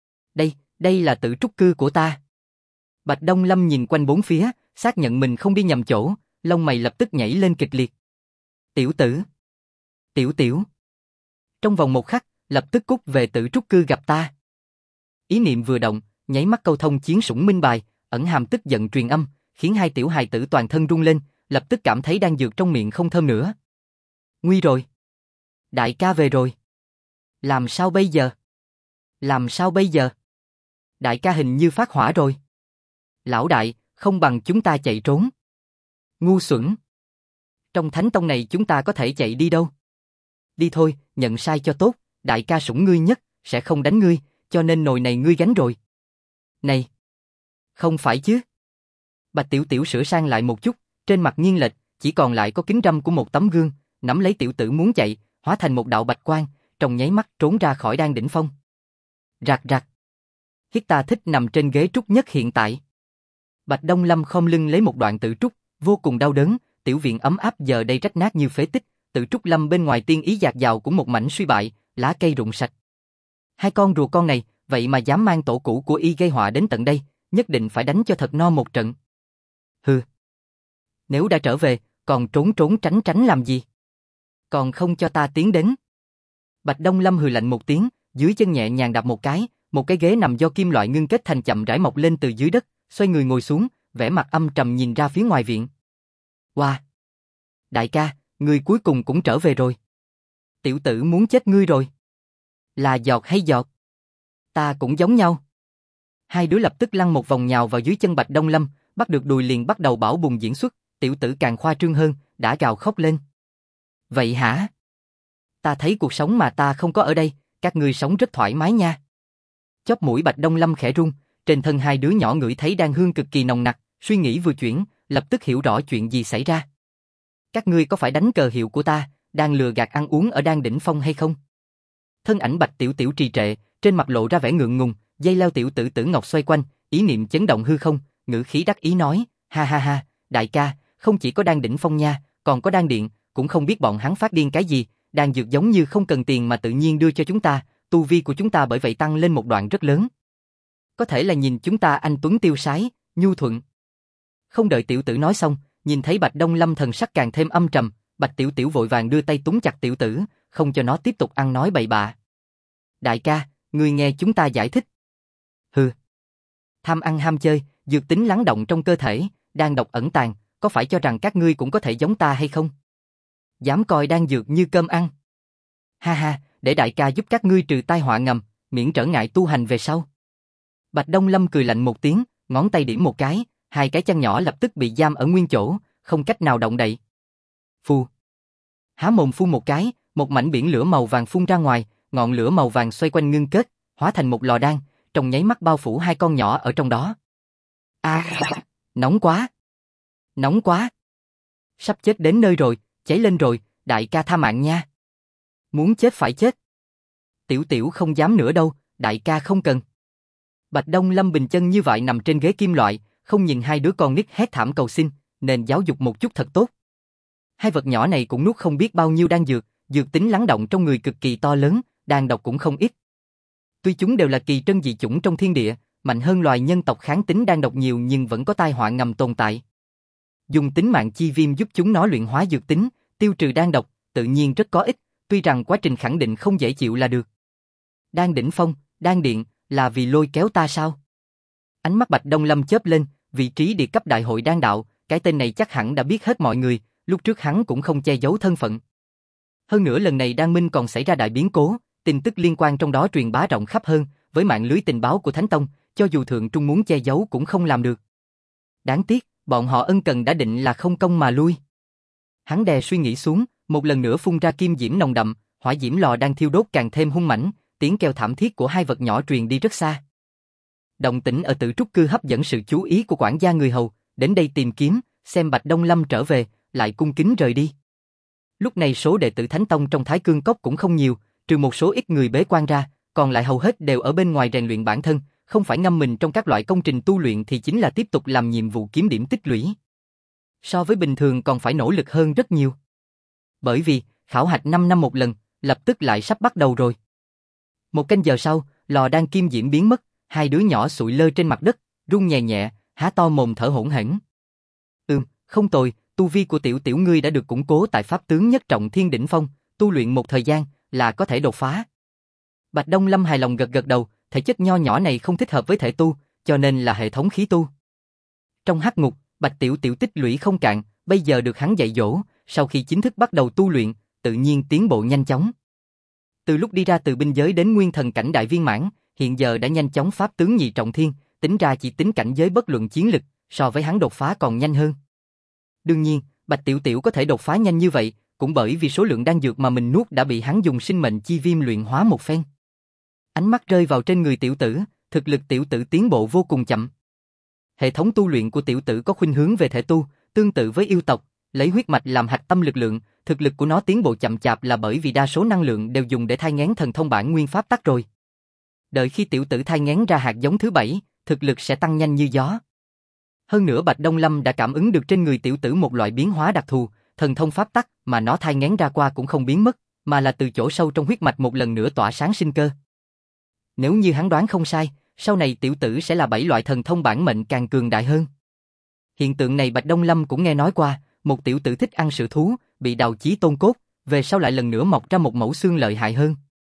Đây là tự trúc cư của ta. Bạch Đông Lâm nhìn quanh bốn phía, xác nhận mình không đi nhầm chỗ, lông mày lập tức nhảy lên kịch liệt. Tiểu tử. Tiểu. Trong vòng một khắc, lập tức cút về Tử Trúc Cư gặp ta. Ý niệm vừa động, nháy mắt câu thông chiến sủng minh bài, ẩn hàm tức giận truyền âm, khiến hai tiểu hài tử toàn thân rung lên, lập tức cảm thấy đan dược trong miệng không thơm nữa. Nguy rồi. Đại ca về rồi. Làm sao bây giờ? Làm sao bây giờ? Đại ca hình như phát hỏa rồi. Lão đại, không bằng chúng ta chạy trốn. Ngu xuẩn. Trong thánh tông này chúng ta có thể chạy đi đâu? Đi thôi, nhận sai cho tốt, đại ca sủng ngươi nhất, sẽ không đánh ngươi, cho nên nồi này ngươi gánh rồi. Này! Không phải chứ? Bạch Tiểu Tiểu sửa sang lại một chút, trên mặt nghiêng lệch, chỉ còn lại có kính râm của một tấm gương, nắm lấy tiểu tử muốn chạy, hóa thành một đạo bạch quang, trong nháy mắt trốn ra khỏi đan đỉnh phong. Rạc rạc. Hiết ta thích nằm trên ghế trúc nhất hiện tại. Bạch Đông Lâm khom lưng lấy một đoạn tử trúc, vô cùng đau đớn, tiểu viện ấm áp giờ đây rách nát như phế tích, tử trúc lâm bên ngoài tiên ý dạt dào cũng một mảnh suy bại, lá cây rụng sạch. Hai con rùa con này, vậy mà dám mang tổ cũ của y gây họa đến tận đây, nhất định phải đánh cho thật no một trận. Hừ. Nếu đã trở về, còn trốn trốn tránh tránh làm gì? Còn không cho ta tiến đến. Bạch Đông Lâm hừ lạnh một tiếng, dưới chân nhẹ nhàng đạp một cái ghế nằm do kim loại ngưng kết thành chậm rãi mọc lên từ dưới đất, xoay người ngồi xuống, vẻ mặt âm trầm nhìn ra phía ngoài viện. Wow! Đại ca, ngươi cuối cùng cũng trở về rồi. Tiểu tử muốn chết ngươi rồi. Là giọt hay giọt? Ta cũng giống nhau. Hai đứa lập tức lăn một vòng nhào vào dưới chân Bạch Đông Lâm, bắt được đùi liền bắt đầu bảo bùng diễn xuất, tiểu tử càng khoa trương hơn, đã gào khóc lên. Vậy hả? Ta thấy cuộc sống mà ta không có ở đây, các ngươi sống rất thoải mái nha. Chóp mũi Bạch Đông Lâm khẽ rung, trên thân hai đứa nhỏ ngửi thấy đan hương cực kỳ nồng nặc, suy nghĩ vừa chuyển, lập tức hiểu rõ chuyện gì xảy ra. Các ngươi có phải đánh cờ hiệu của ta, đang lừa gạt ăn uống ở đan đỉnh phong hay không? Thân ảnh Bạch Tiểu Tiểu trì trệ, trên mặt lộ ra vẻ ngượng ngùng, dây leo tiểu tử tử ngọc xoay quanh, ý niệm chấn động hư không, ngữ khí đắc ý nói, ha ha ha, đại ca, không chỉ có đan đỉnh phong nha, còn có đan điện, cũng không biết bọn hắn phát điên cái gì, đan dược giống như không cần tiền mà tự nhiên đưa cho chúng ta, tu vi của chúng ta bởi vậy tăng lên một đoạn rất lớn. Có thể là nhìn chúng ta anh tuấn tiêu sái, nhu thuận. Không đợi tiểu tử nói xong, nhìn thấy Bạch Đông Lâm thần sắc càng thêm âm trầm, Bạch Tiểu Tiểu vội vàng đưa tay túm chặt tiểu tử, không cho nó tiếp tục ăn nói bậy bạ. Đại ca, ngươi nghe chúng ta giải thích. Hừ. Tham ăn ham chơi, dược tính lắng động trong cơ thể, đan độc ẩn tàng, có phải cho rằng các ngươi cũng có thể giống ta hay không? Dám coi đan dược như cơm ăn. Ha ha, để đại ca giúp các ngươi trừ tai họa ngầm, miễn trở ngại tu hành về sau. Bạch Đông Lâm cười lạnh một tiếng, ngón tay điểm một cái, hai cái chân nhỏ lập tức bị giam ở nguyên chỗ, không cách nào động đậy. Phù. Há mồm phun một cái, một mảnh biển lửa màu vàng phun ra ngoài, ngọn lửa màu vàng xoay quanh ngưng kết, hóa thành một lò đan, trong nháy mắt bao phủ hai con nhỏ ở trong đó. Nóng quá. Nóng quá. Sắp chết đến nơi rồi, cháy lên rồi, đại ca tha mạng nha. Muốn chết phải chết. Tiểu Tiểu không dám nữa đâu, đại ca không cần. Bạch Đông Lâm bình chân như vậy nằm trên ghế kim loại, không nhìn hai đứa con nít hét thảm cầu xin, nên giáo dục một chút thật tốt. Hai vật nhỏ này cũng nuốt không biết bao nhiêu đan dược, dược tính lắng động trong người cực kỳ to lớn, đan độc cũng không ít. Tuy chúng đều là kỳ trân dị chủng trong thiên địa, mạnh hơn loài nhân tộc kháng tính đan độc nhiều nhưng vẫn có tai họa ngầm tồn tại. Dùng tính mạng chi viêm giúp chúng nó luyện hóa dược tính, tiêu trừ đan độc, tự nhiên rất có ích, tuy rằng quá trình khẳng định không dễ chịu là được. Đan đỉnh phong, đan điện, là vì lôi kéo ta sao? Ánh mắt Bạch Đông Lâm chớp lên, vị trí địa cấp đại hội đan đạo, cái tên này chắc hẳn đã biết hết mọi người, lúc trước hắn cũng không che giấu thân phận. Hơn nữa lần này Đan Minh còn xảy ra đại biến cố, tin tức liên quan trong đó truyền bá rộng khắp hơn, với mạng lưới tình báo của Thánh Tông, cho dù Thượng Trung muốn che giấu cũng không làm được. Đáng tiếc, bọn họ ân cần đã định là không công mà lui. Hắn đè suy nghĩ xuống, một lần nữa phun ra kim diễm nồng đậm, hỏa diễm lò đang thiêu đốt càng thêm hung mãnh, tiếng kêu thảm thiết của hai vật nhỏ truyền đi rất xa. Động tĩnh ở Tử Trúc Cư hấp dẫn sự chú ý của quản gia người hầu, đến đây tìm kiếm, xem Bạch Đông Lâm trở về, lại cung kính rời đi. Lúc này số đệ tử Thánh Tông trong Thái Cương Cốc cũng không nhiều, trừ một số ít người bế quan ra, còn lại hầu hết đều ở bên ngoài rèn luyện bản thân, không phải ngâm mình trong các loại công trình tu luyện thì chính là tiếp tục làm nhiệm vụ kiếm điểm tích lũy. So với bình thường còn phải nỗ lực hơn rất nhiều. Bởi vì, khảo hạch 5 năm một lần, lập tức lại sắp bắt đầu rồi. Một canh giờ sau, lò đan kim diễm biến mất, hai đứa nhỏ sụi lơ trên mặt đất, run nhẹ nhẹ, há to mồm thở hổn hển. Không tồi, tu vi của tiểu tiểu ngươi đã được củng cố tại pháp tướng nhất trọng thiên đỉnh phong, tu luyện một thời gian, là có thể đột phá. Bạch Đông Lâm hài lòng gật gật đầu, thể chất nho nhỏ này không thích hợp với thể tu, cho nên là hệ thống khí tu. Trong hắc ngục, Bạch Tiểu Tiểu tích lũy không cạn, bây giờ được hắn dạy dỗ, sau khi chính thức bắt đầu tu luyện, tự nhiên tiến bộ nhanh chóng. Từ lúc đi ra từ binh giới đến nguyên thần cảnh đại viên mãn, hiện giờ đã nhanh chóng pháp tướng nhị trọng thiên, tính ra chỉ tính cảnh giới bất luận chiến lực, so với hắn đột phá còn nhanh hơn. Đương nhiên, Bạch Tiểu Tiểu có thể đột phá nhanh như vậy, cũng bởi vì số lượng đan dược mà mình nuốt đã bị hắn dùng sinh mệnh chi viêm luyện hóa một phen. Ánh mắt rơi vào trên người tiểu tử, thực lực tiểu tử tiến bộ vô cùng chậm. Hệ thống tu luyện của tiểu tử có khuynh hướng về thể tu, tương tự với yêu tộc, lấy huyết mạch làm hạch tâm lực lượng, thực lực của nó tiến bộ chậm chạp là bởi vì đa số năng lượng đều dùng để thai nghén thần thông bản nguyên pháp tắc rồi. Đợi khi tiểu tử thai nghén ra hạt giống thứ 7, thực lực sẽ tăng nhanh như gió. Hơn nữa Bạch Đông Lâm đã cảm ứng được trên người tiểu tử một loại biến hóa đặc thù, thần thông pháp tắc mà nó thai nghén ra qua cũng không biến mất, mà là từ chỗ sâu trong huyết mạch một lần nữa tỏa sáng sinh cơ. Nếu như hắn đoán không sai, sau này tiểu tử sẽ là 7 loại thần thông bản mệnh càng cường đại hơn. Hiện tượng này Bạch Đông Lâm cũng nghe nói qua, một tiểu tử thích ăn sự thú, bị đào chí tôn cốt, về sau lại lần nữa mọc ra một mẫu xương lợi hại hơn.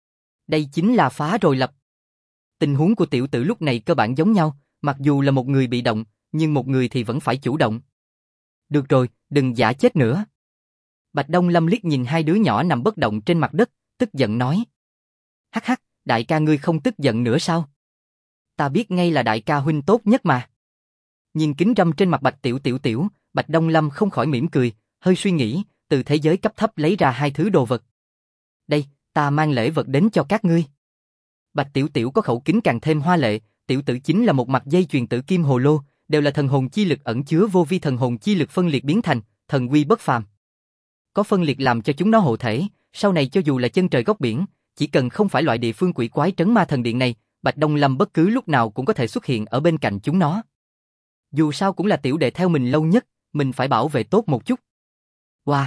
Đây chính là phá rồi lập. Tình huống của tiểu tử lúc này cơ bản giống nhau, mặc dù là một người bị động, nhưng một người thì vẫn phải chủ động. Được rồi, đừng giả chết nữa. Bạch Đông Lâm liếc nhìn hai đứa nhỏ nằm bất động trên mặt đất, tức giận nói. Hắc hắc, đại ca ngươi không tức giận nữa sao? Ta biết ngay là đại ca huynh tốt nhất mà. Nhìn kính râm trên mặt Bạch Tiểu Tiểu, Bạch Đông Lâm không khỏi mỉm cười, hơi suy nghĩ, từ thế giới cấp thấp lấy ra hai thứ đồ vật. Đây, ta mang lễ vật đến cho các ngươi. Bạch Tiểu Tiểu có khẩu kính càng thêm hoa lệ, tiểu tử chính là một mặt dây chuyền tử kim hồ lô, đều là thần hồn chi lực ẩn chứa vô vi thần hồn chi lực phân liệt biến thành, thần quy bất phàm. Có phân liệt làm cho chúng nó hộ thể, sau này cho dù là chân trời góc biển, chỉ cần không phải loại địa phương quỷ quái trấn ma thần điện này, Bạch Đông Lâm bất cứ lúc nào cũng có thể xuất hiện ở bên cạnh chúng nó. Dù sao cũng là tiểu đệ theo mình lâu nhất, mình phải bảo vệ tốt một chút. Wow!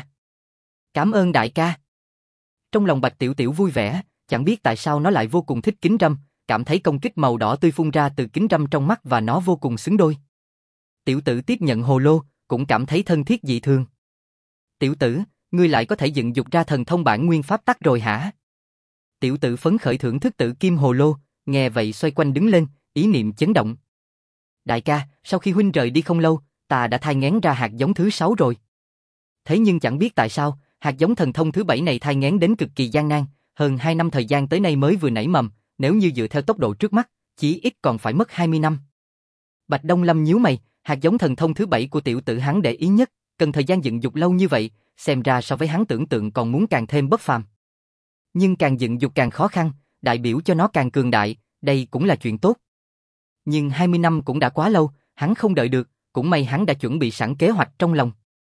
Cảm ơn đại ca. Trong lòng Bạch Tiểu Tiểu vui vẻ, chẳng biết tại sao nó lại vô cùng thích kính râm, cảm thấy công kích màu đỏ tươi phun ra từ kính râm trong mắt và nó vô cùng xứng đôi. Tiểu tử tiếp nhận hồ lô, cũng cảm thấy thân thiết dị thường. Tiểu tử, ngươi lại có thể dựng dục ra thần thông bản nguyên pháp tắc rồi hả? Tiểu tử phấn khởi thưởng thức tử kim hồ lô, nghe vậy xoay quanh đứng lên, ý niệm chấn động. Đại ca, sau khi huynh rời đi không lâu, ta đã thai nghén ra hạt giống thứ 6 rồi. Thế nhưng chẳng biết tại sao, hạt giống thần thông thứ 7 này thai nghén đến cực kỳ gian nan, hơn 2 năm thời gian tới nay mới vừa nảy mầm, nếu như dựa theo tốc độ trước mắt, chỉ ít còn phải mất 20 năm. Bạch Đông Lâm nhíu mày, hạt giống thần thông thứ 7 của tiểu tử hắn để ý nhất, cần thời gian dựng dục lâu như vậy, xem ra so với hắn tưởng tượng còn muốn càng thêm bất phàm. Nhưng càng dựng dục càng khó khăn, đại biểu cho nó càng cường đại, đây cũng là chuyện tốt. Nhưng 20 năm cũng đã quá lâu, hắn không đợi được, cũng may hắn đã chuẩn bị sẵn kế hoạch trong lòng.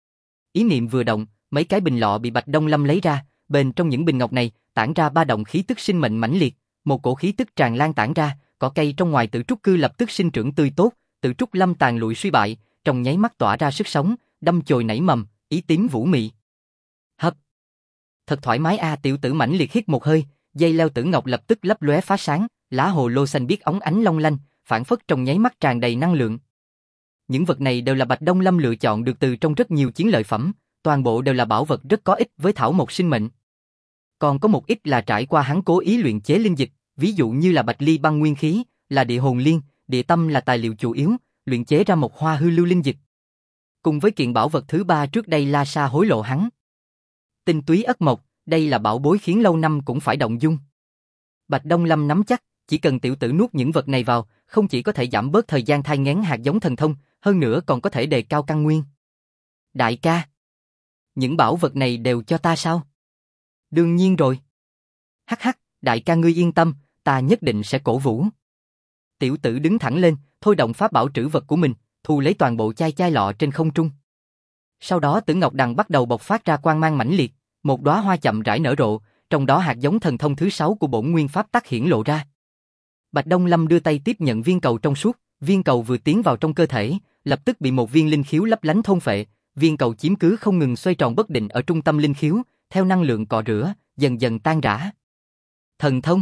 Ý niệm vừa động, mấy cái bình lọ bị Bạch Đông Lâm lấy ra, bên trong những bình ngọc này tản ra ba động khí tức sinh mệnh mãnh liệt, một cổ khí tức tràn lan tản ra, cỏ cây trong ngoài Tử Trúc Cư lập tức sinh trưởng tươi tốt, Tử Trúc Lâm tàn lụi suy bại, trong nháy mắt tỏa ra sức sống, đâm chồi nảy mầm, ý tím vũ mị. Hấp. Thật thoải mái a, tiểu tử mãnh liệt hít một hơi, dây leo tử ngọc lập tức lấp lóe phá sáng, lá hồ lô xanh biếc óng ánh long lanh, phản phất trong nháy mắt tràn đầy năng lượng. Những vật này đều là Bạch Đông Lâm lựa chọn được từ trong rất nhiều chiến lợi phẩm, toàn bộ đều là bảo vật rất có ích với thảo mộc sinh mệnh. Còn có một ít là trải qua hắn cố ý luyện chế linh dịch, ví dụ như là bạch ly băng nguyên khí, là địa hồn liên, địa tâm là tài liệu chủ yếu, luyện chế ra một hoa hư lưu linh dịch. Cùng với kiện bảo vật thứ 3 trước đây La Sa hối lộ hắn. Tinh túy ất mộc, đây là bảo bối khiến lâu năm cũng phải động dung. Bạch Đông Lâm nắm chắc, chỉ cần tiểu tử nuốt những vật này vào, không chỉ có thể giảm bớt thời gian thai nghén hạt giống thần thông, hơn nữa còn có thể đề cao căn nguyên. Đại ca, những bảo vật này đều cho ta sao? Đương nhiên rồi. Hắc hắc, đại ca ngươi yên tâm, ta nhất định sẽ cổ vũ. Tiểu tử đứng thẳng lên, thôi động pháp bảo trữ vật của mình, thu lấy toàn bộ chai lọ trên không trung. Sau đó Tử Ngọc Đằng bắt đầu bộc phát ra quang mang mãnh liệt, một đóa hoa chậm rãi nở rộ, trong đó hạt giống thần thông thứ 6 của bổn nguyên pháp tắc hiển lộ ra. Bạch Đông Lâm đưa tay tiếp nhận viên cầu trong suốt, viên cầu vừa tiến vào trong cơ thể, lập tức bị một viên linh khiếu lấp lánh thôn phệ, viên cầu chiếm cứ không ngừng xoay tròn bất định ở trung tâm linh khiếu, theo năng lượng cọ rửa, dần dần tan rã. Thần thông,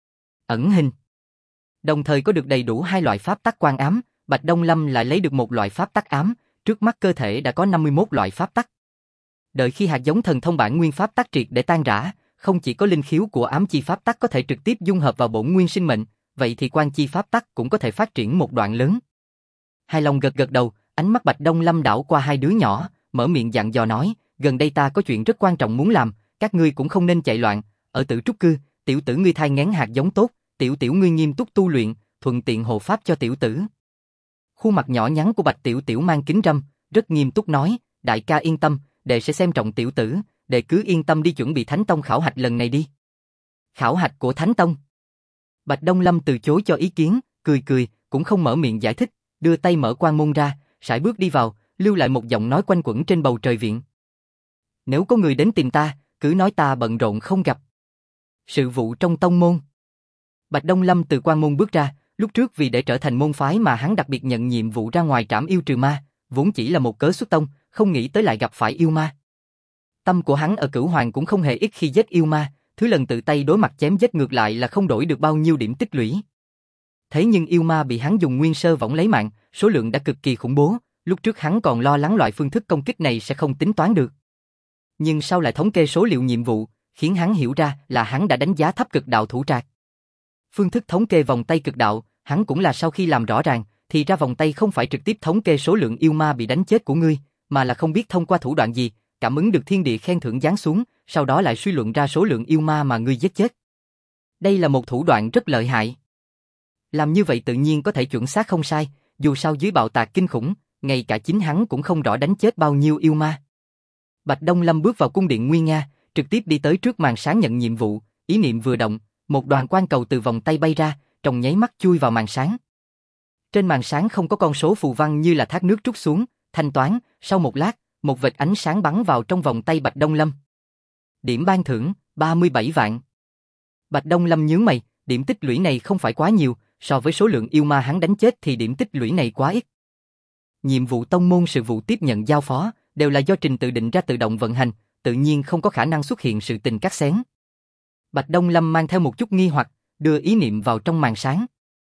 ẩn hình. Đồng thời có được đầy đủ hai loại pháp tắc quang ám, Bạch Đông Lâm lại lấy được một loại pháp tắc ám, trước mắt cơ thể đã có 51 loại pháp tắc. Đợi khi hạt giống thần thông bản nguyên pháp tắc triệt để tan rã, không chỉ có linh khiếu của ám chi pháp tắc có thể trực tiếp dung hợp vào bổn nguyên sinh mệnh, vậy thì quan chi pháp tắc cũng có thể phát triển một đoạn lớn. Hài lòng gật gật đầu, ánh mắt Bạch Đông Lâm đảo qua hai đứa nhỏ, mở miệng dặn dò nói, gần đây ta có chuyện rất quan trọng muốn làm, các ngươi cũng không nên chạy loạn, ở Tử Trúc Cư, tiểu tử ngươi thai nghén hạt giống tốt, tiểu tiểu ngươi nghiêm túc tu luyện, thuận tiện hộ pháp cho tiểu tử. Khuôn mặt nhỏ nhắn của Bạch Tiểu Tiểu mang kính râm, rất nghiêm túc nói, đại ca yên tâm, đệ sẽ xem trọng tiểu tử, đệ cứ yên tâm đi chuẩn bị Thánh Tông khảo hạch lần này đi. Khảo hạch của Thánh Tông? Bạch Đông Lâm từ chối cho ý kiến, cười cười, cũng không mở miệng giải thích, đưa tay mở quan môn ra, sải bước đi vào, lưu lại một giọng nói quanh quẩn trên bầu trời viện. Nếu có người đến tìm ta, cứ nói ta bận rộn không gặp. Sự vụ trong tông môn. Bạch Đông Lâm từ quan môn bước ra, lúc trước vì để trở thành môn phái mà hắn đặc biệt nhận nhiệm vụ ra ngoài trảm yêu trừ ma, vốn chỉ là một cớ xuất tông, không nghĩ tới lại gặp phải yêu ma. Tâm của hắn ở Cửu Hoàng cũng không hề ít khi giết yêu ma, thứ lần tự tay đối mặt chém giết ngược lại là không đổi được bao nhiêu điểm tích lũy. Thế nhưng yêu ma bị hắn dùng nguyên sơ võng lấy mạng, số lượng đã cực kỳ khủng bố, lúc trước hắn còn lo lắng loại phương thức công kích này sẽ không tính toán được. Nhưng sau lại thống kê số liệu nhiệm vụ, khiến hắn hiểu ra là hắn đã đánh giá thấp cực đạo thủ trạc. Phương thức thống kê vòng tay cực đạo, hắn cũng là sau khi làm rõ ràng, thì ra vòng tay không phải trực tiếp thống kê số lượng yêu ma bị đánh chết của ngươi, mà là không biết thông qua thủ đoạn gì, cảm ứng được thiên địa khen thưởng giáng xuống, sau đó lại suy luận ra số lượng yêu ma mà ngươi giết chết. Đây là một thủ đoạn rất lợi hại. Làm như vậy tự nhiên có thể chuẩn xác không sai, dù sao dưới bạo tạc kinh khủng, ngay cả chính hắn cũng không rõ đánh chết bao nhiêu yêu ma. Bạch Đông Lâm bước vào cung điện nguy nga, trực tiếp đi tới trước màn sáng nhận nhiệm vụ, ý niệm vừa động, một đoàn quang cầu từ vòng tay bay ra, trong nháy mắt chui vào màn sáng. Trên màn sáng không có con số phù văn như là thác nước trút xuống, thanh toán, sau một lát, một vệt ánh sáng bắn vào trong vòng tay Bạch Đông Lâm. Điểm ban thưởng, 37 vạn. Bạch Đông Lâm nhướng mày, điểm tích lũy này không phải quá nhiều, so với số lượng yêu ma hắn đánh chết thì điểm tích lũy này quá ít. Nhiệm vụ tông môn sự vụ tiếp nhận giao phó, đều là do trình tự định ra tự động vận hành, tự nhiên không có khả năng xuất hiện sự tình cắt xén. Bạch Đông Lâm mang theo một chút nghi hoặc, đưa ý niệm vào trong màn sáng.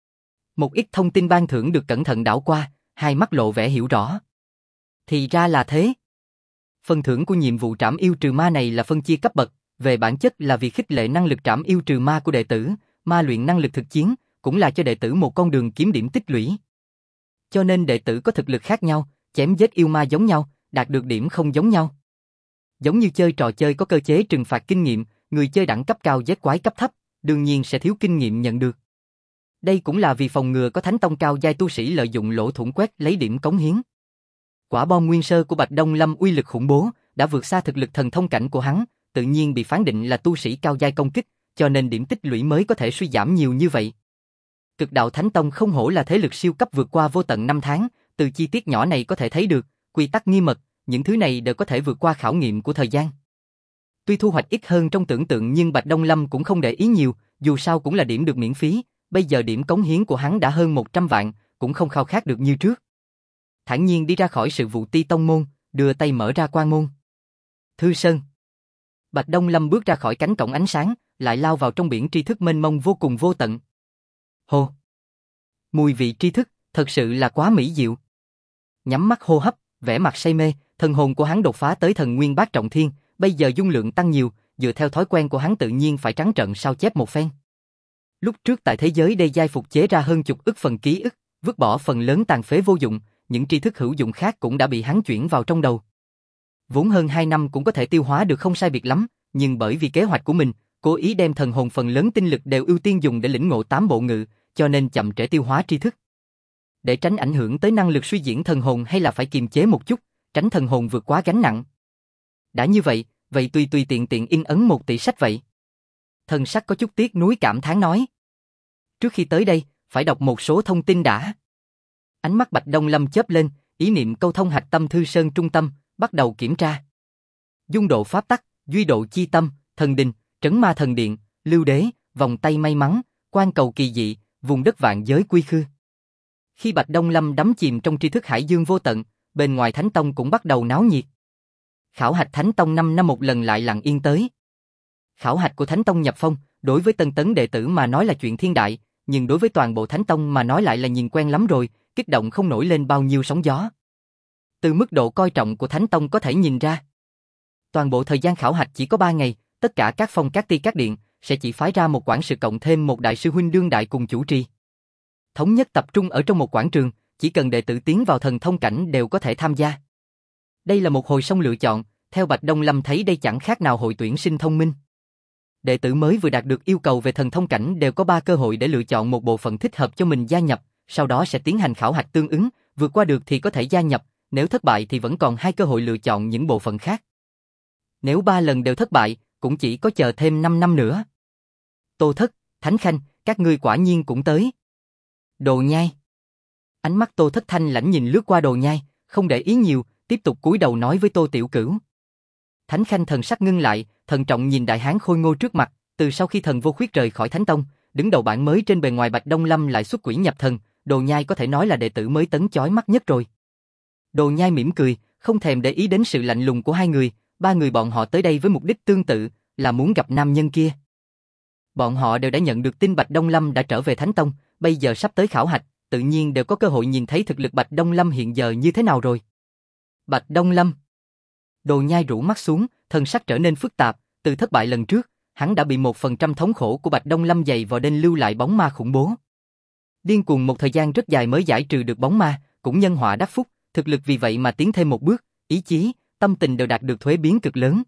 Một ít thông tin ban thưởng được cẩn thận đảo qua, hai mắt lộ vẻ hiểu rõ. Thì ra là thế. Phần thưởng của nhiệm vụ trảm yêu trừ ma này là phân chia cấp bậc, về bản chất là vì khích lệ năng lực trảm yêu trừ ma của đệ tử, ma luyện năng lực thực chiến, cũng là cho đệ tử một con đường kiếm điểm tích lũy. Cho nên đệ tử có thực lực khác nhau, chém giết yêu ma giống nhau, đạt được điểm không giống nhau. Giống như chơi trò chơi có cơ chế trừng phạt kinh nghiệm, người chơi đẳng cấp cao giết quái cấp thấp, đương nhiên sẽ thiếu kinh nghiệm nhận được. Đây cũng là vì phòng ngừa có thánh tông cao giai tu sĩ lợi dụng lỗ thủng quét lấy điểm cống hiến. Quả bom nguyên sơ của Bạch Đông Lâm uy lực khủng bố, đã vượt xa thực lực thần thông cảnh của hắn, tự nhiên bị phán định là tu sĩ cao giai công kích, cho nên điểm tích lũy mới có thể suy giảm nhiều như vậy. Cực đạo Thánh Tông không hổ là thế lực siêu cấp vượt qua vô tận năm tháng, từ chi tiết nhỏ này có thể thấy được, quy tắc nghiêm mật, những thứ này đều có thể vượt qua khảo nghiệm của thời gian. Tuy thu hoạch ít hơn trong tưởng tượng nhưng Bạch Đông Lâm cũng không để ý nhiều, dù sao cũng là điểm được miễn phí, bây giờ điểm cống hiến của hắn đã hơn 100 vạn, cũng không khao khát được như trước. Thản nhiên đi ra khỏi sự vụ ti tông môn, đưa tay mở ra quan môn. Thư Sơn. Bạch Đông Lâm bước ra khỏi cánh cổng ánh sáng, lại lao vào trong biển tri thức mênh mông vô cùng vô tận. Hô! Mùi vị tri thức, thật sự là quá mỹ diệu. Nhắm mắt hô hấp, vẻ mặt say mê, thần hồn của hắn đột phá tới thần nguyên bát trọng thiên, bây giờ dung lượng tăng nhiều, dựa theo thói quen của hắn tự nhiên phải trắng trợn sao chép một phen. Lúc trước tại thế giới đây giai phục chế ra hơn chục ức phần ký ức, vứt bỏ phần lớn tàn phế vô dụng, những tri thức hữu dụng khác cũng đã bị hắn chuyển vào trong đầu. Vốn hơn 2 năm cũng có thể tiêu hóa được không sai biệt lắm, nhưng bởi vì kế hoạch của mình, cố ý đem thần hồn phần lớn tinh lực đều ưu tiên dùng để lĩnh ngộ 8 bộ ngự, cho nên chậm trễ tiêu hóa tri thức. Để tránh ảnh hưởng tới năng lực suy diễn thần hồn hay là phải kiềm chế một chút, tránh thần hồn vượt quá gánh nặng. Đã như vậy, vậy tùy tiện in ấn 1 tỷ sách vậy. Thần sắc có chút tiếc nuối cảm thán nói. Trước khi tới đây, phải đọc một số thông tin đã. Ánh mắt Bạch Đông Lâm chớp lên, ý niệm câu thông hạch tâm Thư Sơn trung tâm, bắt đầu kiểm tra. Dung độ pháp tắc, duy độ chi tâm, thần đình, trấn ma thần điện, lưu đế, vòng tay may mắn, quan cầu kỳ dị, vùng đất vạn giới quy khư. Khi Bạch Đông Lâm đắm chìm trong tri thức hải dương vô tận, bên ngoài Thánh Tông cũng bắt đầu náo nhiệt. Khảo hạch Thánh Tông 5 năm một lần lại lặng yên tới. Khảo hạch của Thánh Tông nhập phong, đối với tân tấn đệ tử mà nói là chuyện thiên đại, nhưng đối với toàn bộ Thánh Tông mà nói lại là nhìn quen lắm rồi, kích động không nổi lên bao nhiêu sóng gió. Từ mức độ coi trọng của Thánh Tông có thể nhìn ra. Toàn bộ thời gian khảo hạch chỉ có 3 ngày, tất cả các phong các ty các điện sẽ chỉ phái ra một quản sự cộng thêm một đại sư huynh đương đại cùng chủ trì. Thống nhất tập trung ở trong một quảng trường, chỉ cần đệ tử tiến vào thần thông cảnh đều có thể tham gia. Đây là một hồi song lựa chọn, theo Bạch Đông Lâm thấy đây chẳng khác nào hội tuyển sinh thông minh. Đệ tử mới vừa đạt được yêu cầu về thần thông cảnh đều có 3 cơ hội để lựa chọn một bộ phận thích hợp cho mình gia nhập, sau đó sẽ tiến hành khảo hạch tương ứng, vượt qua được thì có thể gia nhập, nếu thất bại thì vẫn còn 2 cơ hội lựa chọn những bộ phận khác. Nếu 3 lần đều thất bại, cũng chỉ có chờ thêm 5 năm nữa. Tô Thất, Thánh Khanh, các ngươi quả nhiên cũng tới. Đồ Nhai. Ánh mắt Tô Thất thanh lãnh nhìn lướt qua Đồ Nhai, không để ý nhiều, tiếp tục cúi đầu nói với Tô Tiểu Cửu. Thánh Khanh thần sắc ngưng lại, thận trọng nhìn đại hán khôi ngô trước mặt, từ sau khi Thần Vô Khuyết rời khỏi Thánh Tông, đứng đầu bảng mới trên bề ngoài Bạch Đông Lâm lại xuất quỷ nhập thần, Đồ Nhai có thể nói là đệ tử mới tấn chói mắt nhất rồi. Đồ Nhai mỉm cười, không thèm để ý đến sự lạnh lùng của 2 người, 3 người bọn họ tới đây với mục đích tương tự, là muốn gặp nam nhân kia. Bọn họ đều đã nhận được tin Bạch Đông Lâm đã trở về Thánh Tông, bây giờ sắp tới khảo hạch, tự nhiên đều có cơ hội nhìn thấy thực lực Bạch Đông Lâm hiện giờ như thế nào rồi. Bạch Đông Lâm. Đồ Nhai rũ mắt xuống, thần sắc trở nên phức tạp, từ thất bại lần trước, hắn đã bị 1% thống khổ của Bạch Đông Lâm dày vào đêm lưu lại bóng ma khủng bố. Điên cuồng một thời gian rất dài mới giải trừ được bóng ma, cũng nhân họa đắc phúc, thực lực vì vậy mà tiến thêm một bước, ý chí, tâm tình đều đạt được thuế biến cực lớn.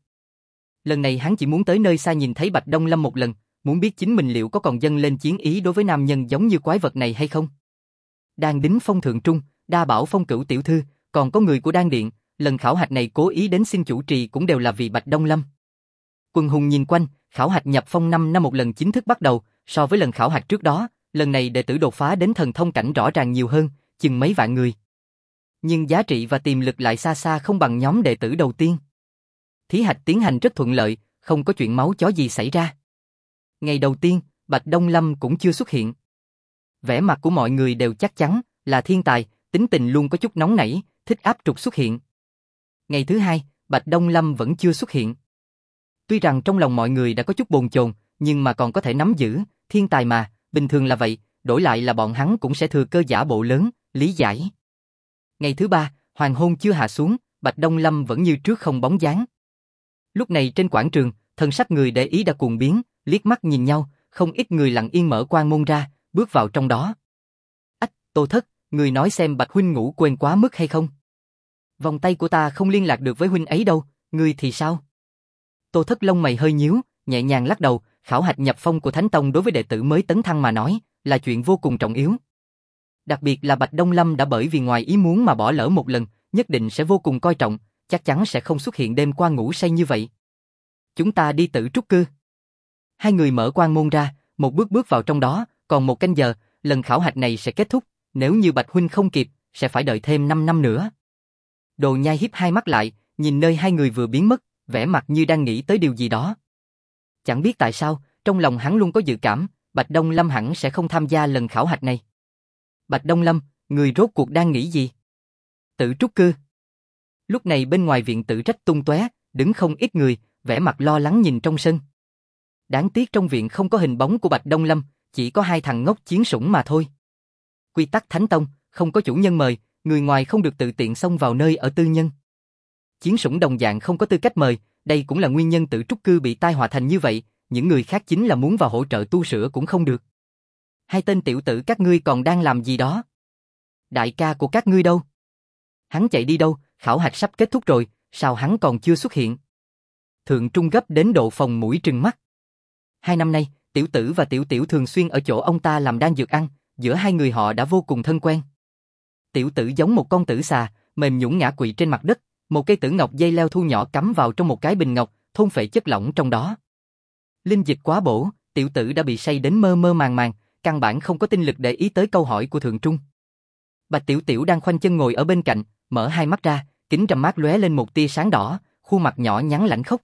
Lần này hắn chỉ muốn tới nơi xa nhìn thấy Bạch Đông Lâm một lần, muốn biết chính mình liệu có còn dâng lên chiến ý đối với nam nhân giống như quái vật này hay không. Đan Đính Phong thượng trung, Đa Bảo Phong cửu tiểu thư, còn có người của Đan Điện, lần khảo hạch này cố ý đến xin chủ trì cũng đều là vì Bạch Đông Lâm. Quần hùng nhìn quanh, khảo hạch nhập phong 5 năm một lần chính thức bắt đầu, so với lần khảo hạch trước đó, lần này đệ tử đột phá đến thần thông cảnh rõ ràng nhiều hơn, chừng mấy vạn người. Nhưng giá trị và tiềm lực lại xa xa không bằng nhóm đệ tử đầu tiên. Thí hạch tiến hành rất thuận lợi, không có chuyện máu chó gì xảy ra. Ngày đầu tiên, Bạch Đông Lâm cũng chưa xuất hiện. Vẻ mặt của mọi người đều chắc chắn là thiên tài, tính tình luôn có chút nóng nảy, thích áp trục xuất hiện. Ngày thứ hai, Bạch Đông Lâm vẫn chưa xuất hiện. Tuy rằng trong lòng mọi người đã có chút bồn chồn, nhưng mà còn có thể nắm giữ, thiên tài mà, bình thường là vậy, đổi lại là bọn hắn cũng sẽ thừa cơ giả bộ lớn, lý giải. Ngày thứ ba, hoàng hôn chưa hạ xuống, Bạch Đông Lâm vẫn như trước không bóng dáng. Lúc này trên quảng trường, thần sắc người để ý đã cuồng biến, liếc mắt nhìn nhau, không ít người lặng yên mở quan môn ra, bước vào trong đó. Ách, Tô Thất, người nói xem Bạch huynh ngủ quên quá mức hay không? Vòng tay của ta không liên lạc được với huynh ấy đâu, ngươi thì sao? Tô Thất lông mày hơi nhíu, nhẹ nhàng lắc đầu, khảo hạch nhập phong của Thánh Tông đối với đệ tử mới tấn thăng mà nói, là chuyện vô cùng trọng yếu. Đặc biệt là Bạch Đông Lâm đã bởi vì ngoài ý muốn mà bỏ lỡ một lần, nhất định sẽ vô cùng coi trọng, chắc chắn sẽ không xuất hiện đêm qua ngủ say như vậy. Chúng ta đi Tử Trúc Cư. 2 người mở quan môn ra, một bước bước vào trong đó, còn 1 canh giờ, lần khảo hạch này sẽ kết thúc, nếu như Bạch huynh không kịp, sẽ phải đợi thêm 5 năm nữa. Đồ Nhai híp 2 mắt lại, nhìn nơi 2 người vừa biến mất, vẻ mặt như đang nghĩ tới điều gì đó. Chẳng biết tại sao, trong lòng hắn luôn có dự cảm, Bạch Đông Lâm hẳn sẽ không tham gia lần khảo hạch này. Bạch Đông Lâm, người rốt cuộc đang nghĩ gì? Tử Trúc Cư. Lúc này bên ngoài viện Tử Trách tung tóe, đứng không ít người, vẻ mặt lo lắng nhìn trong sân. Đáng tiếc trong viện không có hình bóng của Bạch Đông Lâm, chỉ có 2 thằng ngốc chiến sủng mà thôi. Quy tắc Thánh Tông, không có chủ nhân mời, người ngoài không được tự tiện xông vào nơi ở tư nhân. Chiến sủng đồng dạng không có tư cách mời, đây cũng là nguyên nhân Tử Trúc Cư bị tai họa thành như vậy, những người khác chính là muốn vào hỗ trợ tu sửa cũng không được. 2 tên tiểu tử các ngươi còn đang làm gì đó? Đại ca của các ngươi đâu? Hắn chạy đi đâu, khảo hạch sắp kết thúc rồi, sao hắn còn chưa xuất hiện? Thượng Trung gấp đến độ phồng mũi trừng mắt. 2 năm nay, tiểu tử và tiểu tiểu thường xuyên ở chỗ ông ta làm đan dược ăn, giữa 2 người họ đã vô cùng thân quen. Tiểu tử giống một con tử xà, mềm nhũn ngã quỵ trên mặt đất, một cây tử ngọc dây leo thu nhỏ cắm vào trong một cái bình ngọc, thôn phệ chất lỏng trong đó. Linh dịch quá bổ, tiểu tử đã bị say đến mơ mơ màng màng, căn bản không có tinh lực để ý tới câu hỏi của Thượng Trung. Bạch Tiểu Tiểu đang khoanh chân ngồi ở bên cạnh, mở 2 mắt ra, kính râm mát lóe lên một tia sáng đỏ, khuôn mặt nhỏ nhắn lạnh khốc.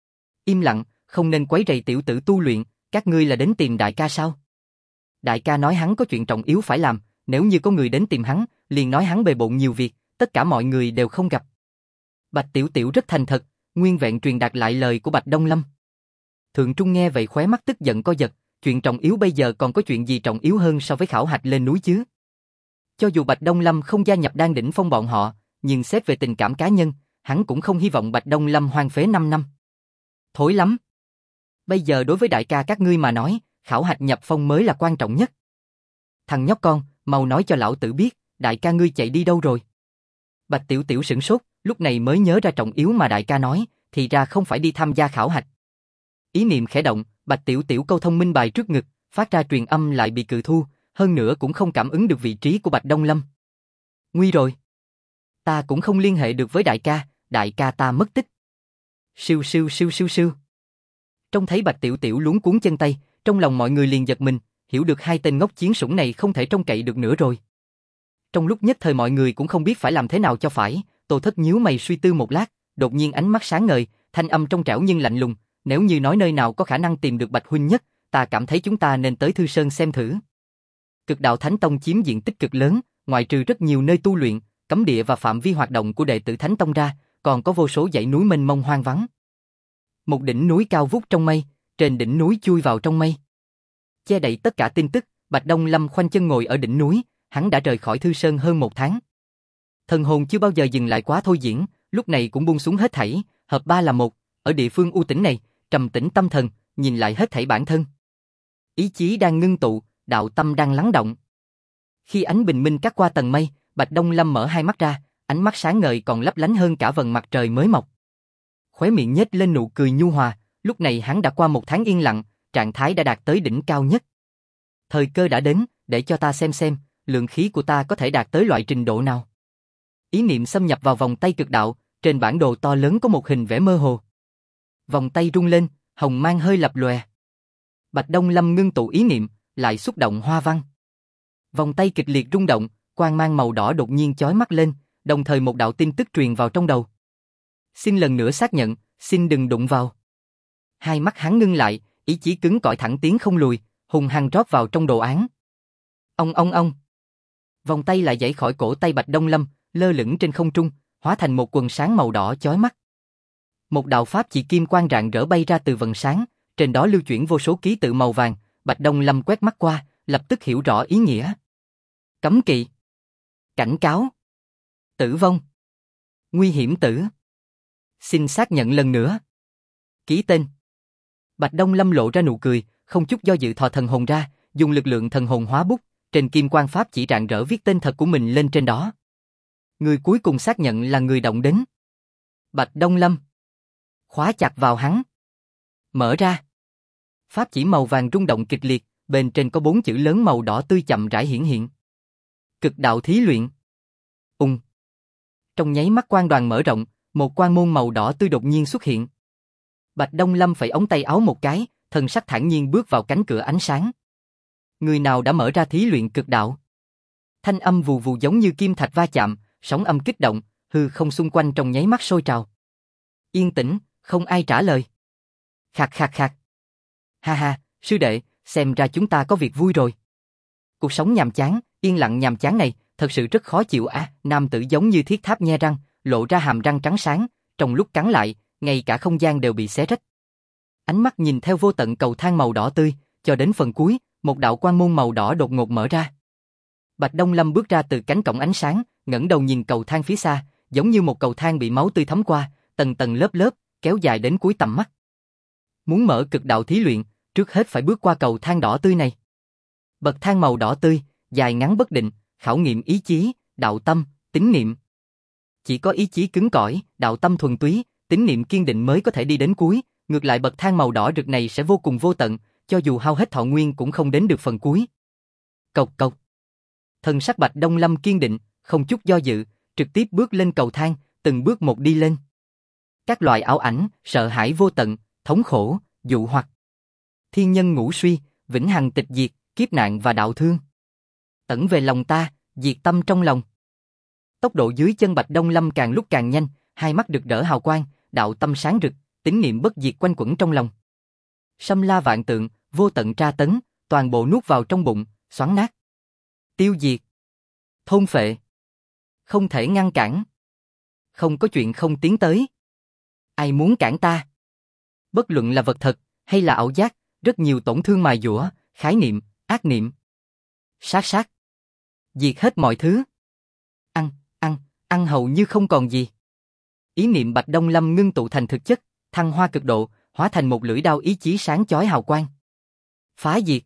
Im lặng, không nên quấy rầy tiểu tử tu luyện, các ngươi là đến tìm đại ca sao? Đại ca nói hắn có chuyện trọng yếu phải làm, nếu như có người đến tìm hắn, liền nói hắn bề bộn nhiều việc, tất cả mọi người đều không gặp. Bạch Tiểu Tiểu rất thành thật, nguyên vẹn truyền đạt lại lời của Bạch Đông Lâm. Thượng Trung nghe vậy khóe mắt tức giận co giật, chuyện trọng yếu bây giờ còn có chuyện gì trọng yếu hơn so với khảo hạch lên núi chứ? Cho dù Bạch Đông Lâm không gia nhập Đan Đỉnh Phong bọn họ, nhưng xét về tình cảm cá nhân, hắn cũng không hy vọng Bạch Đông Lâm hoang phế 5 năm. Thối lắm. Bây giờ đối với đại ca các ngươi mà nói, khảo hạch nhập phong mới là quan trọng nhất. Thằng nhóc con, mau nói cho lão tử biết, đại ca ngươi chạy đi đâu rồi? Bạch Tiểu Tiểu sửng sốt, lúc này mới nhớ ra trọng yếu mà đại ca nói, thì ra không phải đi tham gia khảo hạch. Ý niệm khẽ động, Bạch Tiểu Tiểu câu thông minh bài trước ngực, phát ra truyền âm lại bị cự thu, hơn nữa cũng không cảm ứng được vị trí của Bạch Đông Lâm. Nguy rồi. Ta cũng không liên hệ được với đại ca ta mất tích. Siêu siêu siêu siêu siêu. Trông thấy Bạch Tiểu Tiểu luống cuống chân tay, trong lòng mọi người liền giật mình, hiểu được hai tên ngốc chiến sủng này không thể trông cậy được nữa rồi. Trong lúc nhất thời mọi người cũng không biết phải làm thế nào cho phải, Tô Thất nhíu mày suy tư một lát, đột nhiên ánh mắt sáng ngời, thanh âm trong trẻo nhưng lạnh lùng, nếu như nói nơi nào có khả năng tìm được Bạch huynh nhất, ta cảm thấy chúng ta nên tới Thư Sơn xem thử. Cực Đạo Thánh Tông chiếm diện tích cực lớn, ngoại trừ rất nhiều nơi tu luyện, cấm địa và phạm vi hoạt động của đệ tử Thánh Tông ra, còn có vô số dãy núi mênh mông hoang vắng. Một đỉnh núi cao vút trong mây, trên đỉnh núi chui vào trong mây. Che đậy tất cả tin tức, Bạch Đông Lâm khoanh chân ngồi ở đỉnh núi, hắn đã rời khỏi Thư Sơn hơn 1 tháng. Thần hồn chưa bao giờ dừng lại quá thôi diễn, lúc này cũng buông xuống hết thảy, hợp ba là một, ở địa phương u tĩnh này, trầm tĩnh tâm thần, nhìn lại hết thảy bản thân. Ý chí đang ngưng tụ, đạo tâm đang lắng động. Khi ánh bình minh cắt qua tầng mây, Bạch Đông Lâm mở hai mắt ra, ánh mắt sáng ngời còn lấp lánh hơn cả vầng mặt trời mới mọc. Khóe miệng nhếch lên nụ cười nhu hòa, lúc này hắn đã qua 1 tháng yên lặng, trạng thái đã đạt tới đỉnh cao nhất. Thời cơ đã đến, để cho ta xem, lượng khí của ta có thể đạt tới loại trình độ nào. Ý niệm xâm nhập vào vòng tay cực đạo, trên bản đồ to lớn có một hình vẽ mơ hồ. Vòng tay rung lên, hồng mang hơi lập lòe. Bạch Đông Lâm ngưng tụ ý niệm, lại xúc động hoa văn. Vòng tay kịch liệt rung động, quang mang màu đỏ đột nhiên chói mắt lên, đồng thời một đạo tin tức truyền vào trong đầu. Xin lần nữa xác nhận, xin đừng đụng vào. Hai mắt hắn ngưng lại, ý chí cứng cỏi thẳng tiến không lùi, hùng hăng rót vào trong đồ án. Ông. Vòng tay lại giãy khỏi cổ tay Bạch Đông Lâm, lơ lửng trên không trung, hóa thành một quần sáng màu đỏ chói mắt. Một đạo pháp chỉ kim quang rạng rỡ bay ra từ vần sáng, trên đó lưu chuyển vô số ký tự màu vàng, Bạch Đông Lâm quét mắt qua, lập tức hiểu rõ ý nghĩa. Cấm kỵ, cảnh cáo, tử vong, nguy hiểm tử. Xin xác nhận lần nữa. Ký tên. Bạch Đông Lâm lộ ra nụ cười, không chút do dự thò thần hồn ra, dùng lực lượng thần hồn hóa bút, trên kim quang pháp chỉ rạng rỡ viết tên thật của mình lên trên đó. Người cuối cùng xác nhận là người động đến. Bạch Đông Lâm. Khóa chặt vào hắn. Mở ra. Pháp chỉ màu vàng rung động kịch liệt, bên trên có 4 chữ lớn màu đỏ tươi chậm rãi hiển hiện. Cực đạo thí luyện. Trong nháy mắt quang đoàn mở rộng, một quang môn màu đỏ tươi đột nhiên xuất hiện. Bạch Đông Lâm phẩy ống tay áo một cái, thần sắc thản nhiên bước vào cánh cửa ánh sáng. Người nào đã mở ra thí luyện cực đạo? Thanh âm vù vù giống như kim thạch va chạm, sóng âm kích động, hư không xung quanh trong nháy mắt sôi trào. Yên tĩnh, không ai trả lời. Khạc khạc khạc. Ha ha, sư đệ, xem ra chúng ta có việc vui rồi. Cuộc sống nhàm chán, yên lặng nhàm chán này, thật sự rất khó chịu à. Nam tử giống như thiết tháp nhe răng, lộ ra hàm răng trắng sáng, trong lúc cắn lại, ngay cả không gian đều bị xé rách. Ánh mắt nhìn theo vô tận cầu thang màu đỏ tươi, cho đến phần cuối, một đạo quang môn màu đỏ đột ngột mở ra. Bạch Đông Lâm bước ra từ cánh cổng ánh sáng, ngẩng đầu nhìn cầu thang phía xa, giống như một cầu thang bị máu tươi thấm qua, tầng tầng lớp lớp, kéo dài đến cuối tầm mắt. Muốn mở cực đạo thí luyện, trước hết phải bước qua cầu thang đỏ tươi này. Bậc thang màu đỏ tươi, dài ngắn bất định, khảo nghiệm ý chí, đạo tâm, tín niệm. Chỉ có ý chí cứng cỏi, đạo tâm thuần túy, tín niệm kiên định mới có thể đi đến cuối, ngược lại bậc thang màu đỏ rực này sẽ vô cùng vô tận, cho dù hao hết thọ nguyên cũng không đến được phần cuối. Cộc cộc. Thần sắc Bạch Đông Lâm kiên định, không chút do dự, trực tiếp bước lên cầu thang, từng bước một đi lên. Các loại ảo ảnh, sợ hãi vô tận, thống khổ, dụ hoặc. Thiên nhân ngũ suy, vĩnh hằng tịch diệt, kiếp nạn và đạo thương. Tẩn về lòng ta, diệt tâm trong lòng. Tốc độ dưới chân Bạch Đông Lâm càng lúc càng nhanh, hai mắt rực rỡ hào quang, đạo tâm sáng rực, tín niệm bất diệt quanh quẩn trong lòng. Xâm la vạn tượng, vô tận tra tấn, toàn bộ nuốt vào trong bụng, xoắn nát. Tiêu diệt. Thôn phệ. Không thể ngăn cản. Không có chuyện không tiến tới. Ai muốn cản ta? Bất luận là vật thật, hay là ảo giác, rất nhiều tổn thương mài dũa, khái niệm, ác niệm. Sát sát. Diệt hết mọi thứ. Ăn hầu như không còn gì. Ý niệm Bạch Đông Lâm ngưng tụ thành thực chất, thăng hoa cực độ, hóa thành một lưỡi đao ý chí sáng chói hào quang. Phá diệt,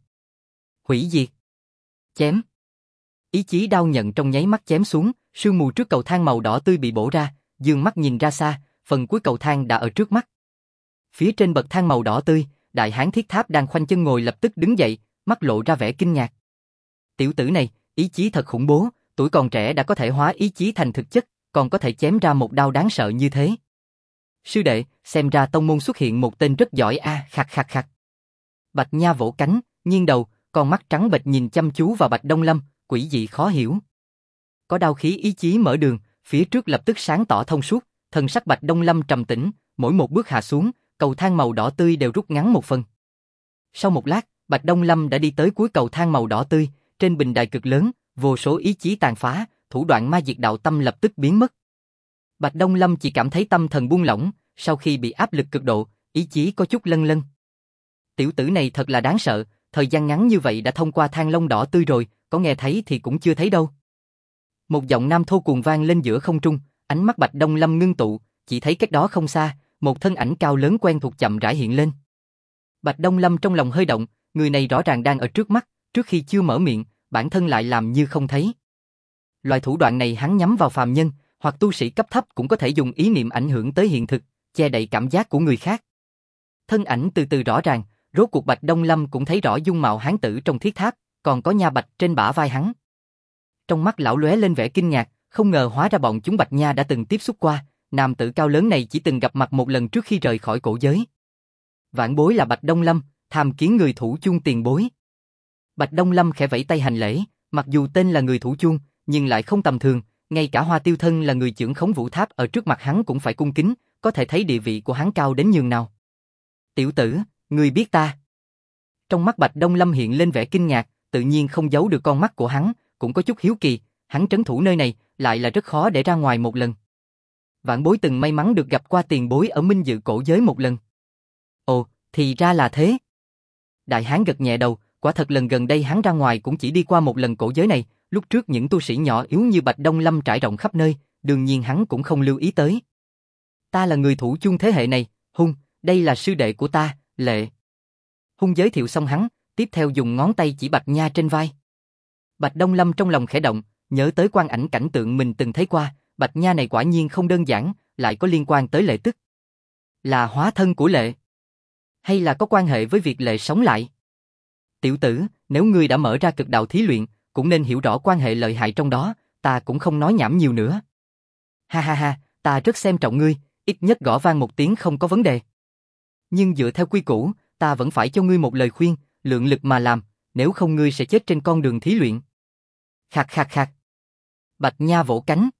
hủy diệt, chém. Ý chí đao nhận trong nháy mắt chém xuống, sương mù trước cầu thang màu đỏ tươi bị bổ ra, dương mắt nhìn ra xa, phần cuối cầu thang đã ở trước mắt. Phía trên bậc thang màu đỏ tươi, đại hán thiết tháp đang khoanh chân ngồi lập tức đứng dậy, mắt lộ ra vẻ kinh ngạc. Tiểu tử này, ý chí thật khủng bố, tuổi còn trẻ đã có thể hóa ý chí thành thực chất, còn có thể chém ra một đao đáng sợ như thế. Sư đệ, xem ra tông môn xuất hiện một tên rất giỏi a, khạc khạc khạc. Bạch Nha vỗ cánh, nghiêng đầu, con mắt trắng bệch nhìn chăm chú vào Bạch Đông Lâm, quỷ dị khó hiểu. Có đao khí ý chí mở đường, phía trước lập tức sáng tỏ thông suốt, thần sắc Bạch Đông Lâm trầm tĩnh, mỗi một bước hạ xuống, cầu thang màu đỏ tươi đều rút ngắn một phần. Sau một lát, Bạch Đông Lâm đã đi tới cuối cầu thang màu đỏ tươi, trên bình đài cực lớn, vô số ý chí tàn phá, thủ đoạn ma diệt đạo tâm lập tức biến mất. Bạch Đông Lâm chỉ cảm thấy tâm thần buông lỏng, sau khi bị áp lực cực độ, ý chí có chút lâng lâng. Tiểu tử này thật là đáng sợ, thời gian ngắn như vậy đã thông qua thang lông đỏ tươi rồi, có nghe thấy thì cũng chưa thấy đâu. Một giọng nam thô cuồng vang lên giữa không trung, ánh mắt Bạch Đông Lâm ngưng tụ, chỉ thấy cách đó không xa, một thân ảnh cao lớn quen thuộc chậm rãi hiện lên. Bạch Đông Lâm trong lòng hơi động, người này rõ ràng đang ở trước mắt, trước khi chưa mở miệng, bản thân lại làm như không thấy. Loại thủ đoạn này hắn nhắm vào phàm nhân, hoặc tu sĩ cấp thấp cũng có thể dùng ý niệm ảnh hưởng tới hiện thực, che đậy cảm giác của người khác. Thân ảnh từ từ rõ ràng, rốt cuộc Bạch Đông Lâm cũng thấy rõ dung mạo hán tử trong thiết tháp, còn có nha bạch trên bả vai hắn. Trong mắt lão lóe lên vẻ kinh ngạc, không ngờ hóa ra bọn chúng Bạch Nha đã từng tiếp xúc qua, nam tử cao lớn này chỉ từng gặp mặt một lần trước khi rời khỏi cổ giới. Vãn bối là Bạch Đông Lâm, tham kiến người thủ chuông tiền bối. Bạch Đông Lâm khẽ vẫy tay hành lễ, mặc dù tên là người thủ chuông, nhưng lại không tầm thường, ngay cả Hoa Tiêu Thân là người trưởng khống vũ tháp ở trước mặt hắn cũng phải cung kính, có thể thấy địa vị của hắn cao đến nhường nào. Tiểu tử, ngươi biết ta? Trong mắt Bạch Đông Lâm hiện lên vẻ kinh ngạc, tự nhiên không giấu được con mắt của hắn, cũng có chút hiếu kỳ, hắn trấn thủ nơi này, lại là rất khó để ra ngoài một lần. Vãn bối từng may mắn được gặp qua tiền bối ở Minh Dự cổ giới một lần. Ồ, thì ra là thế. Đại hán gật nhẹ đầu, quả thật lần gần đây hắn ra ngoài cũng chỉ đi qua một lần cổ giới này, lúc trước những tu sĩ nhỏ yếu như Bạch Đông Lâm trải rộng khắp nơi, đương nhiên hắn cũng không lưu ý tới. Ta là người thủ chung thế hệ này, Hung, đây là sư đệ của ta, Lệ. Hung giới thiệu xong hắn, tiếp theo dùng ngón tay chỉ Bạch Nha trên vai. Bạch Đông Lâm trong lòng khẽ động, nhớ tới quang ảnh cảnh tượng mình từng thấy qua, Bạch Nha này quả nhiên không đơn giản, lại có liên quan tới Lệ Tức. Là hóa thân của Lệ? Hay là có quan hệ với việc Lệ sống lại? Tiểu tử, nếu ngươi đã mở ra cực đạo thí luyện, cũng nên hiểu rõ quan hệ lợi hại trong đó, ta cũng không nói nhảm nhiều nữa. Ha ha ha, ta rất xem trọng ngươi, ít nhất gõ vang một tiếng không có vấn đề. Nhưng dựa theo quy củ, ta vẫn phải cho ngươi một lời khuyên, lượng lực mà làm, nếu không ngươi sẽ chết trên con đường thí luyện. Khạc khạc khạc. Bạch Nha vỗ cánh.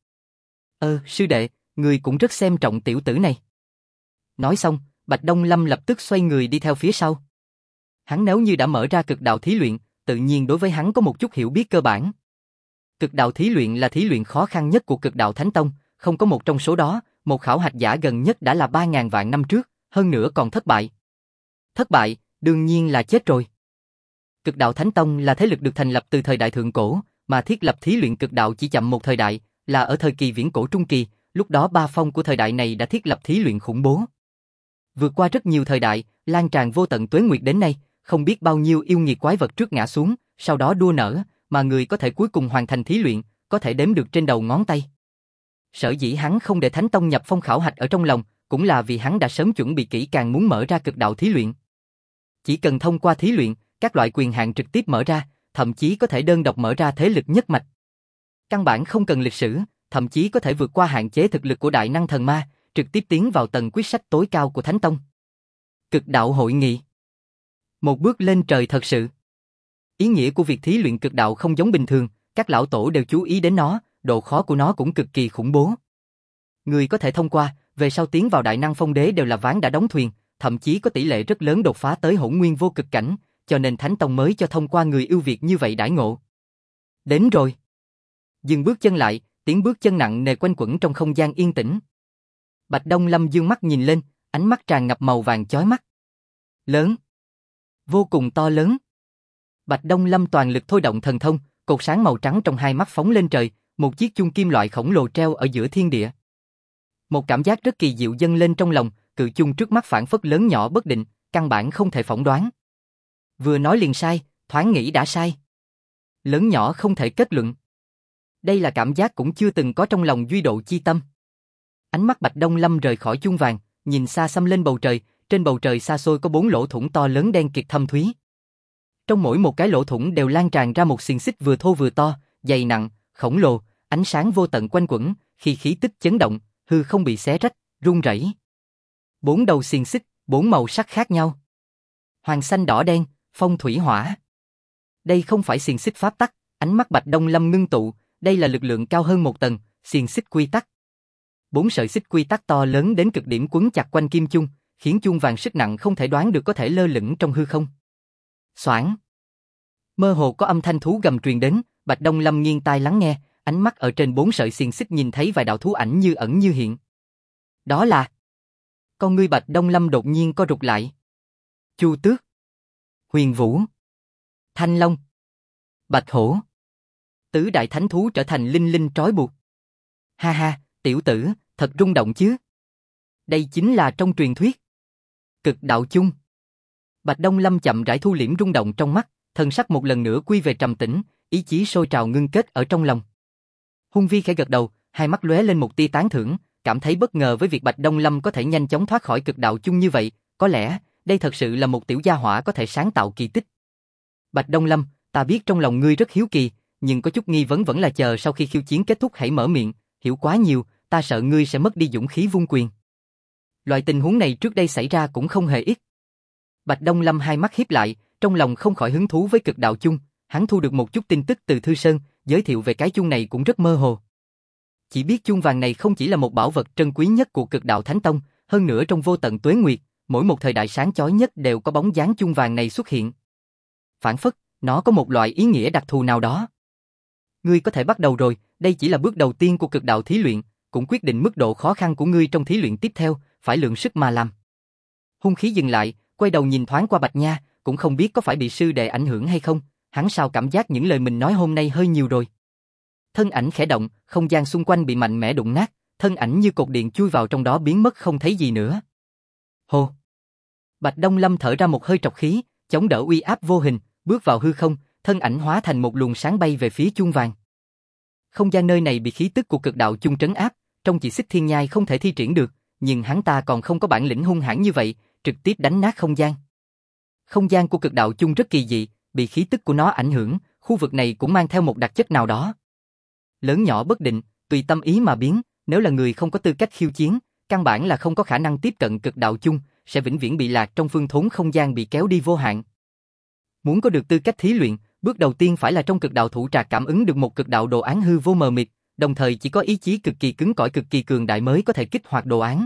Sư đệ, ngươi cũng rất xem trọng tiểu tử này. Nói xong, Bạch Đông Lâm lập tức xoay người đi theo phía sau. Hắn nếu như đã mở ra cực đạo thí luyện, tự nhiên đối với hắn có một chút hiểu biết cơ bản. Cực đạo thí luyện là thí luyện khó khăn nhất của cực đạo Thánh Tông, không có một trong số đó, một khảo hạch giả gần nhất đã là 3.000 vạn năm trước, hơn nữa còn thất bại. Thất bại, đương nhiên là chết rồi. Cực đạo Thánh Tông là thế lực được thành lập từ thời đại thượng cổ, mà thiết lập thí luyện cực đạo chỉ chậm một thời đại, là ở thời kỳ viễn cổ trung kỳ, lúc đó ba phong của thời đại này đã thiết lập thí luyện khủng bố. Vượt qua rất nhiều thời đại, lan tràn vô tận tuế nguyệt đến nay, không biết bao nhiêu yêu nghiệt quái vật trước ngã xuống, sau đó đua nở, mà người có thể cuối cùng hoàn thành thí luyện, có thể đếm được trên đầu ngón tay. Sở dĩ hắn không để Thánh Tông nhập phong khảo hạch ở trong lòng, cũng là vì hắn đã sớm chuẩn bị kỹ càng muốn mở ra cực đạo thí luyện. Chỉ cần thông qua thí luyện, các loại quyền hạn trực tiếp mở ra, thậm chí có thể đơn độc mở ra thế lực nhất mạch. Căn bản không cần lịch sử, thậm chí có thể vượt qua hạn chế thực lực của đại năng thần ma, trực tiếp tiến vào tầng quyết sách tối cao của Thánh Tông. Cực đạo hội nghị. Một bước lên trời thật sự. Ý nghĩa của việc thí luyện cực đạo không giống bình thường, các lão tổ đều chú ý đến nó, độ khó của nó cũng cực kỳ khủng bố. Người có thể thông qua, về sau tiến vào đại năng phong đế đều là ván đã đóng thuyền, thậm chí có tỷ lệ rất lớn đột phá tới hỗn nguyên vô cực cảnh, cho nên Thánh Tông mới cho thông qua người ưu việt như vậy đãi ngộ. Đến rồi. Dừng bước chân lại, tiếng bước chân nặng nề quanh quẩn trong không gian yên tĩnh. Bạch Đông Lâm dương mắt nhìn lên, ánh mắt tràn ngập màu vàng chói mắt. Lớn. Vô cùng to lớn. Bạch Đông Lâm toàn lực thôi động thần thông, cột sáng màu trắng trong hai mắt phóng lên trời, một chiếc chuông kim loại khổng lồ treo ở giữa thiên địa. Một cảm giác rất kỳ diệu dâng lên trong lòng, cự chung trước mắt phản phất lớn nhỏ bất định, căn bản không thể phỏng đoán. Vừa nói liền sai, thoáng nghĩ đã sai. Lớn nhỏ không thể kết luận. Đây là cảm giác cũng chưa từng có trong lòng Duy Độ chi tâm. Ánh mắt Bạch Đông Lâm rời khỏi chuông vàng, nhìn xa xăm lên bầu trời, trên bầu trời xa xôi có 4 lỗ thủng to lớn đen kịt thâm thúy. Trong mỗi một cái lỗ thủng đều lan tràn ra một xiềng xích vừa thô vừa to, dày nặng, khổng lồ, ánh sáng vô tận quanh quẩn, khi khí tức chấn động, hư không bị xé rách, rung rẩy. 4 đầu xiềng xích, 4 màu sắc khác nhau. Hoàng xanh đỏ đen, phong thủy hỏa. Đây không phải xiềng xích pháp tắc, ánh mắt Bạch Đông Lâm ngưng tụ, đây là lực lượng cao hơn một tầng, xiềng xích quy tắc. 4 sợi xích quy tắc to lớn đến cực điểm quấn chặt quanh kim chung, khiến chuông vàng sức nặng không thể đoán được có thể lơ lửng trong hư không. Xoảng. Mơ hồ có âm thanh thú gầm truyền đến, Bạch Đông Lâm nghiêng tai lắng nghe, ánh mắt ở trên 4 sợi xiềng xích nhìn thấy vài đạo thú ảnh như ẩn như hiện. Đó là... Con ngươi Bạch Đông Lâm đột nhiên co rụt lại. Chu Tước, Huyền Vũ, Thanh Long, Bạch Hổ. Tứ đại thánh thú trở thành linh linh trói buộc. Ha ha, tiểu tử, thật rung động chứ. Đây chính là trong truyền thuyết. Cực đạo chung. Bạch Đông Lâm chậm rãi thu liễm rung động trong mắt, thân sắc một lần nữa quy về trầm tĩnh, ý chí sôi trào ngưng kết ở trong lòng. Hung Vi khẽ gật đầu, hai mắt lóe lên một tia tán thưởng, cảm thấy bất ngờ với việc Bạch Đông Lâm có thể nhanh chóng thoát khỏi cực đạo chung như vậy, có lẽ đây thật sự là một tiểu gia hỏa có thể sáng tạo kỳ tích. Bạch Đông Lâm, ta biết trong lòng ngươi rất hiếu kỳ, nhưng có chút nghi vấn vẫn là chờ sau khi khiêu chiến kết thúc hãy mở miệng, hiểu quá nhiều, ta sợ ngươi sẽ mất đi dũng khí vung quyền. Loại tình huống này trước đây xảy ra cũng không hề ít. Bạch Đông Lâm hai mắt híp lại, trong lòng không khỏi hứng thú với cực đạo chung, hắn thu được một chút tin tức từ Thư Sơn, giới thiệu về cái chung này cũng rất mơ hồ. Chỉ biết chuông vàng này không chỉ là một bảo vật trân quý nhất của cực đạo Thánh Tông, hơn nữa trong vô tận tuế nguyệt, mỗi một thời đại sáng chói nhất đều có bóng dáng chuông vàng này xuất hiện. Phản phất, nó có một loại ý nghĩa đặc thù nào đó. Ngươi có thể bắt đầu rồi, đây chỉ là bước đầu tiên của cực đạo thí luyện, cũng quyết định mức độ khó khăn của ngươi trong thí luyện tiếp theo, phải lượng sức mà làm. Hung khí dừng lại, quay đầu nhìn thoáng qua Bạch Nha, cũng không biết có phải bị sư đệ ảnh hưởng hay không, hắn sao cảm giác những lời mình nói hôm nay hơi nhiều rồi. Thân ảnh khẽ động, không gian xung quanh bị mạnh mẽ đụng nát, thân ảnh như cột điện chui vào trong đó biến mất không thấy gì nữa. Hô! Bạch Đông Lâm thở ra một hơi trọc khí, chống đỡ uy áp vô hình, bước vào hư không, thân ảnh hóa thành một luồng sáng bay về phía chuông vàng. Không gian nơi này bị khí tức của cực đạo chung trấn áp, trong chỉ xích thiên nhai không thể thi triển được, nhưng hắn ta còn không có bản lĩnh hung hãn như vậy, trực tiếp đánh nát không gian. Không gian của cực đạo chung rất kỳ dị, bị khí tức của nó ảnh hưởng, khu vực này cũng mang theo một đặc chất nào đó. Lớn nhỏ bất định, tùy tâm ý mà biến, nếu là người không có tư cách khiêu chiến, căn bản là không có khả năng tiếp cận cực đạo chung, sẽ vĩnh viễn bị lạc trong phương thốn không gian bị kéo đi vô hạn. Muốn có được tư cách thí luyện, bước đầu tiên phải là trong cực đạo thủ trạc cảm ứng được một cực đạo đồ án hư vô mờ mịt, đồng thời chỉ có ý chí cực kỳ cứng cỏi cực kỳ cường đại mới có thể kích hoạt đồ án.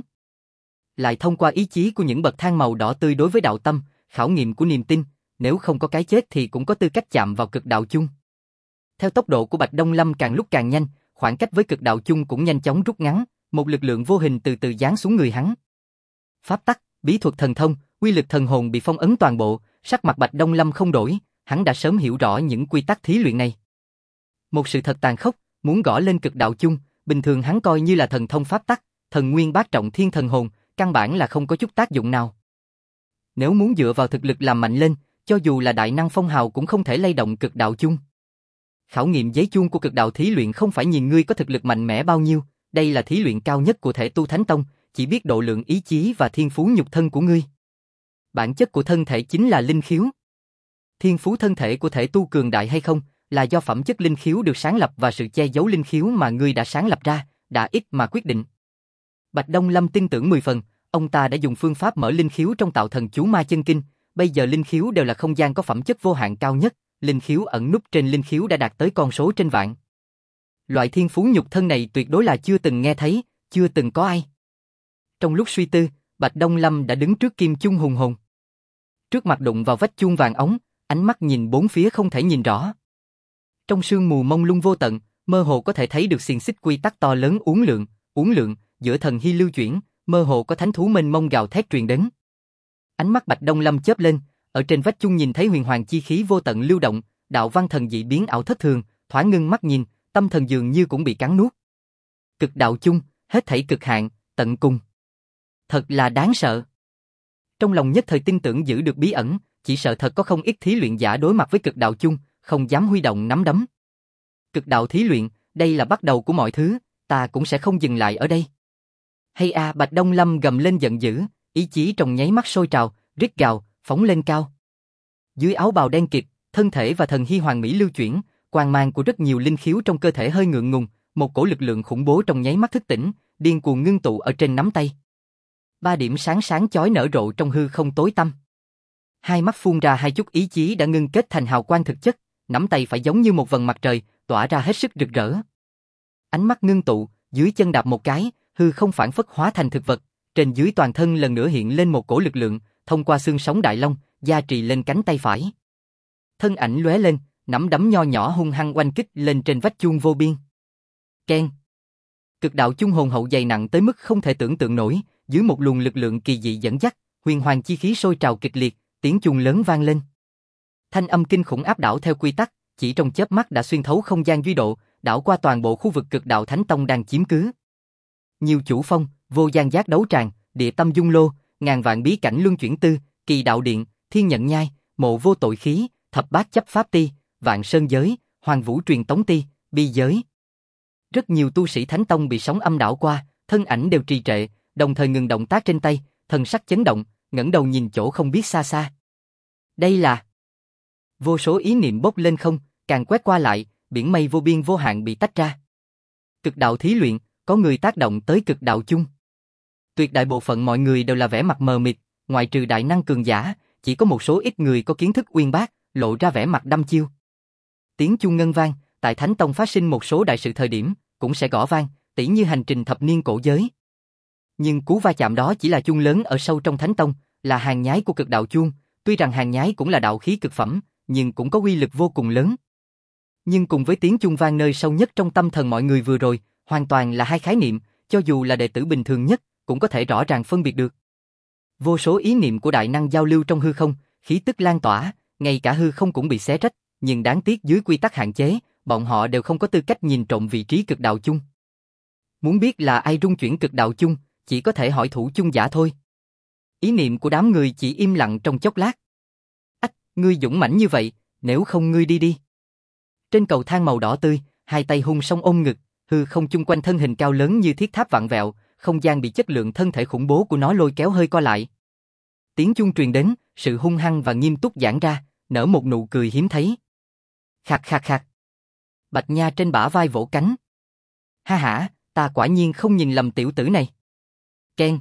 Lại thông qua ý chí của những bậc thang màu đỏ tươi đối với đạo tâm, khảo nghiệm của niềm tin, nếu không có cái chết thì cũng có tư cách chạm vào cực đạo chung. Theo tốc độ của Bạch Đông Lâm càng lúc càng nhanh, khoảng cách với cực đạo chung cũng nhanh chóng rút ngắn, một lực lượng vô hình từ từ giáng xuống người hắn. Pháp tắc, bí thuật thần thông, uy lực thần hồn bị phong ấn toàn bộ, sắc mặt Bạch Đông Lâm không đổi, hắn đã sớm hiểu rõ những quy tắc thí luyện này. Một sự thật tàn khốc, muốn gõ lên cực đạo chung, bình thường hắn coi như là thần thông pháp tắc, thần nguyên bát trọng thiên thần hồn, căn bản là không có chút tác dụng nào. Nếu muốn dựa vào thực lực làm mạnh lên, cho dù là đại năng phong hào cũng không thể lay động cực đạo chung. Khảo nghiệm giấy chuông của cực đạo thí luyện không phải nhìn ngươi có thực lực mạnh mẽ bao nhiêu, đây là thí luyện cao nhất của thể tu Thánh Tông, chỉ biết độ lượng ý chí và thiên phú nhục thân của ngươi. Bản chất của thân thể chính là linh khiếu. Thiên phú thân thể của thể tu cường đại hay không, là do phẩm chất linh khiếu được sáng lập và sự che giấu linh khiếu mà ngươi đã sáng lập ra, đã ít mà quyết định. Bạch Đông Lâm tin tưởng 10 phần, ông ta đã dùng phương pháp mở linh khiếu trong Tạo Thần Chú Ma Chân Kinh, bây giờ linh khiếu đều là không gian có phẩm chất vô hạn cao nhất, linh khiếu ẩn núp trên linh khiếu đã đạt tới con số trên vạn. Loại thiên phú nhục thân này tuyệt đối là chưa từng nghe thấy, chưa từng có ai. Trong lúc suy tư, Bạch Đông Lâm đã đứng trước kim chung hùng hồn. Trước mặt đụng vào vách chuông vàng ống, ánh mắt nhìn bốn phía không thể nhìn rõ. Trong sương mù mông lung vô tận, mơ hồ có thể thấy được xiềng xích quy tắc to lớn uốn lượn, giữa thần hy lưu chuyển, mơ hồ có thánh thú mênh mông gào thét truyền đến. Ánh mắt Bạch Đông Lâm chớp lên, ở trên vách chuông nhìn thấy huyền hoàng chi khí vô tận lưu động, đạo văn thần dị biến ảo thất thường, thoáng ngưng mắt nhìn, tâm thần dường như cũng bị cắn nuốt. Cực đạo chung, hết thảy cực hạn, tận cùng. Thật là đáng sợ. Trong lòng nhất thời tin tưởng giữ được bí ẩn, chỉ sợ thật có không ít thí luyện giả đối mặt với cực đạo chung, không dám huy động nắm đấm. Cực đạo thí luyện, đây là bắt đầu của mọi thứ, ta cũng sẽ không dừng lại ở đây. Hay a, Bạch Đông Lâm gầm lên giận dữ, ý chí trong nháy mắt sôi trào, rít gào, phóng lên cao. Dưới áo bào đen kịt, thân thể và thần hy hoàng mỹ lưu chuyển, quang mang của rất nhiều linh khiếu trong cơ thể hơi ngượng ngùng, một cổ lực lượng khủng bố trong nháy mắt thức tỉnh, điên cuồng ngưng tụ ở trên nắm tay. 3 điểm sáng sáng chói nở rộ trong hư không tối tăm. Hai mắt phun ra hai chút ý chí đã ngưng kết thành hào quang thực chất, nắm tay phải giống như một vầng mặt trời, tỏa ra hết sức rực rỡ. Ánh mắt ngưng tụ, dưới chân đạp một cái, hư không phản phất hóa thành thực vật, trên dưới toàn thân lần nữa hiện lên một cổ lực lượng, thông qua xương sống đại long, gia trì lên cánh tay phải. Thân ảnh lóe lên, nắm đấm nho nhỏ hung hăng oanh kích lên trên vách chuông vô biên. Keng. Cực đạo chung hồn hậu dày nặng tới mức không thể tưởng tượng nổi, dưới một luồng lực lượng kỳ dị dẫn dắt, huyền hoàng chi khí sôi trào kịch liệt, tiếng chuông lớn vang lên. Thanh âm kinh khủng áp đảo theo quy tắc, chỉ trong chớp mắt đã xuyên thấu không gian duy độ, đảo qua toàn bộ khu vực cực đạo Thánh Tông đang chiếm cứ. Nhiều chủ phong, vô gian giác đấu tràng, địa tâm dung lô, ngàn vạn bí cảnh luân chuyển tư, kỳ đạo điện, thiên nhận nhai, mộ vô tội khí, thập bát chấp pháp ti, vạn sơn giới, hoàng vũ truyền tống ti, bi giới. Rất nhiều tu sĩ Thánh Tông bị sóng âm đảo qua, thân ảnh đều trì trệ, đồng thời ngừng động tác trên tay, thần sắc chấn động, ngẩng đầu nhìn chỗ không biết xa xa. Đây là... Vô số ý niệm bốc lên không, càng quét qua lại, biển mây vô biên vô hạn bị tách ra. Cực đạo thí luyện, có người tác động tới cực đạo chung. Tuyệt đại bộ phận mọi người đều là vẻ mặt mờ mịt, ngoại trừ đại năng cường giả, chỉ có một số ít người có kiến thức uyên bác, lộ ra vẻ mặt đăm chiêu. Tiếng chuông ngân vang, tại Thánh Tông phát sinh một số đại sự thời điểm, cũng sẽ gõ vang, tỉ như hành trình thập niên cổ giới. Nhưng cú va chạm đó chỉ là chuông lớn ở sâu trong Thánh Tông, là hàng nhái của cực đạo chuông, tuy rằng hàng nhái cũng là đạo khí cực phẩm, nhưng cũng có uy lực vô cùng lớn. Nhưng cùng với tiếng chuông vang nơi sâu nhất trong tâm thần mọi người vừa rồi, hoàn toàn là hai khái niệm, cho dù là đệ tử bình thường nhất, cũng có thể rõ ràng phân biệt được. Vô số ý niệm của đại năng giao lưu trong hư không, khí tức lan tỏa, ngay cả hư không cũng bị xé rách, nhưng đáng tiếc dưới quy tắc hạn chế, bọn họ đều không có tư cách nhìn trộm vị trí cực đạo chung. Muốn biết là ai rung chuyển cực đạo chung, chỉ có thể hỏi thủ chung giả thôi. Ý niệm của đám người chỉ im lặng trong chốc lát. Ách, ngươi dũng mãnh như vậy, nếu không ngươi đi đi. Trên cầu thang màu đỏ tươi, hai tay hung song ôm ngực, hư không chung quanh thân hình cao lớn như thiết tháp vặn vẹo, không gian bị chất lượng thân thể khủng bố của nó lôi kéo hơi co lại. Tiếng chuông truyền đến, sự hung hăng và nghiêm túc giãn ra, nở một nụ cười hiếm thấy. Khạc khạc khạc. Bạch Nha trên bả vai vỗ cánh. Ha hả, ta quả nhiên không nhìn lầm tiểu tử này. Keng.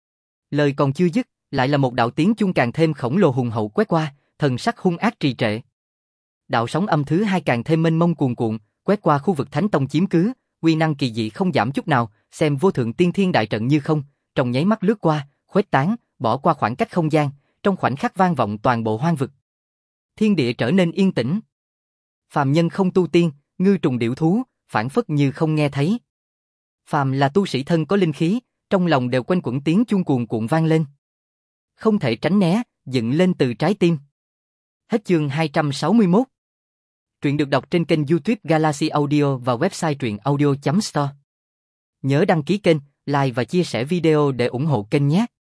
Lời còn chưa dứt, lại là một đạo tiếng chuông càng thêm khổng lồ hùng hậu quét qua, thần sắc hung ác trì trệ. Đạo sóng âm thứ hai càng thêm mênh mông cuồn cuộn, quét qua khu vực Thánh Tông chiếm cứ, uy năng kỳ dị không giảm chút nào, xem vô thượng tiên thiên đại trận như không, trong nháy mắt lướt qua, khuếch tán, bỏ qua khoảng cách không gian, trong khoảnh khắc vang vọng toàn bộ hoang vực. Thiên địa trở nên yên tĩnh. Phàm nhân không tu tiên, ngư trùng điểu thú, phản phất như không nghe thấy. Phàm là tu sĩ thân có linh khí, trong lòng đều quanh quẩn tiếng chuông cuồn cuộn vang lên. Không thể tránh né, dựng lên từ trái tim. Hết chương 261. Truyện được đọc trên kênh YouTube Galaxy Audio và website truyệnaudio.store. Nhớ đăng ký kênh, like và chia sẻ video để ủng hộ kênh nhé.